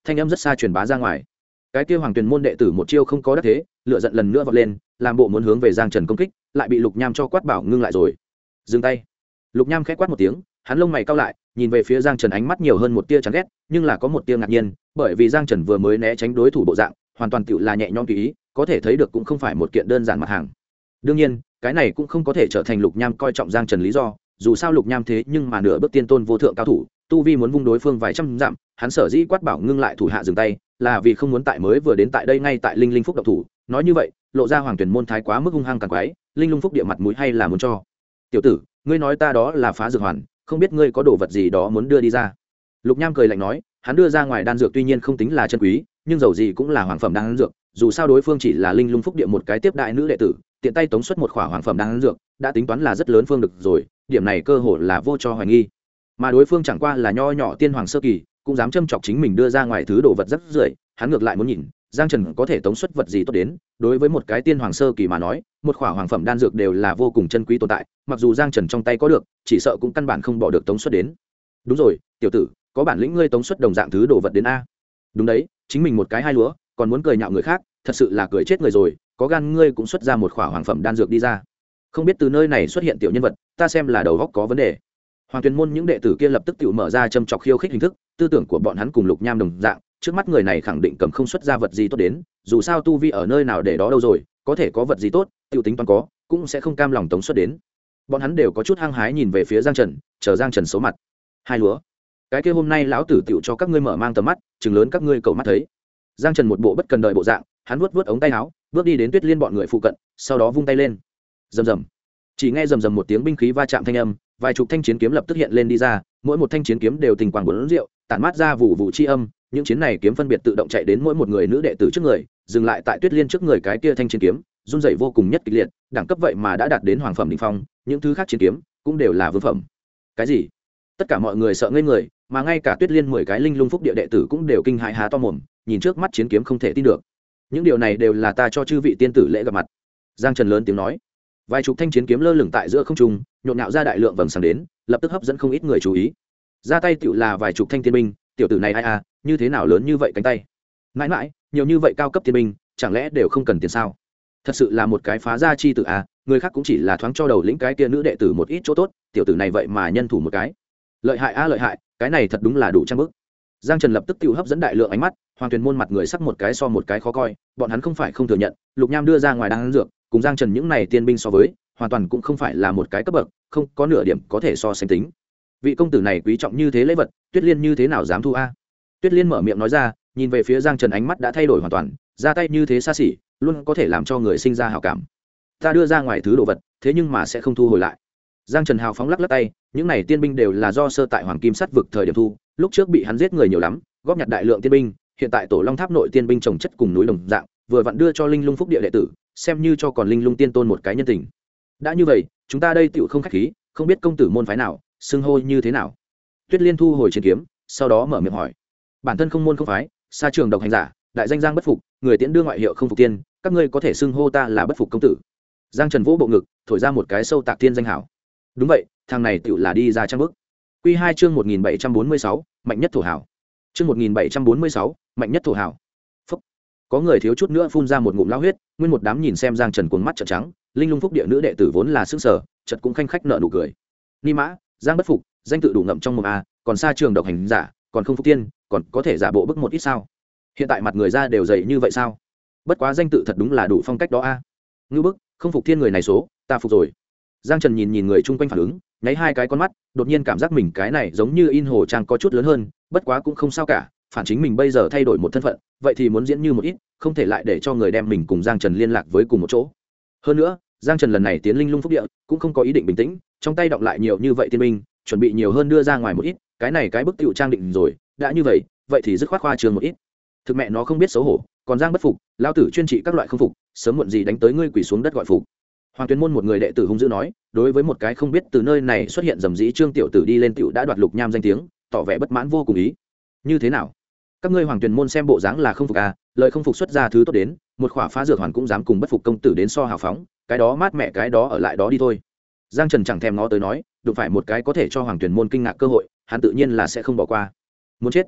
thanh âm rất xa truyền bá ra ngoài. Cái kia Hoàng Tuyền môn đệ tử một chiêu không có đắc thế, lửa giận lần nữa vọt lên, làm bộ muốn hướng về Giang Trần công kích, lại bị Lục Nham cho quát bảo ngưng lại rồi. Dừng tay. Lục Nham khẽ quát một tiếng, hắn lông mày cau lại, nhìn về phía Giang Trần ánh mắt nhiều hơn một tia chán ghét, nhưng là có một tia ngạc nhiên, bởi vì Giang Trần vừa mới né tránh đối thủ bộ dạng, hoàn toàn tựu là nhẹ nhõm tùy ý, có thể thấy được cũng không phải một kiện đơn giản mặt hàng. Đương nhiên, cái này cũng không có thể trở thành Lục Nham coi trọng Giang Trần lý do, dù sao Lục Nham thế nhưng mà nửa bước tiên tôn vô thượng cao thủ, tu vi muốn vung đối phương vài trăm dặm, hắn sở dĩ quát bảo ngưng lại thủ hạ dừng tay, là vì không muốn tại mới vừa đến tại đây ngay tại Linh Linh Phúc động thủ, nói như vậy, lộ ra Hoàng Tuyển môn thái quá mức hung hăng càng quái, Linh Lung Phúc địa mặt mũi hay là muốn cho. Tiểu tử, ngươi nói ta đó là phá dược hoàn, không biết ngươi có đồ vật gì đó muốn đưa đi ra. Lục Nham cười lạnh nói, hắn đưa ra ngoài đan dược tuy nhiên không tính là chân quý, nhưng dầu gì cũng là hoàng phẩm đan dược, dù sao đối phương chỉ là Linh Lung Phúc địa một cái tiếp đại nữ đệ tử, tiện tay tống xuất một khỏa hoàng phẩm đan dược, đã tính toán là rất lớn phương được rồi, điểm này cơ hội là vô cho hoài nghi. Mà đối phương chẳng qua là nho nhỏ tiên hoàng sơ kỳ, cũng dám châm chọc chính mình đưa ra ngoài thứ đồ vật rất rưởi, hắn ngược lại muốn nhìn Giang Trần có thể tống xuất vật gì tốt đến. Đối với một cái tiên hoàng sơ kỳ mà nói, một khỏa hoàng phẩm đan dược đều là vô cùng chân quý tồn tại, mặc dù Giang Trần trong tay có được, chỉ sợ cũng căn bản không bỏ được tống xuất đến. Đúng rồi, tiểu tử, có bản lĩnh ngươi tống xuất đồng dạng thứ đồ vật đến a. Đúng đấy, chính mình một cái hai lúa, còn muốn cười nhạo người khác, thật sự là cười chết người rồi, có gan ngươi cũng xuất ra một khỏa hoàng phẩm đan dược đi ra. Không biết từ nơi này xuất hiện tiểu nhân vật, ta xem là đầu óc có vấn đề. Hoàng Tuyền môn những đệ tử kia lập tức tự mở ra châm chọc khiêu khích hình thức, tư tưởng của bọn hắn cùng Lục Nham đồng dạng, trước mắt người này khẳng định cầm không xuất ra vật gì tốt đến, dù sao tu vi ở nơi nào để đó đâu rồi, có thể có vật gì tốt, tiểu tính toán có, cũng sẽ không cam lòng tống xuất đến. Bọn hắn đều có chút hăng hái nhìn về phía Giang Trần, chờ Giang Trần xấu mặt. Hai lúa, cái kia hôm nay lão tử tiểu cho các ngươi mở mang tầm mắt, chừng lớn các ngươi cầu mắt thấy. Giang Trần một bộ bất cần đời bộ dạng, hắn vuốt vuốt ống tay áo, bước đi đến Tuyết Liên bọn người phụ cận, sau đó vung tay lên. Rầm rầm. Chỉ nghe rầm rầm một tiếng binh khí va chạm thanh âm, vài chục thanh chiến kiếm lập tức hiện lên đi ra, mỗi một thanh chiến kiếm đều tình quang bốn rượu, tản mát ra vụ vụ chi âm, những chiến này kiếm phân biệt tự động chạy đến mỗi một người nữ đệ tử trước người, dừng lại tại Tuyết Liên trước người cái kia thanh chiến kiếm, run rẩy vô cùng nhất kịch liệt, đẳng cấp vậy mà đã đạt đến hoàng phẩm đỉnh phong, những thứ khác chiến kiếm cũng đều là vương phẩm. Cái gì? Tất cả mọi người sợ ngây người, mà ngay cả Tuyết Liên 10 cái Linh Lung Phúc địa đệ tử cũng đều kinh hãi há to mồm, nhìn trước mắt chiến kiếm không thể tin được. Những điều này đều là ta cho chư vị tiên tử lễ gặp mặt. Giang Trần lớn tiếng nói. Vài chục thanh chiến kiếm lơ lửng tại giữa không trung, nhộn nhạo ra đại lượng vầng sáng đến, lập tức hấp dẫn không ít người chú ý. Ra tay tiểu là vài chục thanh tiên binh, tiểu tử này ai a, như thế nào lớn như vậy cánh tay? Mãi mãi, nhiều như vậy cao cấp tiên binh, chẳng lẽ đều không cần tiền sao? Thật sự là một cái phá gia chi tử a, người khác cũng chỉ là thoáng cho đầu lĩnh cái kia nữ đệ tử một ít chỗ tốt, tiểu tử này vậy mà nhân thủ một cái. Lợi hại a lợi hại, cái này thật đúng là đủ trang bức. Giang Trần lập tức tiểu hấp dẫn đại lượng ánh mắt, Hoàng Tuyền môn mặt người sắc một cái so một cái khó coi, bọn hắn không phải không thừa nhận, Lục Nham đưa ra ngoài đang dược, cùng Giang Trần những này tiên binh so với, hoàn toàn cũng không phải là một cái cấp bậc, không có nửa điểm có thể so sánh tính. Vị công tử này quý trọng như thế lễ vật, Tuyết Liên như thế nào dám thu a? Tuyết Liên mở miệng nói ra, nhìn về phía Giang Trần ánh mắt đã thay đổi hoàn toàn, ra tay như thế xa xỉ, luôn có thể làm cho người sinh ra hảo cảm. Ta đưa ra ngoài thứ đồ vật, thế nhưng mà sẽ không thu hồi lại. Giang Trần hào phóng lắc lắc tay, những này tiên binh đều là do sơ tại Hoàng Kim Sắt vực thời điểm thu, lúc trước bị hắn giết người nhiều lắm, góp nhặt đại lượng tiên binh, hiện tại Tổ Long Tháp nội tiên binh trồng chất cùng núi đồng dạng, vừa vặn đưa cho Linh Lung Phúc địa đệ tử, xem như cho còn Linh Lung tiên tôn một cái nhân tình. Đã như vậy, chúng ta đây tựu không khách khí, không biết công tử môn phái nào, xưng hô như thế nào? Tuyết Liên thu hồi chiến kiếm, sau đó mở miệng hỏi. Bản thân không môn không phái, xa trường độc hành giả, đại danh Giang Bất Phục, người tiễn đưa ngoại hiệu không phục tiên, các ngươi có thể xưng hô ta là Bất Phục công tử. Giang Trần vỗ bộ ngực, thổi ra một cái sâu tạc tiên danh hảo. Đúng vậy, thằng này tựu là đi ra trang bức. Quy 2 chương 1746, mạnh nhất thổ hảo. Chương 1746, mạnh nhất thổ hảo. Phúc. Có người thiếu chút nữa phun ra một ngụm lao huyết, nguyên một đám nhìn xem Giang Trần cuồng mắt trợn trắng, Linh Lung Phúc địa nữ đệ tử vốn là sững sờ, chợt cũng khanh khách nở nụ cười. Ni mã, Giang Bất Phục, danh tự đủ ngậm trong mồm a, còn xa trường độc hành giả, còn không phục tiên, còn có thể giả bộ bức một ít sao? Hiện tại mặt người ra đều dày như vậy sao? Bất quá danh tự thật đúng là đủ phong cách đó a. Ngưu bức, không phục thiên người này số, ta phục rồi. Giang Trần nhìn người chung quanh phản ứng, nháy hai cái con mắt, đột nhiên cảm giác mình cái này giống như in hồ trang có chút lớn hơn, bất quá cũng không sao cả, phản chính mình bây giờ thay đổi một thân phận, vậy thì muốn diễn như một ít, không thể lại để cho người đem mình cùng Giang Trần liên lạc với cùng một chỗ. Hơn nữa, Giang Trần lần này tiến Linh Lung Phúc địa, cũng không có ý định bình tĩnh, trong tay đọng lại nhiều như vậy tiên binh, chuẩn bị nhiều hơn đưa ra ngoài một ít, cái này cái bức tiểu trang định rồi, đã như vậy, vậy thì dứt khoát khoa trương một ít. Thực mẹ nó không biết xấu hổ, còn Giang Bất Phục, lão tử chuyên trị các loại không phục, sớm muộn gì đánh tới ngươi quỳ xuống đất gọi phục. Hoàng Tuyên môn một người đệ tử hung dữ nói, đối với một cái không biết từ nơi này xuất hiện dầm dĩ Trương tiểu tử đi lên tiểu đã đoạt Lục Nham danh tiếng, tỏ vẻ bất mãn vô cùng ý. Như thế nào? Các ngươi Hoàng Tuyên môn xem bộ dáng là không phục à, lời không phục xuất ra thứ tốt đến, một khỏa phá dược hoàn cũng dám cùng Bất Phục công tử đến so hào phóng, cái đó mát mẹ cái đó ở lại đó đi thôi. Giang Trần chẳng thèm ngó tới nói, đụng phải một cái có thể cho Hoàng Tuyên môn kinh ngạc cơ hội, hắn tự nhiên là sẽ không bỏ qua. Muốn chết.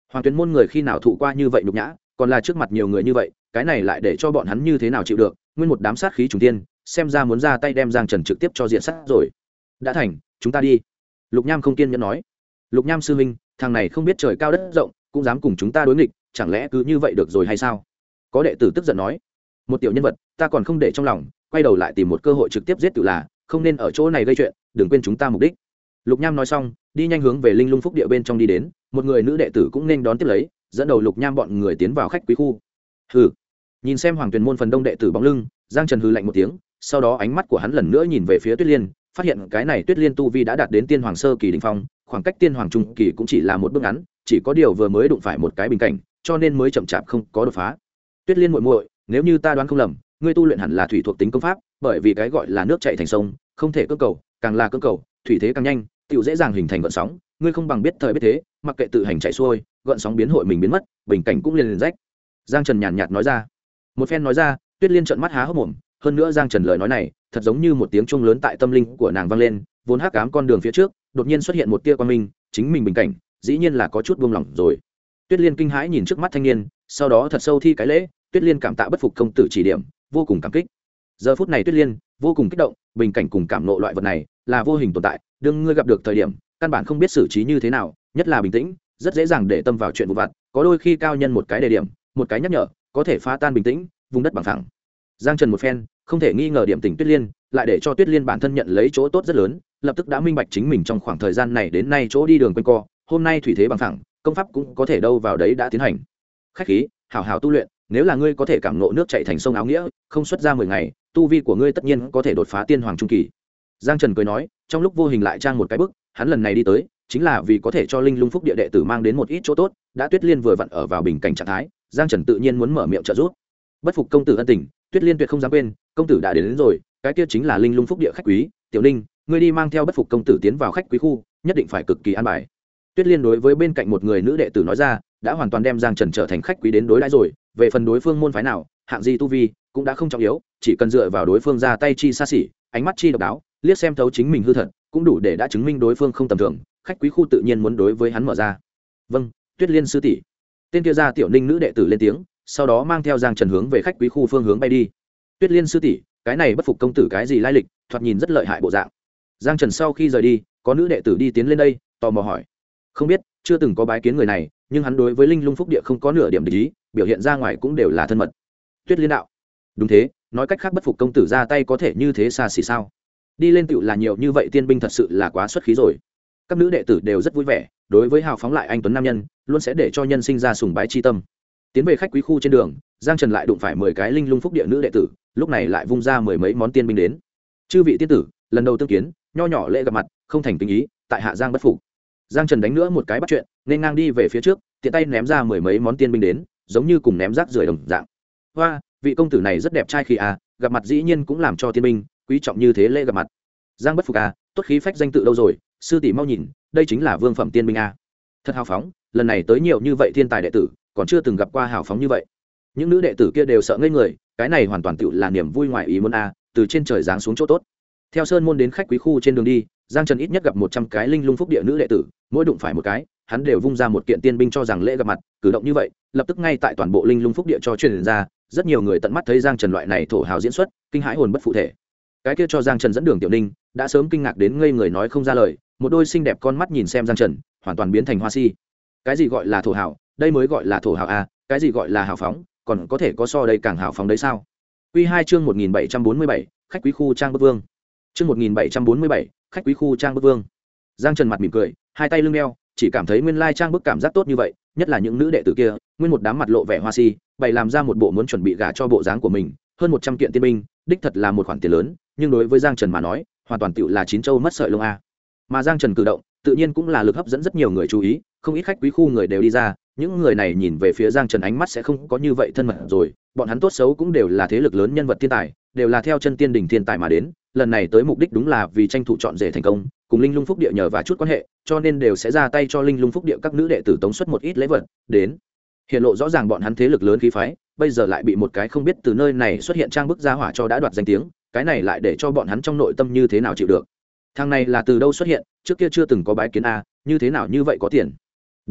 Hoàng Tuyền môn người khi nào thụ qua như vậy nhục nhã, còn là trước mặt nhiều người như vậy, cái này lại để cho bọn hắn như thế nào chịu được? Nguyên một đám sát khí trùng tiên, xem ra muốn ra tay đem Giang Trần trực tiếp cho diện sát rồi. Đã thành, chúng ta đi. Lục Nham không kiên nhẫn nói. Lục Nham sư huynh, thằng này không biết trời cao đất rộng, cũng dám cùng chúng ta đối nghịch, chẳng lẽ cứ như vậy được rồi hay sao? Có đệ tử tức giận nói. Một tiểu nhân vật, ta còn không để trong lòng, quay đầu lại tìm một cơ hội trực tiếp giết tự là, không nên ở chỗ này gây chuyện, đừng quên chúng ta mục đích. Lục Nham nói xong, đi nhanh hướng về Linh Lung Phúc địa bên trong đi đến, một người nữ đệ tử cũng nên đón tiếp lấy, dẫn đầu Lục Nham bọn người tiến vào khách quý khu. Hừ. Nhìn xem Hoàng Tuyền môn phần đông đệ tử bóng lưng, Giang Trần hừ lạnh một tiếng, sau đó ánh mắt của hắn lần nữa nhìn về phía Tuyết Liên, phát hiện cái này Tuyết Liên tu vi đã đạt đến tiên hoàng sơ kỳ đỉnh phong, khoảng cách tiên hoàng trung kỳ cũng chỉ là một bước ngắn, chỉ có điều vừa mới đụng phải một cái bình cảnh, cho nên mới chậm chạp không có đột phá. Tuyết Liên muội muội, nếu như ta đoán không lầm, ngươi tu luyện hẳn là thủy thuộc tính công pháp, bởi vì cái gọi là nước chảy thành sông, không thể cưỡng cầu, càng là cưỡng cầu, thủy thế càng nhanh, tiểu dễ dàng hình thành gợn sóng, ngươi không bằng biết thời biết thế, mặc kệ tự hành chạy xuôi, gợn sóng biến hội mình biến mất, bình cảnh cũng liền rách. Giang Trần nhàn nhạt nói ra. Một phen nói ra, Tuyết Liên trợn mắt há hốc mồm, hơn nữa Giang Trần lời nói này, thật giống như một tiếng chuông lớn tại tâm linh của nàng vang lên, vốn hắc ám con đường phía trước, đột nhiên xuất hiện một tia quang minh, chính mình bình cảnh, dĩ nhiên là có chút buông lỏng rồi. Tuyết Liên kinh hãi nhìn trước mắt thanh niên, sau đó thật sâu thi cái lễ, Tuyết Liên cảm tạ bất phục công tử chỉ điểm, vô cùng cảm kích. Giờ phút này Tuyết Liên vô cùng kích động, bình cảnh cùng cảm nộ loại vật này là vô hình tồn tại, đương ngươi gặp được thời điểm, căn bản không biết xử trí như thế nào, nhất là bình tĩnh, rất dễ dàng để tâm vào chuyện vụ vặt, có đôi khi cao nhân một cái đề điểm, một cái nhắc nhở, có thể phá tan bình tĩnh, vùng đất bằng phẳng. Giang Trần một phen, không thể nghi ngờ điểm tỉnh Tuyết Liên, lại để cho Tuyết Liên bản thân nhận lấy chỗ tốt rất lớn, lập tức đã minh bạch chính mình trong khoảng thời gian này đến nay chỗ đi đường quanh co, hôm nay thủy thế bằng phẳng, công pháp cũng có thể đâu vào đấy đã tiến hành. Khách khí, hảo hảo tu luyện, nếu là ngươi có thể cảm ngộ nước chảy thành sông áo nghĩa, không xuất ra 10 ngày, tu vi của ngươi tất nhiên có thể đột phá tiên hoàng trung kỳ. Giang Trần cười nói, trong lúc vô hình lại trang một cái bức, hắn lần này đi tới, chính là vì có thể cho Linh Lung Phúc địa đệ tử mang đến một ít chỗ tốt, đã Tuyết Liên vừa vặn ở vào bình cảnh trạng thái, Giang Trần tự nhiên muốn mở miệng trợ giúp. Bất phục công tử ân tình, Tuyết Liên tuyệt không dám quên, công tử đã đến rồi, cái kia chính là Linh Lung Phúc địa khách quý, Tiểu Ninh, ngươi đi mang theo bất phục công tử tiến vào khách quý khu, nhất định phải cực kỳ an bài. Tuyết Liên đối với bên cạnh một người nữ đệ tử nói ra, đã hoàn toàn đem Giang Trần trở thành khách quý đến đối đãi rồi, về phần đối phương môn phái nào, hạng gì tu vi, cũng đã không trọng yếu, chỉ cần dựa vào đối phương ra tay chi xa xỉ, ánh mắt chi độc đáo, liếc xem thấu chính mình hư thật, cũng đủ để đã chứng minh đối phương không tầm thường, khách quý khu tự nhiên muốn đối với hắn mở ra. Vâng, Tuyết Liên sư tỷ. Tên kia ra Tiểu Ninh nữ đệ tử lên tiếng, sau đó mang theo Giang Trần hướng về khách quý khu phương hướng bay đi. Tuyết Liên sư tỷ, cái này bất phục công tử cái gì lai lịch, thoạt nhìn rất lợi hại bộ dạng. Giang Trần sau khi rời đi, có nữ đệ tử đi tiến lên đây, tò mò hỏi. Không biết, chưa từng có bái kiến người này, nhưng hắn đối với Linh Lung Phúc địa không có nửa điểm địch ý, biểu hiện ra ngoài cũng đều là thân mật. Tuyết Liên đạo. Đúng thế, nói cách khác bất phục công tử ra tay có thể như thế xa xỉ sao? Đi lên tựu là nhiều như vậy tiên binh thật sự là quá xuất khí rồi. Các nữ đệ tử đều rất vui vẻ, đối với hào phóng lại anh tuấn nam nhân, luôn sẽ để cho nhân sinh ra sùng bái chi tâm. Tiến về khách quý khu trên đường, Giang Trần lại đụng phải 10 cái Linh Lung Phúc địa nữ đệ tử, lúc này lại vung ra 10 mấy món tiên binh đến. Chư vị tiên tử, lần đầu tương kiến, nho nhỏ lễ gặp mặt, không thành tình ý, tại hạ Giang bất phục. Giang Trần đánh nữa một cái bắt chuyện, nên ngang đi về phía trước, tiện tay ném ra 10 mấy món tiên binh đến, giống như cùng ném rác rưởi đồng dạng. Hoa, vị công tử này rất đẹp trai khi à, gặp mặt dĩ nhiên cũng làm cho tiên binh quý trọng như thế lễ gặp mặt. Giang bất phục à, tốt khí phách danh tự đâu rồi, sư tỷ mau nhìn, đây chính là vương phẩm tiên binh à. Thật hào phóng, lần này tới nhiều như vậy thiên tài đệ tử, còn chưa từng gặp qua hào phóng như vậy. Những nữ đệ tử kia đều sợ ngây người, cái này hoàn toàn tựu là niềm vui ngoài ý muốn à, từ trên trời giáng xuống chỗ tốt. Theo sơn môn đến khách quý khu trên đường đi, Giang Trần ít nhất gặp 100 cái Linh Lung Phúc địa nữ đệ tử, mỗi đụng phải một cái, hắn đều vung ra một kiện tiên binh cho rằng lễ gặp mặt, cử động như vậy, lập tức ngay tại toàn bộ Linh Lung Phúc địa cho truyền ra, rất nhiều người tận mắt thấy Giang Trần loại này thổ hào diễn xuất, kinh hãi hồn bất phụ thể. Cái kia cho Giang Trần dẫn đường Tiểu Ninh, đã sớm kinh ngạc đến ngây người nói không ra lời, một đôi xinh đẹp con mắt nhìn xem Giang Trần, hoàn toàn biến thành hoa si. Cái gì gọi là thổ hào, đây mới gọi là thổ hào a, cái gì gọi là hào phóng, còn có thể có so đây càng hào phóng đấy sao? Quy 2 chương 1747, khách quý khu trang bức vương. Chương 1747, khách quý khu trang bức vương. Giang Trần mặt mỉm cười, hai tay lưng đeo, chỉ cảm thấy nguyên lai trang bức cảm giác tốt như vậy, nhất là những nữ đệ tử kia, nguyên một đám mặt lộ vẻ hoa si, bày làm ra một bộ muốn chuẩn bị gả cho bộ dáng của mình, hơn 100 kiện tiên binh, đích thật là một khoản tiền lớn, nhưng đối với Giang Trần mà nói, hoàn toàn tựu là chín châu mất sợi lông a. Mà Giang Trần cử động, tự nhiên cũng là lực hấp dẫn rất nhiều người chú ý, không ít khách quý khu người đều đi ra, những người này nhìn về phía Giang Trần ánh mắt sẽ không có như vậy thân mật rồi, bọn hắn tốt xấu cũng đều là thế lực lớn nhân vật thiên tài, đều là theo chân tiên đỉnh thiên tài mà đến, lần này tới mục đích đúng là vì tranh thủ chọn rể thành công, cùng Linh Lung Phúc địa nhờ và chút quan hệ, cho nên đều sẽ ra tay cho Linh Lung Phúc địa các nữ đệ tử tống xuất một ít lễ vật đến, hiện lộ rõ ràng bọn hắn thế lực lớn khí phái, bây giờ lại bị một cái không biết từ nơi này xuất hiện trang bức gia hỏa cho đã đoạt danh tiếng, cái này lại để cho bọn hắn trong nội tâm như thế nào chịu được. Thằng này là từ đâu xuất hiện, trước kia chưa từng có bái kiến a, như thế nào như vậy có tiền. Đúng đấy,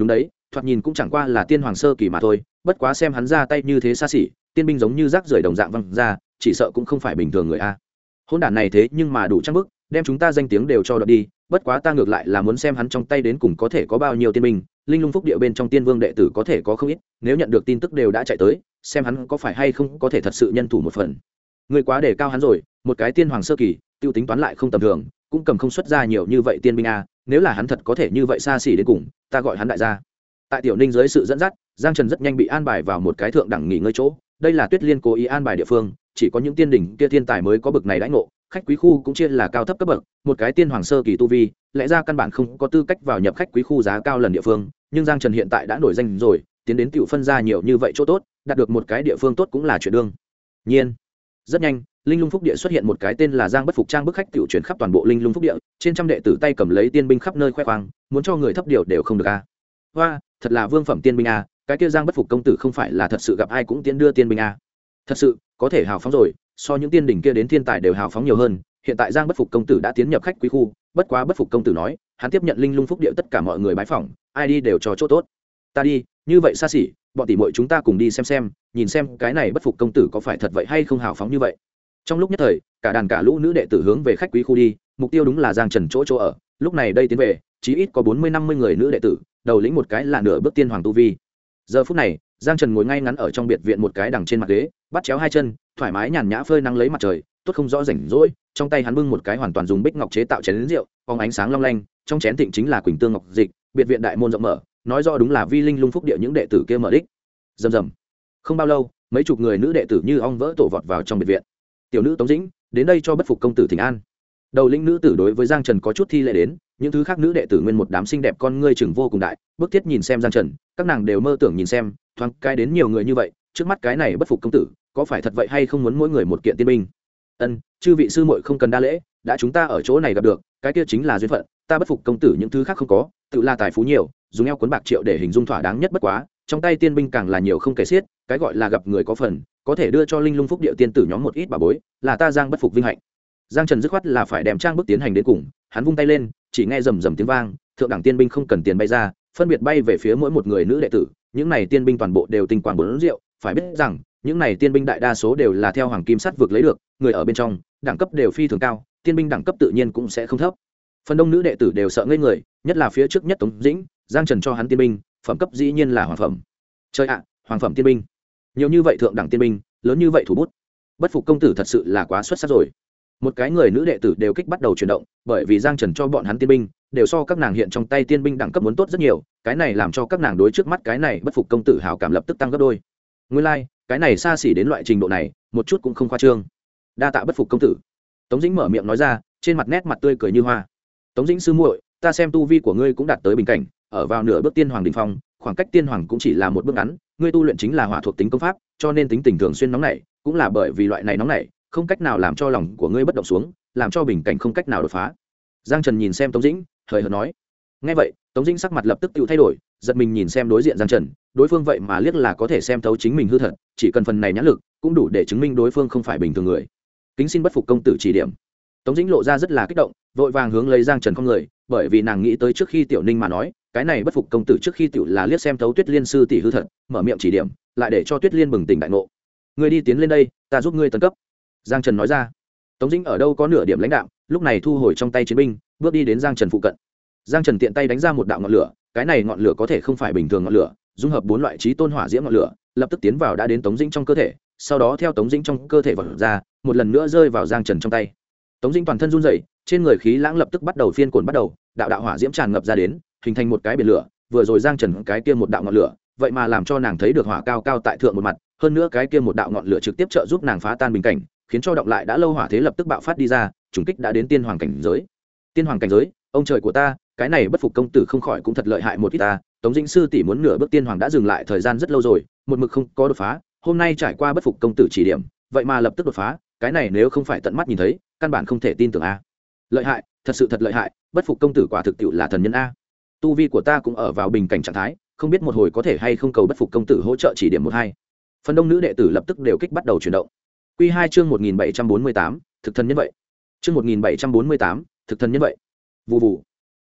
thoạt nhìn cũng chẳng qua là tiên hoàng sơ kỳ mà thôi, bất quá xem hắn ra tay như thế xa xỉ, tiên binh giống như rác rưởi đồng dạng văng ra, chỉ sợ cũng không phải bình thường người a. Hỗn đản này thế nhưng mà đủ trang bức, đem chúng ta danh tiếng đều cho đoạt đi, bất quá ta ngược lại là muốn xem hắn trong tay đến cùng có thể có bao nhiêu tiên binh, linh lung phúc địa bên trong tiên vương đệ tử có thể có không ít, nếu nhận được tin tức đều đã chạy tới, xem hắn có phải hay không có thể thật sự nhân thủ một phần. Người quá để cao hắn rồi, một cái tiên hoàng sơ kỳ, tiêu tính toán lại không tầm thường, cũng cầm không xuất ra nhiều như vậy tiên binh a, nếu là hắn thật có thể như vậy xa xỉ đến cùng, ta gọi hắn đại gia. Tại Tiểu Ninh dưới sự dẫn dắt, Giang Trần rất nhanh bị an bài vào một cái thượng đẳng nghỉ ngơi chỗ, đây là Tuyết Liên cố ý an bài địa phương, chỉ có những tiên đỉnh kia thiên tài mới có bực này đãi ngộ, khách quý khu cũng chia là cao thấp cấp bậc, một cái tiên hoàng sơ kỳ tu vi, lẽ ra căn bản không có tư cách vào nhập khách quý khu giá cao lần địa phương, nhưng Giang Trần hiện tại đã nổi danh rồi, tiến đến tiểu phân ra nhiều như vậy chỗ tốt, đạt được một cái địa phương tốt cũng là chuyện đương nhiên. Rất nhanh, linh lung phúc địa xuất hiện một cái tên là Giang Bất Phục trang bức khách tiểu chuyển khắp toàn bộ linh lung phúc địa, trên trăm đệ tử tay cầm lấy tiên binh khắp nơi khoe khoang, muốn cho người thấp điều đều không được a. Hoa, thật là vương phẩm tiên binh a, cái kia Giang Bất Phục công tử không phải là thật sự gặp ai cũng tiến đưa tiên binh a. Thật sự, có thể hào phóng rồi, so những tiên đỉnh kia đến thiên tài đều hào phóng nhiều hơn, hiện tại Giang Bất Phục công tử đã tiến nhập khách quý khu, bất quá Bất Phục công tử nói, hắn tiếp nhận linh lung phúc địa tất cả mọi người bái phỏng, ai đi đều cho chỗ tốt. Ta đi, như vậy xa xỉ, bọn tỷ muội chúng ta cùng đi xem, nhìn xem cái này Bất Phục công tử có phải thật vậy hay không hào phóng như vậy. Trong lúc nhất thời, cả đàn cả lũ nữ đệ tử hướng về khách quý khu đi, mục tiêu đúng là Giang Trần chỗ ở, lúc này đây tiến về, chí ít có 40-50 người nữ đệ tử, đầu lĩnh một cái là nửa bước tiên hoàng tu vi. Giờ phút này, Giang Trần ngồi ngay ngắn ở trong biệt viện một cái đằng trên mặt ghế, bắt chéo hai chân, thoải mái nhàn nhã phơi nắng lấy mặt trời, tốt không rõ rảnh rỗi, trong tay hắn bưng một cái hoàn toàn dùng bích ngọc chế tạo chén rượu, phóng ánh sáng long lanh, trong chén thịnh chính là quỳnh tương ngọc dịch, biệt viện đại môn rộng mở, nói rõ đúng là vi linh lung phúc địa những đệ tử kia mở đích. Rầm rầm. Không bao lâu, mấy chục người nữ đệ tử như ong vỡ tổ vọt vào trong biệt viện. Tiểu nữ Tống Dĩnh, đến đây cho Bất Phục công tử thỉnh an. Đầu lĩnh nữ tử đối với Giang Trần có chút thi lễ đến, những thứ khác nữ đệ tử nguyên một đám xinh đẹp con ngươi chừng vô cùng đại, bước thiết nhìn xem Giang Trần, các nàng đều mơ tưởng nhìn xem, thoáng cái đến nhiều người như vậy, trước mắt cái này Bất Phục công tử, có phải thật vậy hay không muốn mỗi người một kiện tiên binh? Ân, chư vị sư muội không cần đa lễ, đã chúng ta ở chỗ này gặp được, cái kia chính là duyên phận, ta Bất Phục công tử những thứ khác không có, tự là tài phú nhiều, dùng eo cuốn bạc triệu để hình dung thỏa đáng nhất bất quá, trong tay tiên binh càng là nhiều không kể xiết, cái gọi là gặp người có phần, có thể đưa cho linh lung phúc địa tiên tử nhóm một ít bà bối, là ta Giang Bất Phục vinh hạnh. Giang Trần dứt khoát là phải đem trang bước tiến hành đến cùng, hắn vung tay lên, chỉ nghe rầm rầm tiếng vang, thượng đẳng tiên binh không cần tiền bay ra, phân biệt bay về phía mỗi một người nữ đệ tử, những này tiên binh toàn bộ đều tinh quang bốn rượu, phải biết rằng, những này tiên binh đại đa số đều là theo hoàng kim sắt vực lấy được, người ở bên trong, đẳng cấp đều phi thường cao, tiên binh đẳng cấp tự nhiên cũng sẽ không thấp. Phần đông nữ đệ tử đều sợ ngây người, nhất là phía trước nhất Tống Dĩnh, Giang Trần cho hắn tiên binh, phẩm cấp dĩ nhiên là hoàng phẩm. Trời ạ, hoàng phẩm tiên binh. Nhiều như vậy thượng đẳng tiên binh, lớn như vậy thủ bút. Bất Phục công tử thật sự là quá xuất sắc rồi. Một cái người nữ đệ tử đều kích bắt đầu chuyển động, bởi vì Giang Trần cho bọn hắn tiên binh, đều so các nàng hiện trong tay tiên binh đẳng cấp muốn tốt rất nhiều, cái này làm cho các nàng đối trước mắt cái này Bất Phục công tử hảo cảm lập tức tăng gấp đôi. Nguyên lai, cái này xa xỉ đến loại trình độ này, một chút cũng không khoa trương. Đa tạ Bất Phục công tử. Tống Dĩnh mở miệng nói ra, trên mặt nét mặt tươi cười như hoa. Tống Dĩnh sư muội, ta xem tu vi của ngươi cũng đạt tới bình cảnh, ở vào nửa bước tiên hoàng đỉnh phong, khoảng cách tiên hoàng cũng chỉ là một bước ngắn, ngươi tu luyện chính là hỏa thuộc tính công pháp, cho nên tính tình thường xuyên nóng nảy, cũng là bởi vì loại này nóng nảy, không cách nào làm cho lòng của ngươi bất động xuống, làm cho bình cảnh không cách nào đột phá. Giang Trần nhìn xem Tống Dĩnh, hời hợt nói. Nghe vậy, Tống Dĩnh sắc mặt lập tức tự thay đổi, giật mình nhìn xem đối diện Giang Trần, đối phương vậy mà liếc là có thể xem thấu chính mình hư thật, chỉ cần phần này nhãn lực, cũng đủ để chứng minh đối phương không phải bình thường người. Kính xin Bất Phục công tử chỉ điểm. Tống Dĩnh lộ ra rất là kích động, vội vàng hướng lấy Giang Trần không người, bởi vì nàng nghĩ tới trước khi Tiểu Ninh mà nói, cái này Bất Phục công tử trước khi Tiểu là liếc xem thấu Tuyết Liên sư tỷ hư thật, mở miệng chỉ điểm, lại để cho Tuyết Liên bừng tỉnh đại ngộ. Ngươi đi tiến lên đây, ta giúp ngươi tấn cấp. Giang Trần nói ra. Tống Dĩnh ở đâu có nửa điểm lãnh đạm, lúc này thu hồi trong tay chiến binh, bước đi đến Giang Trần phụ cận. Giang Trần tiện tay đánh ra một đạo ngọn lửa, cái này ngọn lửa có thể không phải bình thường ngọn lửa, dung hợp 4 loại chí tôn hỏa diễm ngọn lửa, lập tức tiến vào đã đến Tống Dĩnh trong cơ thể, sau đó theo Tống Dĩnh trong cơ thể vọt ra, một lần nữa rơi vào Giang Trần trong tay. Tống Dĩnh toàn thân run rẩy, trên người khí lãng lập tức bắt đầu phiên cuồng bắt đầu, đạo đạo hỏa diễm tràn ngập ra đến, hình thành một cái biển lửa, vừa rồi Giang Trần cái kia một đạo ngọn lửa, vậy mà làm cho nàng thấy được hỏa cao cao tại thượng một mặt, hơn nữa cái kia một đạo ngọn lửa trực tiếp trợ giúp nàng phá tan bình cảnh, khiến cho động lại đã lâu hỏa thế lập tức bạo phát đi ra, trùng kích đã đến tiên hoàng cảnh giới. Tiên hoàng cảnh giới, ông trời của ta, cái này Bất Phục công tử không khỏi cũng thật lợi hại một ít ta. Tống Dĩnh sư tỷ muốn nửa bước tiên hoàng đã dừng lại thời gian rất lâu rồi, một mực không có đột phá, hôm nay trải qua Bất Phục công tử chỉ điểm, vậy mà lập tức đột phá, cái này nếu không phải tận mắt nhìn thấy, căn bản không thể tin tưởng a. Lợi hại, thật sự thật lợi hại, Bất Phục công tử quả thực tiệu là thần nhân a. Tu vi của ta cũng ở vào bình cảnh trạng thái, không biết một hồi có thể hay không cầu Bất Phục công tử hỗ trợ chỉ điểm một hai. Phần đông nữ đệ tử lập tức đều kích bắt đầu chuyển động. Quy 2 chương 1748, thực thần nhân vậy. Chương 1748, thực thần nhân vậy. Vù vù.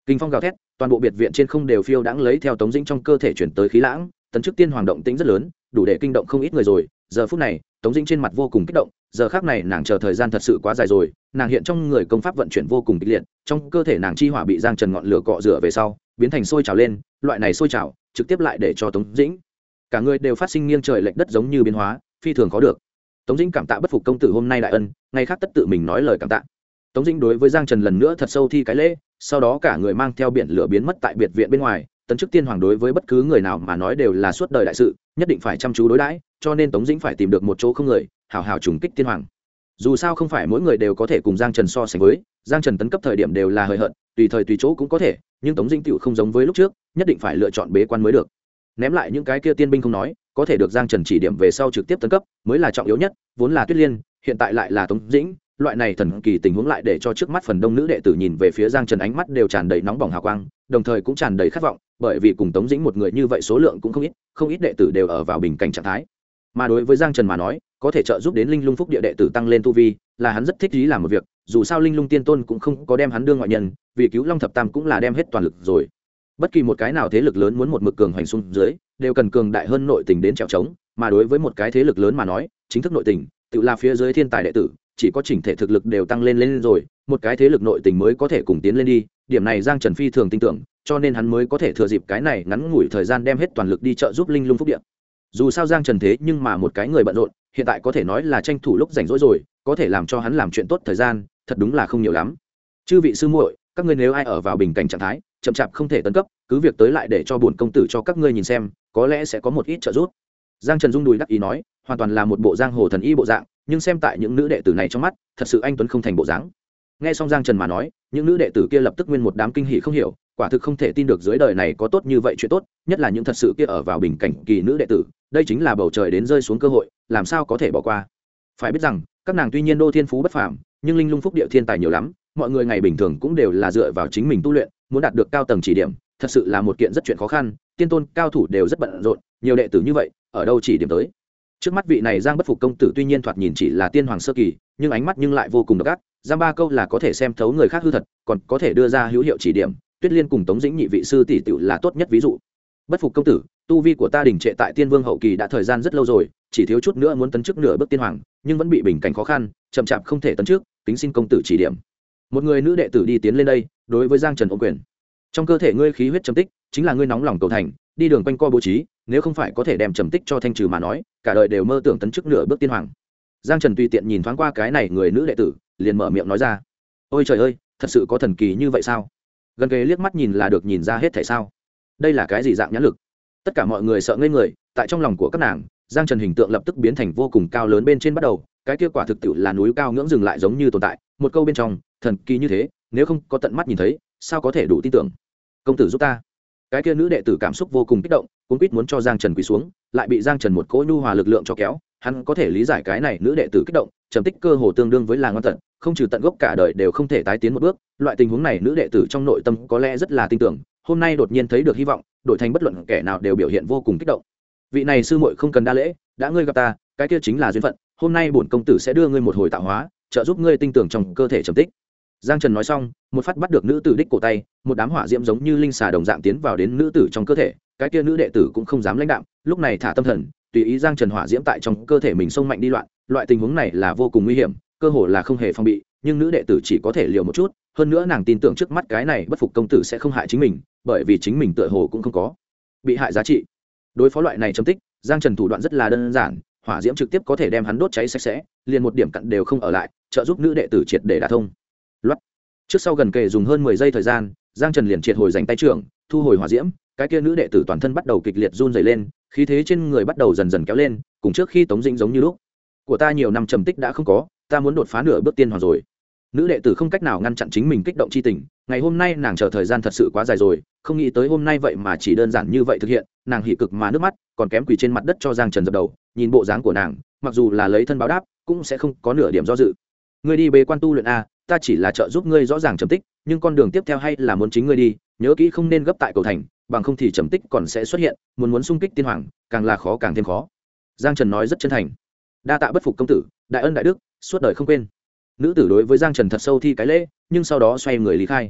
Kinh phong gào thét, toàn bộ biệt viện trên không đều phiêu đãng lấy theo Tống Dĩnh trong cơ thể chuyển tới khí lãng, tấn chức tiên hoàng động tĩnh rất lớn, đủ để kinh động không ít người rồi. Giờ phút này, Tống Dĩnh trên mặt vô cùng kích động, giờ khắc này nàng chờ thời gian thật sự quá dài rồi, nàng hiện trong người công pháp vận chuyển vô cùng kịch liệt, trong cơ thể nàng chi hỏa bị Giang Trần ngọn lửa cọ rửa về sau, biến thành sôi trào lên, loại này sôi trào, trực tiếp lại để cho Tống Dĩnh cả người đều phát sinh nghiêng trời lệch đất giống như biến hóa, phi thường có được. Tống Dĩnh cảm tạ bất phục công tử hôm nay đại ân, ngày khác tất tự mình nói lời cảm tạ. Tống Dĩnh đối với Giang Trần lần nữa thật sâu thi cái lễ, sau đó cả người mang theo biển lửa biến mất tại biệt viện bên ngoài. Tấn chức tiên hoàng đối với bất cứ người nào mà nói đều là suốt đời đại sự, nhất định phải chăm chú đối đãi, cho nên Tống Dĩnh phải tìm được một chỗ không người, hào hào trùng kích tiên hoàng. Dù sao không phải mỗi người đều có thể cùng Giang Trần so sánh với, Giang Trần tấn cấp thời điểm đều là hời hợt, tùy thời tùy chỗ cũng có thể, nhưng Tống Dĩnh tiểu không giống với lúc trước, nhất định phải lựa chọn bế quan mới được. Ném lại những cái kia tiên binh không nói, có thể được Giang Trần chỉ điểm về sau trực tiếp tấn cấp mới là trọng yếu nhất, vốn là Tuyết Liên, hiện tại lại là Tống Dĩnh, loại này thần kỳ tình huống lại để cho trước mắt phần đông nữ đệ tử nhìn về phía Giang Trần ánh mắt đều tràn đầy nóng bỏng hào quang, đồng thời cũng tràn đầy khát vọng, bởi vì cùng Tống Dĩnh một người như vậy số lượng cũng không ít đệ tử đều ở vào bình cảnh trạng thái. Mà đối với Giang Trần mà nói, có thể trợ giúp đến Linh Lung Phúc địa đệ tử tăng lên tu vi, là hắn rất thích ý làm một việc, dù sao Linh Lung Tiên Tôn cũng không có đem hắn đương ngoại nhân, vì cứu Long Thập Tam cũng là đem hết toàn lực rồi. Bất kỳ một cái nào thế lực lớn muốn một mực cường hoành xung dưới, đều cần cường đại hơn nội tình đến trèo trống, mà đối với một cái thế lực lớn mà nói, chính thức nội tình, tự là phía dưới thiên tài đệ tử, chỉ có chỉnh thể thực lực đều tăng lên rồi, một cái thế lực nội tình mới có thể cùng tiến lên đi, điểm này Giang Trần phi thường tin tưởng, cho nên hắn mới có thể thừa dịp cái này ngắn ngủi thời gian đem hết toàn lực đi trợ giúp Linh Lung Phúc địa. Dù sao Giang Trần thế nhưng mà một cái người bận rộn, hiện tại có thể nói là tranh thủ lúc rảnh rỗi rồi, có thể làm cho hắn làm chuyện tốt thời gian, thật đúng là không nhiều lắm. Chư vị sư muội, các ngươi nếu ai ở vào bình cảnh trạng thái, chậm chạp không thể tấn cấp, cứ việc tới lại để cho bổn công tử cho các ngươi nhìn xem, có lẽ sẽ có một ít trợ giúp. Giang Trần rung đùi đắc ý nói, hoàn toàn là một bộ giang hồ thần y bộ dạng, nhưng xem tại những nữ đệ tử này trong mắt, thật sự anh tuấn không thành bộ dáng. Nghe xong Giang Trần mà nói, những nữ đệ tử kia lập tức nguyên một đám kinh hỉ không hiểu, quả thực không thể tin được dưới đời này có tốt như vậy chuyện tốt, nhất là những thật sự kia ở vào bình cảnh kỳ nữ đệ tử, đây chính là bầu trời đến rơi xuống cơ hội, làm sao có thể bỏ qua. Phải biết rằng, các nàng tuy nhiên đô thiên phú bất phàm, nhưng Linh Lung Phúc địa thiên tài nhiều lắm, mọi người ngày bình thường cũng đều là dựa vào chính mình tu luyện, muốn đạt được cao tầng chỉ điểm, thật sự là một kiện rất chuyện khó khăn, tiên tôn cao thủ đều rất bận rộn, nhiều đệ tử như vậy, ở đâu chỉ điểm tới. Trước mắt vị này Giang Bất Phục công tử tuy nhiên thoạt nhìn chỉ là tiên hoàng sơ kỳ, nhưng ánh mắt nhưng lại vô cùng độc ác, giam ba câu là có thể xem thấu người khác hư thật, còn có thể đưa ra hữu hiệu chỉ điểm. Tuyết Liên cùng Tống Dĩnh nhị vị sư tỷ tựu là tốt nhất ví dụ. Bất Phục công tử, tu vi của ta đình trệ tại tiên vương hậu kỳ đã thời gian rất lâu rồi, chỉ thiếu chút nữa muốn tấn chức nửa bước tiên hoàng, nhưng vẫn bị bình cảnh khó khăn, chậm chạp không thể tấn trước, kính xin công tử chỉ điểm. Một người nữ đệ tử đi tiến lên đây, đối với Giang Trần ôm quyền. Trong cơ thể ngươi khí huyết trầm tích, chính là ngươi nóng lòng cầu thành, đi đường quanh co bố trí, nếu không phải có thể đem trầm tích cho thanh trừ mà nói, cả đời đều mơ tưởng tấn chức nửa bước tiên hoàng. Giang Trần tùy tiện nhìn thoáng qua cái này người nữ đệ tử, liền mở miệng nói ra: ôi trời ơi, thật sự có thần kỳ như vậy sao? Gần kề liếc mắt nhìn là được nhìn ra hết thảy sao? Đây là cái gì dạng nhãn lực? Tất cả mọi người sợ ngây người, tại trong lòng của các nàng, Giang Trần hình tượng lập tức biến thành vô cùng cao lớn bên trên bắt đầu, cái kia quả thực tiệu là núi cao ngưỡng dừng lại giống như tồn tại, một câu bên trong, thần kỳ như thế, nếu không có tận mắt nhìn thấy, sao có thể đủ tin tưởng? Công tử giúp ta. Cái kia nữ đệ tử cảm xúc vô cùng kích động, cuống quýt muốn cho Giang Trần quỳ xuống, lại bị Giang Trần một cỗ nhu hòa lực lượng cho kéo, hắn có thể lý giải cái này nữ đệ tử kích động, trầm tích cơ hồ tương đương với là ngoan tận, không trừ tận gốc cả đời đều không thể tái tiến một bước, loại tình huống này nữ đệ tử trong nội tâm có lẽ rất là tin tưởng, hôm nay đột nhiên thấy được hy vọng, đổi thành bất luận kẻ nào đều biểu hiện vô cùng kích động. Vị này sư muội không cần đa lễ, đã ngươi gặp ta, cái kia chính là duyên phận, hôm nay bổn công tử sẽ đưa ngươi một hồi tạo hóa, trợ giúp ngươi tinh tưởng trong cơ thể trầm tích. Giang Trần nói xong, một phát bắt được nữ tử đích cổ tay, một đám hỏa diễm giống như linh xà đồng dạng tiến vào đến nữ tử trong cơ thể, cái kia nữ đệ tử cũng không dám lãnh đạm, lúc này thả tâm thần, tùy ý Giang Trần hỏa diễm tại trong cơ thể mình xông mạnh đi loạn, loại tình huống này là vô cùng nguy hiểm, cơ hồ là không hề phòng bị, nhưng nữ đệ tử chỉ có thể liều một chút, hơn nữa nàng tin tưởng trước mắt cái này bất phục công tử sẽ không hại chính mình, bởi vì chính mình tựa hồ cũng không có bị hại giá trị. Đối phó loại này châm tích, Giang Trần thủ đoạn rất là đơn giản, hỏa diễm trực tiếp có thể đem hắn đốt cháy sạch sẽ, liền một điểm cặn đều không ở lại, trợ giúp nữ đệ tử triệt để đả thông. Loát. Trước sau gần kề dùng hơn 10 giây thời gian, Giang Trần liền triệt hồi giành tay trưởng, thu hồi hỏa diễm, cái kia nữ đệ tử toàn thân bắt đầu kịch liệt run rẩy lên, khí thế trên người bắt đầu dần dần kéo lên, cùng trước khi Tống Dĩnh giống như lúc. Của ta nhiều năm trầm tích đã không có, ta muốn đột phá nửa bước tiên hoàng rồi. Nữ đệ tử không cách nào ngăn chặn chính mình kích động chi tình, ngày hôm nay nàng chờ thời gian thật sự quá dài rồi, không nghĩ tới hôm nay vậy mà chỉ đơn giản như vậy thực hiện, nàng hỉ cực mà nước mắt còn kém quỳ trên mặt đất cho Giang Trần dập đầu, nhìn bộ dáng của nàng, mặc dù là lấy thân báo đáp, cũng sẽ không có nửa điểm do dự. Ngươi đi bế quan tu luyện a, ta chỉ là trợ giúp ngươi rõ ràng trầm tích, nhưng con đường tiếp theo hay là muốn chính ngươi đi, nhớ kỹ không nên gấp tại cầu thành, bằng không thì trầm tích còn sẽ xuất hiện, muốn xung kích tiên hoàng, càng là khó càng thêm khó. Giang Trần nói rất chân thành. Đa tạ bất phục công tử, đại ân đại đức, suốt đời không quên. Nữ tử đối với Giang Trần thật sâu thi cái lễ, nhưng sau đó xoay người lý khai.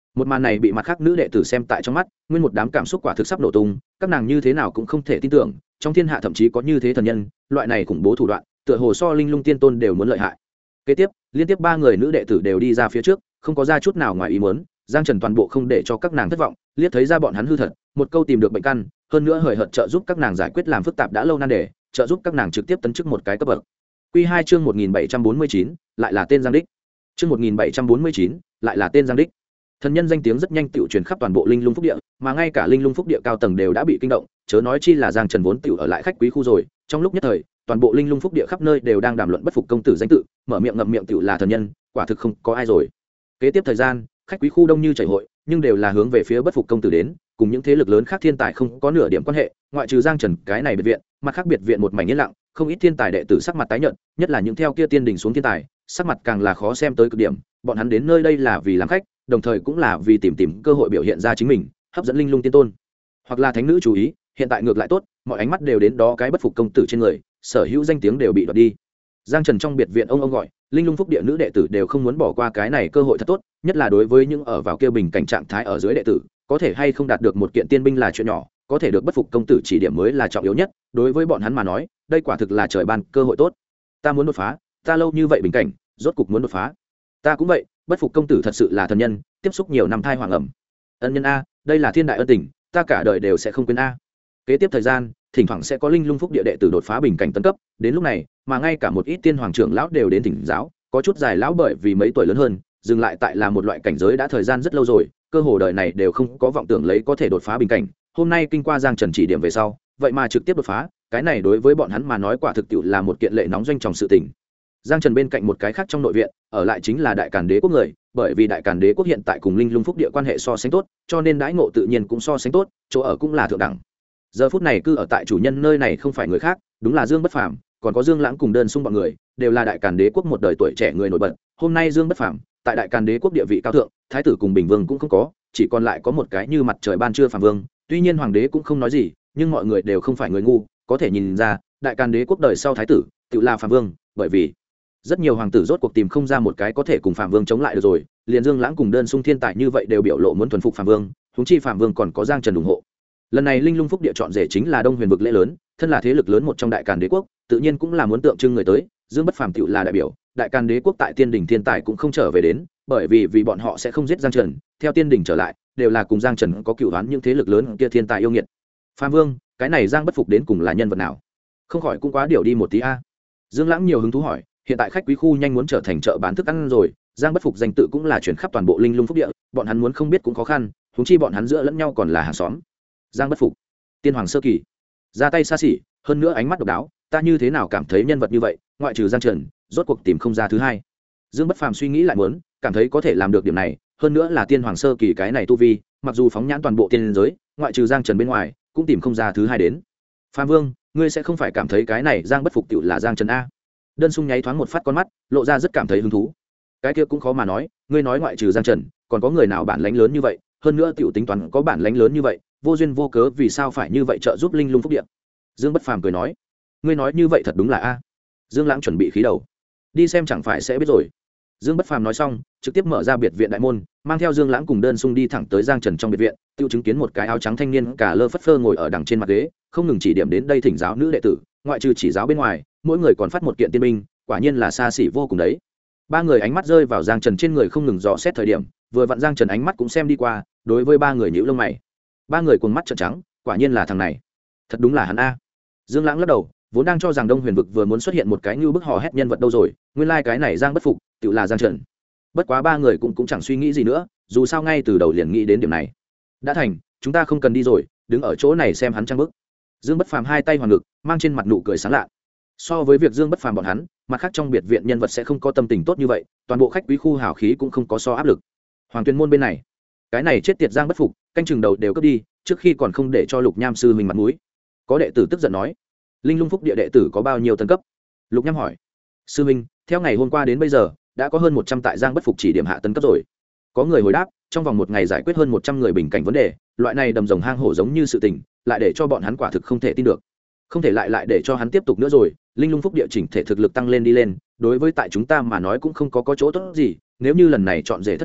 Một màn này bị mặt khác nữ đệ tử xem tại trong mắt, nguyên một đám cảm xúc quả thực sắp nổ tung, các nàng như thế nào cũng không thể tin tưởng trong thiên hạ thậm chí có như thế thần nhân. Loại này khủng bố thủ đoạn tựa hồ so linh lung tiên tôn đều muốn lợi hại. Kế tiếp liên tiếp 3 người nữ đệ tử đều đi ra phía trước, không có ra chút nào ngoài ý muốn. Giang Trần toàn bộ không để cho các nàng thất vọng, liếc thấy ra bọn hắn hư thật, một câu tìm được bệnh căn, hơn nữa hời hợt trợ giúp các nàng giải quyết làm phức tạp đã lâu nan đề, trợ giúp các nàng trực tiếp tấn chức một cái cấp bậc. Quy 2 chương 1749, lại là tên Giang Đích. Chương 1749, lại là tên Giang Đích. Thần nhân danh tiếng rất nhanh tựu truyền khắp toàn bộ Linh Lung Phúc Địa, mà ngay cả Linh Lung Phúc Địa cao tầng đều đã bị kinh động, chớ nói chi là Giang Trần vốn tựu ở lại khách quý khu rồi. Trong lúc nhất thời, toàn bộ Linh Lung Phúc Địa khắp nơi đều đang đàm luận bất phục công tử danh tự, mở miệng ngậm miệng tựu là thần nhân, quả thực không có ai rồi. Kế tiếp thời gian, khách quý khu đông như chảy hội, nhưng đều là hướng về phía bất phục công tử đến, cùng những thế lực lớn khác thiên tài không có nửa điểm quan hệ, ngoại trừ Giang Trần cái này biệt viện, mặt khác biệt viện một mảnh yên lặng, không ít thiên tài đệ tử sắc mặt tái nhợt, nhất là những theo kia tiên đỉnh xuống thiên tài, sắc mặt càng là khó xem tới cực điểm. Bọn hắn đến nơi đây là vì làm khách, đồng thời cũng là vì tìm cơ hội biểu hiện ra chính mình, hấp dẫn Linh Lung tiên tôn hoặc là thánh nữ chú ý. Hiện tại ngược lại tốt, mọi ánh mắt đều đến đó cái bất phục công tử trên người, sở hữu danh tiếng đều bị đoạt đi. Giang Trần trong biệt viện ông gọi, Linh Lung Phúc Địa nữ đệ tử đều không muốn bỏ qua cái này cơ hội thật tốt, nhất là đối với những ở vào kia bình cảnh trạng thái ở dưới đệ tử, có thể hay không đạt được một kiện tiên binh là chuyện nhỏ, có thể được bất phục công tử chỉ điểm mới là trọng yếu nhất. Đối với bọn hắn mà nói, đây quả thực là trời ban cơ hội tốt. Ta muốn đột phá, ta lâu như vậy bình cảnh, rốt cục muốn đột phá. Ta cũng vậy, bất phục công tử thật sự là thần nhân, tiếp xúc nhiều năm thai hoàng ẩm. Ân nhân a, đây là thiên đại ân tình, ta cả đời đều sẽ không quên a. Kế tiếp thời gian, thỉnh thoảng sẽ có Linh Lung Phúc Địa đệ tử đột phá bình cảnh tấn cấp, đến lúc này, mà ngay cả một ít tiên hoàng trưởng lão đều đến thỉnh giáo, có chút dài lão bởi vì mấy tuổi lớn hơn, dừng lại tại là một loại cảnh giới đã thời gian rất lâu rồi, cơ hồ đời này đều không có vọng tưởng lấy có thể đột phá bình cảnh. Hôm nay kinh qua Giang Trần chỉ điểm về sau, vậy mà trực tiếp đột phá, cái này đối với bọn hắn mà nói quả thực tiệu là một kiện lệ nóng doanh trọng sự tình. Giang Trần bên cạnh một cái khác trong nội viện, ở lại chính là Đại Càn Đế quốc người, bởi vì Đại Càn Đế quốc hiện tại cùng Linh Lung Phúc Địa quan hệ so sánh tốt, cho nên đãi ngộ tự nhiên cũng so sánh tốt, chỗ ở cũng là thượng đẳng. Giờ phút này cư ở tại chủ nhân nơi này không phải người khác, đúng là Dương Bất Phàm, còn có Dương Lãng cùng Đơn Sung bọn người, đều là Đại Càn Đế quốc một đời tuổi trẻ người nổi bật. Hôm nay Dương Bất Phàm tại Đại Càn Đế quốc địa vị cao thượng, thái tử cùng Bình Vương cũng không có, chỉ còn lại có một cái như mặt trời ban trưa Phàm Vương. Tuy nhiên hoàng đế cũng không nói gì, nhưng mọi người đều không phải người ngu, có thể nhìn ra, Đại Càn Đế quốc đời sau thái tử tự là Phàm Vương, bởi vì rất nhiều hoàng tử rốt cuộc tìm không ra một cái có thể cùng Phàm Vương chống lại được rồi, liền Dương Lãng cùng Đơn Sung thiên tài như vậy đều biểu lộ muốn thuần phục Phàm Vương, huống chi Phàm Vương còn có Giang Trần ủng hộ. Lần này Linh Lung Phúc Địa chọn rể chính là Đông Huyền vực lễ lớn, thân là thế lực lớn một trong Đại Càn Đế quốc, tự nhiên cũng là muốn tượng trưng người tới. Dương Bất Phàm tựu là đại biểu Đại Càn Đế quốc tại Tiên Đỉnh thiên tài cũng không trở về đến, bởi vì bọn họ sẽ không giết Giang Trần, theo Tiên Đỉnh trở lại đều là cùng Giang Trần có cựu oán những thế lực lớn kia thiên tài yêu nghiệt. Phàm Vương, cái này Giang Bất Phục đến cùng là nhân vật nào? Không khỏi cũng quá điều đi một tí a. Dương Lãng nhiều hứng thú hỏi, hiện tại khách quý khu nhanh muốn trở thành chợ bán thức ăn rồi, Giang Bất Phục danh tự cũng là truyền khắp toàn bộ Linh Lung Phúc Địa, bọn hắn muốn không biết cũng khó khăn, huống chi bọn hắn giữa lẫn nhau còn là hàng xóm. Giang Bất Phục, tiên hoàng sơ kỳ, ra tay xa xỉ, hơn nữa ánh mắt độc đáo, ta như thế nào cảm thấy nhân vật như vậy, ngoại trừ Giang Trần, rốt cuộc tìm không ra thứ hai. Dương Bất Phàm suy nghĩ lại muốn, cảm thấy có thể làm được điểm này, hơn nữa là tiên hoàng sơ kỳ cái này tu vi, mặc dù phóng nhãn toàn bộ tiên giới, ngoại trừ Giang Trần bên ngoài, cũng tìm không ra thứ hai đến. Phàm Vương, ngươi sẽ không phải cảm thấy cái này Giang Bất Phục tiểu là Giang Trần a? Đơn Sung nháy thoáng một phát con mắt, lộ ra rất cảm thấy hứng thú. Cái kia cũng khó mà nói, ngươi nói ngoại trừ Giang Trần, còn có người nào bản lãnh lớn như vậy, hơn nữa tiểu tính toán có bản lãnh lớn như vậy, vô duyên vô cớ vì sao phải như vậy trợ giúp Linh Lung Phúc Địa? Dương Bất Phàm cười nói, ngươi nói như vậy thật đúng là a. Dương Lãng chuẩn bị khí đầu, đi xem chẳng phải sẽ biết rồi. Dương Bất Phàm nói xong, trực tiếp mở ra biệt viện đại môn, mang theo Dương Lãng cùng Đơn Sung đi thẳng tới Giang Trần trong biệt viện, tiêu chứng kiến một cái áo trắng thanh niên cả lơ phất phơ ngồi ở đằng trên mặt ghế, không ngừng chỉ điểm đến đây thỉnh giáo nữ đệ tử, ngoại trừ chỉ giáo bên ngoài, mỗi người còn phát một kiện tiên binh, quả nhiên là xa xỉ vô cùng đấy. Ba người ánh mắt rơi vào Giang Trần trên người không ngừng dò xét thời điểm, vừa vặn Giang Trần ánh mắt cũng xem đi qua, đối với ba người nhíu lông mày. Ba người cuồng mắt trợn trắng, quả nhiên là thằng này, thật đúng là hắn a. Dương Lãng lắc đầu, vốn đang cho rằng Đông Huyền vực vừa muốn xuất hiện một cái như bức hò hét nhân vật đâu rồi, nguyên lai cái này Giang Bất Phục tự là Giang Trần. Bất quá ba người cũng chẳng suy nghĩ gì nữa, dù sao ngay từ đầu liền nghĩ đến điểm này. Đã thành, chúng ta không cần đi rồi, đứng ở chỗ này xem hắn trang bức. Dương Bất Phàm hai tay hoàn ngực, mang trên mặt nụ cười sáng lạ. So với việc Dương Bất Phàm bọn hắn, mặt khác trong biệt viện nhân vật sẽ không có tâm tình tốt như vậy, toàn bộ khách quý khu hào khí cũng không có so áp lực. Hoàng Tuyên môn bên này, cái này chết tiệt Giang Bất Phục, canh chừng đầu đều cướp đi, trước khi còn không để cho Lục Nham sư mình mặt mũi. Có đệ tử tức giận nói, Linh Lung Phúc Địa đệ tử có bao nhiêu tấn cấp? Lục Nham hỏi. Sư minh, theo ngày hôm qua đến bây giờ, đã có hơn 100 tại Giang Bất Phục chỉ điểm hạ tấn cấp rồi. Có người hồi đáp, trong vòng một ngày giải quyết hơn 100 người bình cảnh vấn đề, loại này đầm rồng hang hổ giống như sự tình, lại để cho bọn hắn quả thực không thể tin được. Không thể lại để cho hắn tiếp tục nữa rồi, Linh Lung Phúc Địa chỉnh thể thực lực tăng lên đi lên, đối với tại chúng ta mà nói cũng không có chỗ tốt gì, nếu như lần này chọn rể thất bại,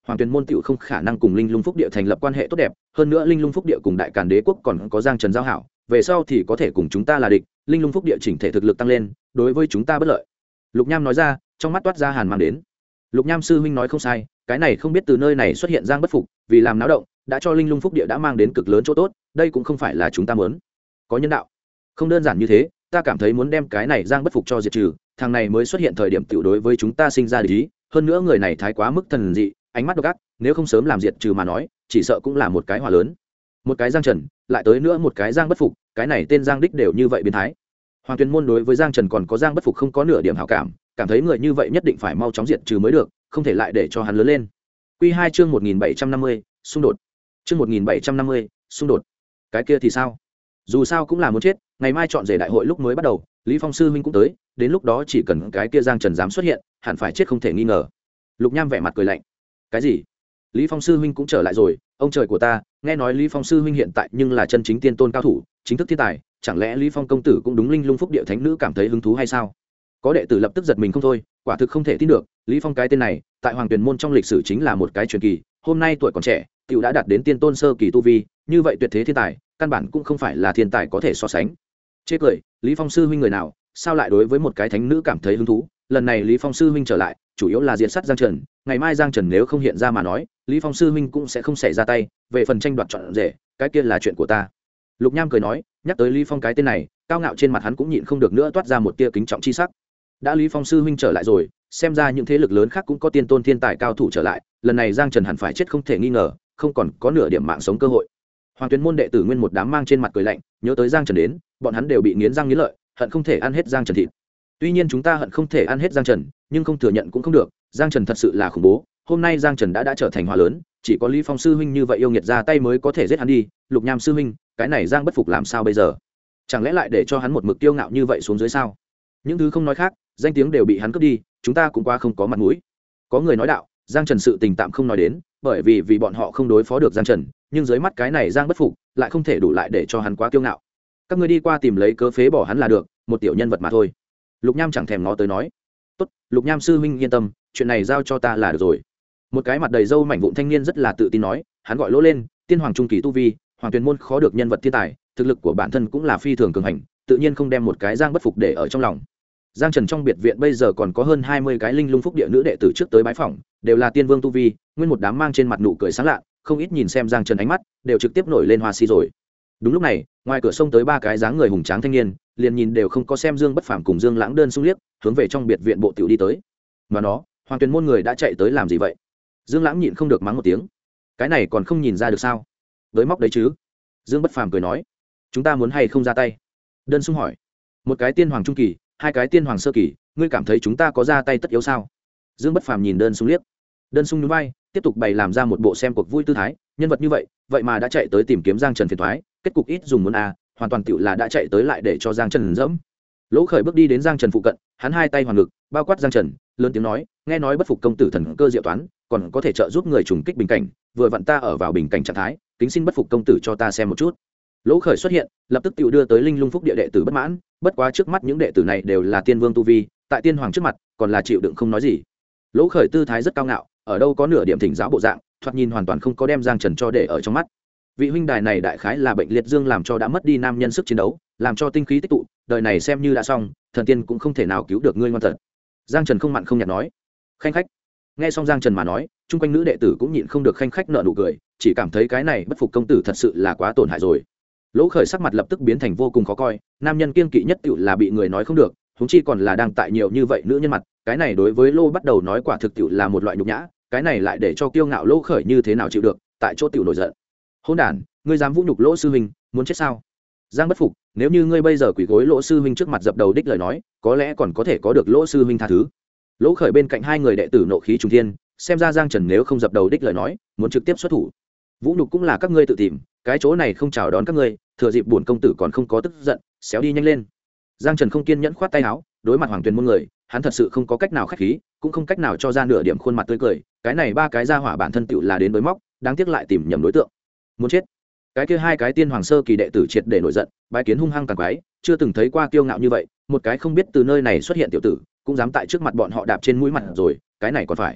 Hoàng Tuyền môn tiểu không khả năng cùng Linh Lung Phúc Địa thành lập quan hệ tốt đẹp, hơn nữa Linh Lung Phúc Địa cùng Đại Càn Đế quốc còn có Giang Trần giao hảo, về sau thì có thể cùng chúng ta là địch, Linh Lung Phúc Địa chỉnh thể thực lực tăng lên, đối với chúng ta bất lợi. Lục Nham nói ra, trong mắt toát ra hàn mang đến. Lục Nham sư huynh nói không sai, cái này không biết từ nơi này xuất hiện Giang Bất Phục, vì làm náo động, đã cho Linh Lung Phúc Địa đã mang đến cực lớn chỗ tốt, đây cũng không phải là chúng ta muốn. Có nhân đạo. Không đơn giản như thế, ta cảm thấy muốn đem cái này Giang Bất Phục cho diệt trừ, thằng này mới xuất hiện thời điểm tiểu đối với chúng ta sinh ra địch ý, hơn nữa người này thái quá mức thần dị, ánh mắt độc ác, nếu không sớm làm diệt trừ mà nói, chỉ sợ cũng là một cái hỏa lớn. Một cái Giang Trần, lại tới nữa một cái Giang Bất Phục, cái này tên Giang đích đều như vậy biến thái. Hoàng Tuyền môn đối với Giang Trần còn có Giang Bất Phục không có nửa điểm hảo cảm, cảm thấy người như vậy nhất định phải mau chóng diệt trừ mới được, không thể lại để cho hắn lớn lên. Quy 2 chương 1750, xung đột. Chương 1750, xung đột. Cái kia thì sao? Dù sao cũng là muốn chết, ngày mai chọn rể đại hội lúc mới bắt đầu, Lý Phong sư huynh cũng tới, đến lúc đó chỉ cần cái kia Giang Trần dám xuất hiện, hẳn phải chết không thể nghi ngờ. Lục Nham vẻ mặt cười lạnh. Cái gì? Lý Phong sư huynh cũng trở lại rồi, ông trời của ta, nghe nói Lý Phong sư huynh hiện tại nhưng là chân chính tiên tôn cao thủ, chính thức thiên tài, chẳng lẽ Lý Phong công tử cũng đúng Linh Lung Phúc Địa thánh nữ cảm thấy hứng thú hay sao? Có đệ tử lập tức giật mình không thôi, quả thực không thể tin được, Lý Phong cái tên này, tại Hoàng Tuyền môn trong lịch sử chính là một cái truyền kỳ, hôm nay tuổi còn trẻ, tiểu đã đạt đến tiên tôn sơ kỳ tu vi, như vậy tuyệt thế thiên tài, căn bản cũng không phải là thiên tài có thể so sánh. Chê cười, Lý Phong sư huynh người nào, sao lại đối với một cái thánh nữ cảm thấy hứng thú? Lần này Lý Phong sư huynh trở lại, chủ yếu là diệt sát Giang Trần, ngày mai Giang Trần nếu không hiện ra mà nói, Lý Phong sư huynh cũng sẽ không xảy ra tay, về phần tranh đoạt chọn rể, cái kia là chuyện của ta. Lục Nham cười nói, nhắc tới Lý Phong cái tên này, cao ngạo trên mặt hắn cũng nhịn không được nữa toát ra một tia kính trọng chi sắc. Đã Lý Phong sư huynh trở lại rồi, xem ra những thế lực lớn khác cũng có tiên tôn thiên tài cao thủ trở lại, lần này Giang Trần hẳn phải chết không thể nghi ngờ, không còn có nửa điểm mạng sống cơ hội. Hoàng Tuyền môn đệ tử nguyên một đám mang trên mặt cười lạnh, nhớ tới Giang Trần đến, bọn hắn đều bị nghiến răng nghiến lợi, hận không thể ăn hết Giang Trần thịt. Tuy nhiên chúng ta hận không thể ăn hết Giang Trần, nhưng không thừa nhận cũng không được, Giang Trần thật sự là khủng bố, hôm nay Giang Trần đã trở thành hỏa lớn, chỉ có Lý Phong sư huynh như vậy yêu nghiệt ra tay mới có thể giết hắn đi. Lục Nham sư huynh, cái này Giang Bất Phục làm sao bây giờ? Chẳng lẽ lại để cho hắn một mực kiêu ngạo như vậy xuống dưới sao? Những thứ không nói khác, danh tiếng đều bị hắn cướp đi, chúng ta cũng qua không có mặt mũi. Có người nói đạo, Giang Trần sự tình tạm không nói đến, bởi vì bọn họ không đối phó được Giang Trần, nhưng dưới mắt cái này Giang Bất Phục lại không thể đủ lại để cho hắn quá kiêu ngạo. Các ngươi đi qua tìm lấy cớ phế bỏ hắn là được, một tiểu nhân vật mà thôi. Lục Nham chẳng thèm ngó tới nói. Tốt, Lục Nham sư huynh yên tâm, chuyện này giao cho ta là được rồi. Một cái mặt đầy râu mảnh vụn thanh niên rất là tự tin nói, hắn gọi lỗ lên, tiên hoàng trung kỳ tu vi, Hoàng Tuyền môn khó được nhân vật thiên tài, thực lực của bản thân cũng là phi thường cường hành, tự nhiên không đem một cái Giang Bất Phục để ở trong lòng. Giang Trần trong biệt viện bây giờ còn có hơn 20 cái Linh Lung Phúc Địa nữ đệ tử trước tới bái phỏng, đều là tiên vương tu vi, nguyên một đám mang trên mặt nụ cười sáng lạ, không ít nhìn xem Giang Trần ánh mắt đều trực tiếp nổi lên hoa si rồi. Đúng lúc này, ngoài cửa sông tới ba cái dáng người hùng tráng thanh niên, liền nhìn đều không có xem Dương Bất Phàm cùng Dương Lãng đơn xung liếc, hướng về trong biệt viện bộ tiểu đi tới. Mà nó, Hoàng Tuyền môn người đã chạy tới làm gì vậy? Dương Lãng nhịn không được mắng một tiếng. Cái này còn không nhìn ra được sao? Với móc đấy chứ? Dương Bất Phàm cười nói, chúng ta muốn hay không ra tay? Đơn xung hỏi, một cái tiên hoàng trung kỳ, hai cái tiên hoàng sơ kỳ, ngươi cảm thấy chúng ta có ra tay tất yếu sao? Dương Bất Phàm nhìn Đơn xung liếc. Đơn xung nhún vai, tiếp tục bày làm ra một bộ xem cuộc vui tư thái, nhân vật như vậy, vậy mà đã chạy tới tìm kiếm Giang Trần phiền toái, kết cục ít dùng muốn hoàn toàn tựu là đã chạy tới lại để cho Giang Trần dẫm. Lỗ Khởi bước đi đến Giang Trần phụ cận, hắn hai tay hoàn ngực, bao quát Giang Trần, lớn tiếng nói, nghe nói Bất Phục công tử thần cơ diệu toán, còn có thể trợ giúp người trùng kích bình cảnh, vừa vặn ta ở vào bình cảnh trạng thái, kính xin Bất Phục công tử cho ta xem một chút. Lỗ Khởi xuất hiện, lập tức tựu đưa tới Linh Lung Phúc Địa đệ tử bất mãn, bất quá trước mắt những đệ tử này đều là tiên vương tu vi, tại tiên hoàng trước mặt, còn là chịu đựng không nói gì. Lỗ Khởi tư thái rất cao ngạo, ở đâu có nửa điểm thỉnh giáo bộ dạng, thoạt nhìn hoàn toàn không có đem Giang Trần cho để ở trong mắt. Vị huynh đài này đại khái là bệnh liệt dương làm cho đã mất đi nam nhân sức chiến đấu, làm cho tinh khí tích tụ, đời này xem như đã xong, thần tiên cũng không thể nào cứu được ngươi ngoan thật. Giang Trần không mặn không nhạt nói. Khanh khách. Nghe xong Giang Trần mà nói, chung quanh nữ đệ tử cũng nhịn không được khanh khách nở nụ cười, chỉ cảm thấy cái này Bất Phục công tử thật sự là quá tổn hại rồi. Lỗ Khởi sắc mặt lập tức biến thành vô cùng khó coi, nam nhân kiêng kỵ nhất tựu là bị người nói không được, huống chi còn là đang tại nhiều như vậy nữ nhân mặt, cái này đối với Lô bắt đầu nói quả thực tựu là một loại nhục nhã, cái này lại để cho kiêu ngạo Lỗ Khởi như thế nào chịu được, tại chỗ tựu nổi giận. Hỗn đản, ngươi dám vũ nhục Lỗ sư huynh, muốn chết sao? Giang Bất Phục, nếu như ngươi bây giờ quỳ gối Lỗ sư huynh trước mặt dập đầu đích lời nói, có lẽ còn có thể có được Lỗ sư huynh tha thứ. Lỗ Khởi bên cạnh hai người đệ tử nộ khí trùng thiên, xem ra Giang Trần nếu không dập đầu đích lời nói, muốn trực tiếp xuất thủ. Vũ nhục cũng là các ngươi tự tìm, cái chỗ này không chào đón các ngươi, thừa dịp bổn công tử còn không có tức giận, xéo đi nhanh lên. Giang Trần không kiên nhẫn khoát tay áo, đối mặt Hoàng Tuyền môn người, hắn thật sự không có cách nào khách khí, cũng không cách nào cho ra nửa điểm khuôn mặt tươi cười, cái này ba cái gia hỏa bản thân tựu là đến đối móc, đáng tiếc lại tìm nhầm đối tượng. Muốn chết. Cái kia hai cái tiên hoàng sơ kỳ đệ tử triệt để nổi giận, bái kiến hung hăng càng quái, chưa từng thấy qua kiêu ngạo như vậy, một cái không biết từ nơi này xuất hiện tiểu tử, cũng dám tại trước mặt bọn họ đạp trên mũi mặt rồi, cái này còn phải.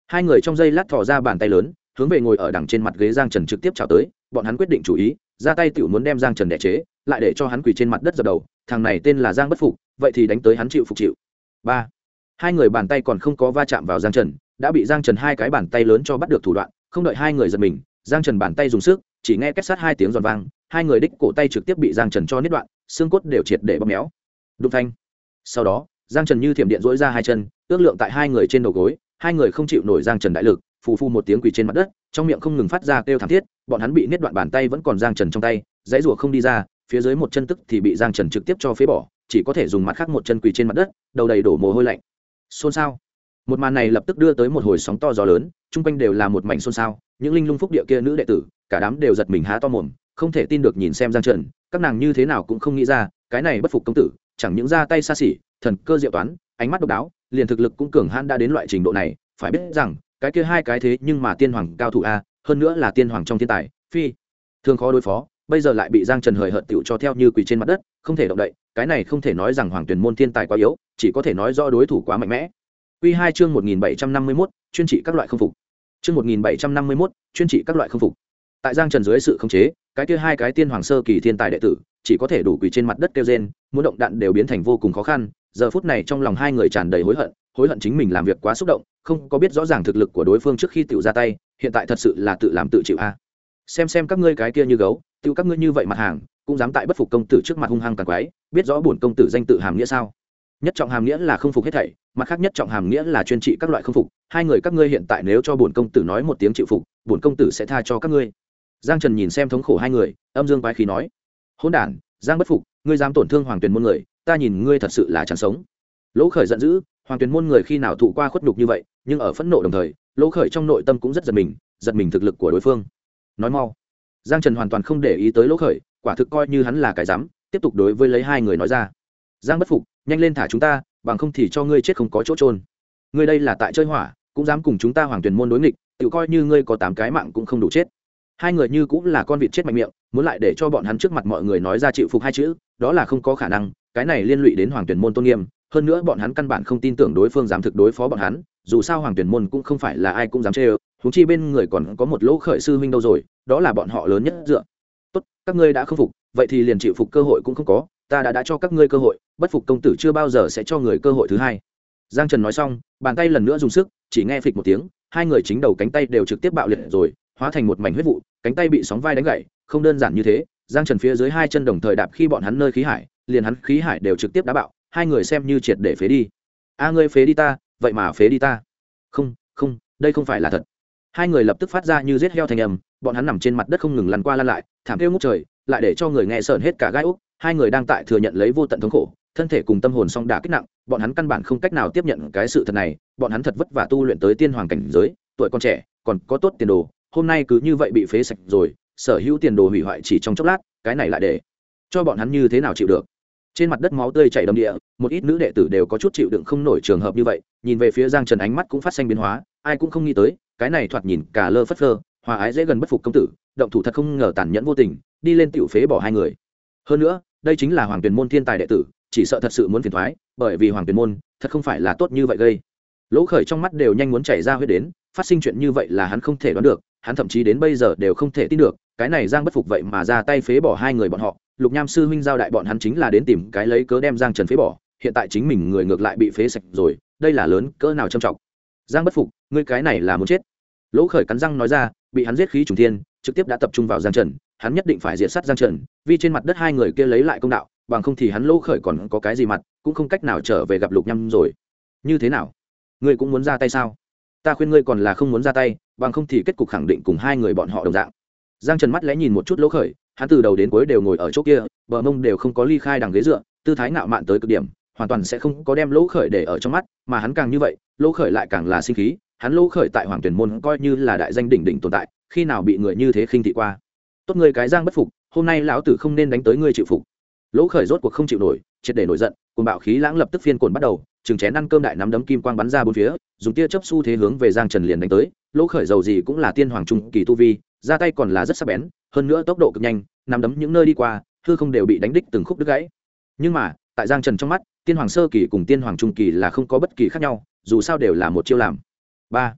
hai người trong giây lát thò ra bàn tay lớn hướng về ngồi ở đằng trên mặt ghế Giang Trần trực tiếp chào tới. Bọn hắn quyết định chủ ý, ra tay tiểu muốn đem Giang Trần đè chế, lại để cho hắn quỳ trên mặt đất dập đầu. Thằng này tên là Giang Bất Phục, vậy thì đánh tới hắn chịu phục chịu. Ba. Hai người bàn tay còn không có va chạm vào Giang Trần, đã bị Giang Trần hai cái bàn tay lớn cho bắt được thủ đoạn. Không đợi hai người giật mình, Giang Trần bàn tay dùng sức, chỉ nghe két sát hai tiếng giòn vang, hai người đích cổ tay trực tiếp bị Giang Trần cho niết đoạn, xương cốt đều triệt để bóp méo. Đụng thanh. Sau đó, Giang Trần như thiểm điện dỗi ra hai chân, ước lượng tại hai người trên đầu gối, hai người không chịu nổi Giang Trần đại lực, phù phù một tiếng quỳ trên mặt đất, trong miệng không ngừng phát ra kêu thảm thiết. Bọn hắn bị niết đoạn bàn tay vẫn còn Giang Trần trong tay, dãy rủa không đi ra, phía dưới một chân tức thì bị Giang Trần trực tiếp cho phế bỏ, chỉ có thể dùng mặt khác một chân quỳ trên mặt đất, đầu đầy đổ mồ hôi lạnh. Xôn xao. Một màn này lập tức đưa tới một hồi sóng to gió lớn, chung quanh đều là một mảnh xôn xao, những linh lung phúc địa kia nữ đệ tử, cả đám đều giật mình há to mồm, không thể tin được nhìn xem Giang Trần, các nàng như thế nào cũng không nghĩ ra, cái này Bất Phục công tử, chẳng những ra tay xa xỉ, thần cơ diệu toán, ánh mắt độc đáo, liền thực lực cũng cường hãn đã đến loại trình độ này, phải biết rằng, cái kia hai cái thế nhưng mà tiên hoàng cao thủ a, hơn nữa là tiên hoàng trong thiên tài, phi thường khó đối phó, bây giờ lại bị Giang Trần hời hợt tiểu cho theo như quỳ trên mặt đất, không thể động đậy, cái này không thể nói rằng Hoàng Tuyền môn thiên tài quá yếu, chỉ có thể nói do đối thủ quá mạnh mẽ. Quy 2 chương 1751, chuyên trị các loại không phục. Chương 1751, chuyên trị các loại không phục. Tại Giang Trần dưới sự khống chế, cái kia hai cái tiên hoàng sơ kỳ thiên tài đệ tử, chỉ có thể đủ quỳ trên mặt đất kêu rên, muốn động đạn đều biến thành vô cùng khó khăn. Giờ phút này trong lòng hai người tràn đầy hối hận chính mình làm việc quá xúc động, không có biết rõ ràng thực lực của đối phương trước khi tiểu ra tay, hiện tại thật sự là tự làm tự chịu a. Xem các ngươi cái kia như gấu, tiêu các ngươi như vậy mặt hàng, cũng dám tại Bất Phục công tử trước mặt hung hăng càn quái, biết rõ bổn công tử danh tự hàm nghĩa sao? Nhất trọng hàm nghĩa là không phục hết thảy, mặt khác nhất trọng hàm nghĩa là chuyên trị các loại không phục. Hai người các ngươi hiện tại nếu cho bổn công tử nói một tiếng chịu phục, bổn công tử sẽ tha cho các ngươi. Giang Trần nhìn xem thống khổ hai người, âm dương quái khí nói: hỗn đản, Giang Bất Phục, ngươi dám tổn thương Hoàng Tuyền môn người, ta nhìn ngươi thật sự là chẳng sống. Lỗ Khởi giận dữ, Hoàng Tuyền môn người khi nào thụ qua khuất nhục như vậy, nhưng ở phẫn nộ đồng thời, Lỗ Khởi trong nội tâm cũng rất giật mình thực lực của đối phương. Nói mau. Giang Trần hoàn toàn không để ý tới Lỗ Khởi, quả thực coi như hắn là cái dám, tiếp tục đối với lấy hai người nói ra: Giang Bất Phục, nhanh lên thả chúng ta, bằng không thì cho ngươi chết không có chỗ trôn. Ngươi đây là tại chơi hỏa, cũng dám cùng chúng ta Hoàng Tuyền môn đối nghịch, tự coi như ngươi có 8 cái mạng cũng không đủ chết. Hai người như cũng là con vịt chết mạnh miệng, muốn lại để cho bọn hắn trước mặt mọi người nói ra chịu phục hai chữ, đó là không có khả năng, cái này liên lụy đến Hoàng Tuyền môn tôn nghiêm, hơn nữa bọn hắn căn bản không tin tưởng đối phương dám thực đối phó bọn hắn, dù sao Hoàng Tuyền môn cũng không phải là ai cũng dám chơi, huống chi bên người còn có một Lỗ Khởi sư huynh đâu rồi, đó là bọn họ lớn nhất dựa. Tốt, các ngươi đã không phục, vậy thì liền chịu phục cơ hội cũng không có, ta đã cho các ngươi cơ hội, Bất Phục công tử chưa bao giờ sẽ cho người cơ hội thứ hai. Giang Trần nói xong, bàn tay lần nữa dùng sức, chỉ nghe phịch một tiếng, hai người chính đầu cánh tay đều trực tiếp bạo liệt rồi, hóa thành một mảnh huyết vụ, cánh tay bị sóng vai đánh gãy, không đơn giản như thế, Giang Trần phía dưới hai chân đồng thời đạp khi bọn hắn nơi khí hải, liền hắn khí hải đều trực tiếp đá bạo, hai người xem như triệt để phế đi. A ngươi phế đi ta, vậy mà phế đi ta. Không, đây không phải là thật. Hai người lập tức phát ra như giết heo thành âm, bọn hắn nằm trên mặt đất không ngừng lăn qua lăn lại, thảm kêu ngút trời, lại để cho người nghe sởn hết cả gai ốc. Hai người đang tại thừa nhận lấy vô tận thống khổ, thân thể cùng tâm hồn song đả kích nặng, bọn hắn căn bản không cách nào tiếp nhận cái sự thật này, bọn hắn thật vất vả tu luyện tới tiên hoàng cảnh giới, tuổi còn trẻ, còn có tốt tiền đồ, hôm nay cứ như vậy bị phế sạch rồi, sở hữu tiền đồ hủy hoại chỉ trong chốc lát, cái này lại để cho bọn hắn như thế nào chịu được. Trên mặt đất máu tươi chảy đầm địa, một ít nữ đệ tử đều có chút chịu đựng không nổi trường hợp như vậy, nhìn về phía Giang Trần ánh mắt cũng phát sinh biến hóa, ai cũng không nghĩ tới, cái này thoạt nhìn cả lơ phất phơ, hòa ái dễ gần Bất Phục công tử, động thủ thật không ngờ tàn nhẫn vô tình, đi lên tiểu phế bỏ hai người. Hơn nữa, đây chính là Hoàng Tuyền môn thiên tài đệ tử, chỉ sợ thật sự muốn phiền toái, bởi vì Hoàng Tuyền môn thật không phải là tốt như vậy gây. Lỗ Khởi trong mắt đều nhanh muốn chảy ra huyết đến, phát sinh chuyện như vậy là hắn không thể đoán được, hắn thậm chí đến bây giờ đều không thể tin được, cái này Giang Bất Phục vậy mà ra tay phế bỏ hai người bọn họ. Lục Nham sư huynh giao đại bọn hắn chính là đến tìm cái lấy cớ đem Giang Trần phế bỏ, hiện tại chính mình người ngược lại bị phế sạch rồi, đây là lớn cỡ nào trầm trọng. Giang Bất Phục, ngươi cái này là muốn chết. Lỗ Khởi cắn răng nói ra, bị hắn giết khí trùng thiên, trực tiếp đã tập trung vào Giang Trần, hắn nhất định phải diệt sát Giang Trần, vì trên mặt đất hai người kia lấy lại công đạo, bằng không thì hắn Lỗ Khởi còn có cái gì mặt, cũng không cách nào trở về gặp Lục Nham rồi. Như thế nào? Ngươi cũng muốn ra tay sao? Ta khuyên ngươi còn là không muốn ra tay, bằng không thì kết cục khẳng định cùng hai người bọn họ đồng dạng. Giang Trần mắt lẽ nhìn một chút Lỗ Khởi, hắn từ đầu đến cuối đều ngồi ở chỗ kia, bờ mông đều không có ly khai đằng ghế dựa, tư thái ngạo mạn tới cực điểm, hoàn toàn sẽ không có đem Lỗ Khởi để ở trong mắt, mà hắn càng như vậy, Lỗ Khởi lại càng là sinh khí, hắn Lỗ Khởi tại Hoàng Tuyển môn coi như là đại danh đỉnh đỉnh tồn tại, khi nào bị người như thế khinh thị qua. Tốt ngươi cái Giang Bất Phục, hôm nay lão tử không nên đánh tới ngươi chịu phục. Lỗ Khởi rốt cuộc không chịu nổi, triệt để nổi giận, cuồng bạo khí lãng lập tức phiên cuồng bắt đầu, chừng chén ăn cơm đại nắm đấm kim quang bắn ra bốn phía, dùng tia chớp xu thế hướng về Giang Trần liền đánh tới. Lỗ Khởi dầu gì cũng là tiên hoàng trung kỳ tu vi, ra tay còn là rất sắc bén, hơn nữa tốc độ cực nhanh, nắm đấm những nơi đi qua, hư không đều bị đánh đích từng khúc đứt gãy. Nhưng mà, tại Giang Trần trong mắt, tiên hoàng sơ kỳ cùng tiên hoàng trung kỳ là không có bất kỳ khác nhau, dù sao đều là một chiêu làm. 3.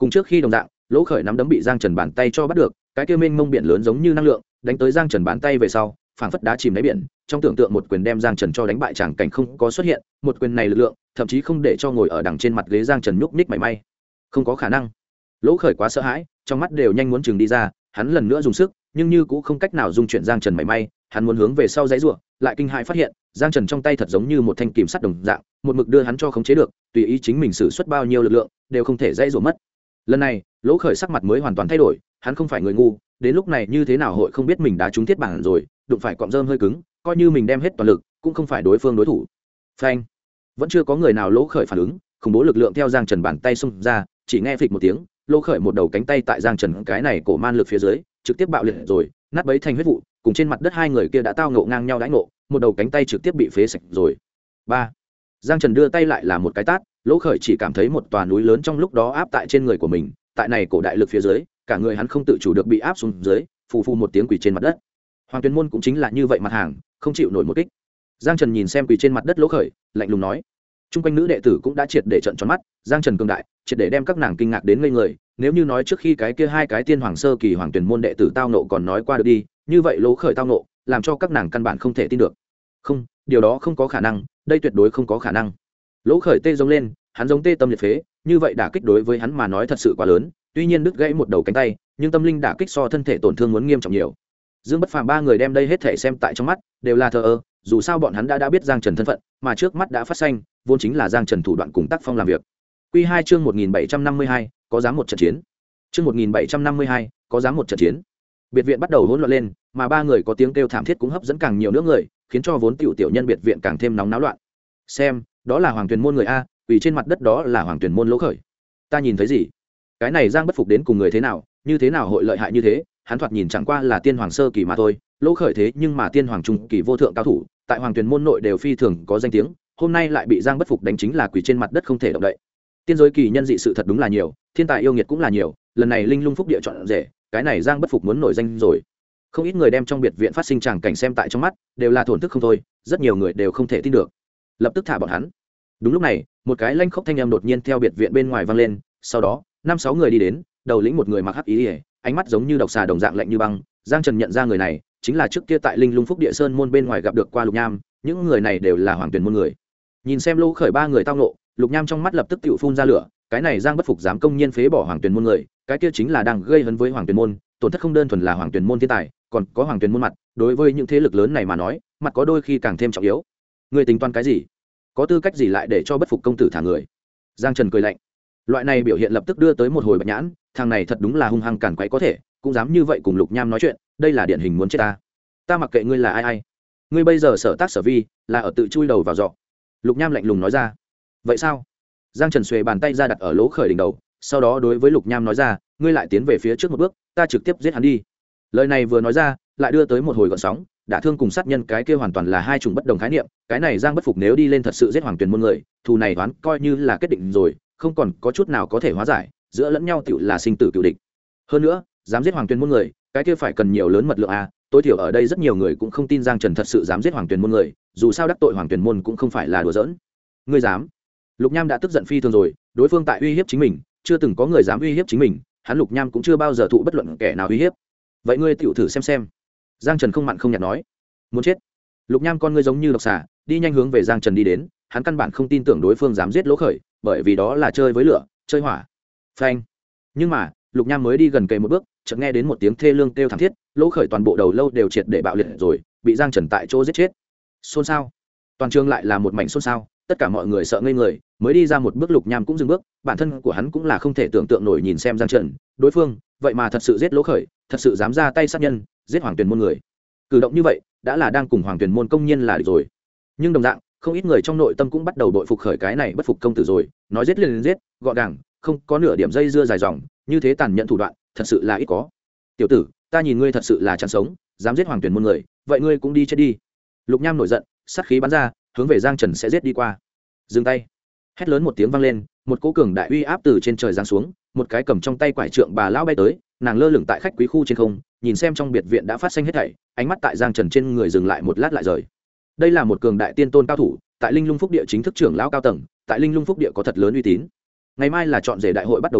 cùng trước khi đồng dạng, lỗ khởi nắm đấm bị giang trần bàn tay cho bắt được, cái kia mênh mông biển lớn giống như năng lượng đánh tới giang trần bàn tay về sau, phảng phất đá chìm đáy biển, trong tưởng tượng một quyền đem giang trần cho đánh bại, chẳng cảnh không có xuất hiện, một quyền này lực lượng thậm chí không để cho ngồi ở đằng trên mặt ghế giang trần nhúc nhích mảy may. Không có khả năng. Lỗ khởi quá sợ hãi, trong mắt đều nhanh muốn chừng đi ra, hắn lần nữa dùng sức nhưng như cũng không cách nào dung chuyển giang trần mảy may, hắn muốn hướng về sau dãy rủa, lại kinh hãi phát hiện giang trần trong tay thật giống như một thanh kìm sắt đồng dạng, một mực đưa hắn cho khống chế được, tùy ý chính mình sử xuất bao nhiêu lực lượng đều không thể dãy rủa mất. Lần này lỗ khởi sắc mặt mới hoàn toàn thay đổi, hắn không phải người ngu, đến lúc này như thế nào hội không biết mình đã trúng thiết bản rồi, đụng phải cọng rơm hơi cứng, coi như mình đem hết toàn lực cũng không phải đối phương đối thủ. Phanh, vẫn chưa có người nào lỗ khởi phản ứng, khủng bố lực lượng theo giang trần bàn tay xung ra, chỉ nghe phịch một tiếng, lỗ khởi một đầu cánh tay tại giang trần cái này cổ man lực phía dưới trực tiếp bạo liệt rồi, nát bấy thành huyết vụ, cùng trên mặt đất hai người kia đã tao ngộ ngang nhau đãi ngộ, một đầu cánh tay trực tiếp bị phế sạch rồi. Ba, giang trần đưa tay lại là một cái tát, lỗ khởi chỉ cảm thấy một tòa núi lớn trong lúc đó áp tại trên người của mình, tại này cổ đại lực phía dưới, cả người hắn không tự chủ được bị áp xuống dưới, phù phù một tiếng quỳ trên mặt đất. Hoàng Tuyền môn cũng chính là như vậy mặt hàng, không chịu nổi một kích. Giang Trần nhìn xem quỳ trên mặt đất lỗ khởi, lạnh lùng nói: trung quanh nữ đệ tử cũng đã triệt để trợn tròn mắt, Giang Trần cường đại triệt để đem các nàng kinh ngạc đến ngây người. Nếu như nói trước khi cái kia hai cái tiên hoàng sơ kỳ Hoàng Tuyền môn đệ tử tao nộ còn nói qua được đi, như vậy lỗ khởi tao nộ làm cho các nàng căn bản không thể tin được. Không, điều đó không có khả năng, đây tuyệt đối không có khả năng. Lỗ khởi tê giống lên, hắn giống tê tâm liệt phế, như vậy đả kích đối với hắn mà nói thật sự quá lớn, tuy nhiên đứt gãy một đầu cánh tay, nhưng tâm linh đả kích so thân thể tổn thương muốn nghiêm trọng nhiều. Dương Bất Phàm ba người đem đây hết thể xem tại trong mắt, đều là thờ ơ, dù sao bọn hắn đã biết Giang Trần thân phận, mà trước mắt đã phát xanh, vốn chính là Giang Trần thủ đoạn cùng tác phong làm việc. Quy 2 chương 1752, có dám một trận chiến. Chương 1752, có dám một trận chiến. Biệt viện bắt đầu hỗn loạn lên, mà ba người có tiếng kêu thảm thiết cũng hấp dẫn càng nhiều nữa người, khiến cho vốn tiểu nhân biệt viện càng thêm nóng náo loạn. Xem, đó là Hoàng Tuyền môn người a, vì trên mặt đất đó là Hoàng Tuyền môn lỗ khởi. Ta nhìn thấy gì? Cái này Giang Bất Phục đến cùng người thế nào, như thế nào hội lợi hại như thế? Hắn thoạt nhìn chẳng qua là tiên hoàng sơ kỳ mà thôi, lỗ khởi thế nhưng mà tiên hoàng trung kỳ vô thượng cao thủ, tại Hoàng Tuyền môn nội đều phi thường có danh tiếng, hôm nay lại bị Giang Bất Phục đánh chính là quỳ trên mặt đất không thể động đậy. Tiên giới kỳ nhân dị sự thật đúng là nhiều, thiên tài yêu nghiệt cũng là nhiều, lần này linh lung phúc địa chọn rể, cái này Giang Bất Phục muốn nổi danh rồi. Không ít người đem trong biệt viện phát sinh tràng cảnh xem tại trong mắt, đều là thổn thức không thôi, rất nhiều người đều không thể tin được. Lập tức thả bọn hắn. Đúng lúc này, một cái lanh khốc thanh âm đột nhiên theo biệt viện bên ngoài vang lên, sau đó, 5-6 người đi đến, đầu lĩnh một người mặc hắc ý, ánh mắt giống như độc xà đồng dạng lạnh như băng. Giang Trần nhận ra người này chính là trước kia tại linh lung phúc địa sơn môn bên ngoài gặp được qua Lục Nham, những người này đều là Hoàng Tuyền môn người. Nhìn xem lỗ khởi ba người tao nộ, Lục Nham trong mắt lập tức tự phun ra lửa, cái này Giang Bất Phục dám công nhiên phế bỏ Hoàng Tuyền môn người, cái kia chính là đang gây hấn với Hoàng Tuyền môn, tổn thất không đơn thuần là Hoàng Tuyền môn thiên tài, còn có Hoàng Tuyền môn mặt, đối với những thế lực lớn này mà nói, mặt có đôi khi càng thêm trọng yếu. Người tính toán cái gì? Có tư cách gì lại để cho Bất Phục công tử thả người? Giang Trần cười lạnh. Loại này biểu hiện lập tức đưa tới một hồi bạch nhãn, thằng này thật đúng là hung hăng cản quấy có thể, cũng dám như vậy cùng Lục Nham nói chuyện, đây là điển hình muốn chết ta. Ta mặc kệ ngươi là ai, ngươi bây giờ sở tác sở vi là ở tự chui đầu vào giọ. Lục Nham lạnh lùng nói ra. Vậy sao? Giang Trần xuề bàn tay ra đặt ở lỗ khởi đỉnh đầu, sau đó đối với Lục Nham nói ra, ngươi lại tiến về phía trước một bước, ta trực tiếp giết hắn đi. Lời này vừa nói ra, lại đưa tới một hồi gợn sóng, đả thương cùng sát nhân cái kia hoàn toàn là hai chủng bất đồng khái niệm, cái này Giang Bất Phục nếu đi lên thật sự giết Hoàng Tuyền môn người, thù này đoán coi như là kết định rồi, không còn có chút nào có thể hóa giải, giữa lẫn nhau tựu là sinh tử cựu địch. Hơn nữa, dám giết Hoàng Tuyền môn người, cái kia phải cần nhiều lớn mật lượng a, tối thiểu ở đây rất nhiều người cũng không tin Giang Trần thật sự dám giết Hoàng Tuyền môn người, dù sao đắc tội Hoàng Tuyền môn cũng không phải là đùa giỡn. Ngươi dám? Lục Nham đã tức giận phi thường rồi, đối phương tại uy hiếp chính mình, chưa từng có người dám uy hiếp chính mình, hắn Lục Nham cũng chưa bao giờ thụ bất luận kẻ nào uy hiếp. Vậy ngươi tựu thử xem. Giang Trần không mặn không nhạt nói. Muốn chết? Lục Nham con ngươi giống như độc xà, đi nhanh hướng về Giang Trần đi đến, hắn căn bản không tin tưởng đối phương dám giết lỗ khởi, bởi vì đó là chơi với lửa, chơi hỏa. Phanh. Nhưng mà, Lục Nham mới đi gần kề một bước, chợt nghe đến một tiếng thê lương kêu thảm thiết, lỗ khởi toàn bộ đầu lâu đều triệt để bạo liệt rồi, bị Giang Trần tại chỗ giết chết. Xôn xao. Toàn trường lại là một mảnh xôn xao, tất cả mọi người sợ ngây người, mới đi ra một bước Lục Nham cũng dừng bước, bản thân của hắn cũng là không thể tưởng tượng nổi nhìn xem Giang Trần, đối phương, vậy mà thật sự giết lỗ khởi, thật sự dám ra tay sát nhân, giết Hoàng Tuyền môn người. Cử động như vậy, đã là đang cùng Hoàng Tuyền môn công nhiên là địch rồi. Nhưng đồng dạng, không ít người trong nội tâm cũng bắt đầu đội phục khởi cái này Bất Phục công tử rồi, nói giết liền giết, gọn gàng, không có nửa điểm dây dưa dài dòng, như thế tàn nhẫn thủ đoạn, thật sự là ít có. Tiểu tử, ta nhìn ngươi thật sự là chán sống, dám giết Hoàng Tuyền môn người, vậy ngươi cũng đi chết đi. Lục Nham nổi giận, sát khí bắn ra, hướng về Giang Trần sẽ giết đi qua. Dừng tay. Hét lớn một tiếng vang lên, một cỗ cường đại uy áp từ trên trời giáng xuống, một cái cầm trong tay quải trượng bà lão bay tới, nàng lơ lửng tại khách quý khu trên không, nhìn xem trong biệt viện đã phát sinh hết thảy, ánh mắt tại Giang Trần trên người dừng lại một lát lại rời. Đây là một cường đại tiên tôn cao thủ, tại Linh Lung Phúc địa chính thức trưởng lão cao tầng, tại Linh Lung Phúc địa có thật lớn uy tín. Ngày mai là chọn rể đại hội bắt đầu ngày,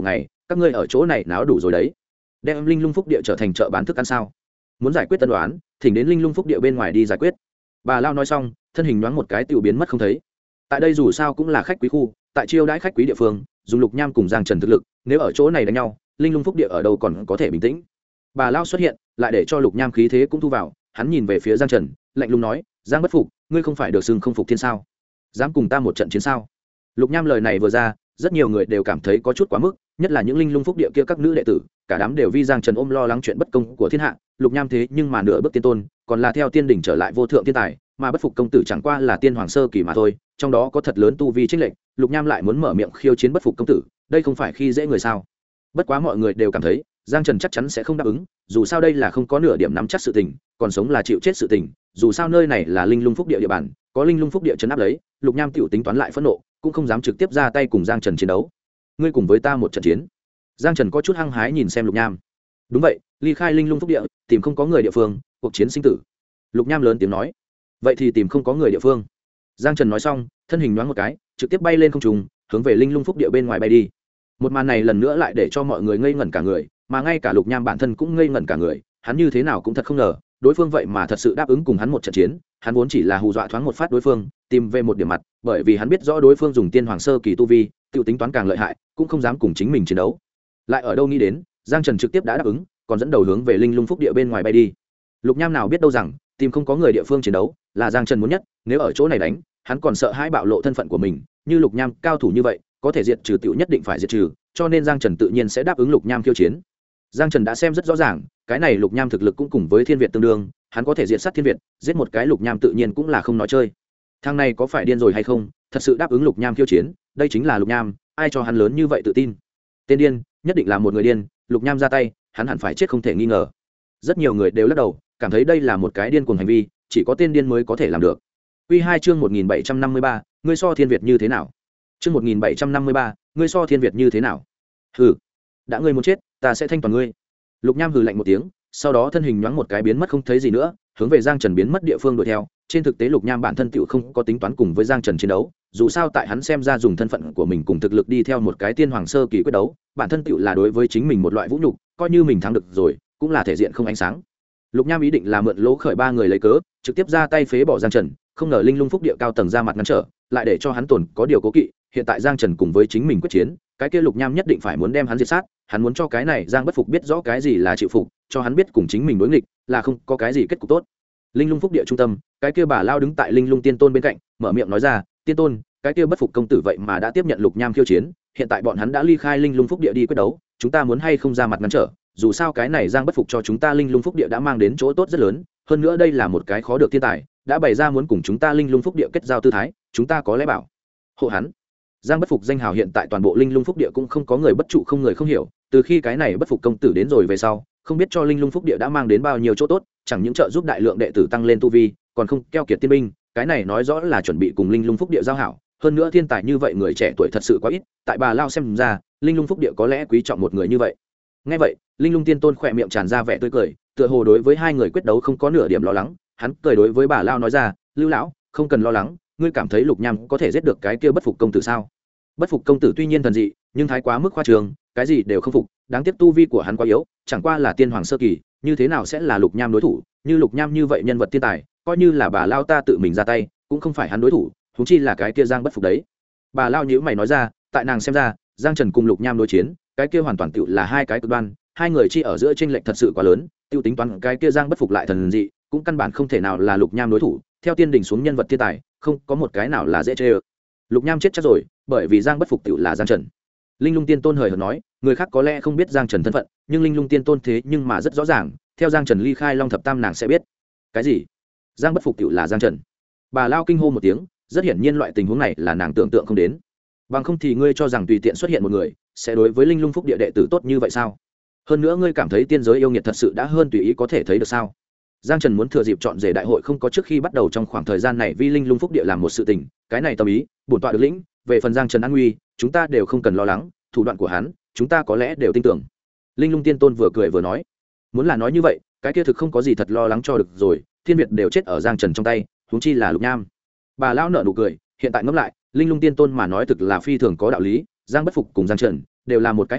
các ngươi ở chỗ này náo đủ rồi đấy, đem linh lung phúc địa trở thành chợ bán thức ăn sao? Muốn giải quyết tân đoán, thỉnh đến linh lung phúc địa bên ngoài đi giải quyết. Bà lao nói xong, thân hình nhoáng một cái tiểu biến mất không thấy. Tại đây dù sao cũng là khách quý khu, tại chiêu đãi khách quý địa phương, dùng Lục Nham cùng Giang Trần thực lực, nếu ở chỗ này đánh nhau, linh lung phúc địa ở đâu còn có thể bình tĩnh. Bà lao xuất hiện, lại để cho Lục Nham khí thế cũng thu vào, hắn nhìn về phía Giang Trần, lạnh lùng nói, Giang bất phục, ngươi không phải được xưng không phục thiên sao? Dám cùng ta một trận chiến sao? Lục Nham lời này vừa ra, rất nhiều người đều cảm thấy có chút quá mức, nhất là những linh lung phúc địa kia các nữ đệ tử, cả đám đều vì Giang Trần ôm lo lắng chuyện bất công của thiên hạ. Lục Nham thế nhưng mà nửa bước tiên tôn, còn là theo tiên đỉnh trở lại vô thượng thiên tài, mà bất phục công tử chẳng qua là tiên hoàng sơ kỳ mà thôi, trong đó có thật lớn tu vi chênh lệch, Lục Nham lại muốn mở miệng khiêu chiến bất phục công tử, đây không phải khi dễ người sao? Bất quá mọi người đều cảm thấy, Giang Trần chắc chắn sẽ không đáp ứng, dù sao đây là không có nửa điểm nắm chắc sự tình, còn sống là chịu chết sự tình, dù sao nơi này là linh lung phúc địa địa bàn, có linh lung phúc địa trấn áp lấy, Lục Nham tiểu tính toán lại phẫn nộ, cũng không dám trực tiếp ra tay cùng Giang Trần chiến đấu. Ngươi cùng với ta một trận chiến? Giang Trần có chút hăng hái nhìn xem Lục Nham. Đúng vậy, ly khai linh lung phúc địa, tìm không có người địa phương, cuộc chiến sinh tử. Lục Nham lớn tiếng nói. Vậy thì tìm không có người địa phương. Giang Trần nói xong, thân hình nhoáng một cái, trực tiếp bay lên không trung, hướng về linh lung phúc địa bên ngoài bay đi. Một màn này lần nữa lại để cho mọi người ngây ngẩn cả người, mà ngay cả Lục Nham bản thân cũng ngây ngẩn cả người, hắn như thế nào cũng thật không ngờ, đối phương vậy mà thật sự đáp ứng cùng hắn một trận chiến, hắn vốn chỉ là hù dọa thoáng một phát đối phương, tìm về một điểm mặt, bởi vì hắn biết rõ đối phương dùng tiên hoàng sơ kỳ tu vi, tiểu tính toán càng lợi hại, cũng không dám cùng chính mình chiến đấu. Lại ở đâu nghĩ đến, Giang Trần trực tiếp đã đáp ứng, còn dẫn đầu hướng về linh lung phúc địa bên ngoài bay đi. Lục Nham nào biết đâu rằng, tìm không có người địa phương chiến đấu, là Giang Trần muốn nhất, nếu ở chỗ này đánh, hắn còn sợ hãi bạo lộ thân phận của mình, như Lục Nham cao thủ như vậy, có thể diệt trừ tiểu nhất định phải diệt trừ, cho nên Giang Trần tự nhiên sẽ đáp ứng Lục Nham khiêu chiến. Giang Trần đã xem rất rõ ràng, cái này Lục Nham thực lực cũng cùng với Thiên Việt tương đương, hắn có thể diệt sát Thiên Việt, giết một cái Lục Nham tự nhiên cũng là không nói chơi. Thằng này có phải điên rồi hay không, thật sự đáp ứng Lục Nham khiêu chiến, đây chính là Lục Nham, ai cho hắn lớn như vậy tự tin? Tên điên, nhất định là một người điên, Lục Nham ra tay, hắn hẳn phải chết không thể nghi ngờ. Rất nhiều người đều lắc đầu, cảm thấy đây là một cái điên cuồng hành vi, chỉ có tên điên mới có thể làm được. Quy 2 chương 1753, ngươi so Thiên Việt như thế nào? Chương 1753, ngươi so Thiên Việt như thế nào? Hừ, đã ngươi muốn chết, ta sẽ thanh toàn ngươi. Lục Nham hừ lạnh một tiếng, sau đó thân hình nhoáng một cái biến mất không thấy gì nữa, hướng về Giang Trần biến mất địa phương đuổi theo. Trên thực tế Lục Nham bản thân tựu không có tính toán cùng với Giang Trần chiến đấu, dù sao tại hắn xem ra dùng thân phận của mình cùng thực lực đi theo một cái tiên hoàng sơ kỳ quyết đấu, bản thân tựu là đối với chính mình một loại vũ nhục, coi như mình thắng được rồi, cũng là thể diện không ánh sáng. Lục Nham ý định là mượn lỗ khởi ba người lấy cớ, trực tiếp ra tay phế bỏ Giang Trần, không ngờ linh lung phúc địa cao tầng ra mặt ngăn trở, lại để cho hắn tổn có điều cố kỵ. Hiện tại Giang Trần cùng với chính mình quyết chiến, cái kia Lục Nham nhất định phải muốn đem hắn diệt sát, hắn muốn cho cái này Giang bất phục biết rõ cái gì là chịu phục, cho hắn biết cùng chính mình đối nghịch là không có cái gì kết cục tốt. Linh lung phúc địa trung tâm, cái kia bà lao đứng tại linh lung tiên tôn bên cạnh, mở miệng nói ra, tiên tôn, cái kia bất phục công tử vậy mà đã tiếp nhận Lục Nham khiêu chiến, hiện tại bọn hắn đã ly khai linh lung phúc địa đi quyết đấu, chúng ta muốn hay không ra mặt ngăn trở, dù sao cái này Giang bất phục cho chúng ta linh lung phúc địa đã mang đến chỗ tốt rất lớn, hơn nữa đây là một cái khó được thiên tài, đã bày ra muốn cùng chúng ta linh lung phúc địa kết giao tư thái, chúng ta có lẽ bảo hộ hắn. Giang bất phục danh hào hiện tại toàn bộ linh lung phúc địa cũng không có người bất trụ không người không hiểu, từ khi cái này bất phục công tử đến rồi về sau, không biết cho linh lung phúc địa đã mang đến bao nhiêu chỗ tốt, chẳng những trợ giúp đại lượng đệ tử tăng lên tu vi, còn không keo kiệt tiên binh, cái này nói rõ là chuẩn bị cùng linh lung phúc địa giao hảo, hơn nữa thiên tài như vậy người trẻ tuổi thật sự quá ít, tại bà lao xem ra, linh lung phúc địa có lẽ quý trọng một người như vậy. Nghe vậy, linh lung tiên tôn khỏe miệng tràn ra vẻ tươi cười, tựa hồ đối với hai người quyết đấu không có nửa điểm lo lắng, hắn cười đối với bà lao nói ra, Lưu lão, không cần lo lắng, ngươi cảm thấy Lục Nham có thể giết được cái kia bất phục công tử sao? Bất phục công tử tuy nhiên thần dị, nhưng thái quá mức khoa trương, cái gì đều không phục, đáng tiếc tu vi của hắn quá yếu, chẳng qua là tiên hoàng sơ kỳ, như thế nào sẽ là Lục Nham đối thủ? Như Lục Nham như vậy nhân vật thiên tài, coi như là bà lao ta tự mình ra tay, cũng không phải hắn đối thủ, huống chi là cái kia Giang bất phục đấy. Bà lao nhíu mày nói ra, tại nàng xem ra, Giang Trần cùng Lục Nham đối chiến, cái kia hoàn toàn tựu là hai cái cực đoan, hai người chi ở giữa chênh lệch thật sự quá lớn, tiêu tính toán cái kia Giang bất phục lại thần dị, cũng căn bản không thể nào là Lục Nham đối thủ, theo tiên đỉnh xuống nhân vật thiên tài, không có một cái nào là dễ chơi. Lục Nham chết chắc rồi, bởi vì Giang bất phục tựu là Giang Trần. Linh lung tiên tôn hời hợt nói, người khác có lẽ không biết Giang Trần thân phận, nhưng linh lung tiên tôn thế nhưng mà rất rõ ràng, theo Giang Trần ly khai Long Thập Tam nàng sẽ biết. Cái gì? Giang bất phục tựu là Giang Trần? Bà lao kinh hô một tiếng, rất hiển nhiên loại tình huống này là nàng tưởng tượng không đến. Bằng không thì ngươi cho rằng tùy tiện xuất hiện một người, sẽ đối với linh lung phúc địa đệ tử tốt như vậy sao? Hơn nữa ngươi cảm thấy tiên giới yêu nghiệt thật sự đã hơn tùy ý có thể thấy được sao? Giang Trần muốn thừa dịp chọn rể đại hội không có trước khi bắt đầu trong khoảng thời gian này vi linh lung phúc địa làm một sự tình, cái này tâm ý, bổn tọa được lĩnh, về phần Giang Trần an nguy, chúng ta đều không cần lo lắng, thủ đoạn của hắn, chúng ta có lẽ đều tin tưởng. Linh lung tiên tôn vừa cười vừa nói, muốn là nói như vậy, cái kia thực không có gì thật lo lắng cho được rồi, thiên việt đều chết ở Giang Trần trong tay, huống chi là Lục Nham. Bà lão nở nụ cười, hiện tại ngẫm lại, linh lung tiên tôn mà nói thực là phi thường có đạo lý, Giang bất phục cùng Giang Trần đều là một cái họ,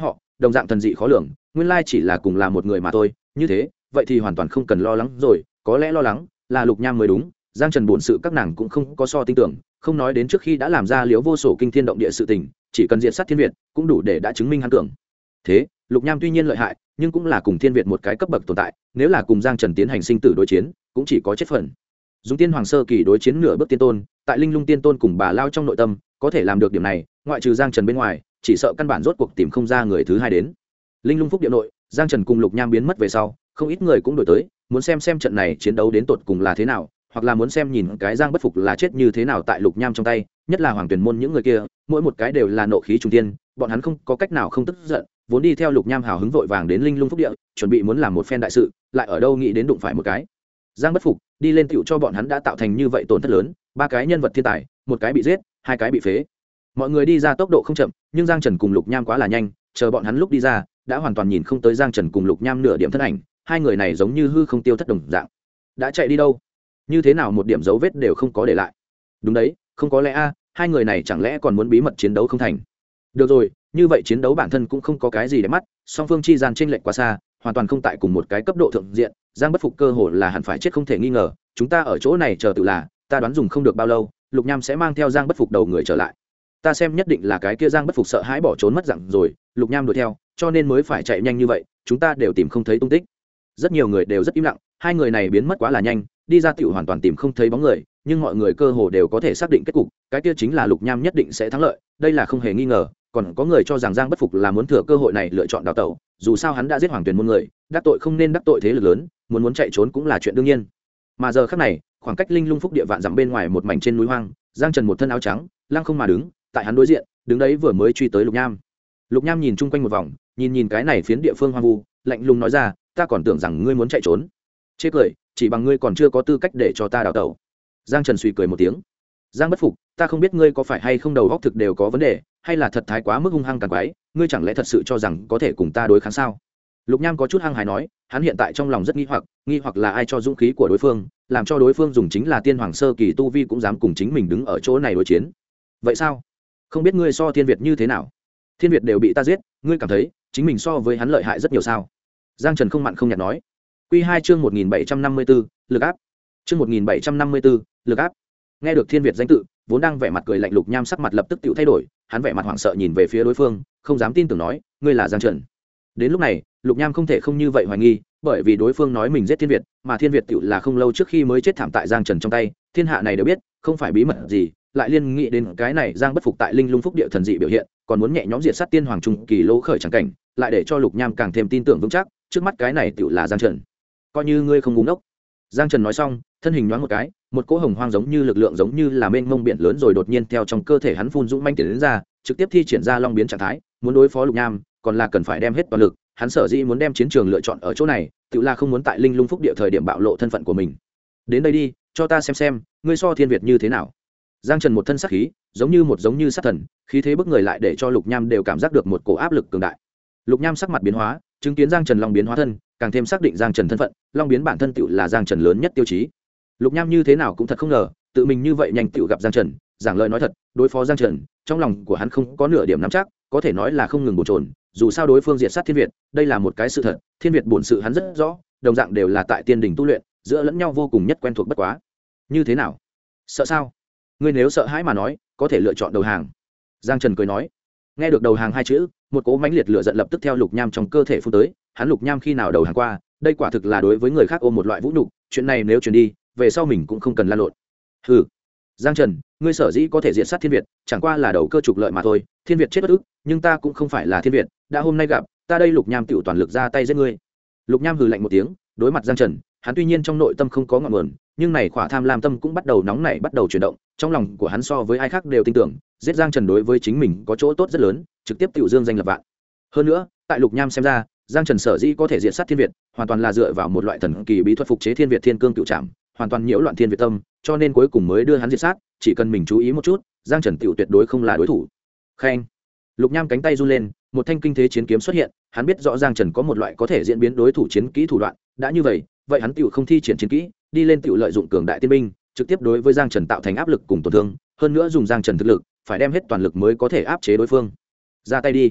đồng dạng thần dị khó lường, nguyên lai chỉ là cùng là một người mà thôi. Như thế vậy thì hoàn toàn không cần lo lắng rồi, có lẽ lo lắng là Lục Nham mới đúng. Giang Trần bổn sự các nàng cũng không có so tin tưởng, không nói đến trước khi đã làm ra liếu vô sổ kinh thiên động địa sự tình, chỉ cần diệt sát Thiên Việt cũng đủ để đã chứng minh hắn tưởng. Thế Lục Nham tuy nhiên lợi hại, nhưng cũng là cùng Thiên Việt một cái cấp bậc tồn tại, nếu là cùng Giang Trần tiến hành sinh tử đối chiến, cũng chỉ có chết phần. Dùng Tiên Hoàng sơ kỳ đối chiến nửa bước tiên tôn, tại Linh Lung tiên tôn cùng bà lao trong nội tâm, có thể làm được điểm này, ngoại trừ Giang Trần bên ngoài, chỉ sợ căn bản rốt cuộc tìm không ra người thứ hai đến. Linh Lung phúc địa nội, Giang Trần cùng Lục Nham biến mất về sau, không ít người cũng đổi tới, muốn xem trận này chiến đấu đến tột cùng là thế nào, hoặc là muốn xem nhìn cái Giang Bất Phục là chết như thế nào tại Lục Nham trong tay, nhất là Hoàng Tuyển môn những người kia, mỗi một cái đều là nộ khí trùng thiên, bọn hắn không có cách nào không tức giận, vốn đi theo Lục Nham hào hứng vội vàng đến Linh Lung phúc địa, chuẩn bị muốn làm một phen đại sự, lại ở đâu nghĩ đến đụng phải một cái Giang Bất Phục, đi lên tựu cho bọn hắn đã tạo thành như vậy tổn thất lớn, ba cái nhân vật thiên tài, một cái bị giết, hai cái bị phế. Mọi người đi ra tốc độ không chậm, nhưng Giang Trần cùng Lục Nham quá là nhanh, chờ bọn hắn lúc đi ra, đã hoàn toàn nhìn không tới Giang Trần cùng Lục Nham nửa điểm thân ảnh, hai người này giống như hư không tiêu thất đồng dạng. Đã chạy đi đâu? Như thế nào một điểm dấu vết đều không có để lại? Đúng đấy, không có lẽ a, hai người này chẳng lẽ còn muốn bí mật chiến đấu không thành? Được rồi, như vậy chiến đấu bản thân cũng không có cái gì để mắt, song phương chi gian chênh lệch quá xa, hoàn toàn không tại cùng một cái cấp độ thượng diện. Giang Bất Phục cơ hồ là hẳn phải chết không thể nghi ngờ, chúng ta ở chỗ này chờ tự là, ta đoán dùng không được bao lâu, Lục Nham sẽ mang theo Giang Bất Phục đầu người trở lại. Ta xem nhất định là cái kia Giang Bất Phục sợ hãi bỏ trốn mất dặn rồi, Lục Nham đuổi theo, cho nên mới phải chạy nhanh như vậy, chúng ta đều tìm không thấy tung tích. Rất nhiều người đều rất im lặng, hai người này biến mất quá là nhanh, đi ra tiểu hoàn toàn tìm không thấy bóng người, nhưng mọi người cơ hồ đều có thể xác định kết cục, cái kia chính là Lục Nham nhất định sẽ thắng lợi, đây là không hề nghi ngờ. Còn có người cho rằng Giang Bất Phục là muốn thừa cơ hội này lựa chọn đào tẩu, dù sao hắn đã giết Hoàng Tuyển môn người, đắc tội không nên đắc tội thế lực lớn, muốn chạy trốn cũng là chuyện đương nhiên. Mà giờ khắc này, khoảng cách Linh Lung phúc địa vạn dặm bên ngoài một mảnh trên núi hoang, Giang Trần một thân áo trắng, lăng không mà đứng, tại hắn đối diện, đứng đấy vừa mới truy tới Lục Nham. Lục Nham nhìn chung quanh một vòng, nhìn cái này phiến địa phương hoang vu, lạnh lùng nói ra, ta còn tưởng rằng ngươi muốn chạy trốn. Chê cười, chỉ bằng ngươi còn chưa có tư cách để cho ta đào tẩu. Giang Trần suy cười một tiếng. Giang Bất Phục, ta không biết ngươi có phải hay không đầu óc thực đều có vấn đề, hay là thật thái quá mức hung hăng càng quái, ngươi chẳng lẽ thật sự cho rằng có thể cùng ta đối kháng sao? Lục Nham có chút hăng hái nói, hắn hiện tại trong lòng rất nghi hoặc là ai cho dũng khí của đối phương, làm cho đối phương dùng chính là Tiên Hoàng sơ kỳ tu vi cũng dám cùng chính mình đứng ở chỗ này đối chiến. Vậy sao? Không biết ngươi so Thiên Việt như thế nào? Thiên Việt đều bị ta giết, ngươi cảm thấy chính mình so với hắn lợi hại rất nhiều sao? Giang Trần không mặn không nhạt nói. Quy 2 chương 1754, lực áp. Chương 1754, lực áp. Nghe được Thiên Việt danh tự, vốn đang vẻ mặt cười lạnh Lục Nham sắc mặt lập tức tự thay đổi, hắn vẻ mặt hoảng sợ nhìn về phía đối phương, không dám tin tưởng nói, ngươi là Giang Trần. Đến lúc này, Lục Nham không thể không như vậy hoài nghi, bởi vì đối phương nói mình giết Thiên Việt, mà Thiên Việt tự là không lâu trước khi mới chết thảm tại Giang Trần trong tay, thiên hạ này đều biết, không phải bí mật gì, lại liên nghĩ đến cái này Giang Bất Phục tại Linh Lung phúc địa thần dị biểu hiện, còn muốn nhẹ nhõm diệt sát Tiên Hoàng trung kỳ lỗ khởi chẳng cảnh, lại để cho Lục Nham càng thêm tin tưởng vững chắc, trước mắt cái này tự là Giang Trần. Coi như ngươi không ngu ngốc. Giang Trần nói xong, thân hình nhoáng một cái, một cỗ hồng hoang giống như lực lượng giống như là mênh mông biển lớn rồi đột nhiên theo trong cơ thể hắn phun dũng manh tiến đến ra, trực tiếp thi triển ra long biến trạng thái, muốn đối phó Lục Nham, còn là cần phải đem hết toàn lực, hắn sở dĩ muốn đem chiến trường lựa chọn ở chỗ này, tự là không muốn tại Linh Lung phúc địa thời điểm bạo lộ thân phận của mình. Đến đây đi, cho ta xem, ngươi so Thiên Việt như thế nào. Giang Trần một thân sát khí, giống như sát thần, khí thế bức người lại để cho Lục Nham đều cảm giác được một cổ áp lực cường đại. Lục Nham sắc mặt biến hóa, chứng kiến Giang Trần long biến hóa thân, càng thêm xác định Giang Trần thân phận, long biến bản thân tựu là Giang Trần lớn nhất tiêu chí. Lục Nham như thế nào cũng thật không ngờ, tự mình như vậy nhanh tựu gặp Giang Trần, giảng lời nói thật, đối phó Giang Trần, trong lòng của hắn không có nửa điểm nắm chắc, có thể nói là không ngừng bồn chồn, dù sao đối phương diệt sát Thiên Việt, đây là một cái sự thật, Thiên Việt bổn sự hắn rất rõ, đồng dạng đều là tại tiên đỉnh tu luyện, giữa lẫn nhau vô cùng nhất quen thuộc bất quá. Như thế nào? Sợ sao? Ngươi nếu sợ hãi mà nói, có thể lựa chọn đầu hàng. Giang Trần cười nói. Nghe được đầu hàng hai chữ, một cỗ mãnh liệt lửa giận lập tức theo Lục Nham trong cơ thể phun tới, hắn Lục Nham khi nào đầu hàng qua, đây quả thực là đối với người khác ôm một loại vũ nhục, chuyện này nếu truyền đi, về sau mình cũng không cần lan lộn. Hừ. Giang Trần, ngươi sở dĩ có thể diệt sát Thiên Việt, chẳng qua là đầu cơ trục lợi mà thôi, Thiên Việt chết bất ức, nhưng ta cũng không phải là Thiên Việt, đã hôm nay gặp, ta đây Lục Nham tiểu toàn lực ra tay giết ngươi. Lục Nham hừ lạnh một tiếng, đối mặt Giang Trần, hắn tuy nhiên trong nội tâm không có ngọn nguồn, nhưng này khỏa tham lam tâm cũng bắt đầu nóng nảy bắt đầu chuyển động, trong lòng của hắn so với ai khác đều tin tưởng, giết Giang Trần đối với chính mình có chỗ tốt rất lớn, trực tiếp tiểu dương danh lập vạn. Hơn nữa, tại Lục Nham xem ra, Giang Trần sở dĩ có thể diệt sát Thiên Việt, hoàn toàn là dựa vào một loại thần kỳ bí thuật phục chế Thiên Việt Thiên Cương Cựu Trảm, hoàn toàn nhiễu loạn Thiên Việt tâm, cho nên cuối cùng mới đưa hắn diệt sát, chỉ cần mình chú ý một chút, Giang Trần tiểu tuyệt đối không là đối thủ. Khen. Lục Nham cánh tay run lên, một thanh kinh thế chiến kiếm xuất hiện, hắn biết rõ Giang Trần có một loại có thể diễn biến đối thủ chiến kỹ thủ đoạn, đã như vậy, vậy hắn tiểu không thi triển chiến kỹ, đi lên tiểu lợi dụng cường đại tiên binh, trực tiếp đối với Giang Trần tạo thành áp lực cùng tổn thương, hơn nữa dùng Giang Trần thực lực, phải đem hết toàn lực mới có thể áp chế đối phương. Ra tay đi.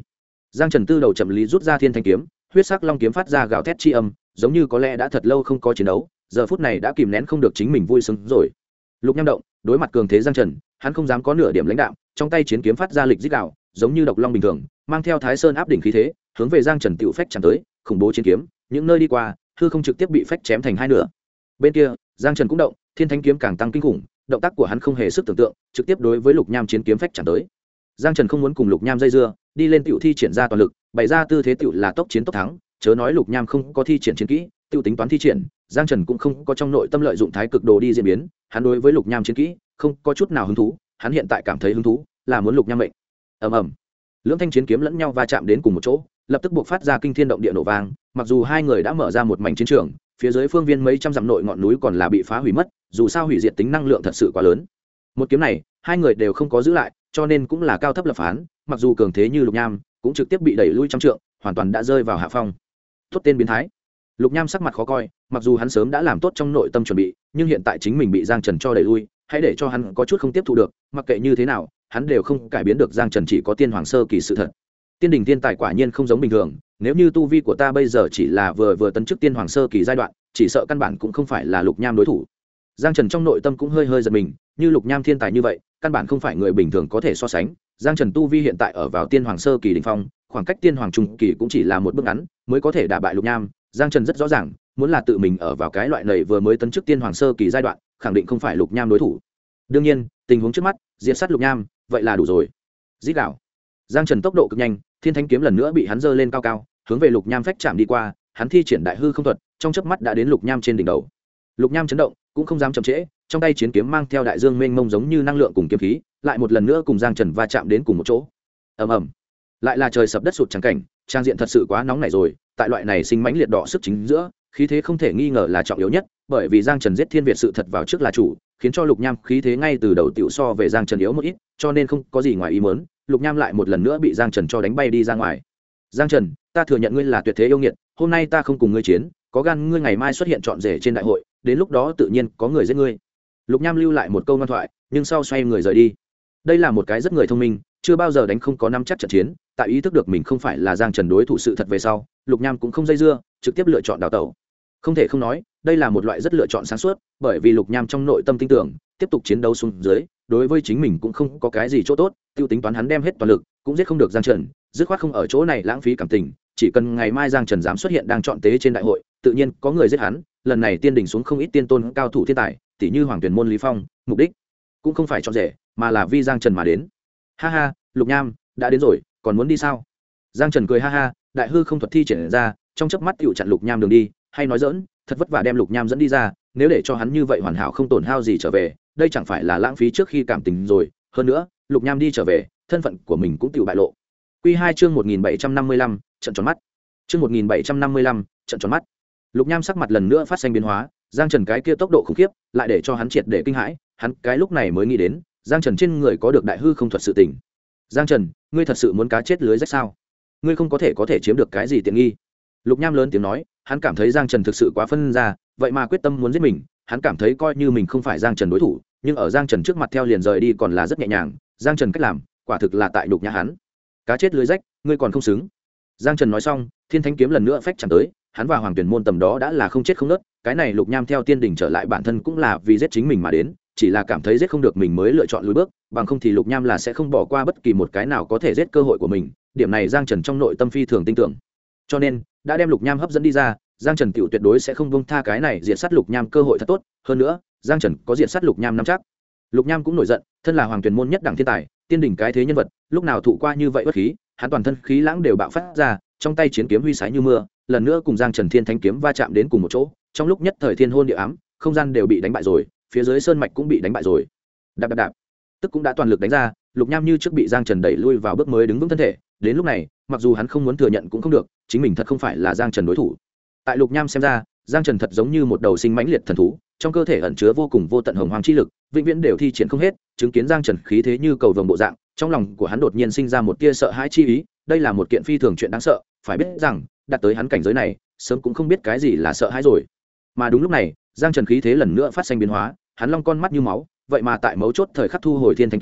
Giang Trần tư đầu chậm lý rút ra thiên thanh kiếm, huyết sắc long kiếm phát ra gào thét chi âm, giống như có lẽ đã thật lâu không có chiến đấu, giờ phút này đã kìm nén không được chính mình vui sướng rồi. Lục Nham động, đối mặt cường thế Giang Trần, hắn không dám có nửa điểm lãnh đạm, trong tay chiến kiếm phát ra lịch rít gào, giống như độc long bình thường, mang theo Thái Sơn áp đỉnh khí thế, hướng về Giang Trần tiểu phách chạm tới, khủng bố chiến kiếm, những nơi đi qua, hư không trực tiếp bị phách chém thành hai nửa. Bên kia, Giang Trần cũng động, thiên thánh kiếm càng tăng kinh khủng, động tác của hắn không hề sức tưởng tượng, trực tiếp đối với Lục Nham chiến kiếm phách chạm tới. Giang Trần không muốn cùng Lục Nham dây dưa, đi lên tiểu thi triển ra toàn lực, bày ra tư thế tiểu là tốc chiến tốc thắng, chớ nói Lục Nham không có thi triển chiến kỹ, tiêu tính toán thi triển, Giang Trần cũng không có trong nội tâm lợi dụng thái cực đồ đi diễn biến, hắn đối với Lục Nham chiến kỹ không có chút nào hứng thú, hắn hiện tại cảm thấy hứng thú là muốn Lục Nham mệnh. Ầm ầm. Lưỡng thanh chiến kiếm lẫn nhau va chạm đến cùng một chỗ, lập tức buộc phát ra kinh thiên động địa nổ vang, mặc dù hai người đã mở ra một mảnh chiến trường, phía dưới phương viên mấy trăm dặm nội ngọn núi còn là bị phá hủy mất, dù sao hủy diệt tính năng lượng thật sự quá lớn. Một kiếm này, hai người đều không có giữ lại, cho nên cũng là cao thấp lập phán, mặc dù cường thế như Lục Nham, cũng trực tiếp bị đẩy lui trăm trượng, hoàn toàn đã rơi vào hạ phong. Tốt tên biến thái. Lục Nham sắc mặt khó coi, mặc dù hắn sớm đã làm tốt trong nội tâm chuẩn bị, nhưng hiện tại chính mình bị Giang Trần cho đẩy lui, hãy để cho hắn có chút không tiếp thu được, mặc kệ như thế nào, hắn đều không cải biến được Giang Trần chỉ có tiên hoàng sơ kỳ sự thật. Tiên đỉnh tiên tài quả nhiên không giống bình thường, nếu như tu vi của ta bây giờ chỉ là vừa tấn chức tiên hoàng sơ kỳ giai đoạn, chỉ sợ căn bản cũng không phải là Lục Nham đối thủ. Giang Trần trong nội tâm cũng hơi giật mình, như Lục Nham thiên tài như vậy, căn bản không phải người bình thường có thể so sánh. Giang Trần tu vi hiện tại ở vào tiên hoàng sơ kỳ đỉnh phong, khoảng cách tiên hoàng trung kỳ cũng chỉ là một bước ngắn, mới có thể đả bại Lục Nham. Giang Trần rất rõ ràng, muốn là tự mình ở vào cái loại này vừa mới tấn chức tiên hoàng sơ kỳ giai đoạn, khẳng định không phải Lục Nham đối thủ. Đương nhiên, tình huống trước mắt, diệt sát Lục Nham, vậy là đủ rồi. Dít đảo. Giang Trần tốc độ cực nhanh, thiên thánh kiếm lần nữa bị hắn giơ lên cao cao, hướng về Lục Nham phách chạm đi qua, hắn thi triển đại hư không thuật, trong chớp mắt đã đến Lục Nham trên đỉnh đầu. Lục Nham chấn động, cũng không dám chậm trễ, trong tay chiến kiếm mang theo đại dương mênh mông giống như năng lượng cùng kiếm khí, lại một lần nữa cùng Giang Trần va chạm đến cùng một chỗ. Ầm ầm. Lại là trời sập đất sụt trắng cảnh, trang diện thật sự quá nóng nảy rồi, tại loại này sinh mãnh liệt đỏ sức chính giữa, khí thế không thể nghi ngờ là trọng yếu nhất, bởi vì Giang Trần giết Thiên Việt sự thật vào trước là chủ, khiến cho Lục Nham khí thế ngay từ đầu tiểu so về Giang Trần yếu một ít, cho nên không có gì ngoài ý muốn, Lục Nham lại một lần nữa bị Giang Trần cho đánh bay đi ra ngoài. Giang Trần, ta thừa nhận ngươi là tuyệt thế yêu nghiệt, hôm nay ta không cùng ngươi chiến, có gan ngươi ngày mai xuất hiện trọn rể trên đại hội, đến lúc đó tự nhiên có người giết ngươi. Lục Nham lưu lại một câu ngoan thoại, nhưng sau xoay người rời đi. Đây là một cái rất người thông minh, chưa bao giờ đánh không có nắm chắc trận chiến, tại ý thức được mình không phải là Giang Trần đối thủ sự thật về sau, Lục Nham cũng không dây dưa, trực tiếp lựa chọn đào tẩu. Không thể không nói, đây là một loại rất lựa chọn sáng suốt, bởi vì Lục Nham trong nội tâm tin tưởng, tiếp tục chiến đấu xuống dưới, đối với chính mình cũng không có cái gì chỗ tốt, tiêu tính toán hắn đem hết toàn lực, cũng giết không được Giang Trần, dứt khoát không ở chỗ này lãng phí cảm tình, chỉ cần ngày mai Giang Trần dám xuất hiện đang chọn tế trên đại hội, tự nhiên có người giết hắn, lần này tiên đỉnh xuống không ít tiên tôn cao thủ thiên tài, tỷ như Hoàng Tuyển môn Lý Phong, mục đích cũng không phải chọn rể, mà là vì Giang Trần mà đến. Ha ha, Lục Nham, đã đến rồi, còn muốn đi sao? Giang Trần cười ha ha, đại hư không thuật thi triển ra, trong chớp mắt tựu chặn Lục Nham đường đi, hay nói dỡn, thật vất vả đem Lục Nham dẫn đi ra, nếu để cho hắn như vậy hoàn hảo không tổn hao gì trở về, đây chẳng phải là lãng phí trước khi cảm tình rồi, hơn nữa, Lục Nham đi trở về, thân phận của mình cũng tựu bại lộ. Quy 2 chương 1755, trận tròn mắt. Chương 1755, trận tròn mắt. Lục Nham sắc mặt lần nữa phát sinh biến hóa, Giang Trần cái kia tốc độ khủng khiếp, lại để cho hắn triệt để kinh hãi, hắn cái lúc này mới nghĩ đến, Giang Trần trên người có được đại hư không thuật sự tình. Giang Trần, ngươi thật sự muốn cá chết lưới rách sao? Ngươi không có thể chiếm được cái gì tiện nghi? Lục Nham lớn tiếng nói, hắn cảm thấy Giang Trần thực sự quá phân ra, vậy mà quyết tâm muốn giết mình, hắn cảm thấy coi như mình không phải Giang Trần đối thủ, nhưng ở Giang Trần trước mặt theo liền rời đi còn là rất nhẹ nhàng, Giang Trần cách làm, quả thực là tại nhục nhã hắn. Cá chết lưới rách, ngươi còn không xứng. Giang Trần nói xong, thiên thánh kiếm lần nữa phách chẳng tới, hắn và Hoàng Tuyển môn tầm đó đã là không chết không nứt, cái này Lục Nham theo tiên đỉnh trở lại bản thân cũng là vì giết chính mình mà đến, chỉ là cảm thấy giết không được mình mới lựa chọn lùi bước, bằng không thì Lục Nham là sẽ không bỏ qua bất kỳ một cái nào có thể giết cơ hội của mình, điểm này Giang Trần trong nội tâm phi thường tin tưởng. Cho nên, đã đem Lục Nham hấp dẫn đi ra, Giang Trần tiểu tuyệt đối sẽ không buông tha cái này diệt sát Lục Nham cơ hội thật tốt, hơn nữa, Giang Trần có diệt sát Lục Nham nắm chắc. Lục Nham cũng nổi giận, thân là Hoàng Tuyển môn nhất đẳng thiên tài, tiên đỉnh cái thế nhân vật, lúc nào thụ qua như vậy bất khí, hắn toàn thân khí lãng đều bạo phát ra, trong tay chiến kiếm huy sái như mưa, lần nữa cùng Giang Trần thiên thánh kiếm va chạm đến cùng một chỗ, trong lúc nhất thời thiên hôn địa ám, không gian đều bị đánh bại rồi, phía dưới sơn mạch cũng bị đánh bại rồi. Đạp đạp đạp, tức cũng đã toàn lực đánh ra, Lục Nham như trước bị Giang Trần đẩy lui vào bước mới đứng vững thân thể, đến lúc này, mặc dù hắn không muốn thừa nhận cũng không được, chính mình thật không phải là Giang Trần đối thủ. Tại Lục Nham xem ra, Giang Trần thật giống như một đầu sinh mãnh liệt thần thú, trong cơ thể ẩn chứa vô cùng vô tận hồng hoang chi lực, vĩnh viễn đều thi triển không hết, chứng kiến Giang Trần khí thế như cầu vồng bộ dạng, trong lòng của hắn đột nhiên sinh ra một tia sợ hãi chi ý, đây là một kiện phi thường chuyện đáng sợ, phải biết rằng, đạt tới hắn cảnh giới này, sớm cũng không biết cái gì là sợ hãi rồi. Mà đúng lúc này, Giang Trần khí thế lần nữa phát sinh biến hóa, hắn long con mắt như máu, vậy mà tại mấu chốt thời khắc thu hồi thiên thanh kiếm,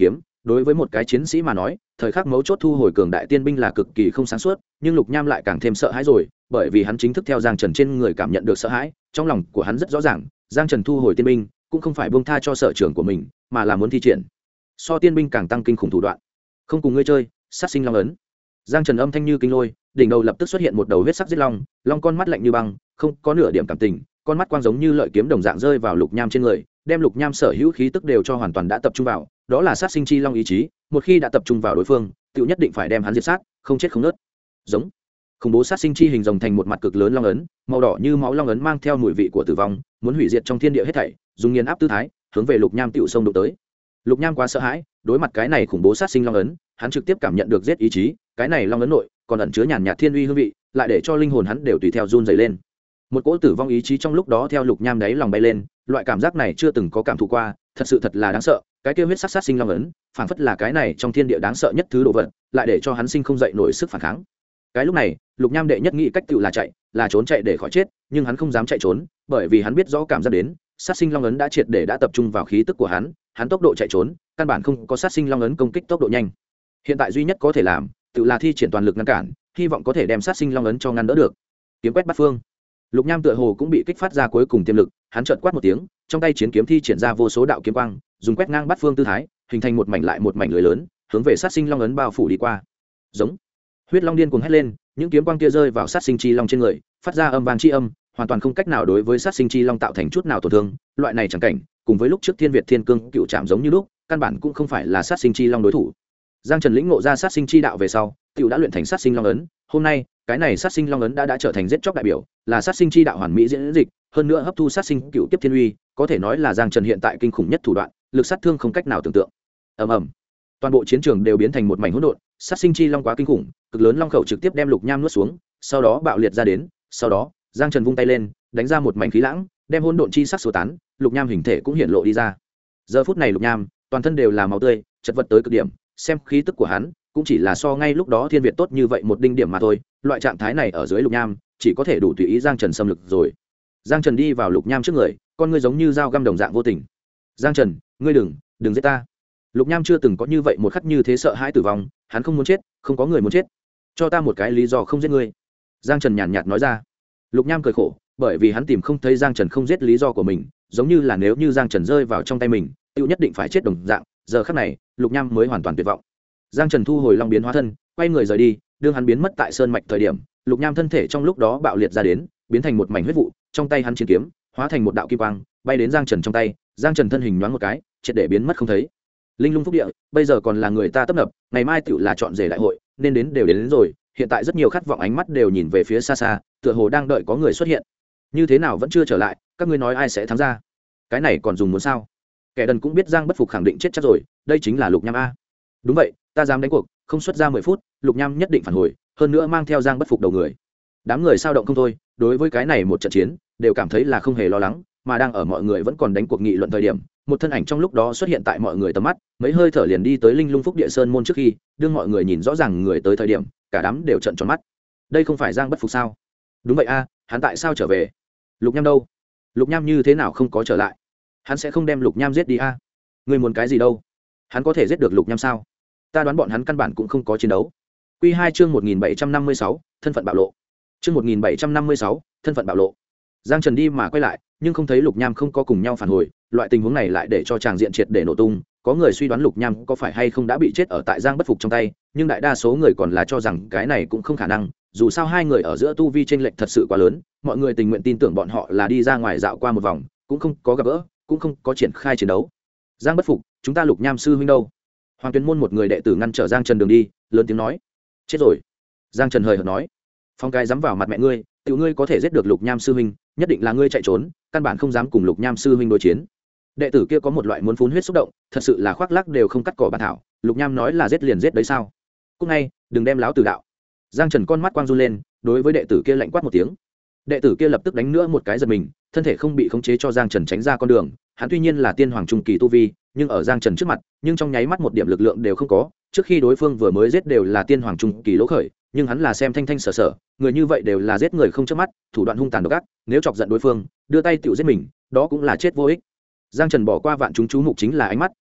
đối với một cái chiến sĩ mà nói thời khắc mấu chốt thu hồi cường đại tiên binh là cực kỳ không sáng suốt, nhưng Lục Nham lại càng thêm sợ hãi rồi, bởi vì hắn chính thức theo Giang Trần trên người cảm nhận được sợ hãi. Trong lòng của hắn rất rõ ràng, Giang Trần thu hồi tiên binh cũng không phải buông tha cho sở trường của mình, mà là muốn thi triển so tiên binh càng tăng kinh khủng thủ đoạn. Không cùng ngươi chơi, sát sinh long ấn. Giang Trần âm thanh như kinh lôi, đỉnh đầu lập tức xuất hiện một đầu huyết sắc giết long, long con mắt lạnh như băng, không có nửa điểm cảm tình, con mắt quang giống như lợi kiếm đồng dạng rơi vào Lục Nham trên người, đem Lục Nham sở hữu khí tức đều cho hoàn toàn đã tập trung vào, đó là sát sinh chi long ý chí, một khi đã tập trung vào đối phương, tự nhất định phải đem hắn diệt sát, không chết không nứt. Giống khủng bố sát sinh chi hình rồng thành một mặt cực lớn long ấn, màu đỏ như máu long ấn mang theo mùi vị của tử vong, muốn hủy diệt trong thiên địa hết thảy, dùng nghiền áp tư thái, hướng về Lục Nham tiểu sông đụng tới. Lục Nham quá sợ hãi, đối mặt cái này khủng bố sát sinh long ấn, hắn trực tiếp cảm nhận được giết ý chí, cái này long ấn nội còn ẩn chứa nhàn nhạt thiên uy hương vị, lại để cho linh hồn hắn đều tùy theo run rẩy lên. Một cỗ tử vong ý chí trong lúc đó theo Lục Nham đáy lòng bay lên, loại cảm giác này chưa từng có cảm thụ qua, thật là đáng sợ. Cái kia huyết sắc sát sinh long ấn, phảng phất là cái này trong thiên địa đáng sợ nhất thứ đồ vật, lại để cho hắn sinh không dậy nổi sức phản kháng. Cái lúc này, Lục Nham đệ nhất nghĩ cách tựu là chạy, là trốn chạy để khỏi chết, nhưng hắn không dám chạy trốn, bởi vì hắn biết rõ cảm giác đến, sát sinh long ấn đã triệt để đã tập trung vào khí tức của hắn tốc độ chạy trốn, căn bản không có sát sinh long ấn công kích tốc độ nhanh. Hiện tại duy nhất có thể làm, tựu là thi triển toàn lực ngăn cản, hy vọng có thể đem sát sinh long ấn cho ngăn đỡ được. Kiếm quét bát phương. Lục Nham tựa hồ cũng bị kích phát ra cuối cùng tiềm lực, hắn chợt quát một tiếng, trong tay chiến kiếm thi triển ra vô số đạo kiếm quang, dùng quét ngang bát phương tư thái, hình thành một mảnh lại một mảnh lưới lớn, hướng về sát sinh long ấn bao phủ đi qua. Giống. Huyết long điên cuồng hét lên, những kiếm quang kia rơi vào sát sinh chi long trên người, phát ra âm vang chi âm, hoàn toàn không cách nào đối với sát sinh chi long tạo thành chút nào tổn thương. Loại này chẳng cảnh, cùng với lúc trước Thiên Việt Thiên Cương cựu chạm giống như lúc, căn bản cũng không phải là sát sinh chi long đối thủ. Giang Trần lĩnh ngộ ra sát sinh chi đạo về sau, tiểu đã luyện thành sát sinh long ấn, hôm nay, cái này sát sinh long ấn đã trở thành giết chóc đại biểu, là sát sinh chi đạo hoàn mỹ diễn dịch, hơn nữa hấp thu sát sinh cựu tiếp thiên uy, có thể nói là Giang Trần hiện tại kinh khủng nhất thủ đoạn, lực sát thương không cách nào tưởng tượng. Ầm ầm. Toàn bộ chiến trường đều biến thành một mảnh hỗn độn, sát sinh chi long quá kinh khủng, cực lớn long khẩu trực tiếp đem Lục Nham nuốt xuống, sau đó bạo liệt ra đến, sau đó, Giang Trần vung tay lên, đánh ra một mảnh khí lãng, đem hỗn độn chi sắc xua tán, Lục Nham hình thể cũng hiện lộ đi ra. Giờ phút này Lục Nham, toàn thân đều là máu tươi, chật vật tới cực điểm, xem khí tức của hắn, cũng chỉ là so ngay lúc đó Thiên Việt tốt như vậy một đinh điểm mà thôi, loại trạng thái này ở dưới Lục Nham, chỉ có thể đủ tùy ý Giang Trần xâm lực rồi. Giang Trần đi vào Lục Nham trước người, con ngươi giống như dao găm đồng dạng vô tình. Giang Trần, ngươi đừng giết ta. Lục Nham chưa từng có như vậy một khắc như thế sợ hãi tử vong, hắn không muốn chết, không có người muốn chết. Cho ta một cái lý do không giết ngươi. Giang Trần nhàn nhạt nói ra. Lục Nham cười khổ, bởi vì hắn tìm không thấy Giang Trần không giết lý do của mình, giống như là nếu như Giang Trần rơi vào trong tay mình, tiêu nhất định phải chết đồng dạng. Giờ khắc này, Lục Nham mới hoàn toàn tuyệt vọng. Giang Trần thu hồi long biến hóa thân, quay người rời đi, đương hắn biến mất tại sơn mạch thời điểm, Lục Nham thân thể trong lúc đó bạo liệt ra đến, biến thành một mảnh huyết vụ, trong tay hắn chiến kiếm hóa thành một đạo kim quang, bay đến Giang Trần trong tay, Giang Trần thân hình nhoáng một cái, triệt để biến mất không thấy. Linh lung phúc địa, bây giờ còn là người ta tấp nập, ngày mai tựu là chọn rể đại hội, nên đều đến rồi, hiện tại rất nhiều khát vọng ánh mắt đều nhìn về phía xa xa, tựa hồ đang đợi có người xuất hiện. Như thế nào vẫn chưa trở lại, các ngươi nói ai sẽ thắng ra? Cái này còn dùng muốn sao? Kẻ đần cũng biết Giang Bất Phục khẳng định chết chắc rồi, đây chính là Lục Nham a. Đúng vậy, ta dám đánh cuộc, không xuất ra 10 phút, Lục Nham nhất định phản hồi, hơn nữa mang theo Giang Bất Phục đầu người. Đám người sao động không thôi, đối với cái này một trận chiến, đều cảm thấy là không hề lo lắng, mà đang ở mọi người vẫn còn đánh cuộc nghị luận thời điểm, một thân ảnh trong lúc đó xuất hiện tại mọi người tầm mắt, mấy hơi thở liền đi tới Linh Lung Phúc Địa Sơn môn trước khi, đương mọi người nhìn rõ ràng người tới thời điểm, cả đám đều trợn tròn mắt. Đây không phải Giang Bất Phục sao? Đúng vậy a, hắn tại sao trở về? Lục Nham đâu? Lục Nham như thế nào không có trở lại? Hắn sẽ không đem Lục Nham giết đi a? Ngươi muốn cái gì đâu? Hắn có thể giết được Lục Nham sao? Ta đoán bọn hắn căn bản cũng không có chiến đấu. Quy 2 chương 1756, thân phận bạo lộ. Chương 1756, thân phận bạo lộ. Giang Trần đi mà quay lại, nhưng không thấy Lục Nham không có cùng nhau phản hồi, loại tình huống này lại để cho tràng diện triệt để nổ tung, có người suy đoán Lục Nham có phải hay không đã bị chết ở tại Giang Bất Phục trong tay, nhưng đại đa số người còn là cho rằng cái này cũng không khả năng, dù sao hai người ở giữa tu vi chênh lệch thật sự quá lớn, mọi người tình nguyện tin tưởng bọn họ là đi ra ngoài dạo qua một vòng, cũng không có gặp gỡ, cũng không có triển khai chiến đấu. Giang Bất Phục, chúng ta Lục Nham sư huynh đâu? Hoàng Tuyên môn một người đệ tử ngăn trở Giang Trần đường đi, lớn tiếng nói. Chết rồi. Giang Trần hời hợt nói. Phong cái dám vào mặt mẹ ngươi, tiểu ngươi có thể giết được Lục Nham sư huynh, nhất định là ngươi chạy trốn, căn bản không dám cùng Lục Nham sư huynh đối chiến. Đệ tử kia có một loại muốn phun huyết xúc động, thật sự là khoác lác đều không cắt cỏ bản thảo, Lục Nham nói là giết liền giết đấy sao? Cúc ngay, đừng đem láo tử đạo. Giang Trần con mắt quang run lên, đối với đệ tử kia lạnh quát một tiếng. Đệ tử kia lập tức đánh nữa một cái giật mình, thân thể không bị khống chế cho Giang Trần tránh ra con đường, hắn tuy nhiên là tiên hoàng trung kỳ tu vi, nhưng ở Giang Trần trước mặt, nhưng trong nháy mắt một điểm lực lượng đều không có, trước khi đối phương vừa mới giết đều là tiên hoàng trung kỳ lỗ khởi, nhưng hắn là xem thanh thanh sở sở, người như vậy đều là giết người không chớp mắt, thủ đoạn hung tàn độc ác, nếu chọc giận đối phương, đưa tay tự giết mình, đó cũng là chết vô ích. Giang Trần bỏ qua vạn chúng chú mục chính là ánh mắt,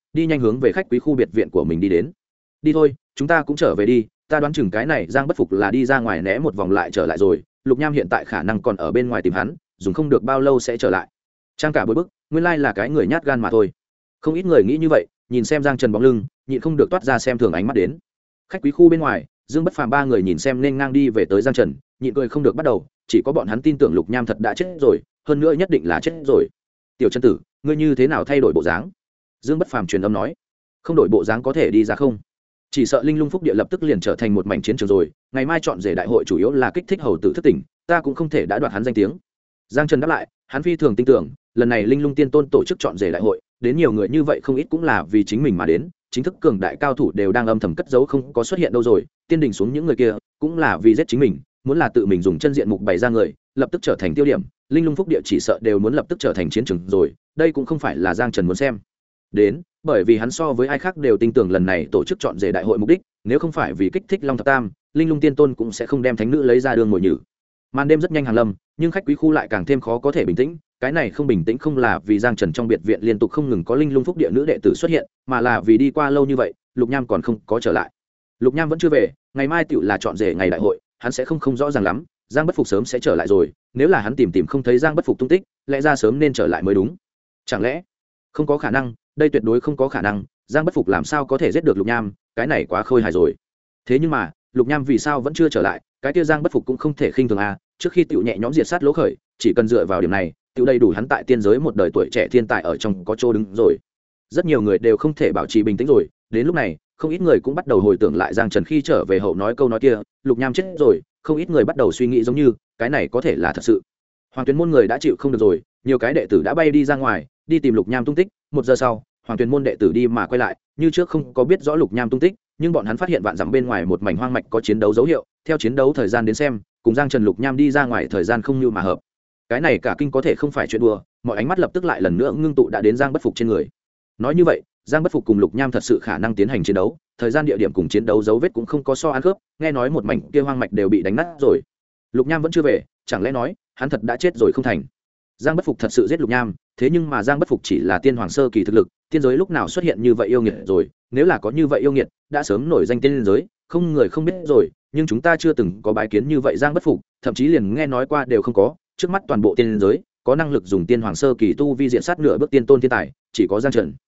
đi nhanh hướng về khách quý khu biệt viện của mình đi đến. Đi thôi, chúng ta cũng trở về đi, ta đoán chừng cái này Giang Bất Phục là đi ra ngoài né một vòng lại trở lại rồi, Lục Nham hiện tại khả năng còn ở bên ngoài tìm hắn, dùng không được bao lâu sẽ trở lại. Trang cả bối bức, nguyên lai là cái người nhát gan mà thôi. Không ít người nghĩ như vậy, nhìn xem Giang Trần bóng lưng, nhịn không được toát ra xem thường ánh mắt đến. Khách quý khu bên ngoài, Dương Bất Phàm ba người nhìn xem nên ngang đi về tới Giang Trần, nhịn cười không được bắt đầu, chỉ có bọn hắn tin tưởng Lục Nham thật đã chết rồi, hơn nữa nhất định là chết rồi. Tiểu Chân Tử, ngươi như thế nào thay đổi bộ dáng? Dương Bất Phàm truyền âm nói. Không đổi bộ dáng có thể đi ra không? Chỉ sợ Linh Lung Phúc Địa lập tức liền trở thành một mảnh chiến trường rồi, ngày mai chọn rể đại hội chủ yếu là kích thích hầu tử thức tỉnh, ta cũng không thể đã đoạt hắn danh tiếng. Giang Trần đáp lại, hắn phi thường tin tưởng, lần này Linh Lung Tiên Tôn tổ chức chọn rể đại hội, đến nhiều người như vậy không ít cũng là vì chính mình mà đến, chính thức cường đại cao thủ đều đang âm thầm cất giấu không có xuất hiện đâu rồi, tiên đình xuống những người kia cũng là vì giết chính mình, muốn là tự mình dùng chân diện mục bày ra người, lập tức trở thành tiêu điểm, Linh Lung Phúc Địa chỉ sợ đều muốn lập tức trở thành chiến trường rồi, đây cũng không phải là Giang Trần muốn xem. Đến, bởi vì hắn so với ai khác đều tin tưởng lần này tổ chức chọn rể đại hội mục đích, nếu không phải vì kích thích Long Thập Tam, Linh Lung Tiên Tôn cũng sẽ không đem thánh nữ lấy ra đường mồi nhử. Màn đêm rất nhanh hàng lâm, nhưng khách quý khu lại càng thêm khó có thể bình tĩnh, cái này không bình tĩnh không là vì Giang Trần trong biệt viện liên tục không ngừng có Linh Lung Phúc Địa nữ đệ tử xuất hiện, mà là vì đi qua lâu như vậy, Lục Nham còn không có trở lại. Lục Nham vẫn chưa về, ngày mai tựu là chọn rể ngày đại hội, hắn sẽ không rõ ràng lắm, Giang Bất Phục sớm sẽ trở lại rồi, nếu là hắn tìm không thấy Giang Bất Phục tung tích, lẽ ra sớm nên trở lại mới đúng. Chẳng lẽ? Không có khả năng, đây tuyệt đối không có khả năng, Giang Bất Phục làm sao có thể giết được Lục Nham, cái này quá khôi hài rồi. Thế nhưng mà, Lục Nham vì sao vẫn chưa trở lại, cái kia Giang Bất Phục cũng không thể khinh thường a, trước khi tiểu nhẹ nhõm diệt sát lỗ khởi, chỉ cần dựa vào điểm này, tiểu đầy đủ hắn tại tiên giới một đời tuổi trẻ thiên tài ở trong có chỗ đứng rồi. Rất nhiều người đều không thể bảo trì bình tĩnh rồi, đến lúc này, không ít người cũng bắt đầu hồi tưởng lại Giang Trần khi trở về hậu nói câu nói kia, Lục Nham chết rồi, không ít người bắt đầu suy nghĩ giống như, cái này có thể là thật sự. Hoàng Tuyển môn người đã chịu không được rồi, nhiều cái đệ tử đã bay đi ra ngoài, đi tìm Lục Nham tung tích, 1 giờ sau, Hoàng Tuyển môn đệ tử đi mà quay lại, như trước không có biết rõ Lục Nham tung tích, nhưng bọn hắn phát hiện vạn dặm bên ngoài một mảnh hoang mạch có chiến đấu dấu hiệu, theo chiến đấu thời gian đến xem, cùng Giang Trần Lục Nham đi ra ngoài thời gian không như mà hợp. Cái này cả kinh có thể không phải chuyện đùa, mọi ánh mắt lập tức lại lần nữa ngưng tụ đã đến Giang Bất Phục trên người. Nói như vậy, Giang Bất Phục cùng Lục Nham thật sự khả năng tiến hành chiến đấu, thời gian địa điểm cùng chiến đấu dấu vết cũng không có so ăn khớp, nghe nói một mảnh kia hoang mạch đều bị đánh nát rồi. Lục Nham vẫn chưa về, chẳng lẽ nói, hắn thật đã chết rồi không thành? Giang Bất Phục thật sự giết Lục Nham, thế nhưng mà Giang Bất Phục chỉ là tiên hoàng sơ kỳ thực lực, tiên giới lúc nào xuất hiện như vậy yêu nghiệt rồi, nếu là có như vậy yêu nghiệt, đã sớm nổi danh tiên giới, không người không biết rồi, nhưng chúng ta chưa từng có bái kiến như vậy Giang Bất Phục, thậm chí liền nghe nói qua đều không có, trước mắt toàn bộ tiên giới, có năng lực dùng tiên hoàng sơ kỳ tu vi diện sát nửa bước tiên tôn thiên tài, chỉ có Giang Trần.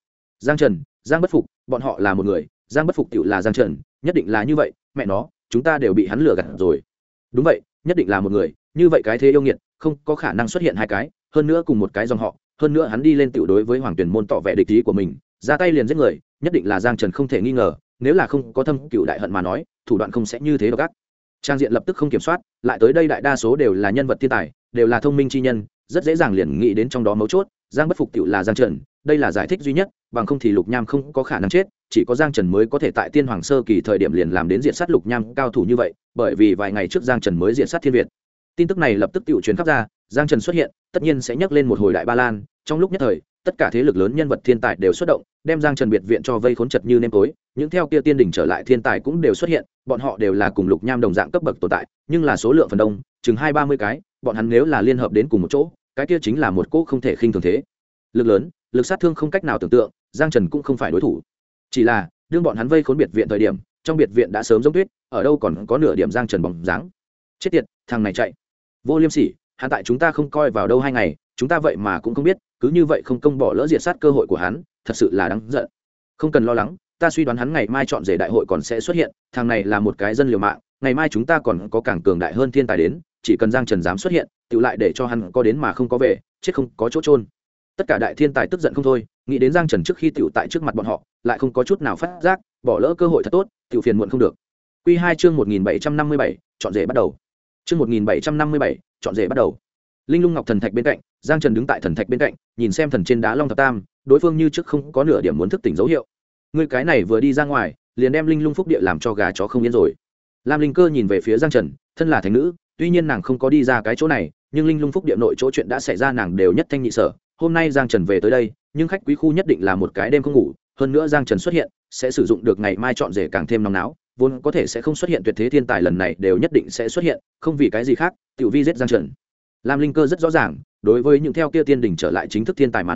Giang Bất Phục, bọn họ là một người, Giang Bất Phục tiểu là Giang Trần, nhất định là như vậy, mẹ nó, chúng ta đều bị hắn lừa gạt rồi. Đúng vậy, nhất định là một người, như vậy cái thế yêu nghiệt, không có khả năng xuất hiện hai cái, hơn nữa cùng một cái dòng họ, hơn nữa hắn đi lên tiểu đối với Hoàng Tuyển môn tỏ vẻ địch ý của mình, ra tay liền giết người, nhất định là Giang Trần không thể nghi ngờ, nếu là không có thâm cửu đại hận mà nói, thủ đoạn không sẽ như thế độc ác. Trang diện lập tức không kiểm soát, lại tới đây đại đa số đều là nhân vật thiên tài, đều là thông minh chi nhân, rất dễ dàng liền nghĩ đến trong đó mấu chốt, Giang Bất Phục tiểu là Giang Trần, đây là giải thích duy nhất, bằng không thì Lục Nham không có khả năng chết, chỉ có Giang Trần mới có thể tại tiên hoàng sơ kỳ thời điểm liền làm đến diện sát Lục Nham cao thủ như vậy, bởi vì vài ngày trước Giang Trần mới diện sát Thiên Việt. Tin tức này lập tức tiểu truyền khắp ra, Giang Trần xuất hiện, tất nhiên sẽ nhắc lên một hồi đại ba lan, trong lúc nhất thời, tất cả thế lực lớn nhân vật thiên tài đều xuất động, đem Giang Trần biệt viện cho vây khốn chật như nêm tối, những theo kia tiên đỉnh trở lại thiên tài cũng đều xuất hiện, bọn họ đều là cùng Lục Nham đồng dạng cấp bậc tồn tại, nhưng là số lượng phần đông, chừng 20-30 cái, bọn hắn nếu là liên hợp đến cùng một chỗ, cái kia chính là một cỗ không thể khinh thường thế. Lực lớn, lực sát thương không cách nào tưởng tượng, Giang Trần cũng không phải đối thủ. Chỉ là, đương bọn hắn vây khốn biệt viện thời điểm, trong biệt viện đã sớm giống tuyết, ở đâu còn có nửa điểm Giang Trần bóng dáng. Chết tiệt, thằng này chạy. Vô Liêm Sỉ, hắn tại chúng ta không coi vào đâu 2 ngày, chúng ta vậy mà cũng không biết, cứ như vậy không công bỏ lỡ diệt sát cơ hội của hắn, thật sự là đáng giận. Không cần lo lắng, ta suy đoán hắn ngày mai chọn rể đại hội còn sẽ xuất hiện, thằng này là một cái dân liều mạng, ngày mai chúng ta còn có càng cường đại hơn thiên tài đến, chỉ cần Giang Trần dám xuất hiện, tự lại để cho hắn có đến mà không có về, chết không có chỗ chôn. Tất cả đại thiên tài tức giận không thôi, nghĩ đến Giang Trần trước khi tiểu tại trước mặt bọn họ, lại không có chút nào phát giác, bỏ lỡ cơ hội thật tốt, tiểu phiền muộn không được. Quy 2 chương 1757, chọn rể bắt đầu. Chương 1757, chọn rể bắt đầu. Linh Lung Ngọc thần thạch bên cạnh, Giang Trần đứng tại thần thạch bên cạnh, nhìn xem thần trên đá Long Thập Tam, đối phương như trước không có nửa điểm muốn thức tỉnh dấu hiệu. Ngươi cái này vừa đi ra ngoài, liền đem Linh Lung Phúc Địa làm cho gà chó không yên rồi. Lam Linh Cơ nhìn về phía Giang Trần, thân là thánh nữ, tuy nhiên nàng không có đi ra cái chỗ này, nhưng Linh Lung Phúc Địa nội chỗ chuyện đã xảy ra nàng đều nhất thanh nhị sở. Hôm nay Giang Trần về tới đây, nhưng khách quý khu nhất định là một cái đêm không ngủ, hơn nữa Giang Trần xuất hiện, sẽ sử dụng được ngày mai chọn rể càng thêm nóng náo, vốn có thể sẽ không xuất hiện tuyệt thế thiên tài lần này đều nhất định sẽ xuất hiện, không vì cái gì khác, tiểu vi giết Giang Trần. Lam Linh Cơ rất rõ ràng, đối với những theo kia tiên đỉnh trở lại chính thức thiên tài mà nói,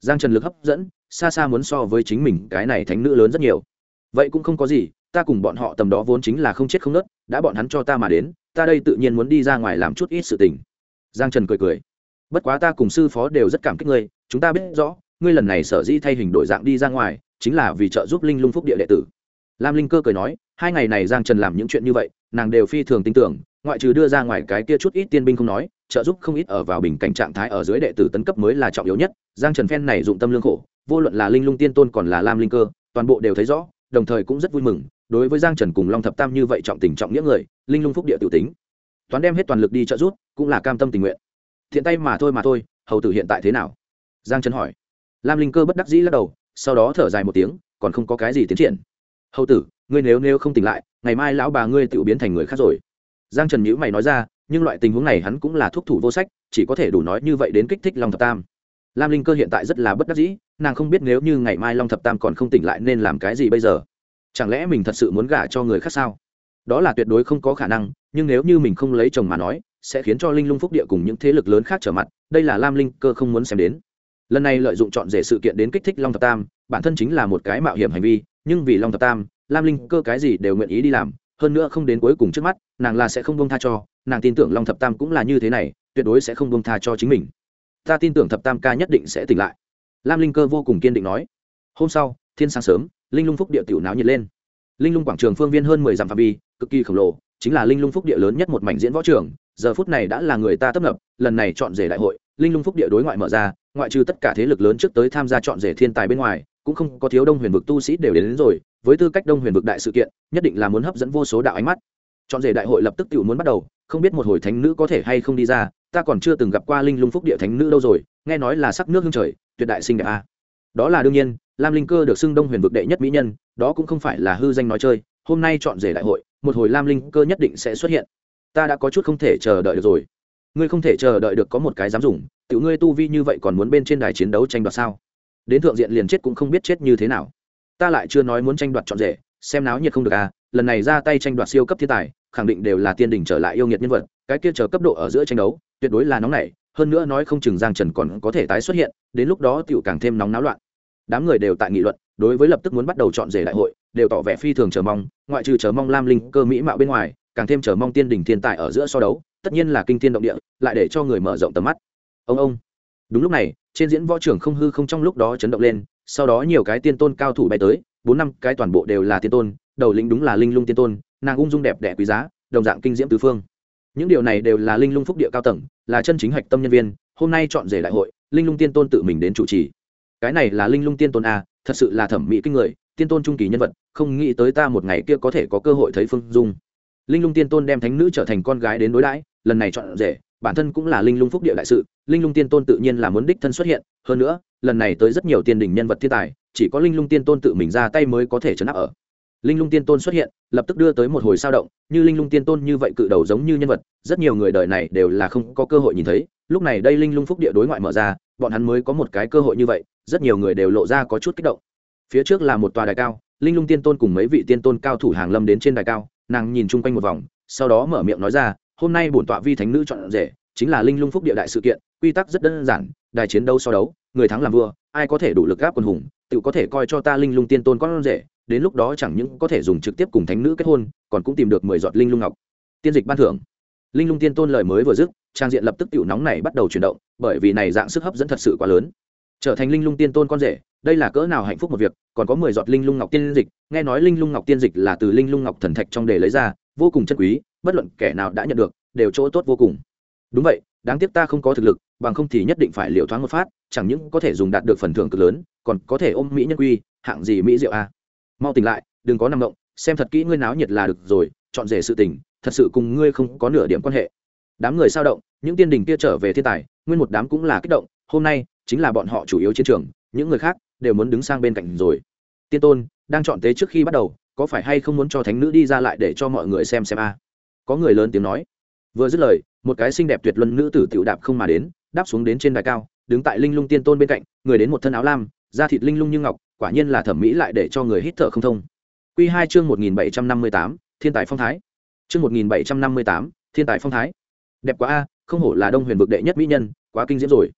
Giang Trần lực hấp dẫn xa xa muốn so với chính mình cái này thánh nữ lớn rất nhiều. Vậy cũng không có gì, ta cùng bọn họ tầm đó vốn chính là không chết không nứt, đã bọn hắn cho ta mà đến, ta đây tự nhiên muốn đi ra ngoài làm chút ít sự tình. Giang Trần cười cười. Bất quá ta cùng sư phó đều rất cảm kích ngươi, chúng ta biết rõ ngươi lần này sở dĩ thay hình đổi dạng đi ra ngoài chính là vì trợ giúp linh lung phúc địa đệ tử. Lam Linh Cơ cười nói, 2 ngày này Giang Trần làm những chuyện như vậy nàng đều phi thường tin tưởng, ngoại trừ đưa ra ngoài cái kia chút ít tiên binh không nói, trợ giúp không ít ở vào bình cảnh trạng thái ở dưới đệ tử tấn cấp mới là trọng yếu nhất. Giang Trần phen này dụng tâm lương khổ, vô luận là linh lung tiên tôn còn là Lam Linh Cơ toàn bộ đều thấy rõ, đồng thời cũng rất vui mừng. Đối với Giang Trần cùng Long Thập Tam như vậy trọng tình trọng nghĩa người, linh lung phúc địa tự tính toán đem hết toàn lực đi trợ giúp cũng là cam tâm tình nguyện. Thiện tay mà thôi, hầu tử hiện tại thế nào? Giang Trần hỏi. Lam Linh Cơ bất đắc dĩ lắc đầu, sau đó thở dài một tiếng, còn không có cái gì tiến triển. Hầu tử, ngươi nếu không tỉnh lại, ngày mai lão bà ngươi tự biến thành người khác rồi. Giang Trần nhíu mày nói ra, nhưng loại tình huống này hắn cũng là thuốc thủ vô sách, chỉ có thể đủ nói như vậy đến kích thích Long Thập Tam. Lam Linh Cơ hiện tại rất là bất đắc dĩ, nàng không biết nếu như ngày mai Long Thập Tam còn không tỉnh lại nên làm cái gì bây giờ. Chẳng lẽ mình thật sự muốn gả cho người khác sao? Đó là tuyệt đối không có khả năng, nhưng nếu như mình không lấy chồng mà nói, sẽ khiến cho linh lung phúc địa cùng những thế lực lớn khác trở mặt, đây là Lam Linh Cơ không muốn xem đến. Lần này lợi dụng chọn rể sự kiện đến kích thích Long Thập Tam, bản thân chính là một cái mạo hiểm hành vi, nhưng vì Long Thập Tam, Lam Linh Cơ cái gì đều nguyện ý đi làm, hơn nữa không đến cuối cùng trước mắt, nàng là sẽ không buông tha cho, nàng tin tưởng Long Thập Tam cũng là như thế này, tuyệt đối sẽ không buông tha cho chính mình. Ta tin tưởng Thập Tam ca nhất định sẽ tỉnh lại. Lam Linh Cơ vô cùng kiên định nói. Hôm sau, thiên sáng sớm, linh lung phúc địa tiểu náo nhiệt lên. Linh lung quảng trường phương viên hơn 10 dặm phạm vi, cực kỳ khổng lồ, chính là linh lung phúc địa lớn nhất một mảnh diễn võ trường, giờ phút này đã là người ta tấp nập. Lần này chọn rể đại hội, linh lung phúc địa đối ngoại mở ra, ngoại trừ tất cả thế lực lớn trước tới tham gia chọn rể thiên tài bên ngoài, cũng không có thiếu Đông Huyền vực tu sĩ đều đến rồi, với tư cách Đông Huyền vực đại sự kiện, nhất định là muốn hấp dẫn vô số đạo ánh mắt. Chọn rể đại hội lập tức tiểu muốn bắt đầu, không biết một hồi thánh nữ có thể hay không đi ra, ta còn chưa từng gặp qua linh lung phúc địa thánh nữ đâu rồi, nghe nói là sắc nước hương trời, tuyệt đại xinh đẹp a. Đó là đương nhiên, Lam Linh Cơ được xưng Đông Huyền vực đệ nhất mỹ nhân, đó cũng không phải là hư danh nói chơi, hôm nay chọn rể đại hội, một hồi Lam Linh Cơ nhất định sẽ xuất hiện. Ta đã có chút không thể chờ đợi được rồi. Ngươi không thể chờ đợi được có một cái dám dùng, tiểu ngươi tu vi như vậy còn muốn bên trên đài chiến đấu tranh đoạt sao? Đến thượng diện liền chết cũng không biết chết như thế nào. Ta lại chưa nói muốn tranh đoạt chọn rể, xem náo nhiệt không được à, lần này ra tay tranh đoạt siêu cấp thiên tài, khẳng định đều là tiên đỉnh trở lại yêu nghiệt nhân vật, cái kia chờ cấp độ ở giữa tranh đấu, tuyệt đối là nóng nảy, hơn nữa nói không chừng Giang Trần còn có thể tái xuất hiện, đến lúc đó tiểu càng thêm nóng náo loạn. Đám người đều tại nghị luận, đối với lập tức muốn bắt đầu chọn rể đại hội, đều tỏ vẻ phi thường chờ mong, ngoại trừ chờ mong Lam Linh Cơ mỹ mạo bên ngoài, càng thêm chờ mong tiên đỉnh thiên tài ở giữa so đấu, tất nhiên là kinh thiên động địa, lại để cho người mở rộng tầm mắt. Ông. Đúng lúc này, trên diễn võ trường không hư không trong lúc đó chấn động lên, sau đó nhiều cái tiên tôn cao thủ bay tới, 4-5 cái toàn bộ đều là tiên tôn, đầu lĩnh đúng là linh lung tiên tôn, nàng ung dung đẹp đẽ quý giá, đồng dạng kinh diễm tứ phương. Những điều này đều là linh lung phúc địa cao tầng, là chân chính hạch tâm nhân viên, hôm nay chọn rể đại hội, linh lung tiên tôn tự mình đến chủ trì. Cái này là linh lung tiên tôn a, thật sự là thẩm mỹ kinh người, tiên tôn trung kỳ nhân vật, không nghĩ tới ta một ngày kia có thể có cơ hội thấy phương dung. Linh lung tiên tôn đem thánh nữ trở thành con gái đến đối đãi, lần này chọn rể, bản thân cũng là linh lung phúc địa đại sự, linh lung tiên tôn tự nhiên là muốn đích thân xuất hiện, hơn nữa lần này tới rất nhiều tiên đỉnh nhân vật thiên tài, chỉ có linh lung tiên tôn tự mình ra tay mới có thể chấn áp ở. Linh lung tiên tôn xuất hiện, lập tức đưa tới một hồi sao động, như linh lung tiên tôn như vậy cự đầu giống như nhân vật, rất nhiều người đời này đều là không có cơ hội nhìn thấy, lúc này đây linh lung phúc địa đối ngoại mở ra, bọn hắn mới có một cái cơ hội như vậy, rất nhiều người đều lộ ra có chút kích động. Phía trước là một tòa đài cao, linh lung tiên tôn cùng mấy vị tiên tôn cao thủ hàng lâm đến trên đài cao, nàng nhìn chung quanh một vòng, sau đó mở miệng nói ra, hôm nay bổn tọa vi thánh nữ chọn rể, chính là linh lung phúc địa đại sự kiện, quy tắc rất đơn giản, đài chiến đấu so đấu, người thắng làm vua, ai có thể đủ lực gáp quân hùng, tự có thể coi cho ta linh lung tiên tôn con rể, đến lúc đó chẳng những có thể dùng trực tiếp cùng thánh nữ kết hôn, còn cũng tìm được 10 giọt linh lung ngọc. Tiên dịch ban thưởng. Linh lung tiên tôn lời mới vừa dứt, trang diện lập tức tiểu nóng này bắt đầu chuyển động, bởi vì này dạng sức hấp dẫn thật sự quá lớn. Trở thành linh lung tiên tôn con rể, đây là cỡ nào hạnh phúc một việc, còn có 10 giọt linh lung ngọc tiên dịch, nghe nói linh lung ngọc tiên dịch là từ linh lung ngọc thần thạch trong để lấy ra, vô cùng chân quý, bất luận kẻ nào đã nhận được, đều chỗ tốt vô cùng. Đúng vậy, đáng tiếc ta không có thực lực, bằng không thì nhất định phải liều thoáng một phát, chẳng những có thể dùng đạt được phần thưởng cực lớn, còn có thể ôm mỹ nhân quy, hạng gì mỹ diệu a. Mau tỉnh lại, đừng có nằm động, xem thật kỹ ngươi náo nhiệt là được rồi, chọn rể sự tình, thật sự cùng ngươi không có nửa điểm quan hệ. Đám người sao động, những tiên đình kia trở về thiên tài, nguyên một đám cũng là kích động, hôm nay chính là bọn họ chủ yếu chiến trường, những người khác đều muốn đứng sang bên cạnh rồi. Tiên tôn đang chọn tế trước khi bắt đầu, có phải hay không muốn cho thánh nữ đi ra lại để cho mọi người xem a? Có người lớn tiếng nói. Vừa dứt lời, một cái xinh đẹp tuyệt luân nữ tử tiểu đạp không mà đến, đáp xuống đến trên đài cao, đứng tại linh lung tiên tôn bên cạnh, người đến một thân áo lam, da thịt linh lung như ngọc, quả nhiên là thẩm mỹ lại để cho người hít thở không thông. Quy 2 chương 1758, thiên tài phong thái. Chương 1758, thiên tài phong thái. Đẹp quá a, không hổ là Đông Huyền vực đệ nhất mỹ nhân, quá kinh diễm rồi.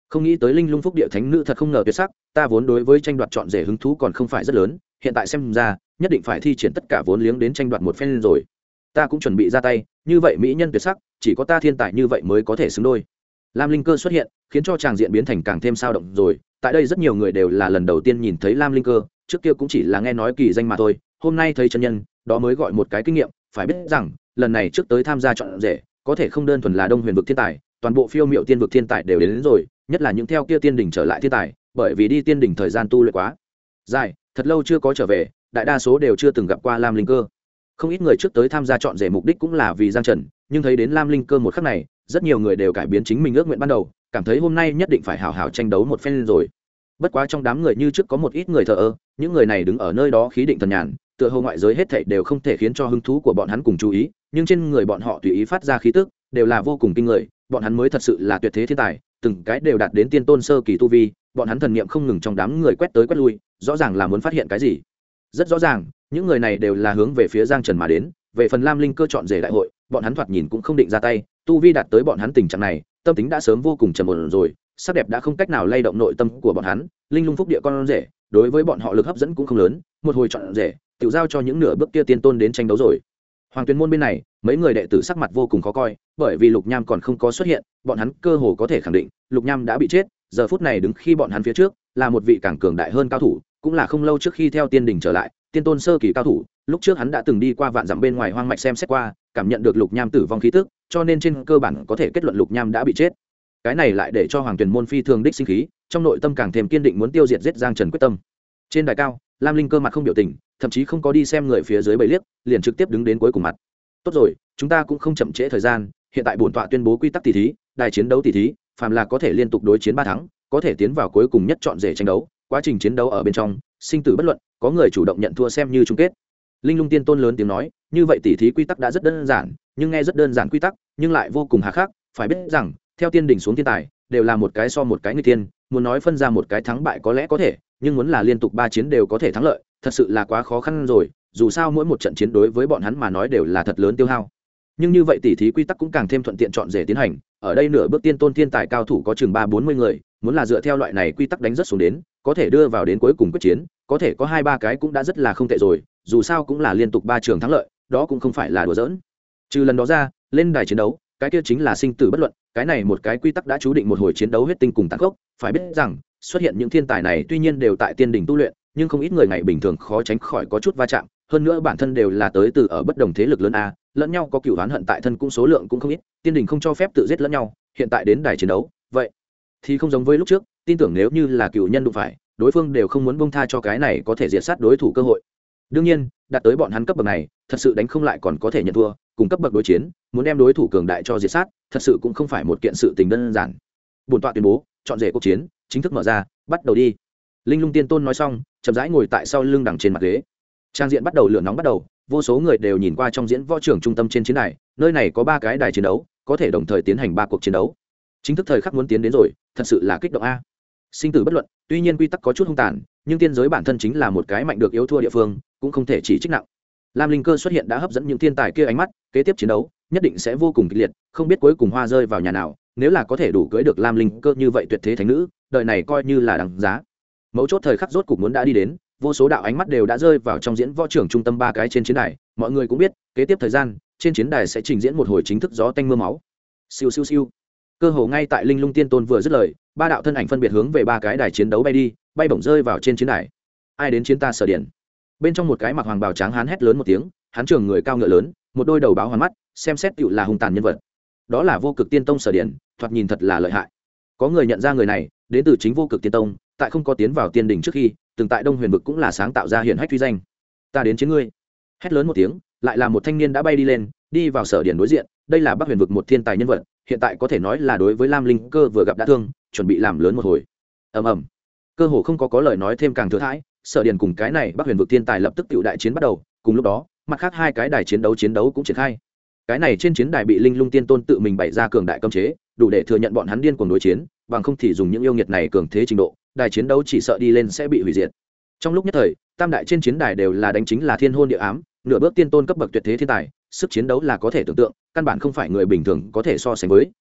Không nghĩ tới linh lung phúc địa thánh nữ thật không ngờ tuyệt sắc, ta vốn đối với tranh đoạt chọn rể hứng thú còn không phải rất lớn, hiện tại xem ra nhất định phải thi triển tất cả vốn liếng đến tranh đoạt một phen rồi. Ta cũng chuẩn bị ra tay, như vậy mỹ nhân tuyệt sắc chỉ có ta thiên tài như vậy mới có thể xứng đôi. Lam linh cơ xuất hiện khiến cho tràng diện biến thành càng thêm sao động rồi. Tại đây rất nhiều người đều là lần đầu tiên nhìn thấy Lam linh cơ, trước kia cũng chỉ là nghe nói kỳ danh mà thôi, hôm nay thấy chân nhân đó mới gọi một cái kinh nghiệm. Phải biết rằng lần này trước tới tham gia chọn rể có thể không đơn thuần là đông huyền vực thiên tài, toàn bộ phiêu miệu tiên vực thiên tài đều đến rồi, nhất là những theo kia tiên đỉnh trở lại thiên tài, bởi vì đi tiên đỉnh thời gian tu luyện quá dài, thật lâu chưa có trở về, đại đa số đều chưa từng gặp qua Lam linh cơ. Không ít người trước tới tham gia chọn rể mục đích cũng là vì Giang Trần, nhưng thấy đến Lam linh cơ một khắc này, rất nhiều người đều cải biến chính mình ước nguyện ban đầu, cảm thấy hôm nay nhất định phải hào hào tranh đấu một phen rồi. Bất quá trong đám người như trước có một ít người thờ ơ, những người này đứng ở nơi đó khí định thần nhàn, tựa hồ ngoại giới hết thảy đều không thể khiến cho hứng thú của bọn hắn cùng chú ý, nhưng trên người bọn họ tùy ý phát ra khí tức đều là vô cùng kinh người, bọn hắn mới thật sự là tuyệt thế thiên tài, từng cái đều đạt đến tiên tôn sơ kỳ tu vi, bọn hắn thần niệm không ngừng trong đám người quét tới quét lui, rõ ràng là muốn phát hiện cái gì. Rất rõ ràng, những người này đều là hướng về phía Giang Trần mà đến, về phần Lam linh cơ chọn rể đại hội, bọn hắn thoạt nhìn cũng không định ra tay, tu vi đạt tới bọn hắn tình trạng này, tâm tính đã sớm vô cùng trầm ổn rồi, sắc đẹp đã không cách nào lay động nội tâm của bọn hắn, linh lung phúc địa con rể, đối với bọn họ lực hấp dẫn cũng không lớn, một hồi chọn rể, tự giao cho những nửa bước kia tiên tôn đến tranh đấu rồi. Hoàng Tuyền môn bên này, mấy người đệ tử sắc mặt vô cùng khó coi, bởi vì Lục Nham còn không có xuất hiện, bọn hắn cơ hồ có thể khẳng định, Lục Nham đã bị chết, giờ phút này đứng khi bọn hắn phía trước, là một vị càng cường đại hơn cao thủ, cũng là không lâu trước khi theo tiên đỉnh trở lại, tiên tôn sơ kỳ cao thủ, lúc trước hắn đã từng đi qua vạn dặm bên ngoài hoang mạch xem xét qua, cảm nhận được Lục Nham tử vong khí tức, cho nên trên cơ bản có thể kết luận Lục Nham đã bị chết. Cái này lại để cho Hoàng Tuyền môn phi thường đích sinh khí, trong nội tâm càng thêm kiên định muốn tiêu diệt giết Giang Trần quyết tâm. Trên đài cao, Lam linh cơ mặt không biểu tình, thậm chí không có đi xem người phía dưới bầy liếc, liền trực tiếp đứng đến cuối cùng mặt. Tốt rồi, chúng ta cũng không chậm trễ thời gian, hiện tại bổn tọa tuyên bố quy tắc tỷ thí, đài chiến đấu tỷ thí, phàm là có thể liên tục đối chiến 3 thắng, có thể tiến vào cuối cùng nhất chọn rể tranh đấu, quá trình chiến đấu ở bên trong, sinh tử bất luận, có người chủ động nhận thua xem như chung kết. Linh lung tiên tôn lớn tiếng nói, như vậy tỷ thí quy tắc đã rất đơn giản, nhưng nghe rất đơn giản quy tắc, nhưng lại vô cùng hà khắc, phải biết rằng, theo tiên đỉnh xuống thiên tài, đều là một cái so một cái nghịch thiên, muốn nói phân ra một cái thắng bại có lẽ có thể, nhưng muốn là liên tục 3 chiến đều có thể thắng lợi, thật sự là quá khó khăn rồi, dù sao mỗi một trận chiến đối với bọn hắn mà nói đều là thật lớn tiêu hao. Nhưng như vậy tỷ thí quy tắc cũng càng thêm thuận tiện chọn rể tiến hành, ở đây nửa bước tiên tôn thiên tài cao thủ có chừng 3-40 người, muốn là dựa theo loại này quy tắc đánh rất xuống đến, có thể đưa vào đến cuối cùng quyết chiến, có thể có 2-3 cái cũng đã rất là không tệ rồi, dù sao cũng là liên tục 3 trường thắng lợi, đó cũng không phải là đùa giỡn. Trừ lần đó ra, lên đài chiến đấu, cái kia chính là sinh tử bất luận, cái này một cái quy tắc đã chú định một hồi chiến đấu huyết tinh cùng tàn khốc, phải biết rằng, xuất hiện những thiên tài này tuy nhiên đều tại tiên đỉnh tu luyện, nhưng không ít người ngày bình thường khó tránh khỏi có chút va chạm, hơn nữa bản thân đều là tới từ ở bất đồng thế lực lớn a, lẫn nhau có cửu oán hận tại thân cũng số lượng cũng không ít, tiên đỉnh không cho phép tự giết lẫn nhau, hiện tại đến đài chiến đấu, vậy thì không giống với lúc trước, tin tưởng nếu như là cửu nhân đụng phải, đối phương đều không muốn buông tha cho cái này có thể diệt sát đối thủ cơ hội. Đương nhiên, đạt tới bọn hắn cấp bậc này, thật sự đánh không lại còn có thể nhận thua, cùng cấp bậc đối chiến, muốn đem đối thủ cường đại cho diệt sát, thật sự cũng không phải một kiện sự tình đơn giản. Bổn tọa tuyên bố, chọn rể cuộc chiến chính thức mở ra, bắt đầu đi. Linh lung tiên tôn nói xong, chậm rãi ngồi tại sau lưng đằng trên mặt ghế. Trang diện bắt đầu lửa nóng bắt đầu, vô số người đều nhìn qua trong diễn võ trường trung tâm trên chiến đài, nơi này có 3 cái đài chiến đấu, có thể đồng thời tiến hành 3 cuộc chiến đấu. Chính thức thời khắc muốn tiến đến rồi, thật sự là kích động a. Sinh tử bất luận, tuy nhiên quy tắc có chút hung tàn, nhưng tiên giới bản thân chính là một cái mạnh được yếu thua địa phương, cũng không thể chỉ trích nặng. Lam linh cơ xuất hiện đã hấp dẫn những thiên tài kia ánh mắt, kế tiếp chiến đấu nhất định sẽ vô cùng kịch liệt, không biết cuối cùng hoa rơi vào nhà nào, nếu là có thể đủ cưới được Lam linh cơ như vậy tuyệt thế thánh nữ, đời này coi như là đáng giá. Mấu chốt thời khắc rốt cục muốn đã đi đến, vô số đạo ánh mắt đều đã rơi vào trong diễn võ trường trung tâm 3 cái trên chiến đài, mọi người cũng biết, kế tiếp thời gian, trên chiến đài sẽ trình diễn một hồi chính thức gió tanh mưa máu. Siêu siêu siêu. Cơ hồ ngay tại Linh lung tiên tôn vừa dứt lời, 3 đạo thân ảnh phân biệt hướng về 3 cái đài chiến đấu bay đi, bay bổng rơi vào trên chiến đài. Ai đến chiến ta Sở Điển? Bên trong một cái mặc hoàng bào trắng hán hét lớn một tiếng, hắn trường người cao ngựa lớn, một đôi đầu báo hoàn mắt, xem xét tựu là hung tàn nhân vật. Đó là Vô Cực Tiên Tông Sở Điển, thoạt nhìn thật là lợi hại. Có người nhận ra người này, đến từ chính Vô Cực Tiên Tông, tại không có tiến vào tiên đỉnh trước khi, từng tại Đông Huyền vực cũng là sáng tạo ra hiển hách uy danh. Ta đến chiến ngươi. Hét lớn một tiếng, lại là một thanh niên đã bay đi lên, đi vào Sở Điển đối diện, đây là Bắc Huyền vực một thiên tài nhân vật, hiện tại có thể nói là đối với Lam linh cơ vừa gặp đã thương, chuẩn bị làm lớn một hồi. Ầm ầm. Cơ hồ không có lời nói thêm càng thừa thãi, Sở Điển cùng cái này Bắc Huyền vực thiên tài lập tức tiểu đại chiến bắt đầu, cùng lúc đó, mặt khác 2 cái đài chiến đấu cũng triển khai. Cái này trên chiến đài bị Linh lung tiên tôn tự mình bày ra cường đại cấm chế, đủ để thừa nhận bọn hắn điên cuồng đối chiến, bằng không thì dùng những yêu nghiệt này cường thế trình độ, đài chiến đấu chỉ sợ đi lên sẽ bị hủy diệt. Trong lúc nhất thời, tam đại trên chiến đài đều là đánh chính là thiên hôn địa ám, nửa bước tiên tôn cấp bậc tuyệt thế thiên tài, sức chiến đấu là có thể tưởng tượng, căn bản không phải người bình thường có thể so sánh với,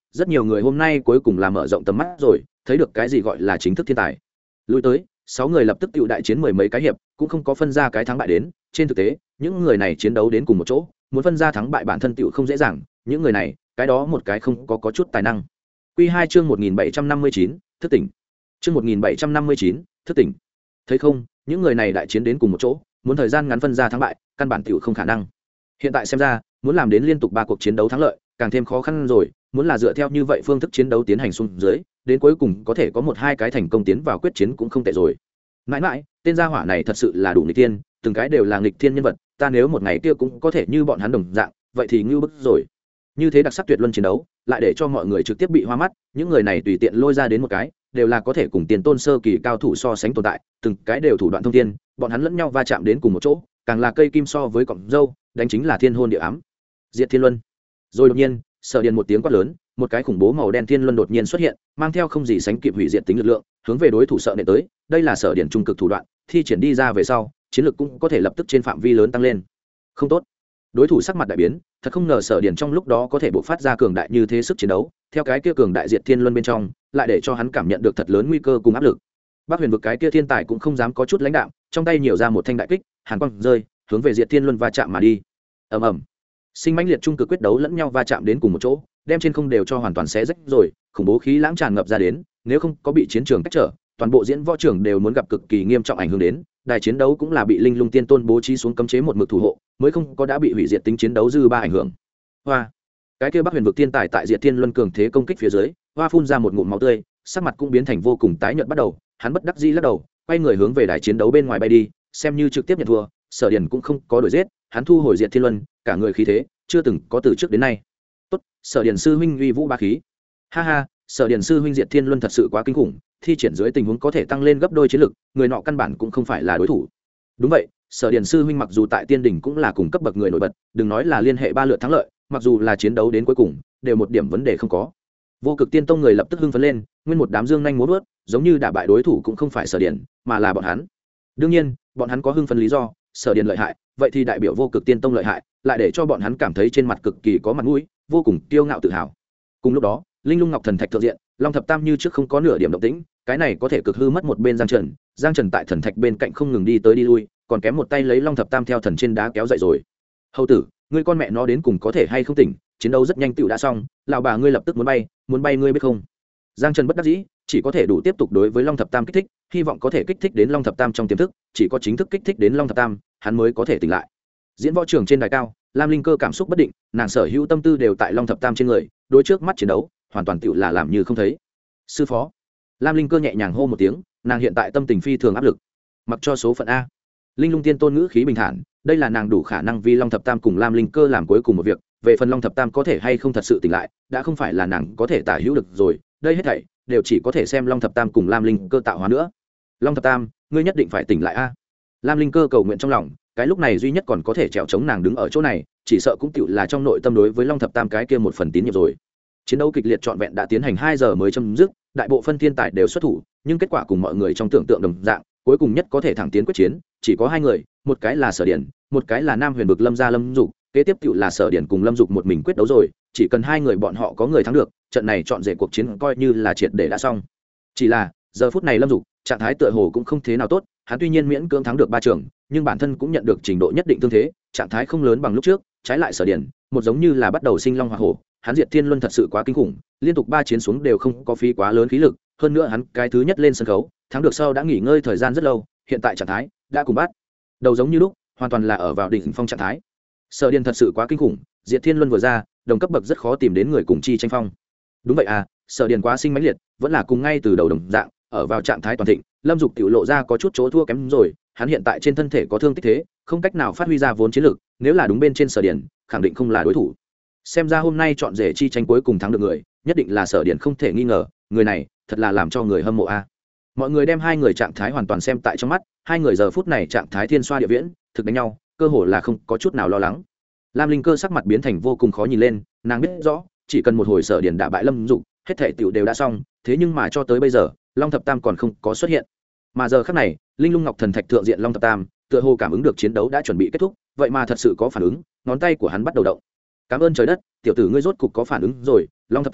rất nhiều người hôm nay cuối cùng là mở rộng tầm mắt rồi, thấy được cái gì gọi là chính thức thiên tài. Lui tới 6 người lập tức tự đại chiến mười mấy cái hiệp, cũng không có phân ra cái thắng bại đến. Trên thực tế những người này chiến đấu đến cùng một chỗ, muốn phân ra thắng bại bản thân tựu không dễ dàng. Những người này cái đó một cái không có chút tài năng. Quy 2 chương 1759, thức tỉnh. Chương 1759, thức tỉnh. Thấy không, những người này đại chiến đến cùng một chỗ, muốn thời gian ngắn phân ra thắng bại, căn bản tựu không khả năng. Hiện tại xem ra, muốn làm đến liên tục 3 cuộc chiến đấu thắng lợi, càng thêm khó khăn rồi. Muốn là dựa theo như vậy phương thức chiến đấu tiến hành xuống dưới, đến cuối cùng có thể có 1-2 cái thành công tiến vào quyết chiến cũng không tệ rồi. Mãi mãi, tên gia hỏa này thật sự là đủ nghịch thiên, từng cái đều là nghịch thiên nhân vật, ta nếu một ngày kia cũng có thể như bọn hắn đồng dạng, vậy thì ngưu bức rồi. Như thế đặc sắc tuyệt luân chiến đấu, lại để cho mọi người trực tiếp bị hoa mắt, những người này tùy tiện lôi ra đến một cái, đều là có thể cùng tiền tôn sơ kỳ cao thủ so sánh tồn tại, từng cái đều thủ đoạn thông thiên, bọn hắn lẫn nhau va chạm đến cùng một chỗ, càng là cây kim so với cọng râu, đánh chính là thiên hôn địa ám. Diệt Thiên Luân. Rồi đột nhiên, Sở Điền một tiếng quát lớn, một cái khủng bố màu đen thiên luân đột nhiên xuất hiện, mang theo không gì sánh kịp hủy diệt tính lực lượng, hướng về đối thủ sợ nện tới. Đây là Sở Điền trung cực thủ đoạn, thi triển đi ra về sau, chiến lực cũng có thể lập tức trên phạm vi lớn tăng lên. Không tốt. Đối thủ sắc mặt đại biến, thật không ngờ Sở Điền trong lúc đó có thể bộc phát ra cường đại như thế sức chiến đấu, theo cái kia cường đại diệt thiên luân bên trong, lại để cho hắn cảm nhận được thật lớn nguy cơ cùng áp lực. Bắc Huyền vực cái kia thiên tài cũng không dám có chút lãnh đạm, trong tay nhiều ra một thanh đại kích, hàn quang rơi, hướng về diệt thiên luân va chạm mà đi. Ầm ầm. Sinh mãnh liệt trung cực quyết đấu lẫn nhau va chạm đến cùng một chỗ, đem trên không đều cho hoàn toàn xé rách rồi, khủng bố khí lãng tràn ngập ra đến, nếu không có bị chiến trường cách trở, toàn bộ diễn võ trường đều muốn gặp cực kỳ nghiêm trọng ảnh hưởng đến. Đài chiến đấu cũng là bị Linh Lung Tiên Tôn bố trí xuống cấm chế một mực thủ hộ, mới không có đã bị hủy diệt tính chiến đấu dư ba ảnh hưởng. Hoa, cái kia Bắc Huyền vực thiên tài tại Diệt Thiên Luân cường thế công kích phía dưới, hoa phun ra một ngụm máu tươi, sắc mặt cũng biến thành vô cùng tái nhợt bắt đầu, hắn bất đắc dĩ lắc đầu, quay người hướng về đài chiến đấu bên ngoài bay đi, xem như trực tiếp nhận thua. Sở Điền cũng không có đuổi giết, hắn thu hồi Diệt Thiên Luân, cả người khí thế chưa từng có từ trước đến nay. Tốt, Sở Điền sư huynh uy vũ bá khí. Ha ha, Sở Điền sư huynh Diệt Thiên Luân thật sự quá kinh khủng, thi triển dưới tình huống có thể tăng lên gấp đôi chiến lực, người nọ căn bản cũng không phải là đối thủ. Đúng vậy, Sở Điền sư huynh mặc dù tại Tiên đỉnh cũng là cùng cấp bậc người nổi bật, đừng nói là liên hệ 3 lượt thắng lợi, mặc dù là chiến đấu đến cuối cùng, đều một điểm vấn đề không có. Vô Cực Tiên Tông người lập tức hưng phấn lên, nguyên một đám dương nhanh múa vớt, giống như đả bại đối thủ cũng không phải Sở Điền, mà là bọn hắn. Đương nhiên, bọn hắn có hưng phấn lý do, Sở Điền lợi hại, vậy thì đại biểu Vô Cực Tiên Tông lợi hại, lại để cho bọn hắn cảm thấy trên mặt cực kỳ có mặt mũi, vô cùng kiêu ngạo tự hào. Cùng lúc đó, Linh Lung Ngọc Thần Thạch thượng diện, Long Thập Tam như trước không có nửa điểm động tĩnh, cái này có thể cực hư mất một bên Giang Trần tại thần thạch bên cạnh không ngừng đi tới đi lui, còn kém một tay lấy Long Thập Tam theo thần trên đá kéo dậy rồi. Hầu tử, ngươi con mẹ nó đến cùng có thể hay không tỉnh, chiến đấu rất nhanh tựu đã xong, lão bà ngươi lập tức muốn bay ngươi biết không? Giang Trần bất đắc dĩ, chỉ có thể đủ tiếp tục đối với Long Thập Tam kích thích, hy vọng có thể kích thích đến Long Thập Tam trong tiềm thức, chỉ có chính thức kích thích đến Long Thập Tam, hắn mới có thể tỉnh lại. Diễn võ trường trên đài cao, Lam Linh Cơ cảm xúc bất định, nàng sở hữu tâm tư đều tại Long Thập Tam trên người, đối trước mắt chiến đấu, hoàn toàn tựu là làm như không thấy. Sư phó. Lam Linh Cơ nhẹ nhàng hô một tiếng, nàng hiện tại tâm tình phi thường áp lực. Mặc cho số phận a. Linh Lung Tiên Tôn ngữ khí bình thản, đây là nàng đủ khả năng vì Long Thập Tam cùng Lam Linh Cơ làm cuối cùng một việc, về phần Long Thập Tam có thể hay không thật sự tỉnh lại, đã không phải là nàng có thể tả hữu được rồi, đây hết thảy đều chỉ có thể xem Long Thập Tam cùng Lam Linh Cơ tạo hóa nữa. Long Thập Tam, ngươi nhất định phải tỉnh lại a. Lam Linh Cơ cầu nguyện trong lòng, cái lúc này duy nhất còn có thể trèo chống nàng đứng ở chỗ này, chỉ sợ cũng tựu là trong nội tâm đối với Long Thập Tam cái kia một phần tín nhiệm rồi. Chiến đấu kịch liệt trọn vẹn đã tiến hành 2 giờ mới chấm dứt, đại bộ phân thiên tài đều xuất thủ, nhưng kết quả cùng mọi người trong tưởng tượng đồng dạng, cuối cùng nhất có thể thẳng tiến quyết chiến, chỉ có 2 người, một cái là Sở Điển, một cái là Nam Huyền vực Lâm gia Lâm Dục, kế tiếp tựu là Sở Điển cùng Lâm Dục một mình quyết đấu rồi, chỉ cần 2 người bọn họ có người thắng được, trận này chọn rể cuộc chiến coi như là triệt để đã xong. Chỉ là, giờ phút này Lâm Dục, trạng thái tựa hồ cũng không thế nào tốt, hắn tuy nhiên miễn cưỡng thắng được 3 trường, nhưng bản thân cũng nhận được trình độ nhất định thương thế, trạng thái không lớn bằng lúc trước, trái lại Sở Điển, một giống như là bắt đầu sinh long hỏa hổ, hắn Diệt Thiên Luân thật sự quá kinh khủng, liên tục 3 chiến xuống đều không có phí quá lớn khí lực, hơn nữa hắn cái thứ nhất lên sân khấu, thắng được sau đã nghỉ ngơi thời gian rất lâu, hiện tại trạng thái đã cùng bắt đầu giống như lúc, hoàn toàn là ở vào đỉnh phong trạng thái. Sở Điền thật sự quá kinh khủng, Diệt Thiên Luân vừa ra, đồng cấp bậc rất khó tìm đến người cùng chi tranh phong. Đúng vậy à, Sở Điền quá sinh mãnh liệt, vẫn là cùng ngay từ đầu đồng dạng, ở vào trạng thái toàn thịnh, Lâm Dục tiểu lộ ra có chút chỗ thua kém rồi, hắn hiện tại trên thân thể có thương tích thế, không cách nào phát huy ra vốn chiến lực, nếu là đúng bên trên Sở Điền, khẳng định không là đối thủ. Xem ra hôm nay chọn rể chi tranh cuối cùng thắng được người, nhất định là Sở Điền không thể nghi ngờ, người này thật là làm cho người hâm mộ a. Mọi người đem 2 người trạng thái hoàn toàn xem tại trong mắt, 2 người giờ phút này trạng thái thiên xoa địa viễn, thực đánh nhau, cơ hồ là không có chút nào lo lắng. Lam Linh Cơ sắc mặt biến thành vô cùng khó nhìn lên, nàng biết rõ, chỉ cần một hồi Sở Điền đả bại Lâm Dục, hết thảy tiểu đều đã xong, thế nhưng mà cho tới bây giờ, Long Thập Tam còn không có xuất hiện. Mà giờ khắc này, Linh Lung Ngọc Thần Thạch thượng diện Long Thập Tam, tựa hồ cảm ứng được chiến đấu đã chuẩn bị kết thúc, vậy mà thật sự có phản ứng, ngón tay của hắn bắt đầu động. Cảm ơn trời đất, tiểu tử ngươi rốt cục có phản ứng rồi, Long Thập Tam,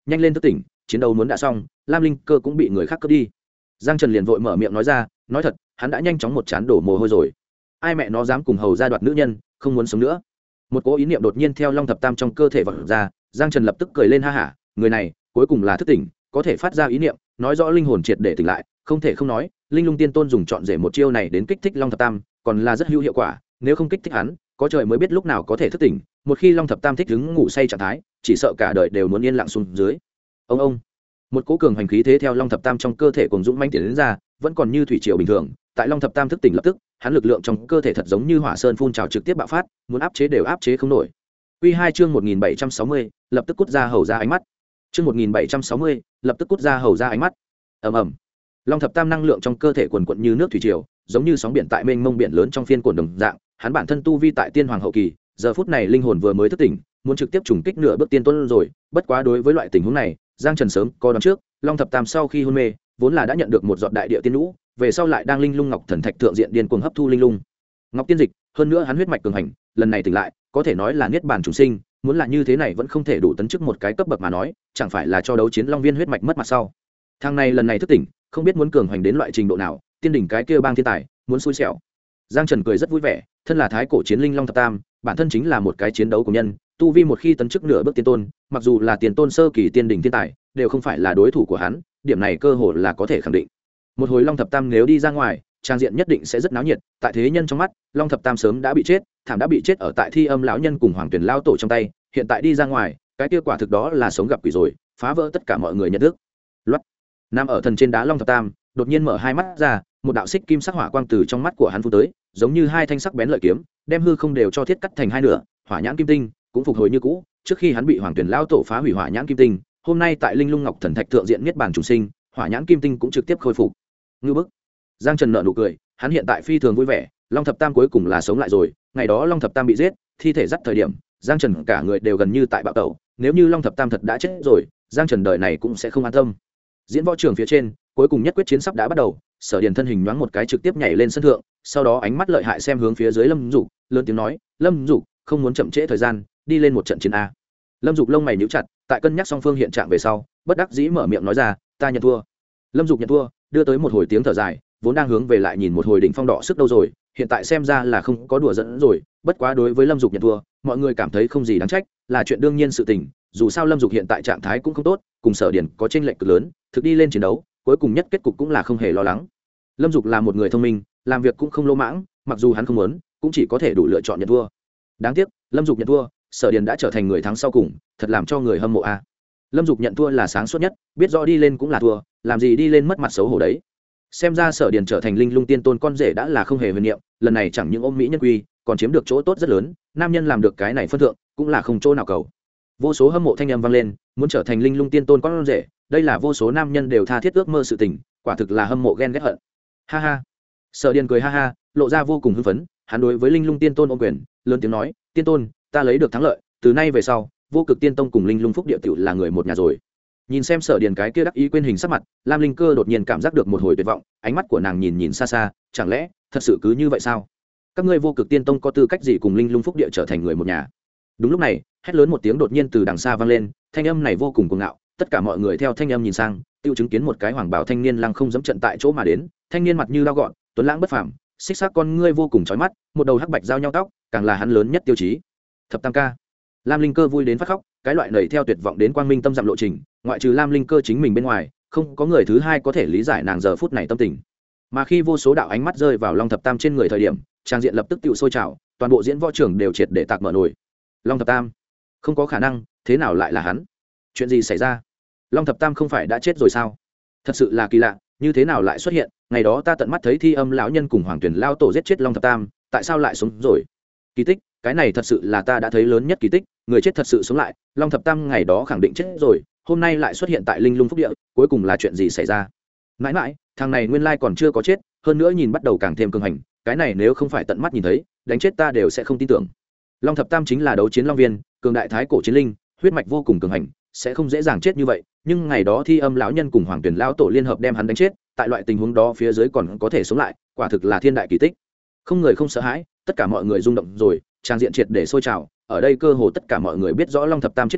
nhanh lên thức tỉnh, chiến đấu muốn đã xong, lam linh cơ cũng bị người khác cướp đi. Giang Trần liền vội mở miệng nói ra, nói thật hắn đã nhanh chóng một chán đổ mồ hôi rồi. Ai mẹ nó dám cùng hầu ra đoạt nữ nhân, không muốn sống nữa. Một cỗ ý niệm đột nhiên theo long thập tam trong cơ thể vọt ra, Giang Trần lập tức cười lên ha hả, người này cuối cùng là thức tỉnh, có thể phát ra ý niệm, nói rõ linh hồn triệt để tỉnh lại. Không thể không nói, linh lung tiên tôn dùng trọn rể một chiêu này đến kích thích long thập tam còn là rất hữu hiệu quả. Nếu không kích thích hắn, có trời mới biết lúc nào có thể thức tỉnh. Một khi long thập tam thích đứng ngủ say trạng thái, chỉ sợ cả đời đều muốn yên lặng xuống dưới. Ông một cỗ cường hành khí thế theo long thập tam trong cơ thể cùng dũng manh tiến đến ra, vẫn còn như thủy triều bình thường. Tại long thập tam thức tỉnh lập tức, hắn lực lượng trong cơ thể thật giống như hỏa sơn phun trào trực tiếp bạo phát, muốn áp chế đều áp chế không nổi. Quy 2 chương 1760, lập tức cút ra hầu ra ánh mắt. Chương 1760, lập tức cút ra hầu ra ánh mắt. Ầm ầm. Long thập tam năng lượng trong cơ thể quần quật như nước thủy triều, giống như sóng biển tại mênh mông biển lớn trong phiên cuộn đồng dạng, hắn bản thân tu vi tại tiên hoàng hậu kỳ, giờ phút này linh hồn vừa mới thức tỉnh, muốn trực tiếp trùng kích nửa bước tiên tôn rồi, bất quá đối với loại tình huống này, Giang Trần sớm có đoán trước, long thập tam sau khi hôn mê, vốn là đã nhận được một giọt đại địa tiên lũ, về sau lại đang linh lung ngọc thần thạch thượng diện điên cuồng hấp thu linh lung ngọc tiên dịch, hơn nữa hắn huyết mạch cường hành, lần này tỉnh lại, có thể nói là niết bàn chủ sinh, muốn là như thế này vẫn không thể đủ tấn chức một cái cấp bậc mà nói, chẳng phải là cho đấu chiến long viên huyết mạch mất mặt sau. Thằng này lần này thức tỉnh, không biết muốn cường hành đến loại trình độ nào, tiên đỉnh cái kia bang thiên tài, muốn xui xẻo. Giang Trần cười rất vui vẻ, thân là thái cổ chiến linh long thập tam, bản thân chính là một cái chiến đấu của nhân, tu vi một khi tấn chức nửa bước tiên tôn, mặc dù là tiền tôn sơ kỳ tiên đỉnh thiên tài, đều không phải là đối thủ của hắn, điểm này cơ hội là có thể khẳng định. Một hồi long thập tam nếu đi ra ngoài, trang diện nhất định sẽ rất náo nhiệt. Tại thế nhân trong mắt, long thập tam sớm đã bị chết, thảm đã bị chết ở tại thi âm lão nhân cùng hoàng tuyển lao tổ trong tay, hiện tại đi ra ngoài, cái kia quả thực đó là sống gặp quỷ rồi, phá vỡ tất cả mọi người nhận thức. Loát. Nằm ở thần trên đá long thập tam đột nhiên mở hai mắt ra, một đạo xích kim sắc hỏa quang từ trong mắt của hắn phun tới, giống như hai thanh sắc bén lợi kiếm, đem hư không đều cho thiết cắt thành hai nửa. Hỏa nhãn kim tinh cũng phục hồi như cũ, trước khi hắn bị hoàng tuyển lao tổ phá hủy hỏa nhãn kim tinh, hôm nay tại linh lung ngọc thần thạch thượng diện niết bàn chủ sinh, hỏa nhãn kim tinh cũng trực tiếp khôi phục. Ngư bức. Giang Trần nở nụ cười, hắn hiện tại phi thường vui vẻ, long thập tam cuối cùng là sống lại rồi. Ngày đó long thập tam bị giết, thi thể dắt thời điểm, Giang Trần cả người đều gần như tại bạo tẩu, nếu như long thập tam thật đã chết rồi, Giang Trần đời này cũng sẽ không an tâm. Diễn võ trường phía trên, cuối cùng nhất quyết chiến sắp đã bắt đầu, Sở Điền thân hình nhoáng một cái trực tiếp nhảy lên sân thượng, sau đó ánh mắt lợi hại xem hướng phía dưới Lâm Dục, lớn tiếng nói, "Lâm Dục, không muốn chậm trễ thời gian, đi lên một trận chiến a." Lâm Dục lông mày nhíu chặt, tại cân nhắc song phương hiện trạng về sau, bất đắc dĩ mở miệng nói ra, "Ta nhận thua." Lâm Dục nhận thua, đưa tới một hồi tiếng thở dài, vốn đang hướng về lại nhìn một hồi đỉnh phong đỏ sức đâu rồi, hiện tại xem ra là không có đùa giỡn rồi, bất quá đối với Lâm Dục nhận thua, mọi người cảm thấy không gì đáng trách, là chuyện đương nhiên sự tình, dù sao Lâm Dục hiện tại trạng thái cũng không tốt, cùng Sở Điền có chênh lệch cực lớn, thực đi lên chiến đấu, cuối cùng nhất kết cục cũng là không hề lo lắng. Lâm Dục là một người thông minh, làm việc cũng không lỗ mãng, mặc dù hắn không muốn, cũng chỉ có thể đủ lựa chọn nhận thua. Đáng tiếc, Lâm Dục nhận thua, Sở Điền đã trở thành người thắng sau cùng, thật làm cho người hâm mộ a. Lâm Dục nhận thua là sáng suốt nhất, biết rõ đi lên cũng là thua, làm gì đi lên mất mặt xấu hổ đấy. Xem ra Sở Điền trở thành linh lung tiên tôn con rể đã là không hề huyền niệm, lần này chẳng những ôm mỹ nhân quy, còn chiếm được chỗ tốt rất lớn, nam nhân làm được cái này phân thượng, cũng là không chỗ nào cầu. Vô số hâm mộ thanh âm vang lên, muốn trở thành linh lung tiên tôn con rể, đây là vô số nam nhân đều tha thiết ước mơ sự tình, quả thực là hâm mộ ghen ghét hận. Ha ha. Sở Điền cười ha ha, lộ ra vô cùng hưng phấn, hắn đối với linh lung tiên tôn ôm quyền, lớn tiếng nói, "Tiên tôn, ta lấy được thắng lợi, từ nay về sau, vô cực tiên tông cùng linh lung phúc địa tiểu là người một nhà rồi." Nhìn xem Sở Điền cái kia đắc ý quên hình sắc mặt, Lam Linh Cơ đột nhiên cảm giác được một hồi tuyệt vọng, ánh mắt của nàng nhìn nhìn xa xa, chẳng lẽ thật sự cứ như vậy sao? Các ngươi vô cực tiên tông có tư cách gì cùng linh lung phúc địa trở thành người một nhà? Đúng lúc này, hét lớn một tiếng đột nhiên từ đằng xa vang lên, thanh âm này vô cùng cuồng ngạo, tất cả mọi người theo thanh âm nhìn sang, tiêu chứng kiến một cái hoàng bào thanh niên lăng không dẫm trận tại chỗ mà đến, thanh niên mặt như lao gọn, tuấn lãng bất phàm, xích sắc con ngươi vô cùng chói mắt, một đầu hắc bạch giao nhau tóc, càng là hắn lớn nhất tiêu chí. Thập Tam ca. Lam Linh Cơ vui đến phát khóc, cái loại nảy theo tuyệt vọng đến quang minh tâm dặm lộ trình, ngoại trừ Lam Linh Cơ chính mình bên ngoài, không có người thứ hai có thể lý giải nàng giờ phút này tâm tình. Mà khi vô số đạo ánh mắt rơi vào Long Thập Tam trên người thời điểm, trang diện lập tức tựu sôi trào, toàn bộ diễn võ trường đều triệt để tạc mở nổi. Long Thập Tam, không có khả năng, thế nào lại là hắn? Chuyện gì xảy ra? Long Thập Tam không phải đã chết rồi sao? Thật sự là kỳ lạ, như thế nào lại xuất hiện? Ngày đó ta tận mắt thấy Thi Âm lão nhân cùng Hoàng Tuyển lao tổ giết chết Long Thập Tam, tại sao lại sống rồi? Kỳ tích, cái này thật sự là ta đã thấy lớn nhất kỳ tích, người chết thật sự sống lại, Long Thập Tam ngày đó khẳng định chết rồi, hôm nay lại xuất hiện tại Linh Lung Phúc Địa, cuối cùng là chuyện gì xảy ra? Mãi mãi, thằng này nguyên lai còn chưa có chết, hơn nữa nhìn bắt đầu càng thêm cường hành, cái này nếu không phải tận mắt nhìn thấy, đánh chết ta đều sẽ không tin tưởng. Long Thập Tam chính là đấu chiến long viên, cường đại thái cổ chiến linh, huyết mạch vô cùng cường hành, sẽ không dễ dàng chết như vậy, nhưng ngày đó Thi Âm lão nhân cùng Hoàng Tuyển lão tổ liên hợp đem hắn đánh chết, tại loại tình huống đó phía dưới còn có thể sống lại, quả thực là thiên đại kỳ tích. Không người không sợ hãi, tất cả mọi người rung động rồi, trang diện triệt để sôi trào, ở đây cơ hồ tất cả mọi người biết rõ Long Thập Tam chết thảm,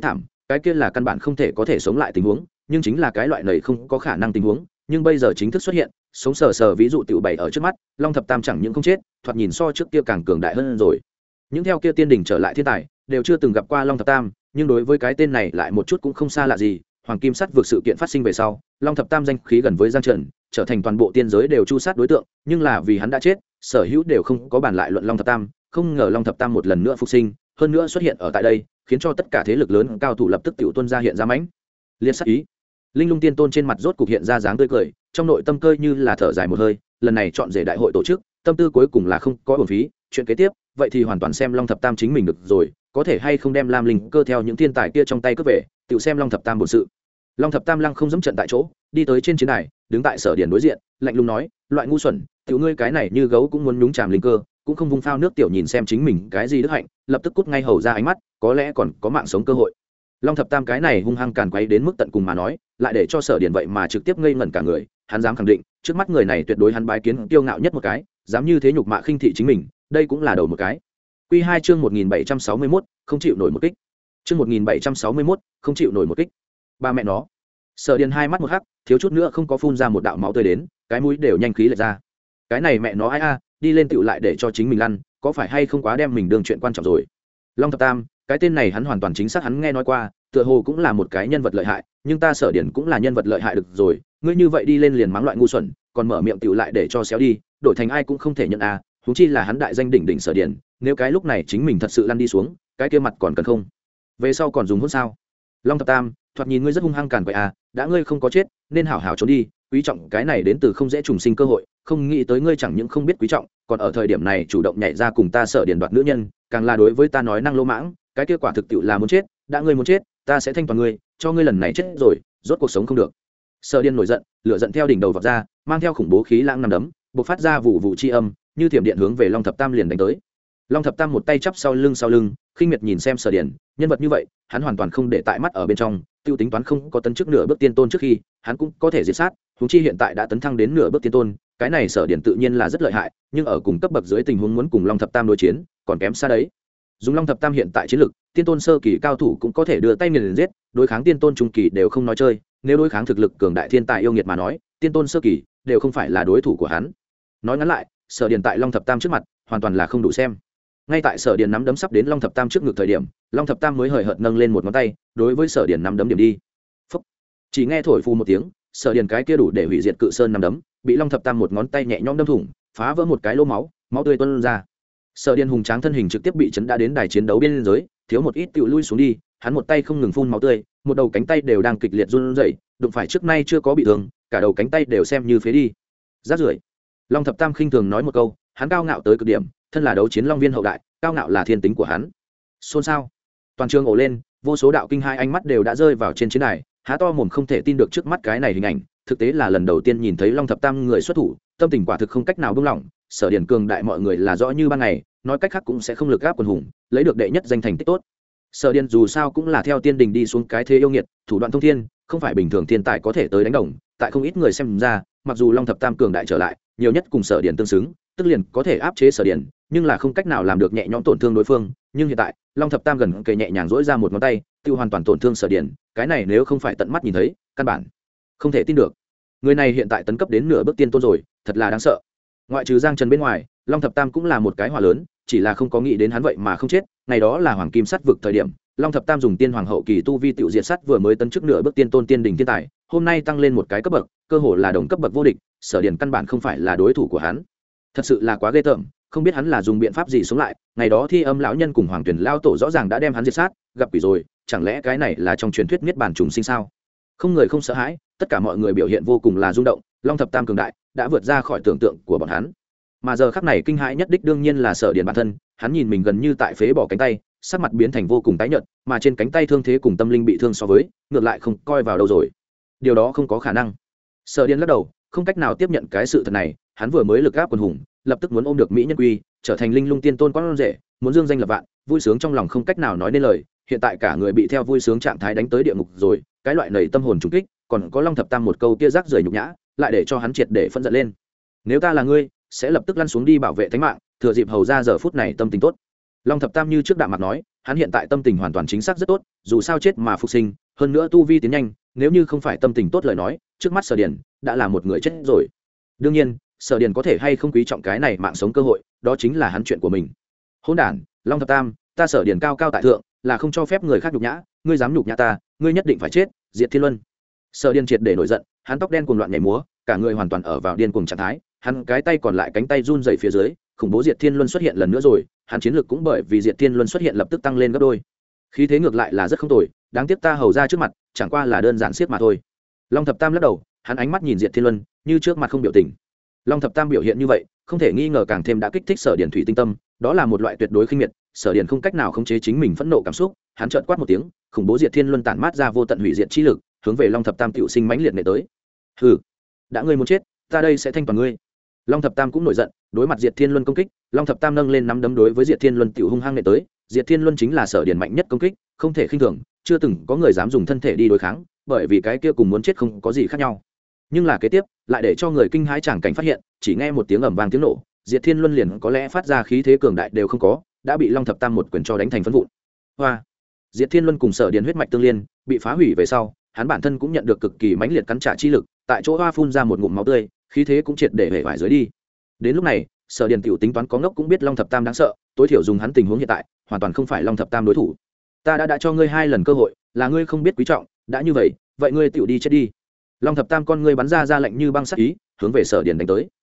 cái kia là căn bản không thể có thể sống lại tình huống, nhưng chính là cái loại này không có khả năng tình huống, nhưng bây giờ chính thức xuất hiện, sống sờ sờ ví dụ tiểu bảy ở trước mắt, Long Thập Tam chẳng những không chết, thoạt nhìn so trước kia càng cường đại hơn rồi. Những theo kia tiên đỉnh trở lại thiên tài, đều chưa từng gặp qua Long Thập Tam, nhưng đối với cái tên này lại một chút cũng không xa lạ gì. Hoàng Kim Sắt vượt sự kiện phát sinh về sau, Long Thập Tam danh khí gần với Giang Trần, trở thành toàn bộ tiên giới đều chu sát đối tượng, nhưng là vì hắn đã chết, sở hữu đều không có bàn lại luận Long Thập Tam, không ngờ Long Thập Tam một lần nữa phục sinh, hơn nữa xuất hiện ở tại đây, khiến cho tất cả thế lực lớn cao thủ lập tức tiểu tuân ra hiện ra mãnh liệt sát ý. Linh Lung Tiên Tôn trên mặt rốt cục hiện ra dáng tươi cười, trong nội tâm cơi như là thở dài một hơi, lần này chọn rể đại hội tổ chức, tâm tư cuối cùng là không có uổng phí, chuyện kế tiếp, vậy thì hoàn toàn xem Long Thập Tam chính mình được rồi, có thể hay không đem Lam Linh cơ theo những thiên tài kia trong tay cướp về, tiểu xem Long Thập Tam bổn sự. Long Thập Tam lăng không dẫm trận tại chỗ, đi tới trên chiến đài, đứng tại Sở Điền đối diện, lạnh lùng nói, loại ngu xuẩn, tiểu ngươi cái này như gấu cũng muốn nhúng chàm linh cơ, cũng không vung phao nước tiểu nhìn xem chính mình cái gì đức hạnh, lập tức cút ngay hầu ra ánh mắt, có lẽ còn có mạng sống cơ hội. Long Thập Tam cái này hung hăng càn quấy đến mức tận cùng mà nói, lại để cho Sở Điền vậy mà trực tiếp ngây ngẩn cả người, hắn dám khẳng định, trước mắt người này tuyệt đối hắn bái kiến kiêu ngạo nhất một cái, dám như thế nhục mạ khinh thị chính mình, đây cũng là đầu một cái. Quy 2 chương 1761, không chịu nổi một kích. Chương 1761, không chịu nổi một kích. Ba mẹ nó. Sở Điền hai mắt một hắc, thiếu chút nữa không có phun ra một đạo máu tươi đến, cái mũi đều nhanh khí lệch ra. Cái này mẹ nó ai a, đi lên tựu lại để cho chính mình lăn, có phải hay không quá đem mình đương chuyện quan trọng rồi. Long Thập Tam, cái tên này hắn hoàn toàn chính xác hắn nghe nói qua, tựa hồ cũng là một cái nhân vật lợi hại, nhưng ta Sở Điền cũng là nhân vật lợi hại được rồi, ngươi như vậy đi lên liền mắng loại ngu xuẩn, còn mở miệng tựu lại để cho xéo đi, đổi thành ai cũng không thể nhận a, huống chi là hắn đại danh đỉnh đỉnh Sở Điền, nếu cái lúc này chính mình thật sự lăn đi xuống, cái kia mặt còn cần không? Về sau còn dùng hôn sao? Long Thập Tam, thoạt nhìn ngươi rất hung hăng càn quậy à, đã ngươi không có chết, nên hảo hảo trốn đi, quý trọng cái này đến từ không dễ trùng sinh cơ hội, không nghĩ tới ngươi chẳng những không biết quý trọng, còn ở thời điểm này chủ động nhảy ra cùng ta Sở Điền đoạt nữ nhân, càng là đối với ta nói năng lô mãng, cái kết quả thực tiệu là muốn chết, đã ngươi muốn chết, ta sẽ thanh toàn ngươi, cho ngươi lần này chết rồi, rốt cuộc sống không được. Sở Điền nổi giận, lửa giận theo đỉnh đầu vọt ra, mang theo khủng bố khí lãng năm đấm, bộc phát ra vụ vụ chi âm, như thiểm điện hướng về Long Thập Tam liền đánh tới. Long Thập Tam một tay chắp sau lưng, khinh miệt nhìn xem Sở Điền, nhân vật như vậy, hắn hoàn toàn không để tại mắt ở bên trong, tiêu tính toán không có tấn chức nửa bước tiên tôn trước khi, hắn cũng có thể diệt sát, huống chi hiện tại đã tấn thăng đến nửa bước tiên tôn, cái này Sở Điền tự nhiên là rất lợi hại, nhưng ở cùng cấp bậc dưới tình huống muốn cùng Long Thập Tam đối chiến, còn kém xa đấy. Dùng Long Thập Tam hiện tại chiến lực, tiên tôn sơ kỳ cao thủ cũng có thể đưa tay nghiền giết, đối kháng tiên tôn trung kỳ đều không nói chơi, nếu đối kháng thực lực cường đại thiên tài yêu nghiệt mà nói, tiên tôn sơ kỳ đều không phải là đối thủ của hắn. Nói ngắn lại, Sở Điền tại Long Thập Tam trước mặt, hoàn toàn là không đủ xem. Ngay tại Sở Điền nắm đấm sắp đến Long Thập Tam trước ngực thời điểm, Long Thập Tam mới hời hợt nâng lên một ngón tay, đối với Sở Điền nắm đấm điểm đi. Phốc. Chỉ nghe thổi phù một tiếng, Sở Điền cái kia đủ để hủy diệt cự sơn nắm đấm, bị Long Thập Tam một ngón tay nhẹ nhõm đâm thủng, phá vỡ một cái lỗ máu, máu tươi tuôn ra. Sở Điền hùng tráng thân hình trực tiếp bị chấn đã đến đài chiến đấu biên giới, thiếu một ít tựu lui xuống đi, hắn một tay không ngừng phun máu tươi, một đầu cánh tay đều đang kịch liệt run rẩy, đụng phải trước nay chưa có bị thương, cả đầu cánh tay đều xem như phế đi. Rác rưởi. Long Thập Tam khinh thường nói một câu, hắn cao ngạo tới cực điểm, thân là đấu chiến long viên hậu đại, cao ngạo là thiên tính của hắn. Xôn xao, toàn trường ồ lên, vô số đạo kinh hai ánh mắt đều đã rơi vào trên chiến đài, há to mồm không thể tin được trước mắt cái này hình ảnh, thực tế là lần đầu tiên nhìn thấy Long Thập Tam người xuất thủ, tâm tình quả thực không cách nào buông lỏng. Sở Điền cường đại mọi người là rõ như ban ngày, nói cách khác cũng sẽ không lực gáp quần hùng, lấy được đệ nhất danh thành tích tốt. Sở Điền dù sao cũng là theo tiên đình đi xuống cái thế yêu nghiệt, thủ đoạn thông thiên, không phải bình thường thiên tài có thể tới đánh đồng, tại không ít người xem ra, mặc dù Long Thập Tam cường đại trở lại, nhiều nhất cùng Sở Điền tương xứng, tức liền có thể áp chế Sở Điền, nhưng là không cách nào làm được nhẹ nhõm tổn thương đối phương, nhưng hiện tại, Long Thập Tam gần kề nhẹ nhàng duỗi ra một ngón tay, tiêu hoàn toàn tổn thương Sở Điền, cái này nếu không phải tận mắt nhìn thấy, căn bản không thể tin được. Người này hiện tại tấn cấp đến nửa bước tiên tôn rồi, thật là đáng sợ. Ngoại trừ Giang Trần bên ngoài, Long Thập Tam cũng là một cái hỏa lớn, chỉ là không có nghĩ đến hắn vậy mà không chết, ngày đó là Hoàng Kim Sắt vực thời điểm, Long Thập Tam dùng tiên hoàng hậu kỳ tu vi tiểu diệt sắt vừa mới tấn chức nửa bước tiên tôn tiên đỉnh thiên tài, hôm nay tăng lên một cái cấp bậc, cơ hồ là đồng cấp bậc vô địch, Sở Điền căn bản không phải là đối thủ của hắn. Thật sự là quá ghê tởm, không biết hắn là dùng biện pháp gì sống lại, ngày đó Thi Âm lão nhân cùng Hoàng Tuyển lão tổ rõ ràng đã đem hắn diệt sát, gặp quỷ rồi, chẳng lẽ cái này là trong truyền thuyết niết bàn trùng sinh sao? Không người không sợ hãi, tất cả mọi người biểu hiện vô cùng là rung động, Long Thập Tam cường đại, đã vượt ra khỏi tưởng tượng của bọn hắn. Mà giờ khắc này kinh hãi nhất đích đương nhiên là Sở Điền bản thân, hắn nhìn mình gần như tại phế bỏ cánh tay, sắc mặt biến thành vô cùng tái nhợt, mà trên cánh tay thương thế cùng tâm linh bị thương so với, ngược lại không coi vào đâu rồi. Điều đó không có khả năng. Sở Điền lắc đầu, không cách nào tiếp nhận cái sự thật này, hắn vừa mới lực gáp quần hùng, lập tức muốn ôm được mỹ nhân quy, trở thành linh lung tiên tôn con rể, muốn dương danh lập vạn, vui sướng trong lòng không cách nào nói nên lời, hiện tại cả người bị theo vui sướng trạng thái đánh tới địa ngục rồi, cái loại nảy tâm hồn trùng kích, còn có Long Thập Tam một câu kia rác rưởi nhục nhã, lại để cho hắn triệt để phẫn giận lên. Nếu ta là ngươi, sẽ lập tức lăn xuống đi bảo vệ tính mạng, thừa dịp hầu ra giờ phút này tâm tình tốt. Long Thập Tam như trước đạm mặt nói, hắn hiện tại tâm tình hoàn toàn chính xác rất tốt, dù sao chết mà phục sinh, hơn nữa tu vi tiến nhanh, nếu như không phải tâm tình tốt lời nói, trước mắt Sở Điền đã là một người chết rồi. Đương nhiên, Sở Điền có thể hay không quý trọng cái này mạng sống cơ hội, đó chính là hắn chuyện của mình. Hỗn đản, Long Thập Tam, ta Sở Điền cao cao tại thượng, là không cho phép người khác nhục nhã, ngươi dám nhục nhã ta, ngươi nhất định phải chết, Diệt Thiên Luân. Sở Điền triệt để nổi giận, hắn tóc đen cuồng loạn nhảy múa, cả người hoàn toàn ở vào điên cuồng trạng thái, hắn cái tay còn lại cánh tay run rẩy phía dưới, khủng bố Diệt Thiên Luân xuất hiện lần nữa rồi, hắn chiến lược cũng bởi vì Diệt Thiên Luân xuất hiện lập tức tăng lên gấp đôi. Khí thế ngược lại là rất không tồi, đáng tiếc ta hầu ra trước mặt, chẳng qua là đơn giản xiết mà thôi. Long Thập Tam lắc đầu, hắn ánh mắt nhìn Diệt Thiên Luân, như trước mặt không biểu tình. Long Thập Tam biểu hiện như vậy, không thể nghi ngờ càng thêm đã kích thích Sở Điền thủy tinh tâm, đó là một loại tuyệt đối khinh miệt, Sở Điền không cách nào khống chế chính mình phẫn nộ cảm xúc, hắn chợt quát một tiếng, khủng bố Diệt Thiên Luân tản mát ra vô tận hủy diệt chi lực, hướng về Long Thập Tam tiểu sinh mãnh liệt nệ tới. Hừ, đã ngươi muốn chết, ta đây sẽ thanh toàn ngươi. Long Thập Tam cũng nổi giận, đối mặt Diệt Thiên Luân công kích, Long Thập Tam nâng lên nắm đấm đối với Diệt Thiên Luân tiểu hung hăng nệ tới, Diệt Thiên Luân chính là Sở Điền mạnh nhất công kích, không thể khinh thường, chưa từng có người dám dùng thân thể đi đối kháng, bởi vì cái kia cùng muốn chết không có gì khác nhau. Nhưng là kế tiếp, lại để cho người kinh hãi chẳng cảnh phát hiện, chỉ nghe một tiếng ầm vang tiếng nổ, Diệt Thiên Luân liền có lẽ phát ra khí thế cường đại đều không có, đã bị Long Thập Tam một quyền cho đánh thành phấn vụn. Hoa! Diệt Thiên Luân cùng Sở Điền huyết mạch tương liên, bị phá hủy về sau, hắn bản thân cũng nhận được cực kỳ mãnh liệt cắn trả chi lực, tại chỗ hoa phun ra một ngụm máu tươi, khí thế cũng triệt để hể vải dưới đi. Đến lúc này, Sở Điền tiểu tính toán có ngốc cũng biết Long Thập Tam đáng sợ, tối thiểu dùng hắn tình huống hiện tại, hoàn toàn không phải Long Thập Tam đối thủ. Ta đã cho ngươi 2 lần cơ hội, là ngươi không biết quý trọng, đã như vậy, vậy ngươi tiểu đi chết đi. Long Thập Tam con ngươi bắn ra lạnh như băng sắc ý, hướng về Sở Điền đánh tới.